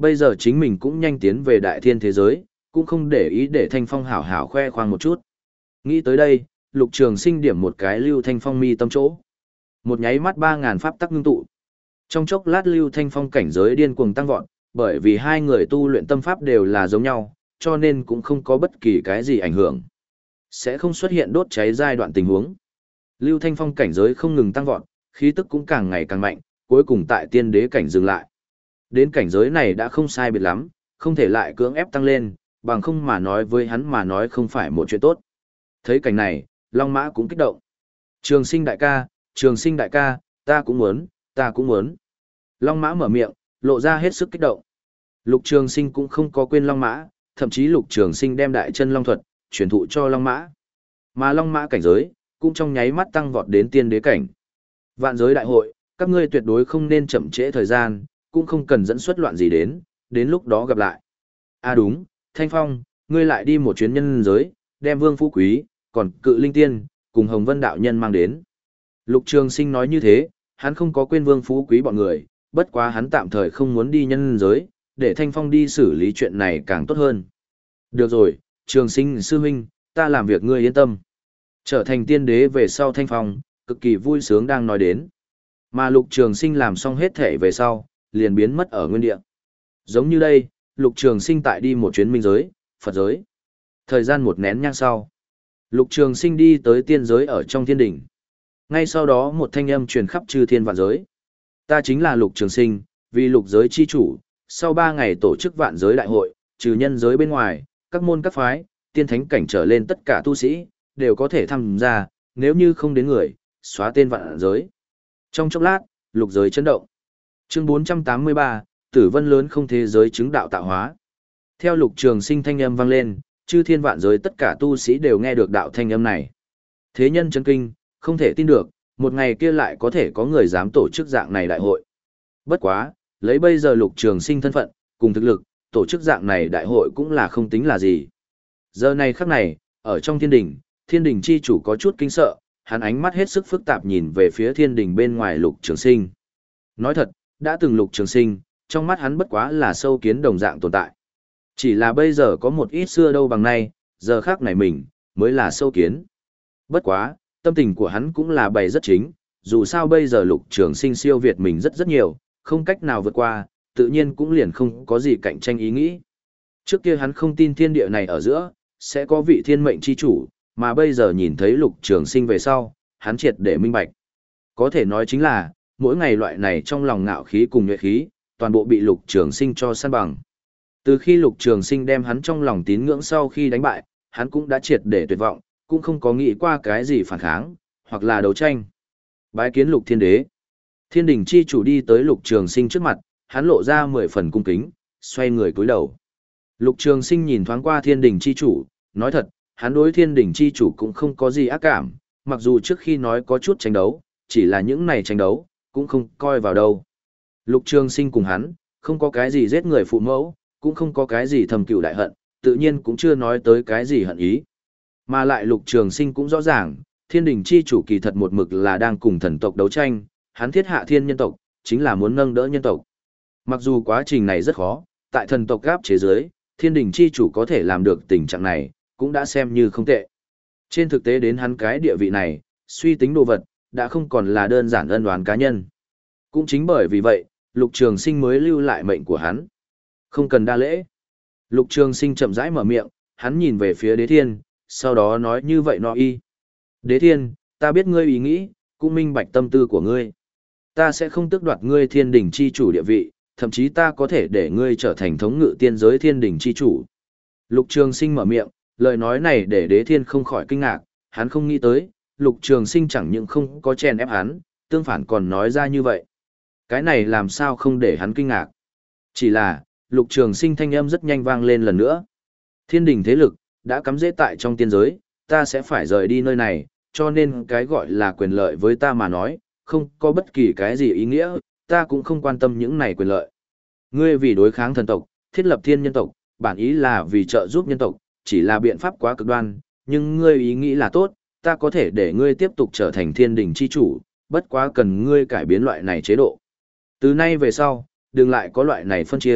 Bây giờ chính mình cũng nhanh tiến về đại thiên thế giới, cũng không để ý để Thanh Phong hảo hảo khoe khoang một chút. Nghĩ tới đây, Lục Trường Sinh điểm một cái Lưu Thanh Phong mi tâm chỗ. Một nháy mắt ba ngàn pháp tắc ngưng tụ. Trong chốc lát Lưu Thanh Phong cảnh giới điên cuồng tăng vọt, bởi vì hai người tu luyện tâm pháp đều là giống nhau, cho nên cũng không có bất kỳ cái gì ảnh hưởng. Sẽ không xuất hiện đốt cháy giai đoạn tình huống. Lưu Thanh Phong cảnh giới không ngừng tăng vọt, khí tức cũng càng ngày càng mạnh, cuối cùng tại tiên đế cảnh dừng lại. Đến cảnh giới này đã không sai biệt lắm, không thể lại cưỡng ép tăng lên, bằng không mà nói với hắn mà nói không phải một chuyện tốt. Thấy cảnh này, Long Mã cũng kích động. Trường Sinh đại ca, Trường Sinh đại ca, ta cũng muốn, ta cũng muốn. Long Mã mở miệng, lộ ra hết sức kích động. Lục Trường Sinh cũng không có quên Long Mã, thậm chí Lục Trường Sinh đem đại chân long thuật truyền thụ cho Long Mã. Mà Long Mã cảnh giới cũng trong nháy mắt tăng vọt đến tiên đế cảnh. Vạn giới đại hội, các ngươi tuyệt đối không nên chậm trễ thời gian, cũng không cần dẫn xuất loạn gì đến, đến lúc đó gặp lại. À đúng, Thanh Phong, ngươi lại đi một chuyến nhân giới, đem Vương Phú Quý, còn Cự Linh Tiên, cùng Hồng Vân đạo nhân mang đến. Lục Trường Sinh nói như thế, hắn không có quên Vương Phú Quý bọn người, bất quá hắn tạm thời không muốn đi nhân giới, để Thanh Phong đi xử lý chuyện này càng tốt hơn. Được rồi, Trường Sinh sư huynh, ta làm việc ngươi yên tâm. Trở thành tiên đế về sau Thanh Phong, cực kỳ vui sướng đang nói đến. Mà Lục Trường Sinh làm xong hết thể về sau, liền biến mất ở nguyên địa. Giống như đây, Lục Trường Sinh tại đi một chuyến minh giới, Phật giới. Thời gian một nén nhang sau, Lục Trường Sinh đi tới tiên giới ở trong thiên đỉnh. Ngay sau đó một thanh âm truyền khắp chư thiên vạn giới. Ta chính là Lục Trường Sinh, vì lục giới chi chủ, sau ba ngày tổ chức vạn giới đại hội, trừ nhân giới bên ngoài, các môn các phái, tiên thánh cảnh trở lên tất cả tu sĩ, đều có thể tham gia, nếu như không đến người, xóa tên vạn giới. Trong chốc lát, lục giới chấn động. Chương bốn trăm tám mươi ba, Tử Vân lớn không thế giới chứng đạo tạo hóa. Theo Lục Trường Sinh thanh âm vang lên, chư thiên vạn giới tất cả tu sĩ đều nghe được đạo thanh âm này. Thế nhân chấn kinh, không thể tin được, một ngày kia lại có thể có người dám tổ chức dạng này đại hội. Bất quá, lấy bây giờ Lục Trường Sinh thân phận, cùng thực lực, tổ chức dạng này đại hội cũng là không tính là gì. Giờ này khắc này, ở trong thiên đình, thiên đình chi chủ có chút kinh sợ, hắn ánh mắt hết sức phức tạp nhìn về phía thiên đình bên ngoài Lục Trường Sinh. Nói thật, đã từng Lục Trường Sinh, trong mắt hắn bất quá là sâu kiến đồng dạng tồn tại. Chỉ là bây giờ có một ít xưa đâu bằng nay, giờ khác này mình, mới là sâu kiến. Bất quá, tâm tình của hắn cũng là bày rất chính, dù sao bây giờ Lục Trường Sinh siêu việt mình rất rất nhiều, không cách nào vượt qua, tự nhiên cũng liền không có gì cạnh tranh ý nghĩ. Trước kia hắn không tin thiên địa này ở giữa, sẽ có vị thiên mệnh chi chủ, mà bây giờ nhìn thấy Lục Trường Sinh về sau, hắn triệt để minh bạch. Có thể nói chính là, mỗi ngày loại này trong lòng ngạo khí cùng nhuệ khí, toàn bộ bị Lục Trường Sinh cho săn bằng. Từ khi Lục Trường Sinh đem hắn trong lòng tín ngưỡng sau khi đánh bại, hắn cũng đã triệt để tuyệt vọng, cũng không có nghĩ qua cái gì phản kháng, hoặc là đấu tranh. Bái kiến Lục Thiên Đế. Thiên đình chi chủ đi tới Lục Trường Sinh trước mặt, hắn lộ ra mười phần cung kính, xoay người cúi đầu. Lục Trường Sinh nhìn thoáng qua Thiên đình chi chủ, nói thật, hắn đối Thiên đình chi chủ cũng không có gì ác cảm, mặc dù trước khi nói có chút tranh đấu, chỉ là những này tranh đấu, cũng không coi vào đâu. Lục Trường Sinh cùng hắn, không có cái gì giết người phụ mẫu, cũng không có cái gì thầm cựu đại hận, tự nhiên cũng chưa nói tới cái gì hận ý. Mà lại Lục Trường Sinh cũng rõ ràng, thiên đình chi chủ kỳ thật một mực là đang cùng thần tộc đấu tranh, hắn thiết hạ thiên nhân tộc, chính là muốn nâng đỡ nhân tộc. Mặc dù quá trình này rất khó, tại thần tộc gáp chế giới, thiên đình chi chủ có thể làm được tình trạng này, cũng đã xem như không tệ. Trên thực tế đến hắn cái địa vị này, suy tính đồ vật, đã không còn là đơn giản ân oán cá nhân. Cũng chính bởi vì vậy, Lục Trường Sinh mới lưu lại mệnh của hắn. Không cần đa lễ. Lục Trường Sinh chậm rãi mở miệng, hắn nhìn về phía Đế Thiên, sau đó nói như vậy nó y. Đế Thiên, ta biết ngươi ý nghĩ, cũng minh bạch tâm tư của ngươi. Ta sẽ không tước đoạt ngươi thiên đình chi chủ địa vị, thậm chí ta có thể để ngươi trở thành thống ngự tiên giới thiên đình chi chủ. Lục Trường Sinh mở miệng, lời nói này để Đế Thiên không khỏi kinh ngạc, hắn không nghĩ tới, Lục Trường Sinh chẳng những không có chèn ép hắn, tương phản còn nói ra như vậy. Cái này làm sao không để hắn kinh ngạc. Chỉ là, Lục Trường Sinh thanh âm rất nhanh vang lên lần nữa. Thiên đình thế lực, đã cắm rễ tại trong tiên giới, ta sẽ phải rời đi nơi này, cho nên cái gọi là quyền lợi với ta mà nói, không có bất kỳ cái gì ý nghĩa, ta cũng không quan tâm những này quyền lợi. Ngươi vì đối kháng thần tộc, thiết lập thiên nhân tộc, bản ý là vì trợ giúp nhân tộc, chỉ là biện pháp quá cực đoan, nhưng ngươi ý nghĩ là tốt, ta có thể để ngươi tiếp tục trở thành thiên đình chi chủ, bất quá cần ngươi cải biến loại này chế độ. Từ nay về sau, đừng lại có loại này phân chia,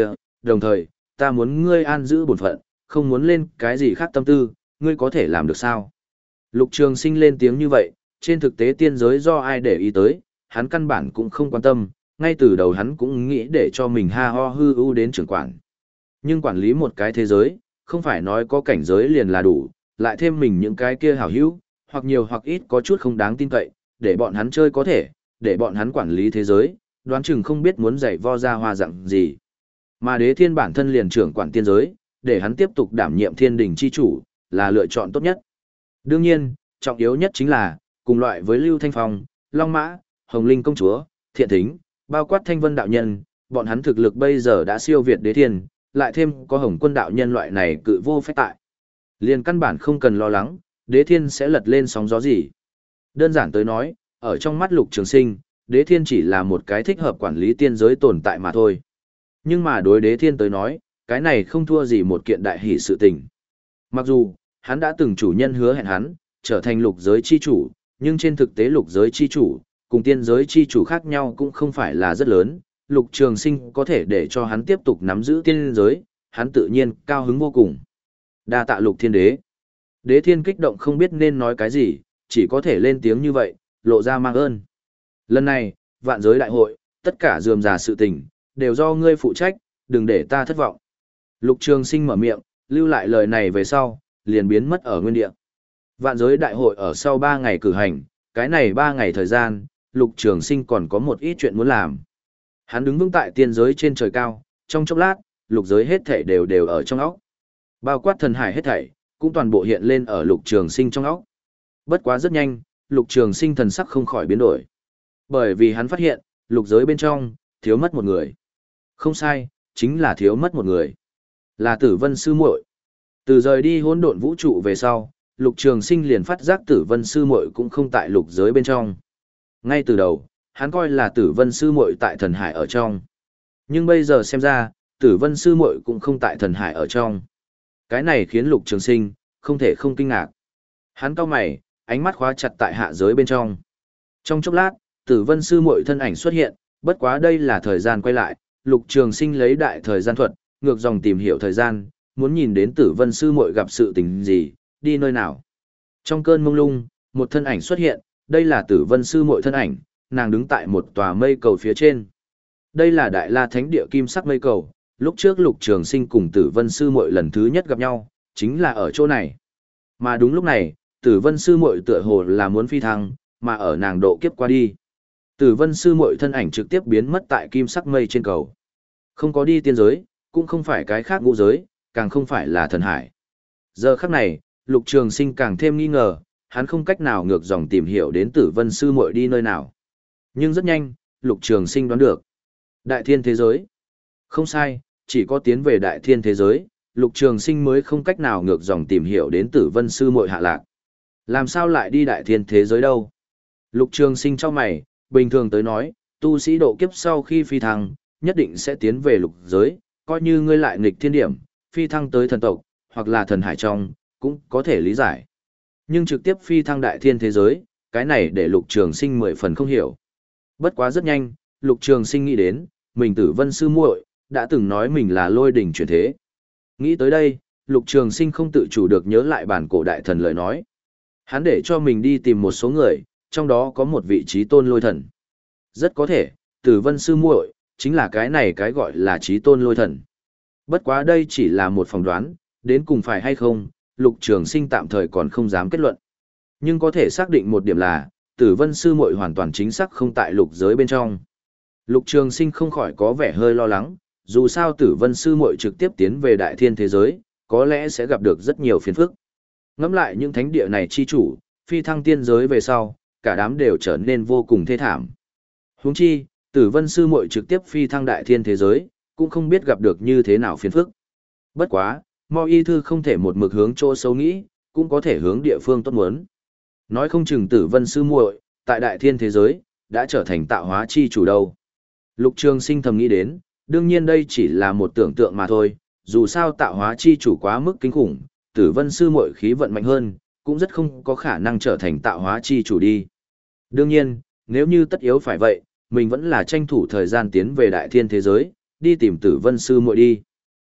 đồng thời, ta muốn ngươi an giữ bổn phận, không muốn lên cái gì khác tâm tư, ngươi có thể làm được sao? Lục Trường Sinh lên tiếng như vậy, trên thực tế tiên giới do ai để ý tới, hắn căn bản cũng không quan tâm, ngay từ đầu hắn cũng nghĩ để cho mình ha ho hư ưu đến trưởng quản. Nhưng quản lý một cái thế giới, không phải nói có cảnh giới liền là đủ, lại thêm mình những cái kia hảo hữu, hoặc nhiều hoặc ít có chút không đáng tin cậy, để bọn hắn chơi có thể, để bọn hắn quản lý thế giới, đoán chừng không biết muốn dạy vo ra hoa dạng gì. Mà Đế Thiên bản thân liền trưởng quản tiên giới, để hắn tiếp tục đảm nhiệm thiên đình chi chủ, là lựa chọn tốt nhất. Đương nhiên, trọng yếu nhất chính là, cùng loại với Lưu Thanh Phong, Long Mã, Hồng Linh Công Chúa, Thiện Thính, bao quát Thanh Vân Đạo Nhân, bọn hắn thực lực bây giờ đã siêu việt Đế Thiên, lại thêm có Hồng Quân Đạo Nhân loại này cự vô phách tại. Liền căn bản không cần lo lắng, Đế Thiên sẽ lật lên sóng gió gì. Đơn giản tới nói, ở trong mắt Lục Trường Sinh, Đế Thiên chỉ là một cái thích hợp quản lý tiên giới tồn tại mà thôi. Nhưng mà đối Đế Thiên tới nói, cái này không thua gì một kiện đại hỷ sự tình. Mặc dù, hắn đã từng chủ nhân hứa hẹn hắn, trở thành lục giới chi chủ, nhưng trên thực tế lục giới chi chủ, cùng tiên giới chi chủ khác nhau cũng không phải là rất lớn. Lục Trường Sinh có thể để cho hắn tiếp tục nắm giữ tiên giới, hắn tự nhiên cao hứng vô cùng. Đa tạ Lục Thiên Đế. Đế Thiên kích động không biết nên nói cái gì, chỉ có thể lên tiếng như vậy, lộ ra mang ơn. Lần này, vạn giới đại hội, tất cả rườm rà sự tình, đều do ngươi phụ trách, đừng để ta thất vọng. Lục Trường Sinh mở miệng, lưu lại lời này về sau, liền biến mất ở nguyên địa. Vạn giới đại hội ở sau ba ngày cử hành, cái này ba ngày thời gian, Lục Trường Sinh còn có một ít chuyện muốn làm. Hắn đứng vững tại tiên giới trên trời cao, trong chốc lát, lục giới hết thảy đều đều ở trong óc. Bao quát thần hải hết thảy, cũng toàn bộ hiện lên ở Lục Trường Sinh trong óc. Bất quá rất nhanh, Lục Trường Sinh thần sắc không khỏi biến đổi. Bởi vì hắn phát hiện, lục giới bên trong, thiếu mất một người. Không sai, chính là thiếu mất một người. Là Tử Vân Sư Muội. Từ rời đi hỗn độn vũ trụ về sau, Lục Trường Sinh liền phát giác Tử Vân Sư Muội cũng không tại lục giới bên trong. Ngay từ đầu, hắn coi là Tử Vân Sư Muội tại thần hải ở trong. Nhưng bây giờ xem ra, Tử Vân Sư Muội cũng không tại thần hải ở trong. Cái này khiến Lục Trường Sinh không thể không kinh ngạc. Hắn cau mày, ánh mắt khóa chặt tại hạ giới bên trong. Trong chốc lát, Tử Vân Sư Muội thân ảnh xuất hiện, bất quá đây là thời gian quay lại, Lục Trường Sinh lấy đại thời gian thuật, ngược dòng tìm hiểu thời gian, muốn nhìn đến Tử Vân Sư Muội gặp sự tình gì, đi nơi nào. Trong cơn mông lung, một thân ảnh xuất hiện, đây là Tử Vân Sư Muội thân ảnh, nàng đứng tại một tòa mây cầu phía trên. Đây là Đại La Thánh Địa kim sắc mây cầu, lúc trước Lục Trường Sinh cùng Tử Vân Sư Muội lần thứ nhất gặp nhau, chính là ở chỗ này. Mà đúng lúc này, Tử Vân Sư Muội tựa hồ là muốn phi thăng, mà ở nàng độ kiếp qua đi. Tử Vân Sư Muội thân ảnh trực tiếp biến mất tại kim sắc mây trên cầu. Không có đi tiên giới, cũng không phải cái khác ngũ giới, càng không phải là thần hải. Giờ khắc này, Lục Trường Sinh càng thêm nghi ngờ, hắn không cách nào ngược dòng tìm hiểu đến Tử Vân Sư Muội đi nơi nào. Nhưng rất nhanh, Lục Trường Sinh đoán được. Đại thiên thế giới. Không sai, chỉ có tiến về đại thiên thế giới, Lục Trường Sinh mới không cách nào ngược dòng tìm hiểu đến Tử Vân Sư Muội hạ lạc. Làm sao lại đi đại thiên thế giới đâu? Lục Trường Sinh chau mày, bình thường tới nói, tu sĩ độ kiếp sau khi phi thăng, nhất định sẽ tiến về lục giới, coi như ngươi lại nghịch thiên điểm, phi thăng tới thần tộc, hoặc là thần hải trong, cũng có thể lý giải. Nhưng trực tiếp phi thăng đại thiên thế giới, cái này để Lục Trường Sinh mười phần không hiểu. Bất quá rất nhanh, Lục Trường Sinh nghĩ đến, mình Tử Vân Sư Muội đã từng nói mình là lôi đỉnh chuyển thế. Nghĩ tới đây, Lục Trường Sinh không tự chủ được nhớ lại bản cổ đại thần lời nói. Hắn để cho mình đi tìm một số người, trong đó có một vị trí tôn lôi thần. Rất có thể, Tử Vân Sư Muội chính là cái này cái gọi là trí tôn lôi thần. Bất quá đây chỉ là một phỏng đoán, đến cùng phải hay không, Lục Trường Sinh tạm thời còn không dám kết luận. Nhưng có thể xác định một điểm là, Tử Vân Sư Muội hoàn toàn chính xác không tại lục giới bên trong. Lục Trường Sinh không khỏi có vẻ hơi lo lắng, dù sao Tử Vân Sư Muội trực tiếp tiến về đại thiên thế giới, có lẽ sẽ gặp được rất nhiều phiền phức. Ngẫm lại những thánh địa này chi chủ, phi thăng tiên giới về sau, cả đám đều trở nên vô cùng thê thảm. Huống chi, Tử Vân Sư Muội trực tiếp phi thăng đại thiên thế giới, cũng không biết gặp được như thế nào phiền phức. Bất quá, Mo Y Thư không thể một mực hướng chỗ xấu nghĩ, cũng có thể hướng địa phương tốt muốn. Nói không chừng Tử Vân Sư Muội tại đại thiên thế giới đã trở thành tạo hóa chi chủ đâu. Lục Trường Sinh thầm nghĩ đến, đương nhiên đây chỉ là một tưởng tượng mà thôi, dù sao tạo hóa chi chủ quá mức kinh khủng, Tử Vân Sư Muội khí vận mạnh hơn, cũng rất không có khả năng trở thành tạo hóa chi chủ đi. Đương nhiên, nếu như tất yếu phải vậy, mình vẫn là tranh thủ thời gian tiến về đại thiên thế giới, đi tìm Tử Vân Sư Muội đi.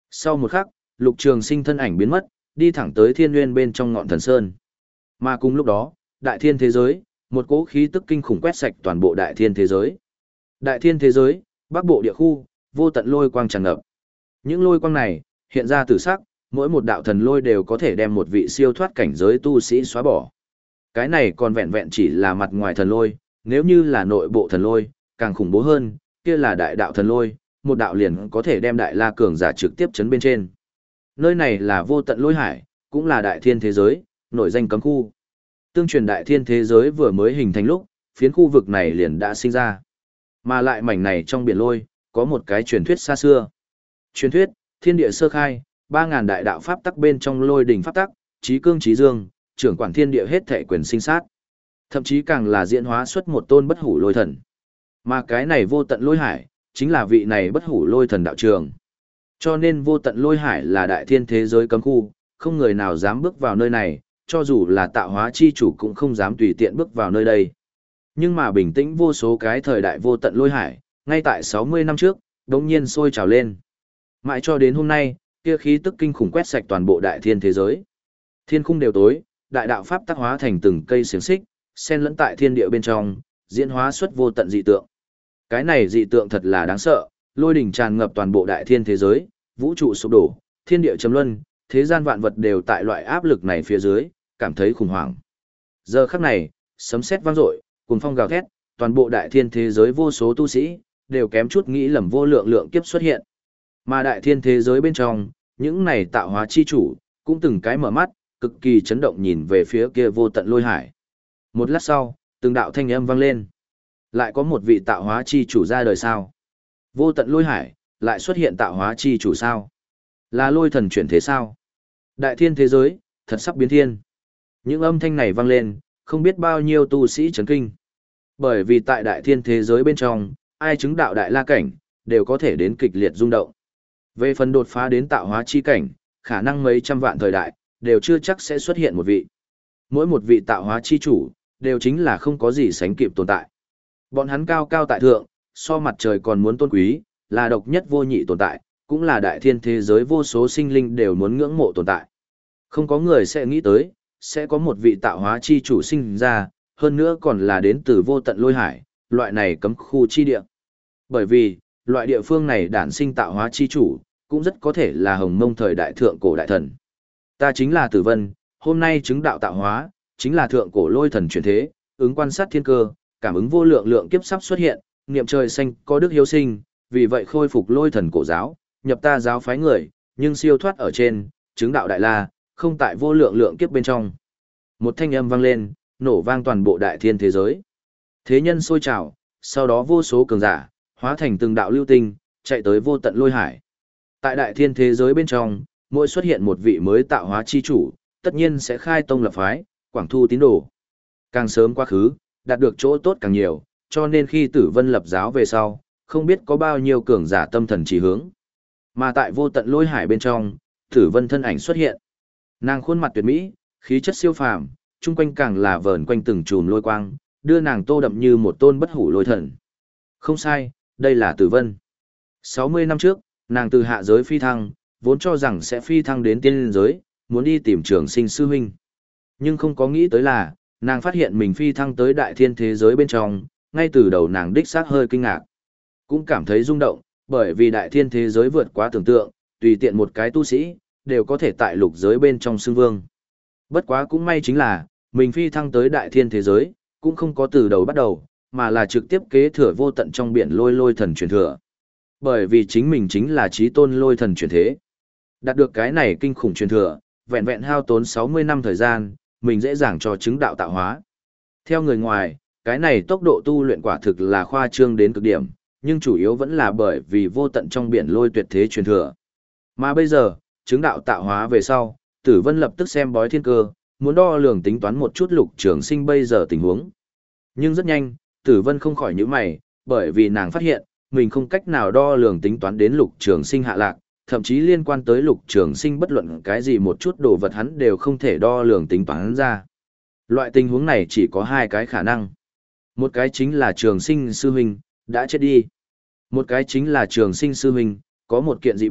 Sau một khắc, Lục Trường Sinh thân ảnh biến mất, đi thẳng tới thiên nguyên bên trong ngọn thần sơn. Mà cùng lúc đó, đại thiên thế giới, một cỗ khí tức kinh khủng quét sạch toàn bộ đại thiên thế giới. Đại thiên thế giới, bắc bộ địa khu, vô tận lôi quang tràn ngập. Những lôi quang này, hiện ra từ sắc, mỗi một đạo thần lôi đều có thể đem một vị siêu thoát cảnh giới tu sĩ xóa bỏ. Cái này còn vẹn vẹn chỉ là mặt ngoài thần lôi, nếu như là nội bộ thần lôi, càng khủng bố hơn, kia là đại đạo thần lôi, một đạo liền có thể đem đại la cường giả trực tiếp chấn bên trên. Nơi này là vô tận lôi hải, cũng là đại thiên thế giới, nổi danh cấm khu. Tương truyền đại thiên thế giới vừa mới hình thành lúc, phiến khu vực này liền đã sinh ra. Mà lại mảnh này trong biển lôi, có một cái truyền thuyết xa xưa. Truyền thuyết, thiên địa sơ khai, ba ngàn đại đạo pháp tắc bên trong lôi đỉnh pháp tắc, trí cương trí dương, trưởng quản thiên địa hết thể quyền sinh sát. Thậm chí càng là diễn hóa xuất một tôn bất hủ lôi thần. Mà cái này vô tận lôi hải, chính là vị này bất hủ lôi thần đạo trường. Cho nên vô tận lôi hải là đại thiên thế giới cấm khu, không người nào dám bước vào nơi này, cho dù là tạo hóa chi chủ cũng không dám tùy tiện bước vào nơi đây. Nhưng mà bình tĩnh vô số cái thời đại vô tận lôi hải, ngay tại sáu mươi năm trước, đột nhiên sôi trào lên. Mãi cho đến hôm nay, kia khí tức kinh khủng quét sạch toàn bộ đại thiên thế giới. Thiên khung đều tối, đại đạo pháp tác hóa thành từng cây xiềng xích, xen lẫn tại thiên địa bên trong, diễn hóa xuất vô tận dị tượng. Cái này dị tượng thật là đáng sợ, lôi đỉnh tràn ngập toàn bộ đại thiên thế giới, vũ trụ sụp đổ, thiên địa chấm luân, thế gian vạn vật đều tại loại áp lực này phía dưới, cảm thấy khủng hoảng. Giờ khắc này, sấm sét vang dội, cuồng phong gào thét, toàn bộ đại thiên thế giới vô số tu sĩ đều kém chút nghĩ lầm vô lượng lượng kiếp xuất hiện. Mà đại thiên thế giới bên trong, những này tạo hóa chi chủ, cũng từng cái mở mắt, cực kỳ chấn động nhìn về phía kia vô tận lôi hải. Một lát sau, từng đạo thanh âm vang lên. Lại có một vị tạo hóa chi chủ ra đời sao? Vô tận lôi hải, lại xuất hiện tạo hóa chi chủ sao? Là lôi thần chuyển thế sao? Đại thiên thế giới, thật sắp biến thiên. Những âm thanh này vang lên, không biết bao nhiêu tu sĩ chấn kinh. Bởi vì tại đại thiên thế giới bên trong, ai chứng đạo đại la cảnh, đều có thể đến kịch liệt rung động. Về phần đột phá đến tạo hóa chi cảnh, khả năng mấy trăm vạn thời đại, đều chưa chắc sẽ xuất hiện một vị. Mỗi một vị tạo hóa chi chủ, đều chính là không có gì sánh kịp tồn tại. Bọn hắn cao cao tại thượng, so mặt trời còn muốn tôn quý, là độc nhất vô nhị tồn tại, cũng là đại thiên thế giới vô số sinh linh đều muốn ngưỡng mộ tồn tại. Không có người sẽ nghĩ tới, sẽ có một vị tạo hóa chi chủ sinh ra, hơn nữa còn là đến từ vô tận lôi hải, loại này cấm khu chi địa. Bởi vì, loại địa phương này đản sinh tạo hóa chi chủ, cũng rất có thể là hồng mông thời đại thượng cổ đại thần. Ta chính là Tử Vân, hôm nay chứng đạo tạo hóa, chính là thượng cổ lôi thần chuyển thế, ứng quan sát thiên cơ, cảm ứng vô lượng lượng kiếp sắp xuất hiện, niệm trời xanh có đức hiếu sinh, vì vậy khôi phục lôi thần cổ giáo, nhập ta giáo phái người, nhưng siêu thoát ở trên, chứng đạo đại la, không tại vô lượng lượng kiếp bên trong. Một thanh âm vang lên, nổ vang toàn bộ đại thiên thế giới. Thế nhân sôi trào, sau đó vô số cường giả, hóa thành từng đạo lưu tinh, chạy tới vô tận lôi hải. Tại đại thiên thế giới bên trong, mỗi xuất hiện một vị mới tạo hóa chi chủ, tất nhiên sẽ khai tông lập phái, quảng thu tín đồ. Càng sớm quá khứ, đạt được chỗ tốt càng nhiều, cho nên khi Tử Vân lập giáo về sau, không biết có bao nhiêu cường giả tâm thần chỉ hướng. Mà tại vô tận lôi hải bên trong, Tử Vân thân ảnh xuất hiện. Nàng khuôn mặt tuyệt mỹ, khí chất siêu phàm, chung quanh càng là vờn quanh từng chùm lôi quang, đưa nàng tô đậm như một tôn bất hủ lôi thần. Không sai, đây là Tử Vân. sáu mươi năm trước, nàng từ hạ giới phi thăng, vốn cho rằng sẽ phi thăng đến tiên giới, muốn đi tìm Trường Sinh sư huynh. Nhưng không có nghĩ tới là, nàng phát hiện mình phi thăng tới đại thiên thế giới bên trong, ngay từ đầu nàng đích xác hơi kinh ngạc. Cũng cảm thấy rung động, bởi vì đại thiên thế giới vượt quá tưởng tượng, tùy tiện một cái tu sĩ, đều có thể tại lục giới bên trong xưng vương. Bất quá cũng may chính là, mình phi thăng tới đại thiên thế giới, cũng không có từ đầu bắt đầu, mà là trực tiếp kế thừa vô tận trong biển lôi lôi thần truyền thừa. Bởi vì chính mình chính là chí tôn lôi thần truyền thế. Đạt được cái này kinh khủng truyền thừa, vẹn vẹn hao tốn sáu mươi năm thời gian, mình dễ dàng cho chứng đạo tạo hóa. Theo người ngoài, cái này tốc độ tu luyện quả thực là khoa trương đến cực điểm, nhưng chủ yếu vẫn là bởi vì vô tận trong biển lôi tuyệt thế truyền thừa. Mà bây giờ, chứng đạo tạo hóa về sau, Tử Vân lập tức xem bói thiên cơ, muốn đo lường tính toán một chút Lục Trường Sinh bây giờ tình huống. Nhưng rất nhanh, Tử Vân không khỏi nhíu mày, bởi vì nàng phát hiện, mình không cách nào đo lường tính toán đến Lục Trường Sinh hạ lạc, thậm chí liên quan tới Lục Trường Sinh bất luận cái gì một chút đồ vật hắn đều không thể đo lường tính toán ra. Loại tình huống này chỉ có hai cái khả năng. Một cái chính là Trường Sinh sư huynh đã chết đi. Một cái chính là Trường Sinh sư huynh có một kiện dị bảo,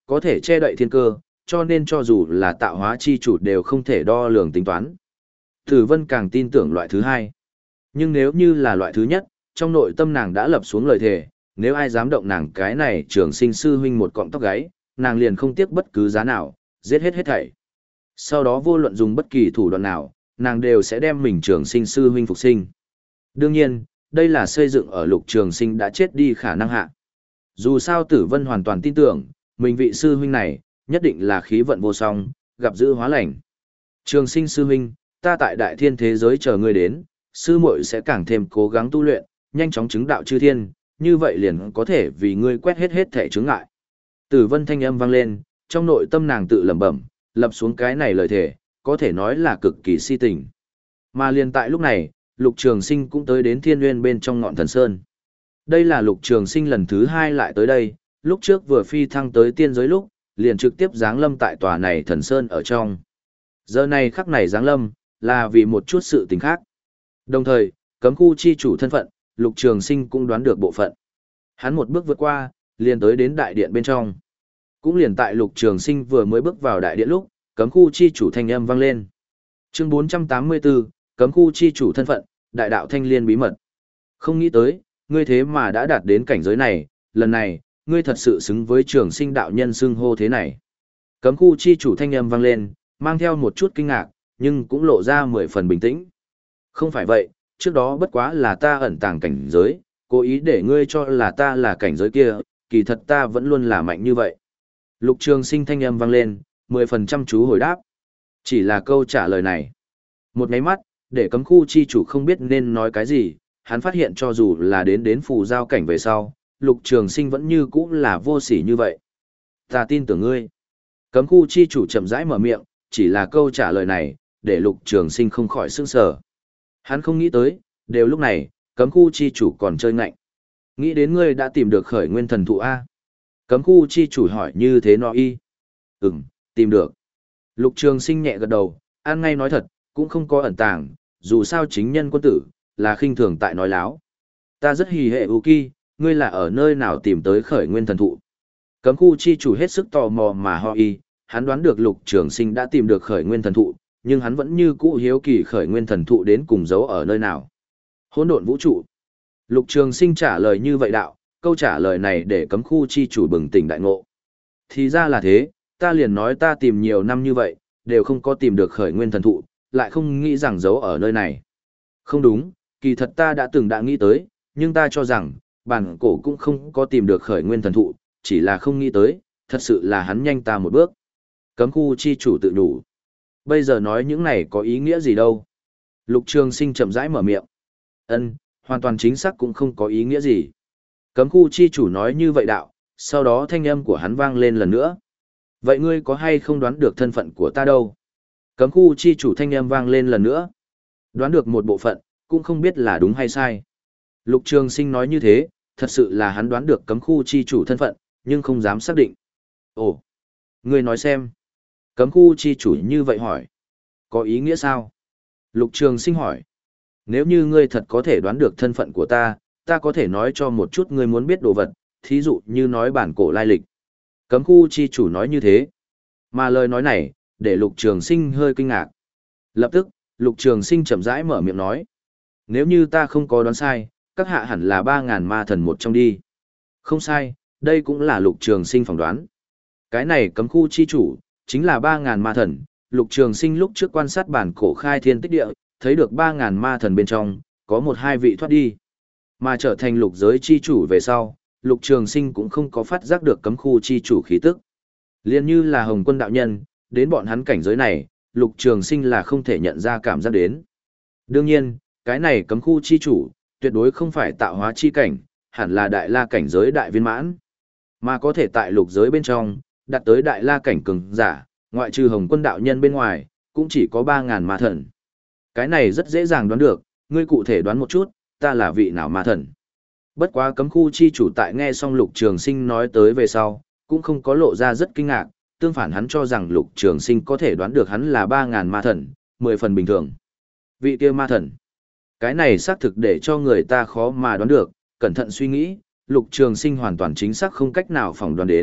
có thể che đậy thiên cơ, cho nên cho dù là tạo hóa chi chủ đều không thể đo lường tính toán. Tử Vân càng tin tưởng loại thứ hai. Nhưng nếu như là loại thứ nhất, trong nội tâm nàng đã lập xuống lời thề, nếu ai dám động nàng cái này trường sinh sư huynh một cọng tóc gáy, nàng liền không tiếc bất cứ giá nào, giết hết hết thảy. Sau đó vô luận dùng bất kỳ thủ đoạn nào, nàng đều sẽ đem mình trường sinh sư huynh phục sinh. Đương nhiên, đây là xây dựng ở lục trường sinh đã chết đi khả năng hạ. Dù sao Tử Vân hoàn toàn tin tưởng, mình vị sư huynh này, nhất định là khí vận vô song, gặp dữ hóa lành. Trường sinh sư huynh, ta tại đại thiên thế giới chờ ngươi đến, sư muội sẽ càng thêm cố gắng tu luyện, nhanh chóng chứng đạo chư thiên, như vậy liền có thể vì ngươi quét hết hết thể chướng ngại. Tử Vân thanh âm vang lên, trong nội tâm nàng tự lẩm bẩm, lập xuống cái này lời thề, có thể nói là cực kỳ si tình. Mà liền tại lúc này, Lục Trường Sinh cũng tới đến Thiên Nguyên bên trong ngọn thần sơn. Đây là Lục Trường Sinh lần thứ hai lại tới đây, lúc trước vừa phi thăng tới tiên giới lúc, liền trực tiếp giáng lâm tại tòa này thần sơn ở trong. Giờ này khắc này giáng lâm, là vì một chút sự tình khác. Đồng thời, cấm khu chi chủ thân phận, Lục Trường Sinh cũng đoán được bộ phận. Hắn một bước vượt qua, liền tới đến đại điện bên trong. Cũng liền tại Lục Trường Sinh vừa mới bước vào đại điện lúc, cấm khu chi chủ thanh âm vang lên. Chương bốn trăm tám mươi tư, cấm khu chi chủ thân phận, đại đạo thanh liên bí mật. Không nghĩ tới, ngươi thế mà đã đạt đến cảnh giới này, lần này, ngươi thật sự xứng với Trường Sinh đạo nhân xưng hô thế này. Cấm khu chi chủ thanh âm vang lên, mang theo một chút kinh ngạc, nhưng cũng lộ ra mười phần bình tĩnh. Không phải vậy, trước đó bất quá là ta ẩn tàng cảnh giới, cố ý để ngươi cho là ta là cảnh giới kia, kỳ thật ta vẫn luôn là mạnh như vậy. Lục Trường Sinh thanh âm vang lên, mười phần trăm chú hồi đáp. Chỉ là câu trả lời này. Một nháy mắt, để cấm khu chi chủ không biết nên nói cái gì, hắn phát hiện cho dù là đến đến phù giao cảnh về sau, Lục Trường Sinh vẫn như cũ là vô sỉ như vậy. Ta tin tưởng ngươi. Cấm khu chi chủ chậm rãi mở miệng, chỉ là câu trả lời này, để Lục Trường Sinh không khỏi sửng sở. Hắn không nghĩ tới, đều lúc này, cấm khu chi chủ còn chơi ngạnh. Nghĩ đến ngươi đã tìm được khởi nguyên thần thụ A. Cấm khu chi chủ hỏi như thế nó y. Ừm, tìm được. Lục Trường Sinh nhẹ gật đầu, ăn ngay nói thật, cũng không có ẩn tàng, dù sao chính nhân quân tử, là khinh thường tại nói láo. Ta rất hỉ hệ Uki, ngươi là ở nơi nào tìm tới khởi nguyên thần thụ. Cấm khu chi chủ hết sức tò mò mà ho y, hắn đoán được Lục Trường Sinh đã tìm được khởi nguyên thần thụ, nhưng hắn vẫn như cũ hiếu kỳ khởi nguyên thần thụ đến cùng giấu ở nơi nào. Hỗn độn vũ trụ. Lục Trường Sinh trả lời như vậy đạo, câu trả lời này để cấm khu chi chủ bừng tỉnh đại ngộ. Thì ra là thế, ta liền nói ta tìm nhiều năm như vậy, đều không có tìm được khởi nguyên thần thụ, lại không nghĩ rằng giấu ở nơi này. Không đúng, kỳ thật ta đã từng đã nghĩ tới, nhưng ta cho rằng, bản cổ cũng không có tìm được khởi nguyên thần thụ, chỉ là không nghĩ tới, thật sự là hắn nhanh ta một bước. Cấm khu chi chủ tự nhủ. Bây giờ nói những này có ý nghĩa gì đâu. Lục Trường Sinh chậm rãi mở miệng. Ân, hoàn toàn chính xác cũng không có ý nghĩa gì. Cấm khu chi chủ nói như vậy đạo, sau đó thanh âm của hắn vang lên lần nữa. Vậy ngươi có hay không đoán được thân phận của ta đâu? Cấm khu chi chủ thanh âm vang lên lần nữa. Đoán được một bộ phận, cũng không biết là đúng hay sai. Lục Trường Sinh nói như thế, thật sự là hắn đoán được cấm khu chi chủ thân phận, nhưng không dám xác định. Ồ, ngươi nói xem. Cấm khu chi chủ như vậy hỏi. Có ý nghĩa sao? Lục Trường Sinh hỏi. Nếu như ngươi thật có thể đoán được thân phận của ta, ta có thể nói cho một chút ngươi muốn biết đồ vật, thí dụ như nói bản cổ lai lịch. Cấm khu chi chủ nói như thế. Mà lời nói này, để Lục Trường Sinh hơi kinh ngạc. Lập tức, Lục Trường Sinh chậm rãi mở miệng nói. Nếu như ta không có đoán sai, các hạ hẳn là ba ngàn ma thần một trong đi. Không sai, đây cũng là Lục Trường Sinh phỏng đoán. Cái này cấm khu chi chủ, chính là ba ngàn ma thần. Lục Trường Sinh lúc trước quan sát bản cổ khai thiên tích địa, thấy được ba ngàn ma thần bên trong, có một hai vị thoát đi. Mà trở thành lục giới chi chủ về sau, Lục Trường Sinh cũng không có phát giác được cấm khu chi chủ khí tức. Liên như là Hồng Quân đạo nhân, đến bọn hắn cảnh giới này, Lục Trường Sinh là không thể nhận ra cảm giác đến. Đương nhiên, cái này cấm khu chi chủ, tuyệt đối không phải tạo hóa chi cảnh, hẳn là đại la cảnh giới đại viên mãn. Mà có thể tại lục giới bên trong, đạt tới đại la cảnh cường giả, ngoại trừ Hồng Quân đạo nhân bên ngoài, cũng chỉ có ba ngàn ma thần. Cái này rất dễ dàng đoán được, ngươi cụ thể đoán một chút, ta là vị nào ma thần. Bất quá cấm khu chi chủ tại nghe xong Lục Trường Sinh nói tới về sau, cũng không có lộ ra rất kinh ngạc, tương phản hắn cho rằng Lục Trường Sinh có thể đoán được hắn là ba ngàn ma thần, mười phần bình thường. Vị kia ma thần. Cái này xác thực để cho người ta khó mà đoán được, cẩn thận suy nghĩ, Lục Trường Sinh hoàn toàn chính xác không cách nào phỏng đoán đến,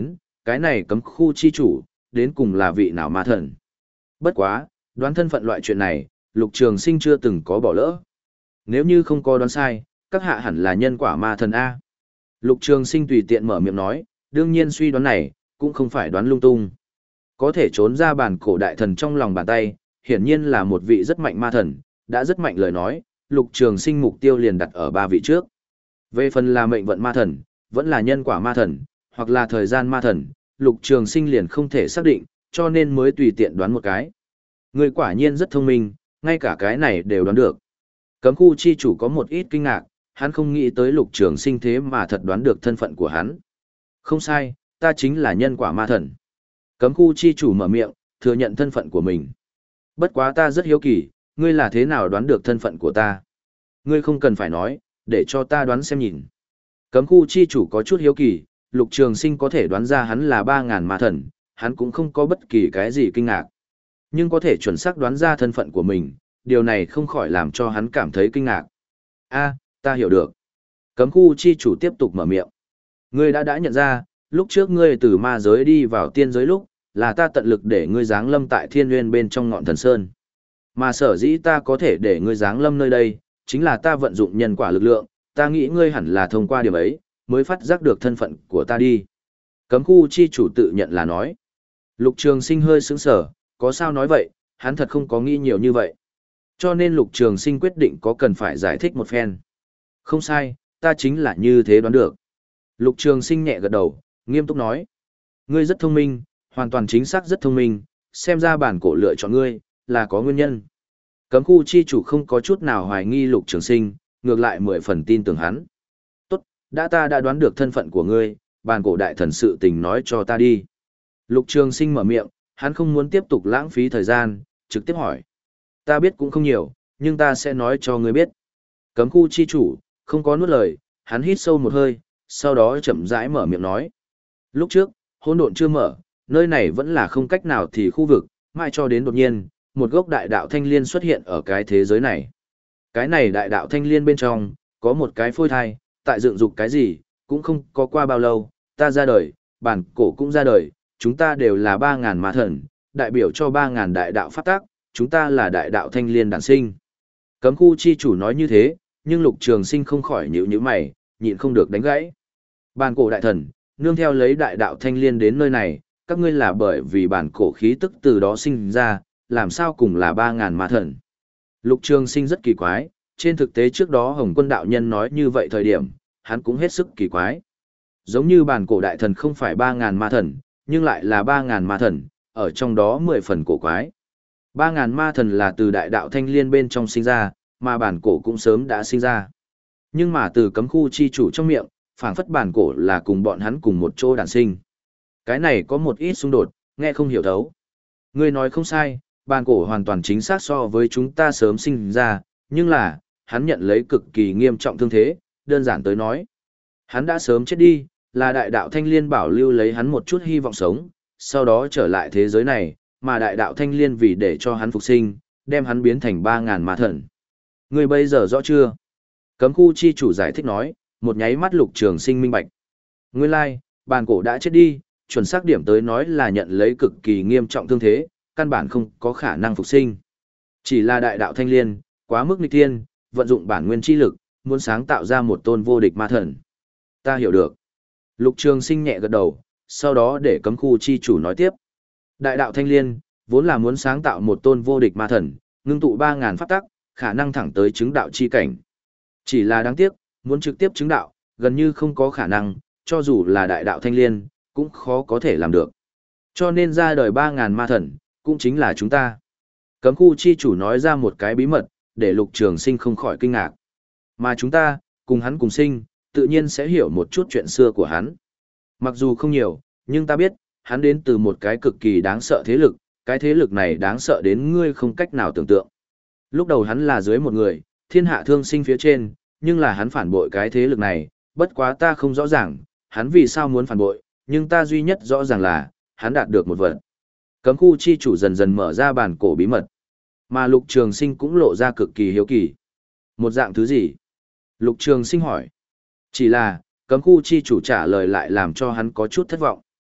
cái này cấm khu chi chủ, đến cùng là vị nào ma thần. Bất quá, đoán thân phận loại chuyện này, Lục Trường Sinh chưa từng có bỏ lỡ. Nếu như không có đoán sai, các hạ hẳn là nhân quả ma thần A. Lục Trường Sinh tùy tiện mở miệng nói, đương nhiên suy đoán này, cũng không phải đoán lung tung. Có thể trốn ra bản cổ đại thần trong lòng bàn tay, hiển nhiên là một vị rất mạnh ma thần, đã rất mạnh lời nói, Lục Trường Sinh mục tiêu liền đặt ở ba vị trước. Về phần là mệnh vận ma thần, vẫn là nhân quả ma thần, hoặc là thời gian ma thần, Lục Trường Sinh liền không thể xác định, cho nên mới tùy tiện đoán một cái. Người quả nhiên rất thông minh, ngay cả cái này đều đoán được. Cấm khu chi chủ có một ít kinh ngạc, hắn không nghĩ tới Lục Trường Sinh thế mà thật đoán được thân phận của hắn. Không sai, ta chính là nhân quả ma thần. Cấm khu chi chủ mở miệng, thừa nhận thân phận của mình. Bất quá ta rất hiếu kỳ, ngươi là thế nào đoán được thân phận của ta? Ngươi không cần phải nói, để cho ta đoán xem nhìn. Cấm khu chi chủ có chút hiếu kỳ, Lục Trường Sinh có thể đoán ra hắn là ba ngàn ma thần, hắn cũng không có bất kỳ cái gì kinh ngạc. Nhưng có thể chuẩn xác đoán ra thân phận của mình, điều này không khỏi làm cho hắn cảm thấy kinh ngạc. A, ta hiểu được. Cấm khu chi chủ tiếp tục mở miệng. Ngươi đã đã nhận ra, lúc trước ngươi từ ma giới đi vào tiên giới lúc, là ta tận lực để ngươi giáng lâm tại thiên nguyên bên trong ngọn thần sơn. Mà sở dĩ ta có thể để ngươi giáng lâm nơi đây, chính là ta vận dụng nhân quả lực lượng, ta nghĩ ngươi hẳn là thông qua điểm ấy, mới phát giác được thân phận của ta đi. Cấm khu chi chủ tự nhận là nói. Lục Trường Sinh hơi sững sờ, có sao nói vậy, hắn thật không có nghĩ nhiều như vậy. Cho nên Lục Trường Sinh quyết định có cần phải giải thích một phen. Không sai, ta chính là như thế đoán được. Lục Trường Sinh nhẹ gật đầu, nghiêm túc nói. Ngươi rất thông minh, hoàn toàn chính xác rất thông minh, xem ra bản cổ lựa chọn ngươi, là có nguyên nhân. Cấm khu chi chủ không có chút nào hoài nghi Lục Trường Sinh, ngược lại mười phần tin tưởng hắn. Tốt, đã ta đã đoán được thân phận của ngươi, bản cổ đại thần sự tình nói cho ta đi. Lục Trường Sinh mở miệng, hắn không muốn tiếp tục lãng phí thời gian, trực tiếp hỏi. Ta biết cũng không nhiều, nhưng ta sẽ nói cho ngươi biết. Cấm khu chi chủ, không có nuốt lời, hắn hít sâu một hơi, sau đó chậm rãi mở miệng nói. Lúc trước, hỗn độn chưa mở, nơi này vẫn là không cách nào thì khu vực, mãi cho đến đột nhiên, một gốc đại đạo thanh liên xuất hiện ở cái thế giới này. Cái này đại đạo thanh liên bên trong, có một cái phôi thai, tại dựng dục cái gì, cũng không có qua bao lâu, ta ra đời, bản cổ cũng ra đời, chúng ta đều là ba ngàn ma thần, đại biểu cho ba ngàn đại đạo pháp tác, chúng ta là đại đạo thanh liên đản sinh. Cấm khu chi chủ nói như thế, nhưng Lục Trường Sinh không khỏi nhíu nhíu mày, nhịn không được đánh gãy. Bản cổ đại thần, nương theo lấy đại đạo thanh liên đến nơi này, các ngươi là bởi vì bản cổ khí tức từ đó sinh ra, làm sao cùng là ba ngàn ma thần. Lục Trường Sinh rất kỳ quái, trên thực tế trước đó Hồng Quân đạo nhân nói như vậy thời điểm, hắn cũng hết sức kỳ quái. Giống như bản cổ đại thần không phải ba ngàn ma thần, nhưng lại là ba ngàn ma thần, ở trong đó mười phần cổ quái. Ba ngàn ma thần là từ đại đạo thanh liên bên trong sinh ra, mà bản cổ cũng sớm đã sinh ra. Nhưng mà từ cấm khu chi chủ trong miệng, phảng phất bản cổ là cùng bọn hắn cùng một chỗ đản sinh. Cái này có một ít xung đột, nghe không hiểu thấu. Ngươi nói không sai, bản cổ hoàn toàn chính xác so với chúng ta sớm sinh ra, nhưng là, hắn nhận lấy cực kỳ nghiêm trọng thương thế, đơn giản tới nói. Hắn đã sớm chết đi, là đại đạo thanh liên bảo lưu lấy hắn một chút hy vọng sống, sau đó trở lại thế giới này, mà đại đạo thanh liên vì để cho hắn phục sinh, đem hắn biến thành ba ngàn ma thần. Ngươi bây giờ rõ chưa? Cấm khu chi chủ giải thích nói, một nháy mắt Lục Trường Sinh minh bạch. Nguyên lai, like, bản cổ đã chết đi, chuẩn xác điểm tới nói là nhận lấy cực kỳ nghiêm trọng thương thế, căn bản không có khả năng phục sinh. Chỉ là đại đạo thanh liên, quá mức nghịch thiên, vận dụng bản nguyên chi lực, muốn sáng tạo ra một tôn vô địch ma thần. Ta hiểu được. Lục Trường Sinh nhẹ gật đầu, sau đó để cấm khu chi chủ nói tiếp. Đại đạo thanh liên, vốn là muốn sáng tạo một tôn vô địch ma thần, ngưng tụ ba ngàn pháp tắc, khả năng thẳng tới chứng đạo chi cảnh. Chỉ là đáng tiếc, muốn trực tiếp chứng đạo, gần như không có khả năng, cho dù là đại đạo thanh liên, cũng khó có thể làm được. Cho nên ra đời ba ngàn ma thần, cũng chính là chúng ta. Cấm khu chi chủ nói ra một cái bí mật, để Lục Trường Sinh không khỏi kinh ngạc. Mà chúng ta, cùng hắn cùng sinh, tự nhiên sẽ hiểu một chút chuyện xưa của hắn. Mặc dù không nhiều, nhưng ta biết, hắn đến từ một cái cực kỳ đáng sợ thế lực, cái thế lực này đáng sợ đến ngươi không cách nào tưởng tượng. Lúc đầu hắn là dưới một người, thiên hạ thương sinh phía trên, nhưng là hắn phản bội cái thế lực này, bất quá ta không rõ ràng, hắn vì sao muốn phản bội, nhưng ta duy nhất rõ ràng là, hắn đạt được một vật. Cấm khu chi chủ dần dần mở ra bản cổ bí mật, mà Lục Trường Sinh cũng lộ ra cực kỳ hiếu kỳ. Một dạng thứ gì? Lục Trường Sinh hỏi. Chỉ là, cấm khu chi chủ trả lời lại làm cho hắn có chút thất vọng.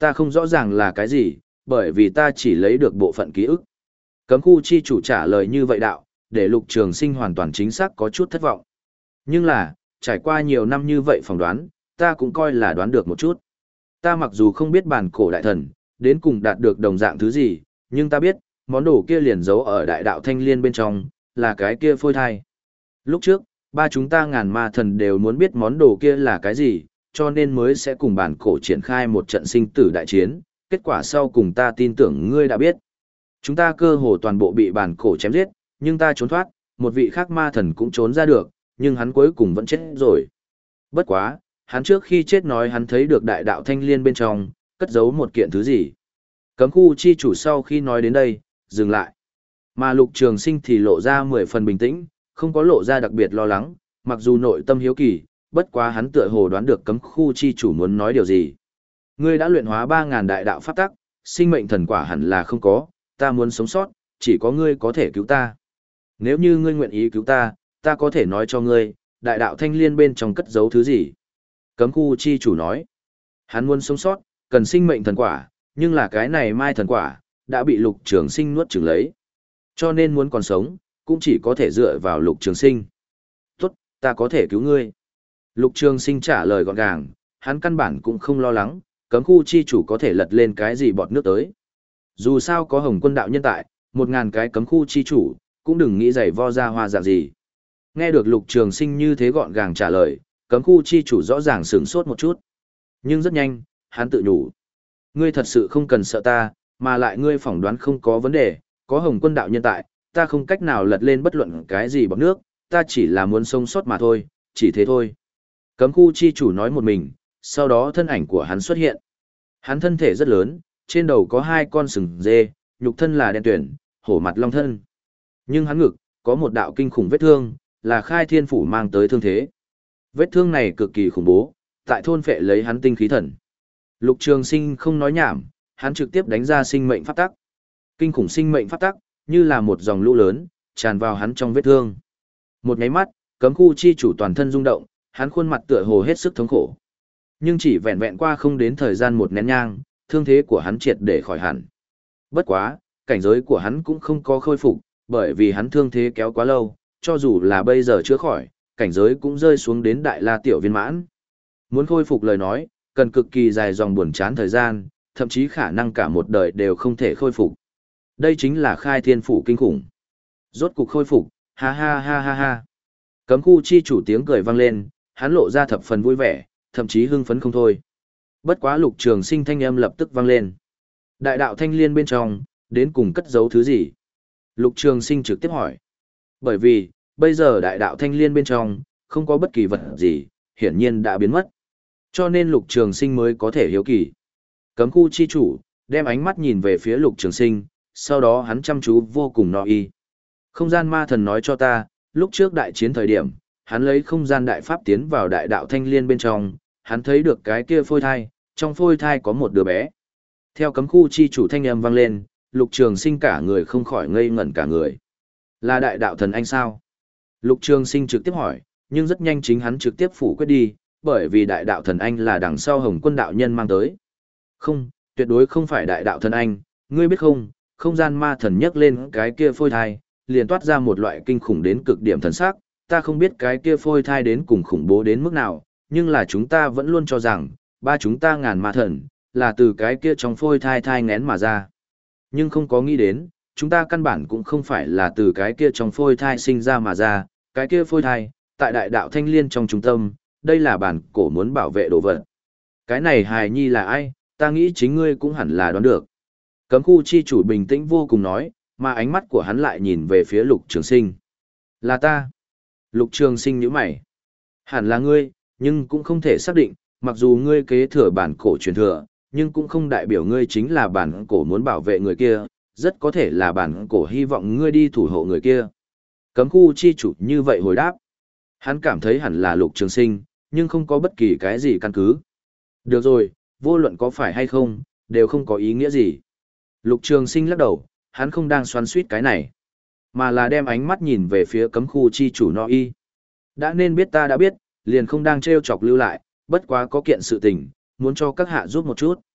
Ta không rõ ràng là cái gì, bởi vì ta chỉ lấy được bộ phận ký ức. Cấm khu chi chủ trả lời như vậy đạo, để Lục Trường Sinh hoàn toàn chính xác có chút thất vọng. Nhưng là, trải qua nhiều năm như vậy phỏng đoán, ta cũng coi là đoán được một chút. Ta mặc dù không biết bản cổ đại thần, đến cùng đạt được đồng dạng thứ gì, nhưng ta biết, món đồ kia liền giấu ở đại đạo thanh liên bên trong, là cái kia phôi thai. Lúc trước, ba chúng ta ngàn ma thần đều muốn biết món đồ kia là cái gì, cho nên mới sẽ cùng bản cổ triển khai một trận sinh tử đại chiến, kết quả sau cùng ta tin tưởng ngươi đã biết. Chúng ta cơ hồ toàn bộ bị bản cổ chém giết, nhưng ta trốn thoát, một vị khác ma thần cũng trốn ra được, nhưng hắn cuối cùng vẫn chết rồi. Bất quá, hắn trước khi chết nói hắn thấy được đại đạo thanh liên bên trong, cất giấu một kiện thứ gì. Cấm khu chi chủ sau khi nói đến đây, dừng lại. Mà Lục Trường Sinh thì lộ ra mười phần bình tĩnh, không có lộ ra đặc biệt lo lắng, mặc dù nội tâm hiếu kỳ, bất quá hắn tựa hồ đoán được cấm khu chi chủ muốn nói điều gì. Ngươi đã luyện hóa ba ngàn đại đạo pháp tắc, sinh mệnh thần quả hẳn là không có, ta muốn sống sót, chỉ có ngươi có thể cứu ta. Nếu như ngươi nguyện ý cứu ta, ta có thể nói cho ngươi, đại đạo thanh liên bên trong cất giấu thứ gì. Cấm khu chi chủ nói, hắn muốn sống sót, cần sinh mệnh thần quả, nhưng là cái này mai thần quả, đã bị Lục Trường Sinh nuốt chửng lấy. Cho nên muốn còn sống, cũng chỉ có thể dựa vào Lục Trường Sinh. Tốt, ta có thể cứu ngươi. Lục Trường Sinh trả lời gọn gàng, hắn căn bản cũng không lo lắng, cấm khu chi chủ có thể lật lên cái gì bọt nước tới. Dù sao có Hồng Quân đạo nhân tại, một ngàn cái cấm khu chi chủ, cũng đừng nghĩ giày vo ra hoa dạng gì. Nghe được Lục Trường Sinh như thế gọn gàng trả lời, cấm khu chi chủ rõ ràng sửng sốt một chút. Nhưng rất nhanh, hắn tự nhủ. Ngươi thật sự không cần sợ ta, mà lại ngươi phỏng đoán không có vấn đề, có Hồng Quân đạo nhân tại, ta không cách nào lật lên bất luận cái gì bọt nước, ta chỉ là muốn sống sót mà thôi, chỉ thế thôi. Cấm khu chi chủ nói một mình, sau đó thân ảnh của hắn xuất hiện. Hắn thân thể rất lớn, trên đầu có hai con sừng dê, nhục thân là đen tuyển, hổ mặt long thân. Nhưng hắn ngực, có một đạo kinh khủng vết thương, là khai thiên phủ mang tới thương thế. Vết thương này cực kỳ khủng bố, tại thôn phệ lấy hắn tinh khí thần. Lục Trường Sinh không nói nhảm, hắn trực tiếp đánh ra sinh mệnh pháp tắc. Kinh khủng sinh mệnh pháp tắc, như là một dòng lũ lớn, tràn vào hắn trong vết thương. Một nháy mắt, cấm khu chi chủ toàn thân rung động, hắn khuôn mặt tựa hồ hết sức thống khổ. Nhưng chỉ vẹn vẹn qua không đến thời gian một nén nhang, thương thế của hắn triệt để khỏi hẳn. Bất quá, cảnh giới của hắn cũng không có khôi phục, bởi vì hắn thương thế kéo quá lâu, cho dù là bây giờ chữa khỏi, cảnh giới cũng rơi xuống đến đại la tiểu viên mãn. Muốn khôi phục lời nói, cần cực kỳ dài dòng buồn chán thời gian, thậm chí khả năng cả một đời đều không thể khôi phục. Đây chính là khai thiên phủ kinh khủng. Rốt cục khôi phục, ha ha ha ha ha. Cấm khu chi chủ tiếng cười vang lên, hắn lộ ra thập phần vui vẻ, thậm chí hưng phấn không thôi. Bất quá Lục Trường Sinh thanh âm lập tức vang lên. Đại đạo thanh liên bên trong, đến cùng cất giấu thứ gì? Lục Trường Sinh trực tiếp hỏi. Bởi vì, bây giờ đại đạo thanh liên bên trong, không có bất kỳ vật gì, hiển nhiên đã biến mất. Cho nên Lục Trường Sinh mới có thể hiếu kỳ. Cấm khu chi chủ, đem ánh mắt nhìn về phía Lục Trường Sinh, sau đó hắn chăm chú vô cùng no y. Không gian ma thần nói cho ta, lúc trước đại chiến thời điểm, hắn lấy không gian đại pháp tiến vào đại đạo thanh liên bên trong, hắn thấy được cái kia phôi thai, trong phôi thai có một đứa bé. Theo cấm khu chi chủ thanh âm vang lên, Lục Trường Sinh cả người không khỏi ngây ngẩn cả người. Là đại đạo thần anh sao? Lục Trường Sinh trực tiếp hỏi, nhưng rất nhanh chính hắn trực tiếp phủ quyết đi, bởi vì đại đạo thần anh là đằng sau Hồng Quân đạo nhân mang tới. Không, tuyệt đối không phải đại đạo thần anh, ngươi biết không, không gian ma thần nhấc lên cái kia phôi thai, liền toát ra một loại kinh khủng đến cực điểm thần sắc, ta không biết cái kia phôi thai đến cùng khủng bố đến mức nào, nhưng là chúng ta vẫn luôn cho rằng, ba chúng ta ngàn ma thần, là từ cái kia trong phôi thai thai ngén mà ra. Nhưng không có nghĩ đến, chúng ta căn bản cũng không phải là từ cái kia trong phôi thai sinh ra mà ra, cái kia phôi thai, tại đại đạo thanh liên trong trung tâm, đây là bản cổ muốn bảo vệ đồ vật. Cái này hài nhi là ai, ta nghĩ chính ngươi cũng hẳn là đoán được. Cấm khu chi chủ bình tĩnh vô cùng nói, mà ánh mắt của hắn lại nhìn về phía Lục Trường Sinh. Là ta. Lục Trường Sinh nhíu mày. Hẳn là ngươi, nhưng cũng không thể xác định, mặc dù ngươi kế thừa bản cổ truyền thừa, nhưng cũng không đại biểu ngươi chính là bản cổ muốn bảo vệ người kia, rất có thể là bản cổ hy vọng ngươi đi thủ hộ người kia. Cấm khu chi chủ như vậy hồi đáp. Hắn cảm thấy hẳn là Lục Trường Sinh, nhưng không có bất kỳ cái gì căn cứ. Được rồi, vô luận có phải hay không, đều không có ý nghĩa gì. Lục Trường Sinh lắc đầu, hắn không đang xoắn xuýt cái này, mà là đem ánh mắt nhìn về phía cấm khu chi chủ No Y. Đã nên biết ta đã biết, liền không đang trêu chọc lưu lại, bất quá có kiện sự tình, muốn cho các hạ giúp một chút.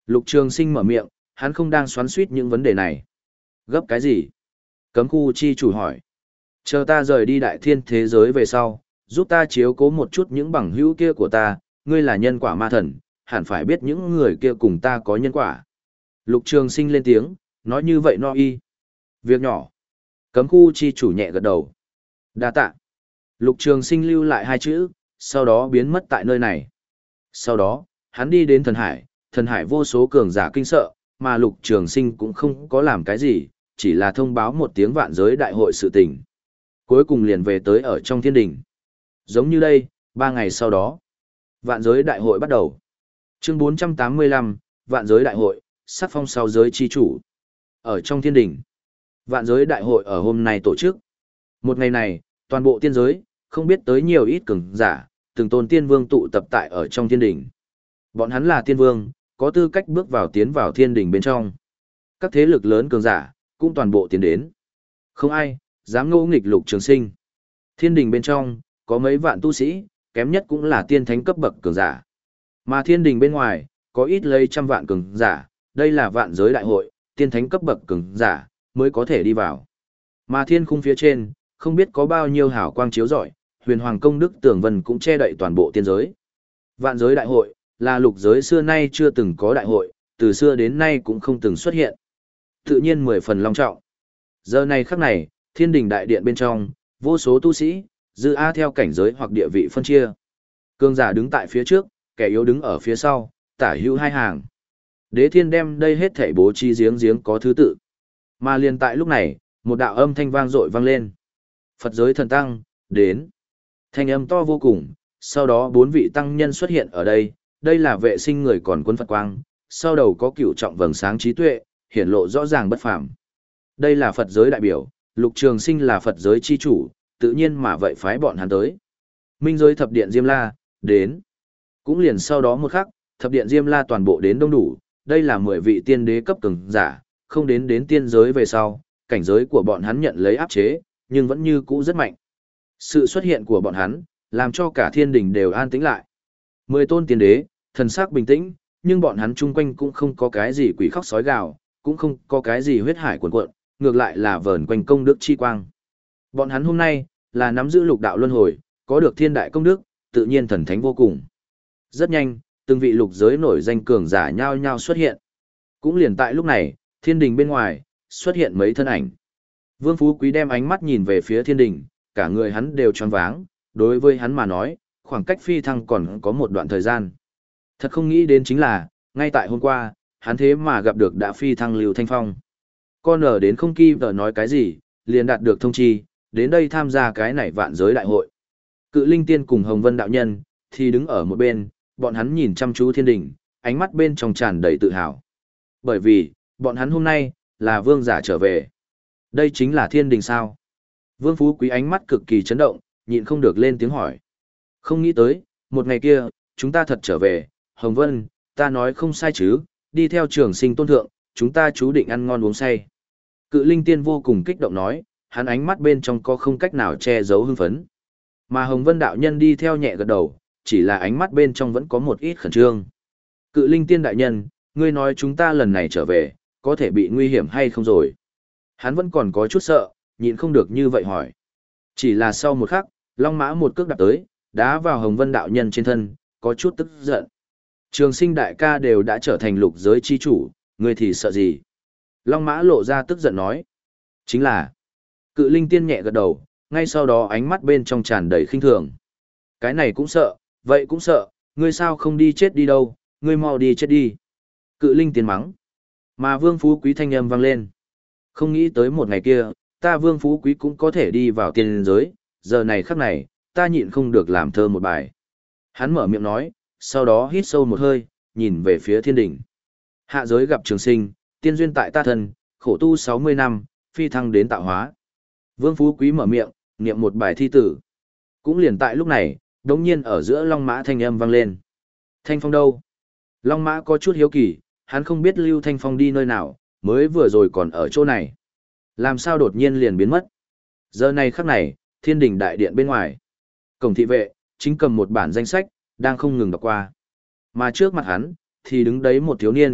Lục Trường Sinh mở miệng, hắn không đang xoắn xuýt những vấn đề này. Gấp cái gì? Cấm khu chi chủ hỏi. Chờ ta rời đi đại thiên thế giới về sau, giúp ta chiếu cố một chút những bằng hữu kia của ta, ngươi là nhân quả ma thần, hẳn phải biết những người kia cùng ta có nhân quả. Lục Trường Sinh lên tiếng, nói như vậy no y. Việc nhỏ. Cấm khu chi chủ nhẹ gật đầu. Đa tạ. Lục Trường Sinh lưu lại hai chữ, sau đó biến mất tại nơi này. Sau đó, hắn đi đến thần hải, thần hải vô số cường giả kinh sợ, mà Lục Trường Sinh cũng không có làm cái gì, chỉ là thông báo một tiếng vạn giới đại hội sự tình. Cuối cùng liền về tới ở trong thiên đình. Giống như đây, ba ngày sau đó, vạn giới đại hội bắt đầu. Chương bốn trăm tám mươi lăm, vạn giới đại hội, sắc phong sau giới chi chủ. Ở trong thiên đình, vạn giới đại hội ở hôm nay tổ chức. Một ngày này, toàn bộ tiên giới, không biết tới nhiều ít cường giả, từng tôn tiên vương tụ tập tại ở trong thiên đình. Bọn hắn là tiên vương, có tư cách bước vào tiến vào thiên đình bên trong. Các thế lực lớn cường giả, cũng toàn bộ tiến đến. Không ai dám ngỗ nghịch Lục Trường Sinh. Thiên đình bên trong, có mấy vạn tu sĩ, kém nhất cũng là tiên thánh cấp bậc cường giả. Mà thiên đình bên ngoài, có ít lấy trăm vạn cường giả, đây là vạn giới đại hội, tiên thánh cấp bậc cường giả, mới có thể đi vào. Mà thiên khung phía trên, không biết có bao nhiêu hào quang chiếu rọi, huyền hoàng công đức tường vân cũng che đậy toàn bộ tiên giới. Vạn giới đại hội, là lục giới xưa nay chưa từng có đại hội, từ xưa đến nay cũng không từng xuất hiện. Tự nhiên mười phần long trọng. Giờ này khắc này, thiên đình đại điện bên trong, vô số tu sĩ, dư A theo cảnh giới hoặc địa vị phân chia. Cường giả đứng tại phía trước, kẻ yếu đứng ở phía sau, tả hữu hai hàng. Đế thiên đem đây hết thảy bố trí giếng giếng có thứ tự. Mà liền tại lúc này, một đạo âm thanh vang dội vang lên. Phật giới thần tăng, đến. Thanh âm to vô cùng, sau đó bốn vị tăng nhân xuất hiện ở đây, đây là vệ sinh người còn quân Phật quang, sau đầu có cửu trọng vầng sáng trí tuệ, hiển lộ rõ ràng bất phàm. Đây là Phật giới đại biểu, Lục Trường Sinh là Phật giới chi chủ, tự nhiên mà vậy phái bọn hắn tới. Minh giới thập điện Diêm La, đến. Cũng liền sau đó một khắc, thập điện Diêm La toàn bộ đến đông đủ, đây là mười vị tiên đế cấp cường giả, không đến đến tiên giới về sau, cảnh giới của bọn hắn nhận lấy áp chế, nhưng vẫn như cũ rất mạnh. Sự xuất hiện của bọn hắn, làm cho cả thiên đình đều an tĩnh lại. Mười tôn tiên đế, thần sắc bình tĩnh, nhưng bọn hắn chung quanh cũng không có cái gì quỷ khóc sói gào, cũng không có cái gì huyết hải cuồn cuộn, ngược lại là vờn quanh công đức chi quang. Bọn hắn hôm nay, là nắm giữ lục đạo luân hồi, có được thiên đại công đức, tự nhiên thần thánh vô cùng. Rất nhanh, từng vị lục giới nổi danh cường giả nhao nhao xuất hiện. Cũng liền tại lúc này, thiên đình bên ngoài, xuất hiện mấy thân ảnh. Vương Phú Quý đem ánh mắt nhìn về phía thiên đình, cả người hắn đều tròn váng, đối với hắn mà nói, khoảng cách phi thăng còn có một đoạn thời gian. Thật không nghĩ đến chính là, ngay tại hôm qua, hắn thế mà gặp được đã phi thăng Lưu Thanh Phong. Con ở đến không kỳ vợ nói cái gì, liền đạt được thông chi, đến đây tham gia cái này vạn giới đại hội. Cự Linh Tiên cùng Hồng Vân đạo nhân, thì đứng ở một bên, bọn hắn nhìn chăm chú thiên đình, ánh mắt bên trong tràn đầy tự hào. Bởi vì, bọn hắn hôm nay, là vương giả trở về. Đây chính là thiên đình sao? Vương Phú Quý ánh mắt cực kỳ chấn động, nhịn không được lên tiếng hỏi. Không nghĩ tới, một ngày kia, chúng ta thật trở về, Hồng Vân, ta nói không sai chứ, đi theo Trường Sinh tôn thượng, chúng ta chú định ăn ngon uống say. Cự Linh Tiên vô cùng kích động nói, hắn ánh mắt bên trong có không cách nào che giấu hưng phấn. Mà Hồng Vân đạo nhân đi theo nhẹ gật đầu, chỉ là ánh mắt bên trong vẫn có một ít khẩn trương. Cự Linh Tiên đại nhân, ngươi nói chúng ta lần này trở về, có thể bị nguy hiểm hay không rồi? Hắn vẫn còn có chút sợ, nhịn không được như vậy hỏi. Chỉ là sau một khắc, Long Mã một cước đạp tới, đá vào Hồng Vân đạo nhân trên thân, có chút tức giận. Trường Sinh đại ca đều đã trở thành lục giới chi chủ, ngươi thì sợ gì? Long Mã lộ ra tức giận nói. Chính là, Cự Linh Tiên nhẹ gật đầu, ngay sau đó ánh mắt bên trong tràn đầy khinh thường. Cái này cũng sợ, vậy cũng sợ, ngươi sao không đi chết đi đâu, ngươi mau đi chết đi. Cự Linh Tiên mắng. Mà Vương Phú Quý thanh âm vang lên. Không nghĩ tới một ngày kia, ta Vương Phú Quý cũng có thể đi vào tiên giới, giờ này khắc này, ta nhịn không được làm thơ một bài. Hắn mở miệng nói, sau đó hít sâu một hơi, nhìn về phía thiên đỉnh. Hạ giới gặp Trường Sinh, tiên duyên tại ta thân, khổ tu sáu mươi năm, phi thăng đến tạo hóa. Vương Phú Quý mở miệng, niệm một bài thi tử. Cũng liền tại lúc này, đống nhiên ở giữa Long Mã thanh âm vang lên. Thanh Phong đâu? Long Mã có chút hiếu kỳ, hắn không biết Lưu Thanh Phong đi nơi nào, mới vừa rồi còn ở chỗ này. Làm sao đột nhiên liền biến mất? Giờ này khắc này, thiên đình đại điện bên ngoài. Cổng thị vệ, chính cầm một bản danh sách, đang không ngừng đọc qua. Mà trước mặt hắn, thì đứng đấy một thiếu niên,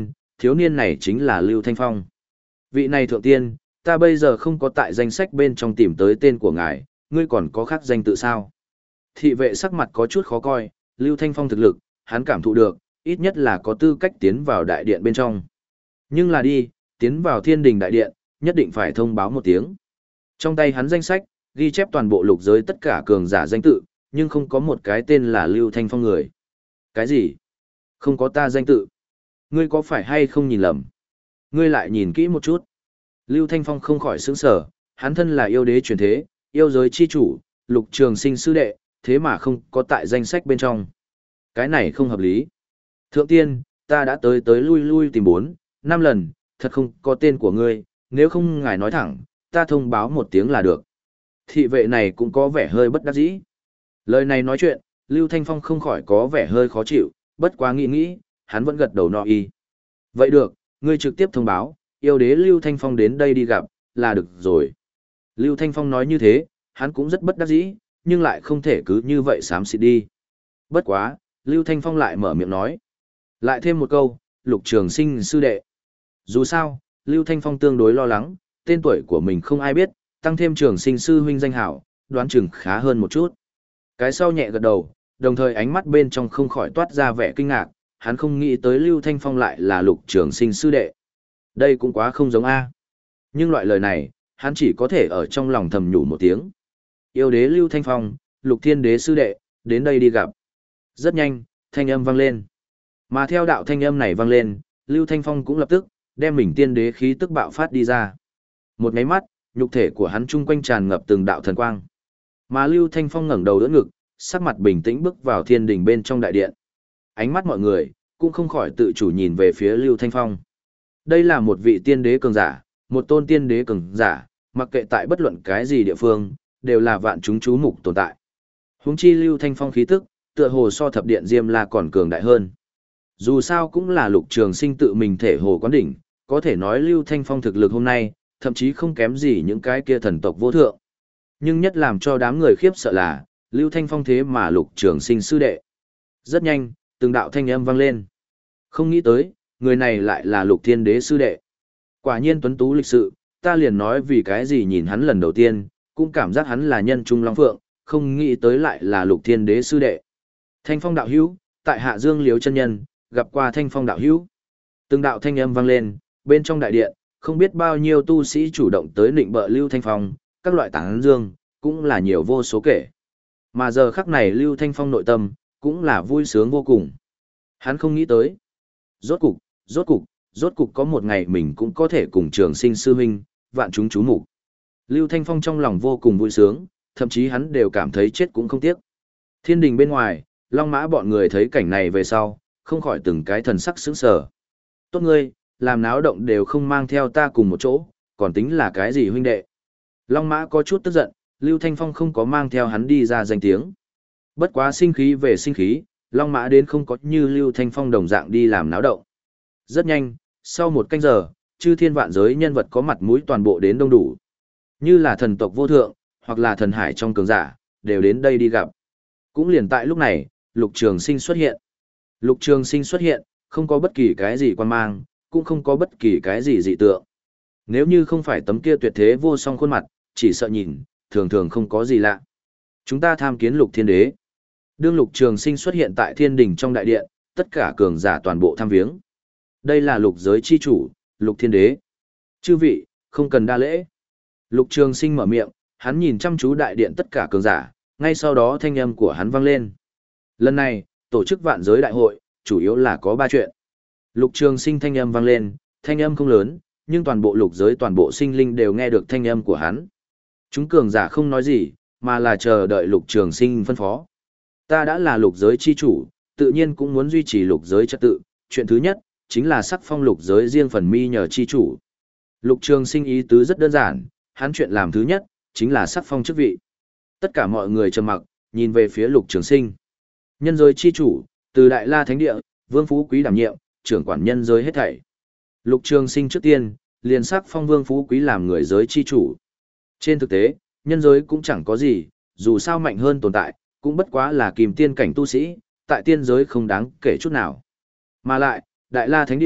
thiếu niên này chính là Lưu Thanh Phong. Vị này thượng tiên, ta bây giờ không có tại danh sách bên trong tìm tới tên của ngài, ngươi còn có khác danh tự sao? Thị vệ sắc mặt có chút khó coi, Lưu Thanh Phong thực lực, hắn cảm thụ được, ít nhất là có tư cách tiến vào đại điện bên trong. Nhưng là đi, tiến vào thiên đình đại điện, nhất định phải thông báo một tiếng. Trong tay hắn danh sách, ghi chép toàn bộ lục giới tất cả cường giả danh tự, nhưng không có một cái tên là Lưu Thanh Phong người. Cái gì? Không có ta danh tự. Ngươi có phải hay không nhìn lầm? Ngươi lại nhìn kỹ một chút. Lưu Thanh Phong không khỏi sững sờ, hắn thân là yêu đế truyền thế, yêu giới chi chủ, Lục Trường Sinh sư đệ, thế mà không có tại danh sách bên trong. Cái này không hợp lý. Thượng tiên, ta đã tới tới lui lui tìm bốn, năm lần, thật không có tên của ngươi, nếu không ngài nói thẳng, ta thông báo một tiếng là được. Thị vệ này cũng có vẻ hơi bất đắc dĩ. Lời này nói chuyện, Lưu Thanh Phong không khỏi có vẻ hơi khó chịu, bất quá nghĩ nghĩ, hắn vẫn gật đầu no y. Vậy được, ngươi trực tiếp thông báo, yêu đế Lưu Thanh Phong đến đây đi gặp, là được rồi. Lưu Thanh Phong nói như thế, hắn cũng rất bất đắc dĩ, nhưng lại không thể cứ như vậy xám xịt đi. Bất quá, Lưu Thanh Phong lại mở miệng nói. Lại thêm một câu, Lục Trường Sinh sư đệ. Dù sao, Lưu Thanh Phong tương đối lo lắng, tên tuổi của mình không ai biết, tăng thêm Trường Sinh sư huynh danh hảo, đoán chừng khá hơn một chút. Cái sau nhẹ gật đầu, đồng thời ánh mắt bên trong không khỏi toát ra vẻ kinh ngạc, hắn không nghĩ tới Lưu Thanh Phong lại là Lục Trường Sinh sư đệ. Đây cũng quá không giống A. Nhưng loại lời này, hắn chỉ có thể ở trong lòng thầm nhủ một tiếng. Yêu đế Lưu Thanh Phong, Lục Thiên đế sư đệ, đến đây đi gặp. Rất nhanh, thanh âm vang lên. Mà theo đạo thanh âm này vang lên, Lưu Thanh Phong cũng lập tức đem mình tiên đế khí tức bạo phát đi ra. Một cái mắt, nhục thể của hắn chung quanh tràn ngập từng đạo thần quang. Mà Lưu Thanh Phong ngẩng đầu đỡ ngực, sắc mặt bình tĩnh bước vào thiên đình bên trong đại điện. Ánh mắt mọi người cũng không khỏi tự chủ nhìn về phía Lưu Thanh Phong. Đây là một vị tiên đế cường giả, một tôn tiên đế cường giả, mặc kệ tại bất luận cái gì địa phương, đều là vạn chúng chú mục tồn tại. Huống chi Lưu Thanh Phong khí tức, tựa hồ so thập điện Diêm La còn cường đại hơn. Dù sao cũng là Lục Trường Sinh tự mình thể hồ quán đỉnh, có thể nói Lưu Thanh Phong thực lực hôm nay, thậm chí không kém gì những cái kia thần tộc vô thượng. Nhưng nhất làm cho đám người khiếp sợ là, Lưu Thanh Phong thế mà Lục Trường Sinh sư đệ. Rất nhanh, từng đạo thanh âm vang lên. Không nghĩ tới, người này lại là Lục Thiên Đế sư đệ. Quả nhiên tuấn tú lịch sự, ta liền nói vì cái gì nhìn hắn lần đầu tiên, cũng cảm giác hắn là nhân trung long phượng, không nghĩ tới lại là Lục Thiên Đế sư đệ. Thanh Phong đạo hữu, tại Hạ Dương Liếu chân nhân, gặp qua Thanh Phong đạo hữu. Từng đạo thanh âm vang lên, bên trong đại điện, không biết bao nhiêu tu sĩ chủ động tới nịnh bợ Lưu Thanh Phong, các loại tán dương, cũng là nhiều vô số kể. Mà giờ khắc này Lưu Thanh Phong nội tâm, cũng là vui sướng vô cùng. Hắn không nghĩ tới. Rốt cục, rốt cục, rốt cục có một ngày mình cũng có thể cùng Trường Sinh sư huynh, vạn chúng chú mục. Lưu Thanh Phong trong lòng vô cùng vui sướng, thậm chí hắn đều cảm thấy chết cũng không tiếc. Thiên đình bên ngoài, Long Mã bọn người thấy cảnh này về sau, không khỏi từng cái thần sắc sững sờ. Tốt ngươi, làm náo động đều không mang theo ta cùng một chỗ, còn tính là cái gì huynh đệ? Long Mã có chút tức giận, Lưu Thanh Phong không có mang theo hắn đi ra danh tiếng. Bất quá sinh khí về sinh khí, Long Mã đến không có như Lưu Thanh Phong đồng dạng đi làm náo động. Rất nhanh, sau một canh giờ, chư thiên vạn giới nhân vật có mặt mũi toàn bộ đến đông đủ. Như là thần tộc vô thượng, hoặc là thần hải trong cường giả, đều đến đây đi gặp. Cũng liền tại lúc này, Lục Trường Sinh xuất hiện. Lục Trường Sinh xuất hiện, không có bất kỳ cái gì quan mang, cũng không có bất kỳ cái gì dị tượng. Nếu như không phải tấm kia tuyệt thế vô song khuôn mặt, chỉ sợ nhìn, thường thường không có gì lạ. Chúng ta tham kiến Lục Thiên Đế. Đương Lục Trường Sinh xuất hiện tại thiên đình trong đại điện, tất cả cường giả toàn bộ tham viếng. Đây là lục giới chi chủ, Lục Thiên Đế. Chư vị, không cần đa lễ. Lục Trường Sinh mở miệng, hắn nhìn chăm chú đại điện tất cả cường giả, ngay sau đó thanh âm của hắn vang lên. Lần này, tổ chức vạn giới đại hội, chủ yếu là có ba chuyện. Lục Trường Sinh thanh âm vang lên, thanh âm không lớn, nhưng toàn bộ lục giới toàn bộ sinh linh đều nghe được thanh âm của hắn. Chúng cường giả không nói gì, mà là chờ đợi Lục Trường Sinh phân phó. Ta đã là lục giới chi chủ, tự nhiên cũng muốn duy trì lục giới trật tự, chuyện thứ nhất, chính là sắc phong lục giới riêng phần mi nhờ chi chủ. Lục Trường Sinh ý tứ rất đơn giản, hắn chuyện làm thứ nhất, chính là sắc phong chức vị. Tất cả mọi người trầm mặc, nhìn về phía Lục Trường Sinh. Nhân giới chi chủ, từ Đại La Thánh Địa, Vương Phú Quý đảm nhiệm, trưởng quản nhân giới hết thảy. Lục Trường Sinh trước tiên, liền sắc phong Vương Phú Quý làm người giới chi chủ. Trên thực tế, nhân giới cũng chẳng có gì, dù sao mạnh hơn tồn tại, cũng bất quá là kìm tiên cảnh tu sĩ, tại tiên giới không đáng kể chút nào. Mà lại, Đại La Thánh Địa,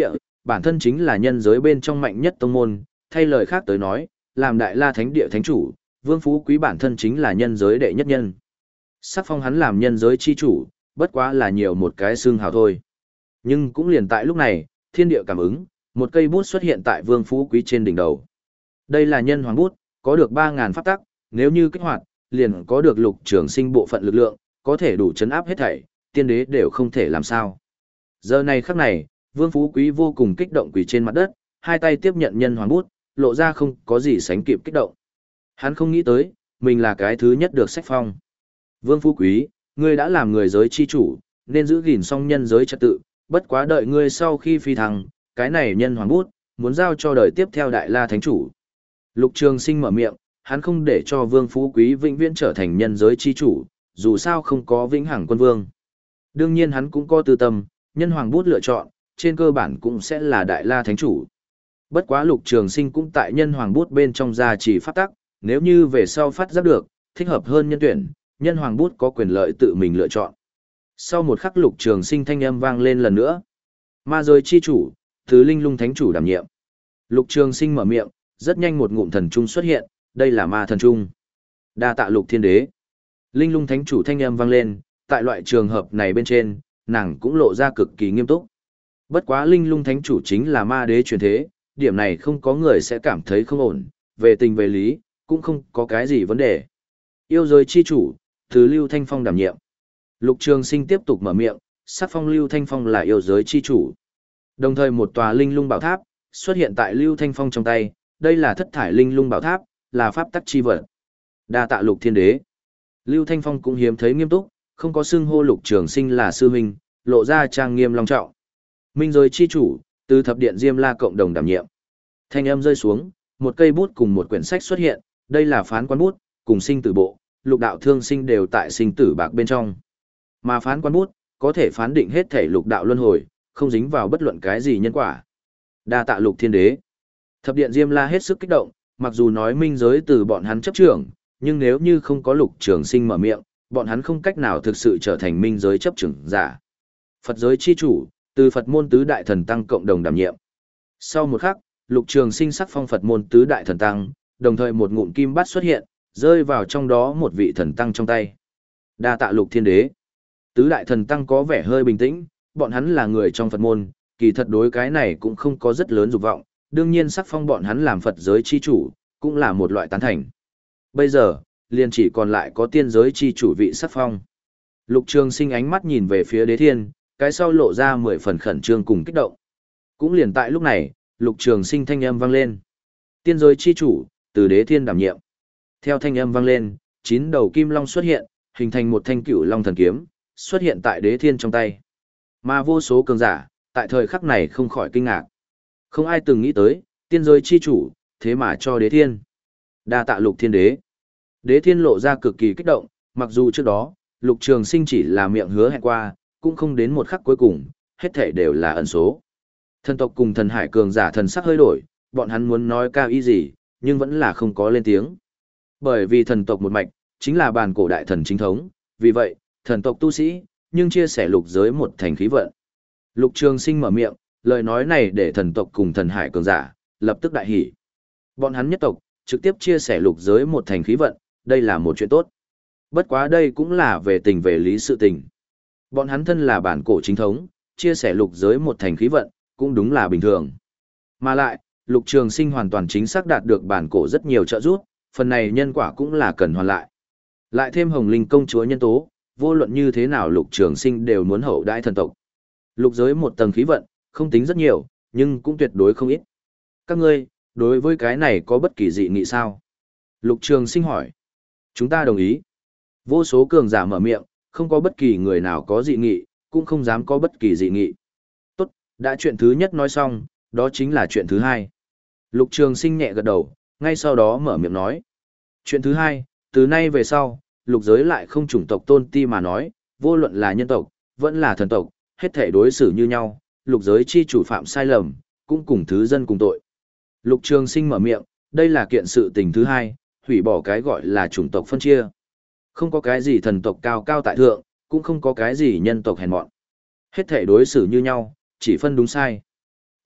bản thân chính là nhân giới bên trong mạnh nhất tông môn, thay lời khác tới nói, làm Đại La Thánh Địa thánh chủ, Vương Phú Quý bản thân chính là nhân giới đệ nhất nhân. Sắc phong hắn làm nhân giới chi chủ, bất quá là nhiều một cái xương hào thôi. Nhưng cũng liền tại lúc này, thiên địa cảm ứng, một cây bút xuất hiện tại Vương Phú Quý trên đỉnh đầu. Đây là nhân hoàng bút, có được ba ngàn pháp tắc, nếu như kích hoạt, liền có được Lục Trường Sinh bộ phận lực lượng, có thể đủ chấn áp hết thảy, tiên đế đều không thể làm sao. Giờ này khắc này, Vương Phú Quý vô cùng kích động quỳ trên mặt đất, hai tay tiếp nhận nhân hoàng bút, lộ ra không có gì sánh kịp kích động. Hắn không nghĩ tới, mình là cái thứ nhất được sách phong. Vương Phú Quý, ngươi đã làm người giới chi chủ, nên giữ gìn xong nhân giới trật tự, bất quá đợi ngươi sau khi phi thăng, cái này nhân hoàng bút, muốn giao cho đời tiếp theo Đại La Thánh Chủ. Lục Trường Sinh mở miệng, hắn không để cho Vương Phú Quý vĩnh viễn trở thành nhân giới chi chủ, dù sao không có vĩnh hằng quân vương. Đương nhiên hắn cũng có tư tâm, nhân hoàng bút lựa chọn, trên cơ bản cũng sẽ là Đại La Thánh Chủ. Bất quá Lục Trường Sinh cũng tại nhân hoàng bút bên trong gia trì pháp tắc, nếu như về sau phát giác được, thích hợp hơn nhân tuyển, nhân hoàng bút có quyền lợi tự mình lựa chọn. Sau một khắc Lục Trường Sinh thanh âm vang lên lần nữa. Ma giới chi chủ, thứ Linh Lung Thánh Chủ đảm nhiệm. Lục Trường Sinh mở miệng, rất nhanh một ngụm thần trung xuất hiện, đây là ma thần trung. Đa tạ Lục Thiên Đế. Linh Lung Thánh Chủ thanh âm vang lên, tại loại trường hợp này bên trên, nàng cũng lộ ra cực kỳ nghiêm túc. Bất quá Linh Lung Thánh Chủ chính là ma đế truyền thế, điểm này không có người sẽ cảm thấy không ổn, về tình về lý, cũng không có cái gì vấn đề. Yêu giới chi chủ, thứ Lưu Thanh Phong đảm nhiệm. Lục Trường Sinh tiếp tục mở miệng, sắc phong Lưu Thanh Phong là yêu giới chi chủ. Đồng thời một tòa linh lung bảo tháp xuất hiện tại Lưu Thanh Phong trong tay, đây là thất thải linh lung bảo tháp, là pháp tắc chi vật. Đa tạ Lục Thiên Đế. Lưu Thanh Phong cũng hiếm thấy nghiêm túc, không có xưng hô Lục Trường Sinh là sư huynh, lộ ra trang nghiêm long trọng. Minh giới chi chủ, từ thập điện Diêm La cộng đồng đảm nhiệm. Thanh âm rơi xuống, một cây bút cùng một quyển sách xuất hiện, đây là phán quan bút, cùng sinh tử bộ, lục đạo thương sinh đều tại sinh tử bạc bên trong. Mà phán quan bút, có thể phán định hết thể lục đạo luân hồi, không dính vào bất luận cái gì nhân quả. Đa tạ Lục Thiên Đế. Thập điện Diêm La hết sức kích động, mặc dù nói minh giới từ bọn hắn chấp trưởng, nhưng nếu như không có Lục Trường Sinh mở miệng, bọn hắn không cách nào thực sự trở thành minh giới chấp trưởng giả. Phật giới chi chủ, từ Phật môn tứ đại thần tăng cộng đồng đảm nhiệm. Sau một khắc, Lục Trường Sinh sắc phong Phật môn tứ đại thần tăng, đồng thời một ngụm kim bát xuất hiện, rơi vào trong đó một vị thần tăng trong tay. Đa tạ Lục Thiên Đế. Tứ đại thần tăng có vẻ hơi bình tĩnh, bọn hắn là người trong Phật môn, kỳ thật đối cái này cũng không có rất lớn dục vọng, đương nhiên sắc phong bọn hắn làm Phật giới chi chủ, cũng là một loại tán thành. Bây giờ, liền chỉ còn lại có tiên giới chi chủ vị sắc phong. Lục Trường Sinh ánh mắt nhìn về phía Đế Thiên, cái sau lộ ra mười phần khẩn trương cùng kích động. Cũng liền tại lúc này, Lục Trường Sinh thanh âm vang lên. Tiên giới chi chủ, từ Đế Thiên đảm nhiệm. Theo thanh âm vang lên, chín đầu kim long xuất hiện, hình thành một thanh cửu long thần kiếm, xuất hiện tại Đế Thiên trong tay. Mà vô số cường giả, tại thời khắc này không khỏi kinh ngạc. Không ai từng nghĩ tới, tiên giới chi chủ, thế mà cho Đế Thiên. Đa tạ Lục Thiên Đế. Đế Thiên lộ ra cực kỳ kích động, mặc dù trước đó, Lục Trường Sinh chỉ là miệng hứa hẹn qua, cũng không đến một khắc cuối cùng, hết thảy đều là ẩn số. Thần tộc cùng thần hải cường giả thần sắc hơi đổi, bọn hắn muốn nói cao ý gì, nhưng vẫn là không có lên tiếng. Bởi vì thần tộc một mạch, chính là bàn cổ đại thần chính thống, vì vậy, thần tộc tu sĩ, nhưng chia sẻ lục giới một thành khí vận. Lục Trường Sinh mở miệng, lời nói này để thần tộc cùng thần hải cường giả, lập tức đại hỉ. Bọn hắn nhất tộc, trực tiếp chia sẻ lục giới một thành khí vận, đây là một chuyện tốt. Bất quá đây cũng là về tình về lý sự tình. Bọn hắn thân là bản cổ chính thống, chia sẻ lục giới một thành khí vận, cũng đúng là bình thường. Mà lại, Lục Trường Sinh hoàn toàn chính xác đạt được bản cổ rất nhiều trợ giúp, phần này nhân quả cũng là cần hoàn lại. Lại thêm Hồng Linh công chúa nhân tố, vô luận như thế nào Lục Trường Sinh đều muốn hậu đãi thần tộc. Lục giới một tầng khí vận, không tính rất nhiều, nhưng cũng tuyệt đối không ít. Các ngươi, đối với cái này có bất kỳ dị nghị sao? Lục Trường Sinh hỏi. Chúng ta đồng ý. Vô số cường giả mở miệng, không có bất kỳ người nào có dị nghị, cũng không dám có bất kỳ dị nghị. Tốt, đã chuyện thứ nhất nói xong, đó chính là chuyện thứ hai. Lục Trường Sinh nhẹ gật đầu, ngay sau đó mở miệng nói. Chuyện thứ hai, từ nay về sau, lục giới lại không chủng tộc tôn ti mà nói, vô luận là nhân tộc, vẫn là thần tộc, hết thể đối xử như nhau, lục giới chi chủ phạm sai lầm, cũng cùng thứ dân cùng tội. Lục Trường Sinh mở miệng, đây là kiện sự tình thứ hai, hủy bỏ cái gọi là chủng tộc phân chia. Không có cái gì thần tộc cao cao tại thượng, cũng không có cái gì nhân tộc hèn mọn. Hết thể đối xử như nhau, chỉ phân đúng sai.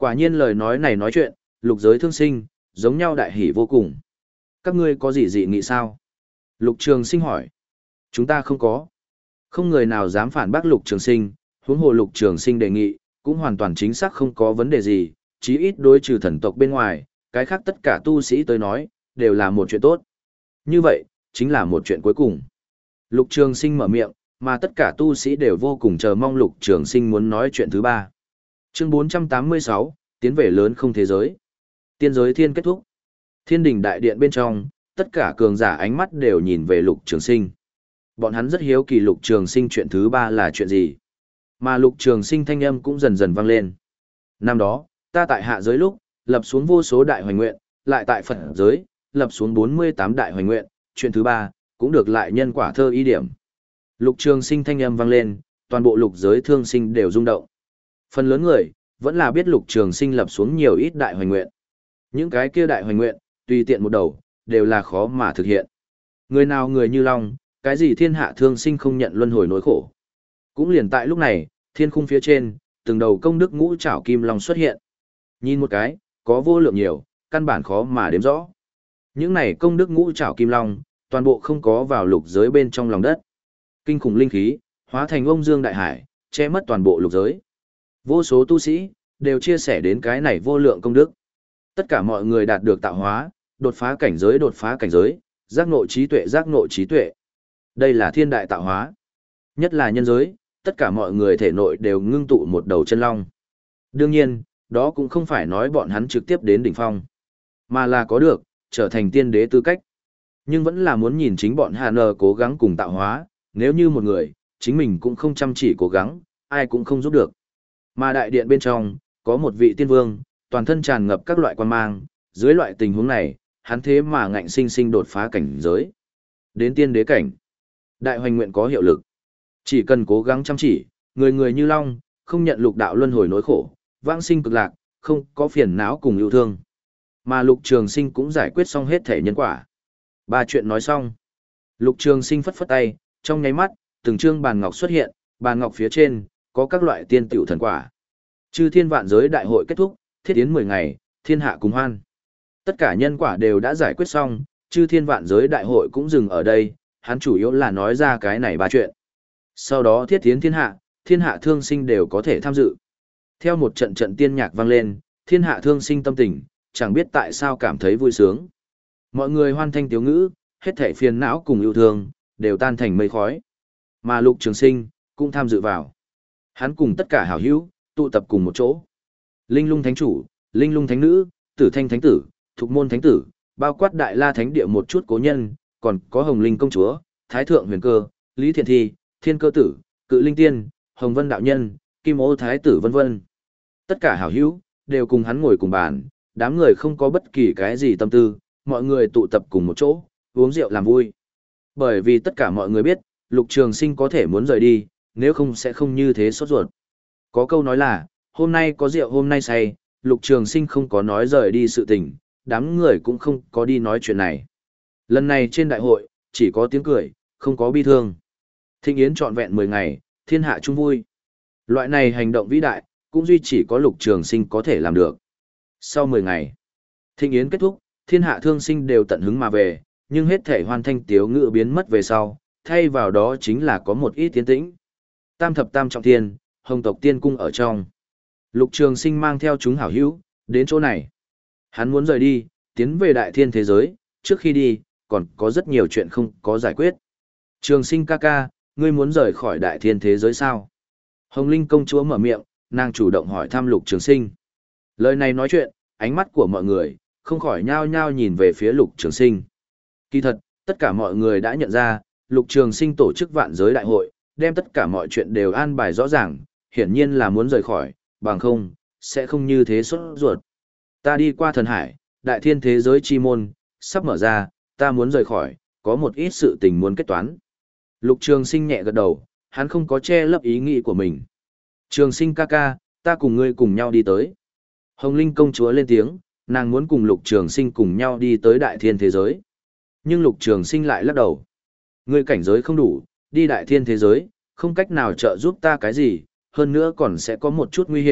Quả nhiên lời nói này nói chuyện, lục giới thương sinh, giống nhau đại hỉ vô cùng. Các ngươi có gì dị nghị sao? Lục Trường Sinh hỏi. Chúng ta không có. Không người nào dám phản bác Lục Trường Sinh, huống hồ Lục Trường Sinh đề nghị, cũng hoàn toàn chính xác không có vấn đề gì, chí ít đối trừ thần tộc bên ngoài, cái khác tất cả tu sĩ tới nói, đều là một chuyện tốt. Như vậy, chính là một chuyện cuối cùng. Lục Trường Sinh mở miệng, mà tất cả tu sĩ đều vô cùng chờ mong Lục Trường Sinh muốn nói chuyện thứ ba. Chương bốn trăm tám mươi sáu, tiến về lớn không thế giới. Tiên giới thiên kết thúc. Thiên đình đại điện bên trong, tất cả cường giả ánh mắt đều nhìn về Lục Trường Sinh. Bọn hắn rất hiếu kỳ Lục Trường Sinh chuyện thứ ba là chuyện gì. Mà Lục Trường Sinh thanh âm cũng dần dần vang lên. Năm đó, ta tại hạ giới lúc, lập xuống vô số đại hoành nguyện, lại tại Phật giới, lập xuống bốn mươi tám đại hoành nguyện, chuyện thứ ba, cũng được lại nhân quả thơ ý điểm. Lục Trường Sinh thanh âm vang lên, toàn bộ lục giới thương sinh đều rung động. Phần lớn người, vẫn là biết Lục Trường Sinh lập xuống nhiều ít đại hoành nguyện. Những cái kia đại hoành nguyện, tùy tiện một đầu, đều là khó mà thực hiện. Người nào người như long, cái gì thiên hạ thương sinh không nhận luân hồi nỗi khổ. Cũng liền tại lúc này, thiên khung phía trên, từng đầu công đức ngũ trảo kim long xuất hiện. Nhìn một cái, có vô lượng nhiều, căn bản khó mà đếm rõ. Những này công đức ngũ trảo kim long, toàn bộ không có vào lục giới bên trong lòng đất. Kinh khủng linh khí, hóa thành ông dương đại hải, che mất toàn bộ lục giới. Vô số tu sĩ, đều chia sẻ đến cái này vô lượng công đức. Tất cả mọi người đạt được tạo hóa, đột phá cảnh giới đột phá cảnh giới, giác ngộ trí tuệ giác ngộ trí tuệ. Đây là thiên đại tạo hóa. Nhất là nhân giới, tất cả mọi người thể nội đều ngưng tụ một đầu chân long. Đương nhiên, đó cũng không phải nói bọn hắn trực tiếp đến đỉnh phong, mà là có được, trở thành tiên đế tư cách. Nhưng vẫn là muốn nhìn chính bọn Hà Nờ cố gắng cùng tạo hóa, nếu như một người, chính mình cũng không chăm chỉ cố gắng, ai cũng không giúp được. Mà đại điện bên trong, có một vị tiên vương, toàn thân tràn ngập các loại quan mang, dưới loại tình huống này, hắn thế mà ngạnh sinh sinh đột phá cảnh giới. Đến tiên đế cảnh, đại hoành nguyện có hiệu lực. Chỉ cần cố gắng chăm chỉ, người người như long, không nhận lục đạo luân hồi nỗi khổ, vãng sinh cực lạc, không có phiền não cùng yêu thương. Mà Lục Trường Sinh cũng giải quyết xong hết thể nhân quả. Ba chuyện nói xong. Lục Trường Sinh phất phất tay, trong nháy mắt, từng trương bàn ngọc xuất hiện, bàn ngọc phía trên, có các loại tiên tiểu thần quả. Chư thiên vạn giới đại hội kết thúc, thiết yến mười ngày, thiên hạ cùng hoan. Tất cả nhân quả đều đã giải quyết xong, chư thiên vạn giới đại hội cũng dừng ở đây, hắn chủ yếu là nói ra cái này ba chuyện. Sau đó thiết yến thiên hạ, thiên hạ thương sinh đều có thể tham dự. Theo một trận trận tiên nhạc vang lên, thiên hạ thương sinh tâm tình, chẳng biết tại sao cảm thấy vui sướng. Mọi người hoan thanh tiếu ngữ, hết thảy phiền não cùng yêu thương, đều tan thành mây khói. Mà Lục Trường Sinh, cũng tham dự vào. Hắn cùng tất cả hảo hữu, tụ tập cùng một chỗ. Linh Lung Thánh Chủ, Linh Lung Thánh Nữ, Tử Thanh Thánh Tử, Thục Môn Thánh Tử, bao quát Đại La Thánh Địa một chút cố nhân, còn có Hồng Linh Công Chúa, Thái Thượng Huyền Cơ, Lý Thiện Thi, Thiên Cơ Tử, Cự Linh Tiên, Hồng Vân Đạo Nhân, Kim Ô Thái Tử vân vân. Tất cả hảo hữu, đều cùng hắn ngồi cùng bàn, đám người không có bất kỳ cái gì tâm tư, mọi người tụ tập cùng một chỗ, uống rượu làm vui. Bởi vì tất cả mọi người biết, Lục Trường Sinh có thể muốn rời đi, nếu không sẽ không như thế sốt ruột. Có câu nói là, hôm nay có rượu hôm nay say, Lục Trường Sinh không có nói rời đi sự tình, đám người cũng không có đi nói chuyện này. Lần này trên đại hội, chỉ có tiếng cười, không có bi thương. Thịnh yến trọn vẹn mười ngày, thiên hạ chung vui. Loại này hành động vĩ đại, cũng duy chỉ có Lục Trường Sinh có thể làm được. Sau mười ngày, thịnh yến kết thúc, thiên hạ thương sinh đều tận hứng mà về, nhưng hết thể hoan thanh tiếu ngữ biến mất về sau, thay vào đó chính là có một ít tiến tĩnh. Tam thập tam trọng thiên, Hồng tộc tiên cung ở trong. Lục Trường Sinh mang theo chúng hảo hữu, đến chỗ này. Hắn muốn rời đi, tiến về đại thiên thế giới, trước khi đi, còn có rất nhiều chuyện không có giải quyết. Trường Sinh ca ca, ngươi muốn rời khỏi đại thiên thế giới sao? Hồng Linh công chúa mở miệng, nàng chủ động hỏi thăm Lục Trường Sinh. Lời này nói chuyện, ánh mắt của mọi người, không khỏi nhao nhao nhìn về phía Lục Trường Sinh. Kỳ thật, tất cả mọi người đã nhận ra, Lục Trường Sinh tổ chức vạn giới đại hội, đem tất cả mọi chuyện đều an bài rõ ràng, hiển nhiên là muốn rời khỏi, bằng không, sẽ không như thế sốt ruột. Ta đi qua thần hải, đại thiên thế giới chi môn, sắp mở ra, ta muốn rời khỏi, có một ít sự tình muốn kết toán. Lục Trường Sinh nhẹ gật đầu, hắn không có che lấp ý nghĩ của mình. Trường Sinh ca ca, ta cùng ngươi cùng nhau đi tới. Hồng Linh công chúa lên tiếng, nàng muốn cùng Lục Trường Sinh cùng nhau đi tới đại thiên thế giới. Nhưng Lục Trường Sinh lại lắc đầu. Ngươi cảnh giới không đủ, đi đại thiên thế giới, không cách nào trợ giúp ta cái gì, hơn nữa còn sẽ có một chút nguy hiểm,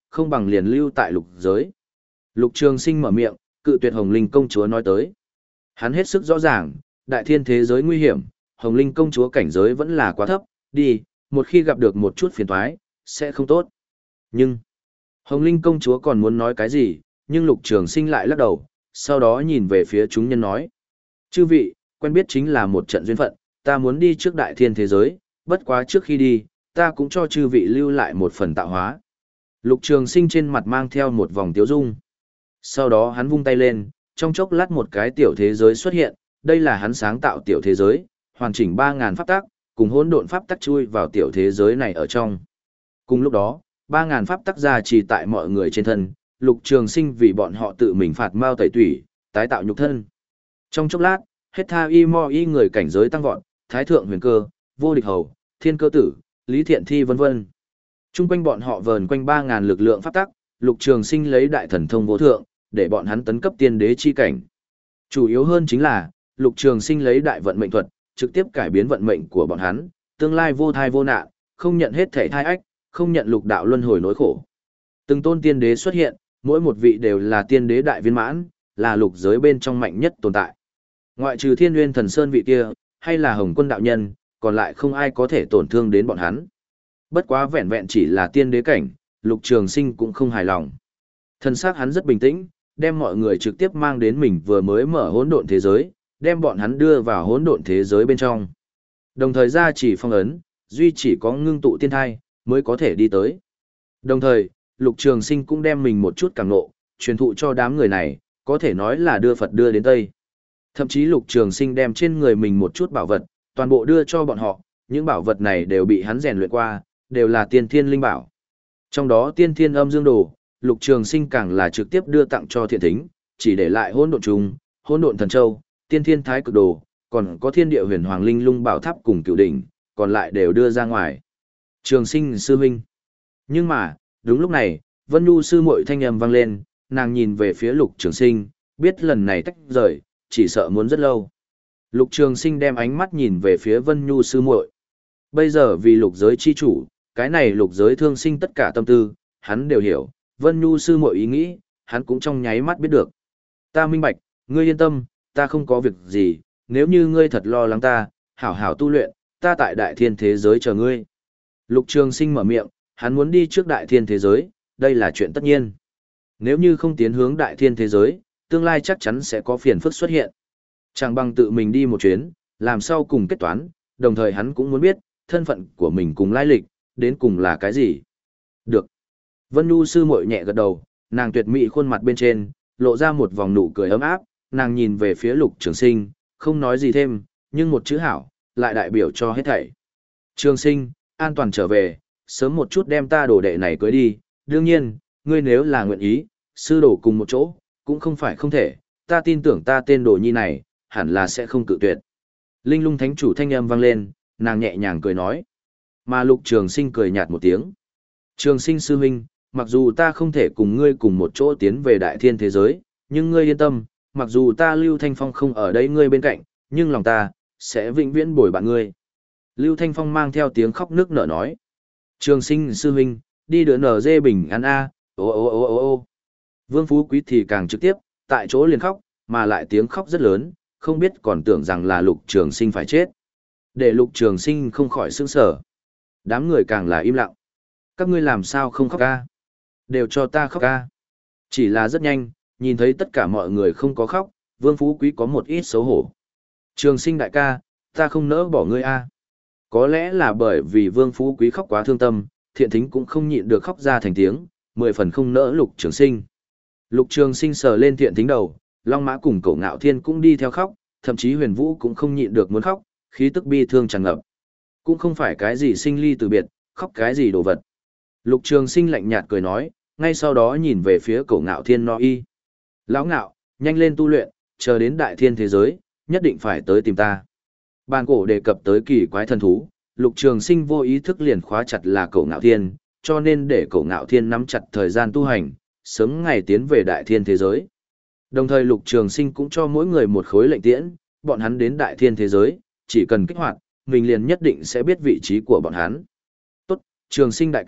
không bằng liền lưu tại lục giới. Lục Trường Sinh mở miệng, cự tuyệt Hồng Linh công chúa nói tới. Hắn hết sức rõ ràng, đại thiên thế giới nguy hiểm, Hồng Linh công chúa cảnh giới vẫn là quá thấp, đi, một khi gặp được một chút phiền toái, sẽ không tốt. Nhưng, Hồng Linh công chúa còn muốn nói cái gì, nhưng Lục Trường Sinh lại lắc đầu, sau đó nhìn về phía chúng nhân nói. Chư vị, quen biết chính là một trận duyên phận, ta muốn đi trước đại thiên thế giới, bất quá trước khi đi, ta cũng cho chư vị lưu lại một phần tạo hóa. Lục Trường Sinh trên mặt mang theo một vòng tiếu dung. Sau đó hắn vung tay lên, trong chốc lát một cái tiểu thế giới xuất hiện, đây là hắn sáng tạo tiểu thế giới, hoàn chỉnh ba ngàn pháp tắc, cùng hỗn độn pháp tắc chui vào tiểu thế giới này ở trong. Cùng lúc đó, ba ngàn pháp tắc gia trì tại mọi người trên thân, Lục Trường Sinh vì bọn họ tự mình phạt mao tẩy tủy, tái tạo nhục thân. Trong chốc lát, hết tha y mo y người cảnh giới tăng vọt, thái thượng huyền cơ, vô địch hầu, thiên cơ tử, lý thiện thi vân vân. Trung quanh bọn họ vờn quanh ba ngàn lực lượng pháp tắc, Lục Trường Sinh lấy đại thần thông vô thượng, để bọn hắn tấn cấp tiên đế chi cảnh. Chủ yếu hơn chính là, Lục Trường Sinh lấy đại vận mệnh thuật, trực tiếp cải biến vận mệnh của bọn hắn, tương lai vô thai vô nạn, không nhận hết thể thai ách, không nhận lục đạo luân hồi nỗi khổ. Từng tôn tiên đế xuất hiện, mỗi một vị đều là tiên đế đại viên mãn, là lục giới bên trong mạnh nhất tồn tại. Ngoại trừ Thiên Nguyên Thần Sơn vị kia, hay là Hồng Quân đạo nhân, còn lại không ai có thể tổn thương đến bọn hắn. Bất quá vẹn vẹn chỉ là tiên đế cảnh, Lục Trường Sinh cũng không hài lòng. Thần sắc hắn rất bình tĩnh, đem mọi người trực tiếp mang đến mình vừa mới mở hỗn độn thế giới, đem bọn hắn đưa vào hỗn độn thế giới bên trong. Đồng thời ra chỉ phong ấn, duy chỉ có ngưng tụ tiên thai, mới có thể đi tới. Đồng thời, Lục Trường Sinh cũng đem mình một chút cảm ngộ, truyền thụ cho đám người này, có thể nói là đưa Phật đưa đến Tây. Thậm chí Lục Trường Sinh đem trên người mình một chút bảo vật, toàn bộ đưa cho bọn họ, những bảo vật này đều bị hắn rèn luyện qua, đều là tiên thiên linh bảo. Trong đó tiên thiên âm dương đồ, Lục Trường Sinh càng là trực tiếp đưa tặng cho Thiện Thính, chỉ để lại hỗn độn trùng, hỗn độn thần châu, tiên thiên thái cực đồ, còn có thiên địa huyền hoàng linh lung bảo tháp cùng cửu đỉnh, còn lại đều đưa ra ngoài. Trường Sinh sư huynh. Nhưng mà, đúng lúc này, Vân Nhu sư muội thanh âm vang lên, nàng nhìn về phía Lục Trường Sinh, biết lần này tách rời, chỉ sợ muốn rất lâu. Lục Trường Sinh đem ánh mắt nhìn về phía Vân Nhu sư muội. Bây giờ vì lục giới chi chủ, cái này lục giới thương sinh tất cả tâm tư, hắn đều hiểu, Vân Nhu sư muội ý nghĩ, hắn cũng trong nháy mắt biết được. Ta minh bạch, ngươi yên tâm, ta không có việc gì, nếu như ngươi thật lo lắng ta, hảo hảo tu luyện, ta tại đại thiên thế giới chờ ngươi. Lục Trường Sinh mở miệng, hắn muốn đi trước đại thiên thế giới, đây là chuyện tất nhiên. Nếu như không tiến hướng đại thiên thế giới, tương lai chắc chắn sẽ có phiền phức xuất hiện. Chẳng bằng tự mình đi một chuyến, làm sao cùng kết toán, đồng thời hắn cũng muốn biết, thân phận của mình cùng lai lịch, đến cùng là cái gì. Được. Vân Nhu sư muội nhẹ gật đầu, nàng tuyệt mỹ khuôn mặt bên trên, lộ ra một vòng nụ cười ấm áp, nàng nhìn về phía Lục Trường Sinh, không nói gì thêm, nhưng một chữ hảo, lại đại biểu cho hết thảy. Trường Sinh, an toàn trở về, sớm một chút đem ta đồ đệ này cưới đi, đương nhiên, ngươi nếu là nguyện ý, sư đồ cùng một chỗ, cũng không phải không thể, ta tin tưởng ta tên đồ nhi này, hẳn là sẽ không cự tuyệt. Linh lung thánh chủ thanh âm vang lên, nàng nhẹ nhàng cười nói. Mà Lục Trường Sinh cười nhạt một tiếng. Trường Sinh sư huynh, mặc dù ta không thể cùng ngươi cùng một chỗ tiến về đại thiên thế giới, nhưng ngươi yên tâm, mặc dù ta Lưu Thanh Phong không ở đây ngươi bên cạnh, nhưng lòng ta, sẽ vĩnh viễn bồi bạn ngươi. Lưu Thanh Phong mang theo tiếng khóc nước nở nói. Trường Sinh sư huynh, đi đỡ nở dê bình an a, ô ô ô ô ô. Vương Phú Quý thì càng trực tiếp, tại chỗ liền khóc, mà lại tiếng khóc rất lớn, không biết còn tưởng rằng là Lục Trường Sinh phải chết. Để Lục Trường Sinh không khỏi sững sờ. Đám người càng là im lặng. Các ngươi làm sao không khóc ca? Đều cho ta khóc ca. Chỉ là rất nhanh, nhìn thấy tất cả mọi người không có khóc, Vương Phú Quý có một ít xấu hổ. Trường Sinh đại ca, ta không nỡ bỏ ngươi a. Có lẽ là bởi vì Vương Phú Quý khóc quá thương tâm, Thiện Thính cũng không nhịn được khóc ra thành tiếng, mười phần không nỡ Lục Trường Sinh. Lục Trường Sinh sờ lên Thiện Thính đầu, Long Mã cùng Cổ Ngạo Thiên cũng đi theo khóc, thậm chí Huyền Vũ cũng không nhịn được muốn khóc, khí tức bi thương tràn ngập. Cũng không phải cái gì sinh ly từ biệt, khóc cái gì đồ vật. Lục Trường Sinh lạnh nhạt cười nói, ngay sau đó nhìn về phía Cổ Ngạo Thiên nói y. Lão Ngạo, nhanh lên tu luyện, chờ đến đại thiên thế giới, nhất định phải tới tìm ta. Bàn cổ đề cập tới kỳ quái thần thú, Lục Trường Sinh vô ý thức liền khóa chặt là Cổ Ngạo Thiên, cho nên để Cổ Ngạo Thiên nắm chặt thời gian tu hành, sớm ngày tiến về đại thiên thế giới. Đồng thời Lục Trường Sinh cũng cho mỗi người một khối lệnh tiễn, bọn hắn đến đại thiên thế giới, chỉ cần kích hoạt, mình liền nhất định sẽ biết vị trí của bọn hắn. Tốt, Trường Sinh đại ca,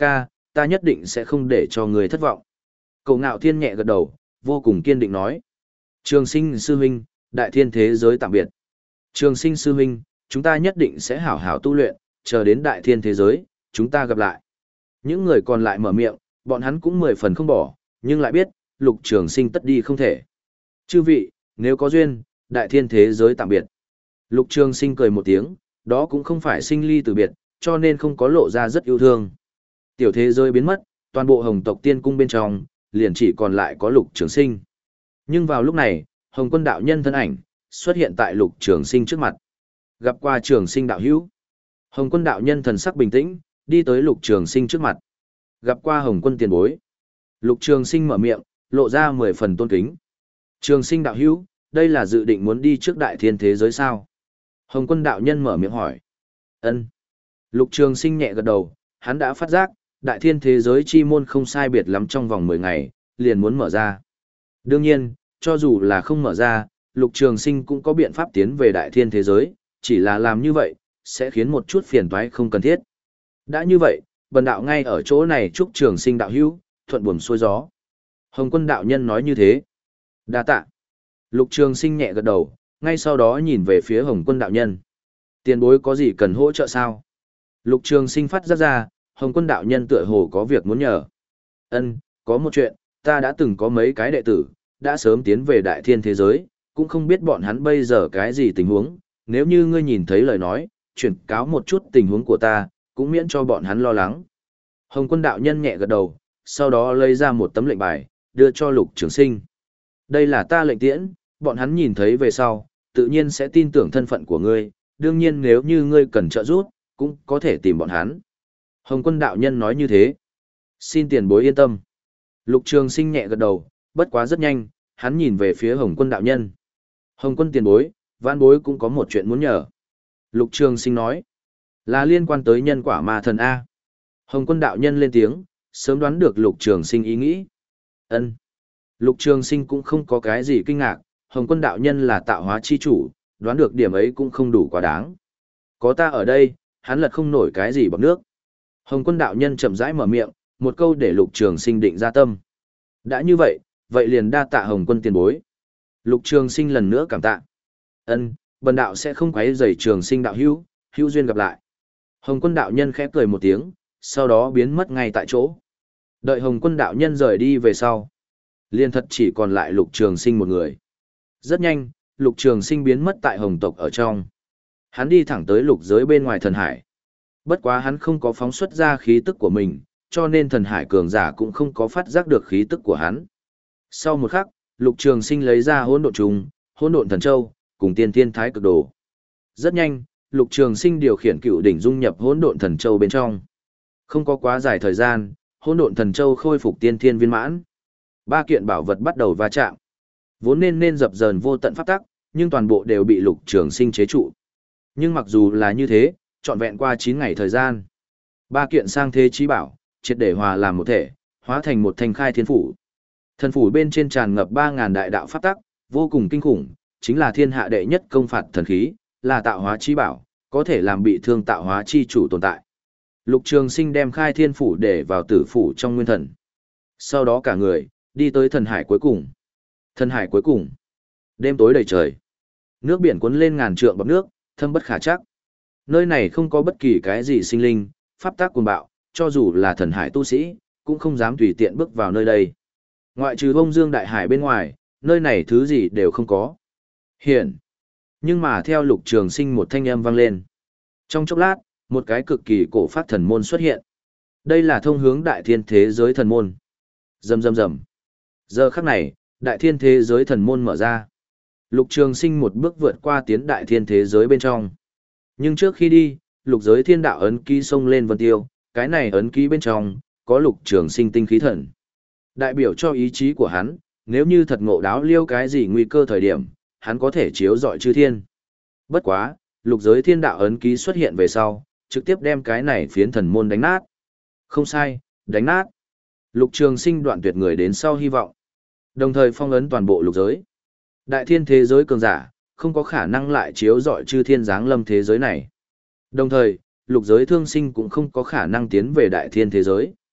ta nhất định sẽ không để cho người thất vọng. Cậu Ngạo Thiên nhẹ gật đầu, vô cùng kiên định nói. Trường Sinh sư huynh, đại thiên thế giới tạm biệt. Trường Sinh sư huynh, chúng ta nhất định sẽ hảo hảo tu luyện, chờ đến đại thiên thế giới, chúng ta gặp lại. Những người còn lại mở miệng, bọn hắn cũng mười phần không bỏ, nhưng lại biết, Lục Trường Sinh tất đi không thể. Chư vị, nếu có duyên, đại thiên thế giới tạm biệt. Lục Trường Sinh cười một tiếng, đó cũng không phải sinh ly từ biệt, cho nên không có lộ ra rất yêu thương. Tiểu thế giới biến mất, toàn bộ Hồng tộc tiên cung bên trong, liền chỉ còn lại có Lục Trường Sinh. Nhưng vào lúc này, Hồng Quân đạo nhân thân ảnh xuất hiện tại Lục Trường Sinh trước mặt. Gặp qua Trường Sinh đạo hữu. Hồng Quân đạo nhân thần sắc bình tĩnh, đi tới Lục Trường Sinh trước mặt. Gặp qua Hồng Quân tiền bối. Lục Trường Sinh mở miệng, lộ ra mười phần tôn kính. Trường Sinh đạo hữu, đây là dự định muốn đi trước đại thiên thế giới sao? Hồng Quân đạo nhân mở miệng hỏi. Ân. Lục Trường Sinh nhẹ gật đầu, hắn đã phát giác, đại thiên thế giới chi môn không sai biệt lắm trong vòng mười ngày, liền muốn mở ra. Đương nhiên, cho dù là không mở ra, Lục Trường Sinh cũng có biện pháp tiến về đại thiên thế giới, chỉ là làm như vậy, sẽ khiến một chút phiền toái không cần thiết. Đã như vậy, bần đạo ngay ở chỗ này chúc Trường Sinh đạo hữu, thuận buồm xuôi gió. Hồng Quân đạo nhân nói như thế. Đa tạ. Lục Trường Sinh nhẹ gật đầu, ngay sau đó nhìn về phía Hồng Quân đạo nhân. Tiền bối có gì cần hỗ trợ sao? Lục Trường Sinh phát ra ra, Hồng Quân đạo nhân tựa hồ có việc muốn nhờ. Ân, có một chuyện, ta đã từng có mấy cái đệ tử, đã sớm tiến về đại thiên thế giới, cũng không biết bọn hắn bây giờ cái gì tình huống, nếu như ngươi nhìn thấy lời nói, chuyển cáo một chút tình huống của ta, cũng miễn cho bọn hắn lo lắng. Hồng Quân đạo nhân nhẹ gật đầu, sau đó lấy ra một tấm lệnh bài, đưa cho Lục Trường Sinh. Đây là ta lệnh tiễn, bọn hắn nhìn thấy về sau, tự nhiên sẽ tin tưởng thân phận của ngươi, đương nhiên nếu như ngươi cần trợ giúp, cũng có thể tìm bọn hắn. Hồng Quân đạo nhân nói như thế. Xin tiền bối yên tâm. Lục Trường Sinh nhẹ gật đầu, bất quá rất nhanh, hắn nhìn về phía Hồng Quân đạo nhân. Hồng Quân tiền bối, vãn bối cũng có một chuyện muốn nhờ. Lục Trường Sinh nói, là liên quan tới nhân quả ma thần A. Hồng Quân đạo nhân lên tiếng, sớm đoán được Lục Trường Sinh ý nghĩ. Ân. Lục Trường Sinh cũng không có cái gì kinh ngạc, Hồng Quân đạo nhân là tạo hóa chi chủ, đoán được điểm ấy cũng không đủ quá đáng. Có ta ở đây, hắn lật không nổi cái gì bằng nước. Hồng Quân đạo nhân chậm rãi mở miệng, một câu để Lục Trường Sinh định ra tâm. Đã như vậy, vậy liền đa tạ Hồng Quân tiền bối. Lục Trường Sinh lần nữa cảm tạ. Ân, bần đạo sẽ không quấy rầy Trường Sinh đạo hữu, hữu duyên gặp lại. Hồng Quân đạo nhân khẽ cười một tiếng, sau đó biến mất ngay tại chỗ. Đợi Hồng Quân đạo nhân rời đi về sau, liền thật chỉ còn lại Lục Trường Sinh một người. Rất nhanh, Lục Trường Sinh biến mất tại Hồng tộc ở trong. Hắn đi thẳng tới lục giới bên ngoài thần hải. Bất quá hắn không có phóng xuất ra khí tức của mình, cho nên thần hải cường giả cũng không có phát giác được khí tức của hắn. Sau một khắc, Lục Trường Sinh lấy ra hỗn độn trùng, hỗn độn thần châu, cùng tiên tiên thái cực đồ. Rất nhanh, Lục Trường Sinh điều khiển cựu đỉnh dung nhập hỗn độn thần châu bên trong. Không có quá dài thời gian, hỗn độn thần châu khôi phục tiên thiên viên mãn. Ba kiện bảo vật bắt đầu va chạm. Vốn nên nên dập dờn vô tận pháp tắc, nhưng toàn bộ đều bị Lục Trường Sinh chế trụ. Nhưng mặc dù là như thế, trọn vẹn qua chín ngày thời gian, ba kiện sang thế chí bảo, triệt để hòa làm một thể, hóa thành một thanh khai thiên phủ. Thần phủ bên trên tràn ngập ba ngàn đại đạo pháp tắc, vô cùng kinh khủng, chính là thiên hạ đệ nhất công phạt thần khí, là tạo hóa chí bảo, có thể làm bị thương tạo hóa chi chủ tồn tại. Lục Trường Sinh đem khai thiên phủ để vào tử phủ trong nguyên thần. Sau đó cả người, đi tới thần hải cuối cùng. Thần hải cuối cùng. Đêm tối đầy trời. Nước biển cuốn lên ngàn trượng bọt nước, thâm bất khả trắc. Nơi này không có bất kỳ cái gì sinh linh, pháp tác cuồng bạo, cho dù là thần hải tu sĩ, cũng không dám tùy tiện bước vào nơi đây. Ngoại trừ bông dương đại hải bên ngoài, nơi này thứ gì đều không có. Hiện. Nhưng mà theo Lục Trường Sinh một thanh âm vang lên. Trong chốc lát, một cái cực kỳ cổ phát thần môn xuất hiện. Đây là thông hướng đại thiên thế giới thần môn. Rầm rầm rầm. Giờ khắc này, đại thiên thế giới thần môn mở ra. Lục Trường Sinh một bước vượt qua tiến đại thiên thế giới bên trong. Nhưng trước khi đi, lục giới thiên đạo ấn ký xông lên vân tiêu, cái này ấn ký bên trong, có Lục Trường Sinh tinh khí thần. Đại biểu cho ý chí của hắn, nếu như thật ngộ đáo liêu cái gì nguy cơ thời điểm, hắn có thể chiếu rọi chư thiên. Bất quá, lục giới thiên đạo ấn ký xuất hiện về sau, trực tiếp đem cái này phiến thần môn đánh nát. Không sai, đánh nát. Lục Trường Sinh đoạn tuyệt người đến sau hy vọng. Đồng thời phong ấn toàn bộ lục giới. Đại thiên thế giới cường giả, không có khả năng lại chiếu rọi chư thiên giáng lâm thế giới này. Đồng thời, lục giới thương sinh cũng không có khả năng tiến về đại thiên thế giới.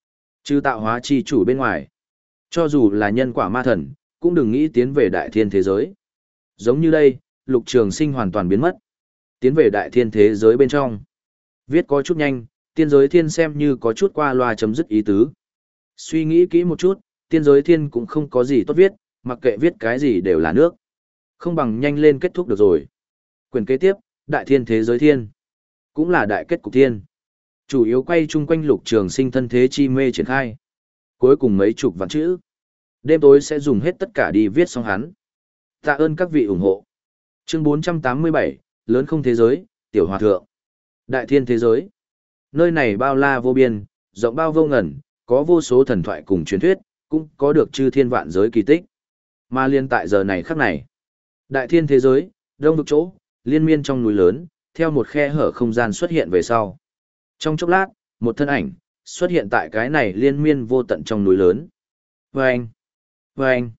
Trừ tạo hóa chi chủ bên ngoài. Cho dù là nhân quả ma thần, cũng đừng nghĩ tiến về đại thiên thế giới. Giống như đây, Lục Trường Sinh hoàn toàn biến mất. Tiến về đại thiên thế giới bên trong. Viết có chút nhanh, tiên giới thiên xem như có chút qua loa chấm dứt ý tứ. Suy nghĩ kỹ một chút, tiên giới thiên cũng không có gì tốt viết, mặc kệ viết cái gì đều là nước. Không bằng nhanh lên kết thúc được rồi. Quyển kế tiếp, đại thiên thế giới thiên. Cũng là đại kết cục thiên. Chủ yếu quay chung quanh Lục Trường Sinh thân thế chi mê triển khai. Cuối cùng mấy chục vạn chữ. Đêm tối sẽ dùng hết tất cả đi viết xong hắn. Tạ ơn các vị ủng hộ. Chương bốn trăm tám mươi bảy, lớn không thế giới, tiểu hòa thượng. Đại thiên thế giới. Nơi này bao la vô biên, rộng bao vô ngần, có vô số thần thoại cùng truyền thuyết, cũng có được chư thiên vạn giới kỳ tích. Mà liên tại giờ này khắc này. Đại thiên thế giới, đông vực chỗ, liên miên trong núi lớn, theo một khe hở không gian xuất hiện về sau. Trong chốc lát, một thân ảnh, xuất hiện tại cái này liên miên vô tận trong núi lớn. Vâng! Vâng!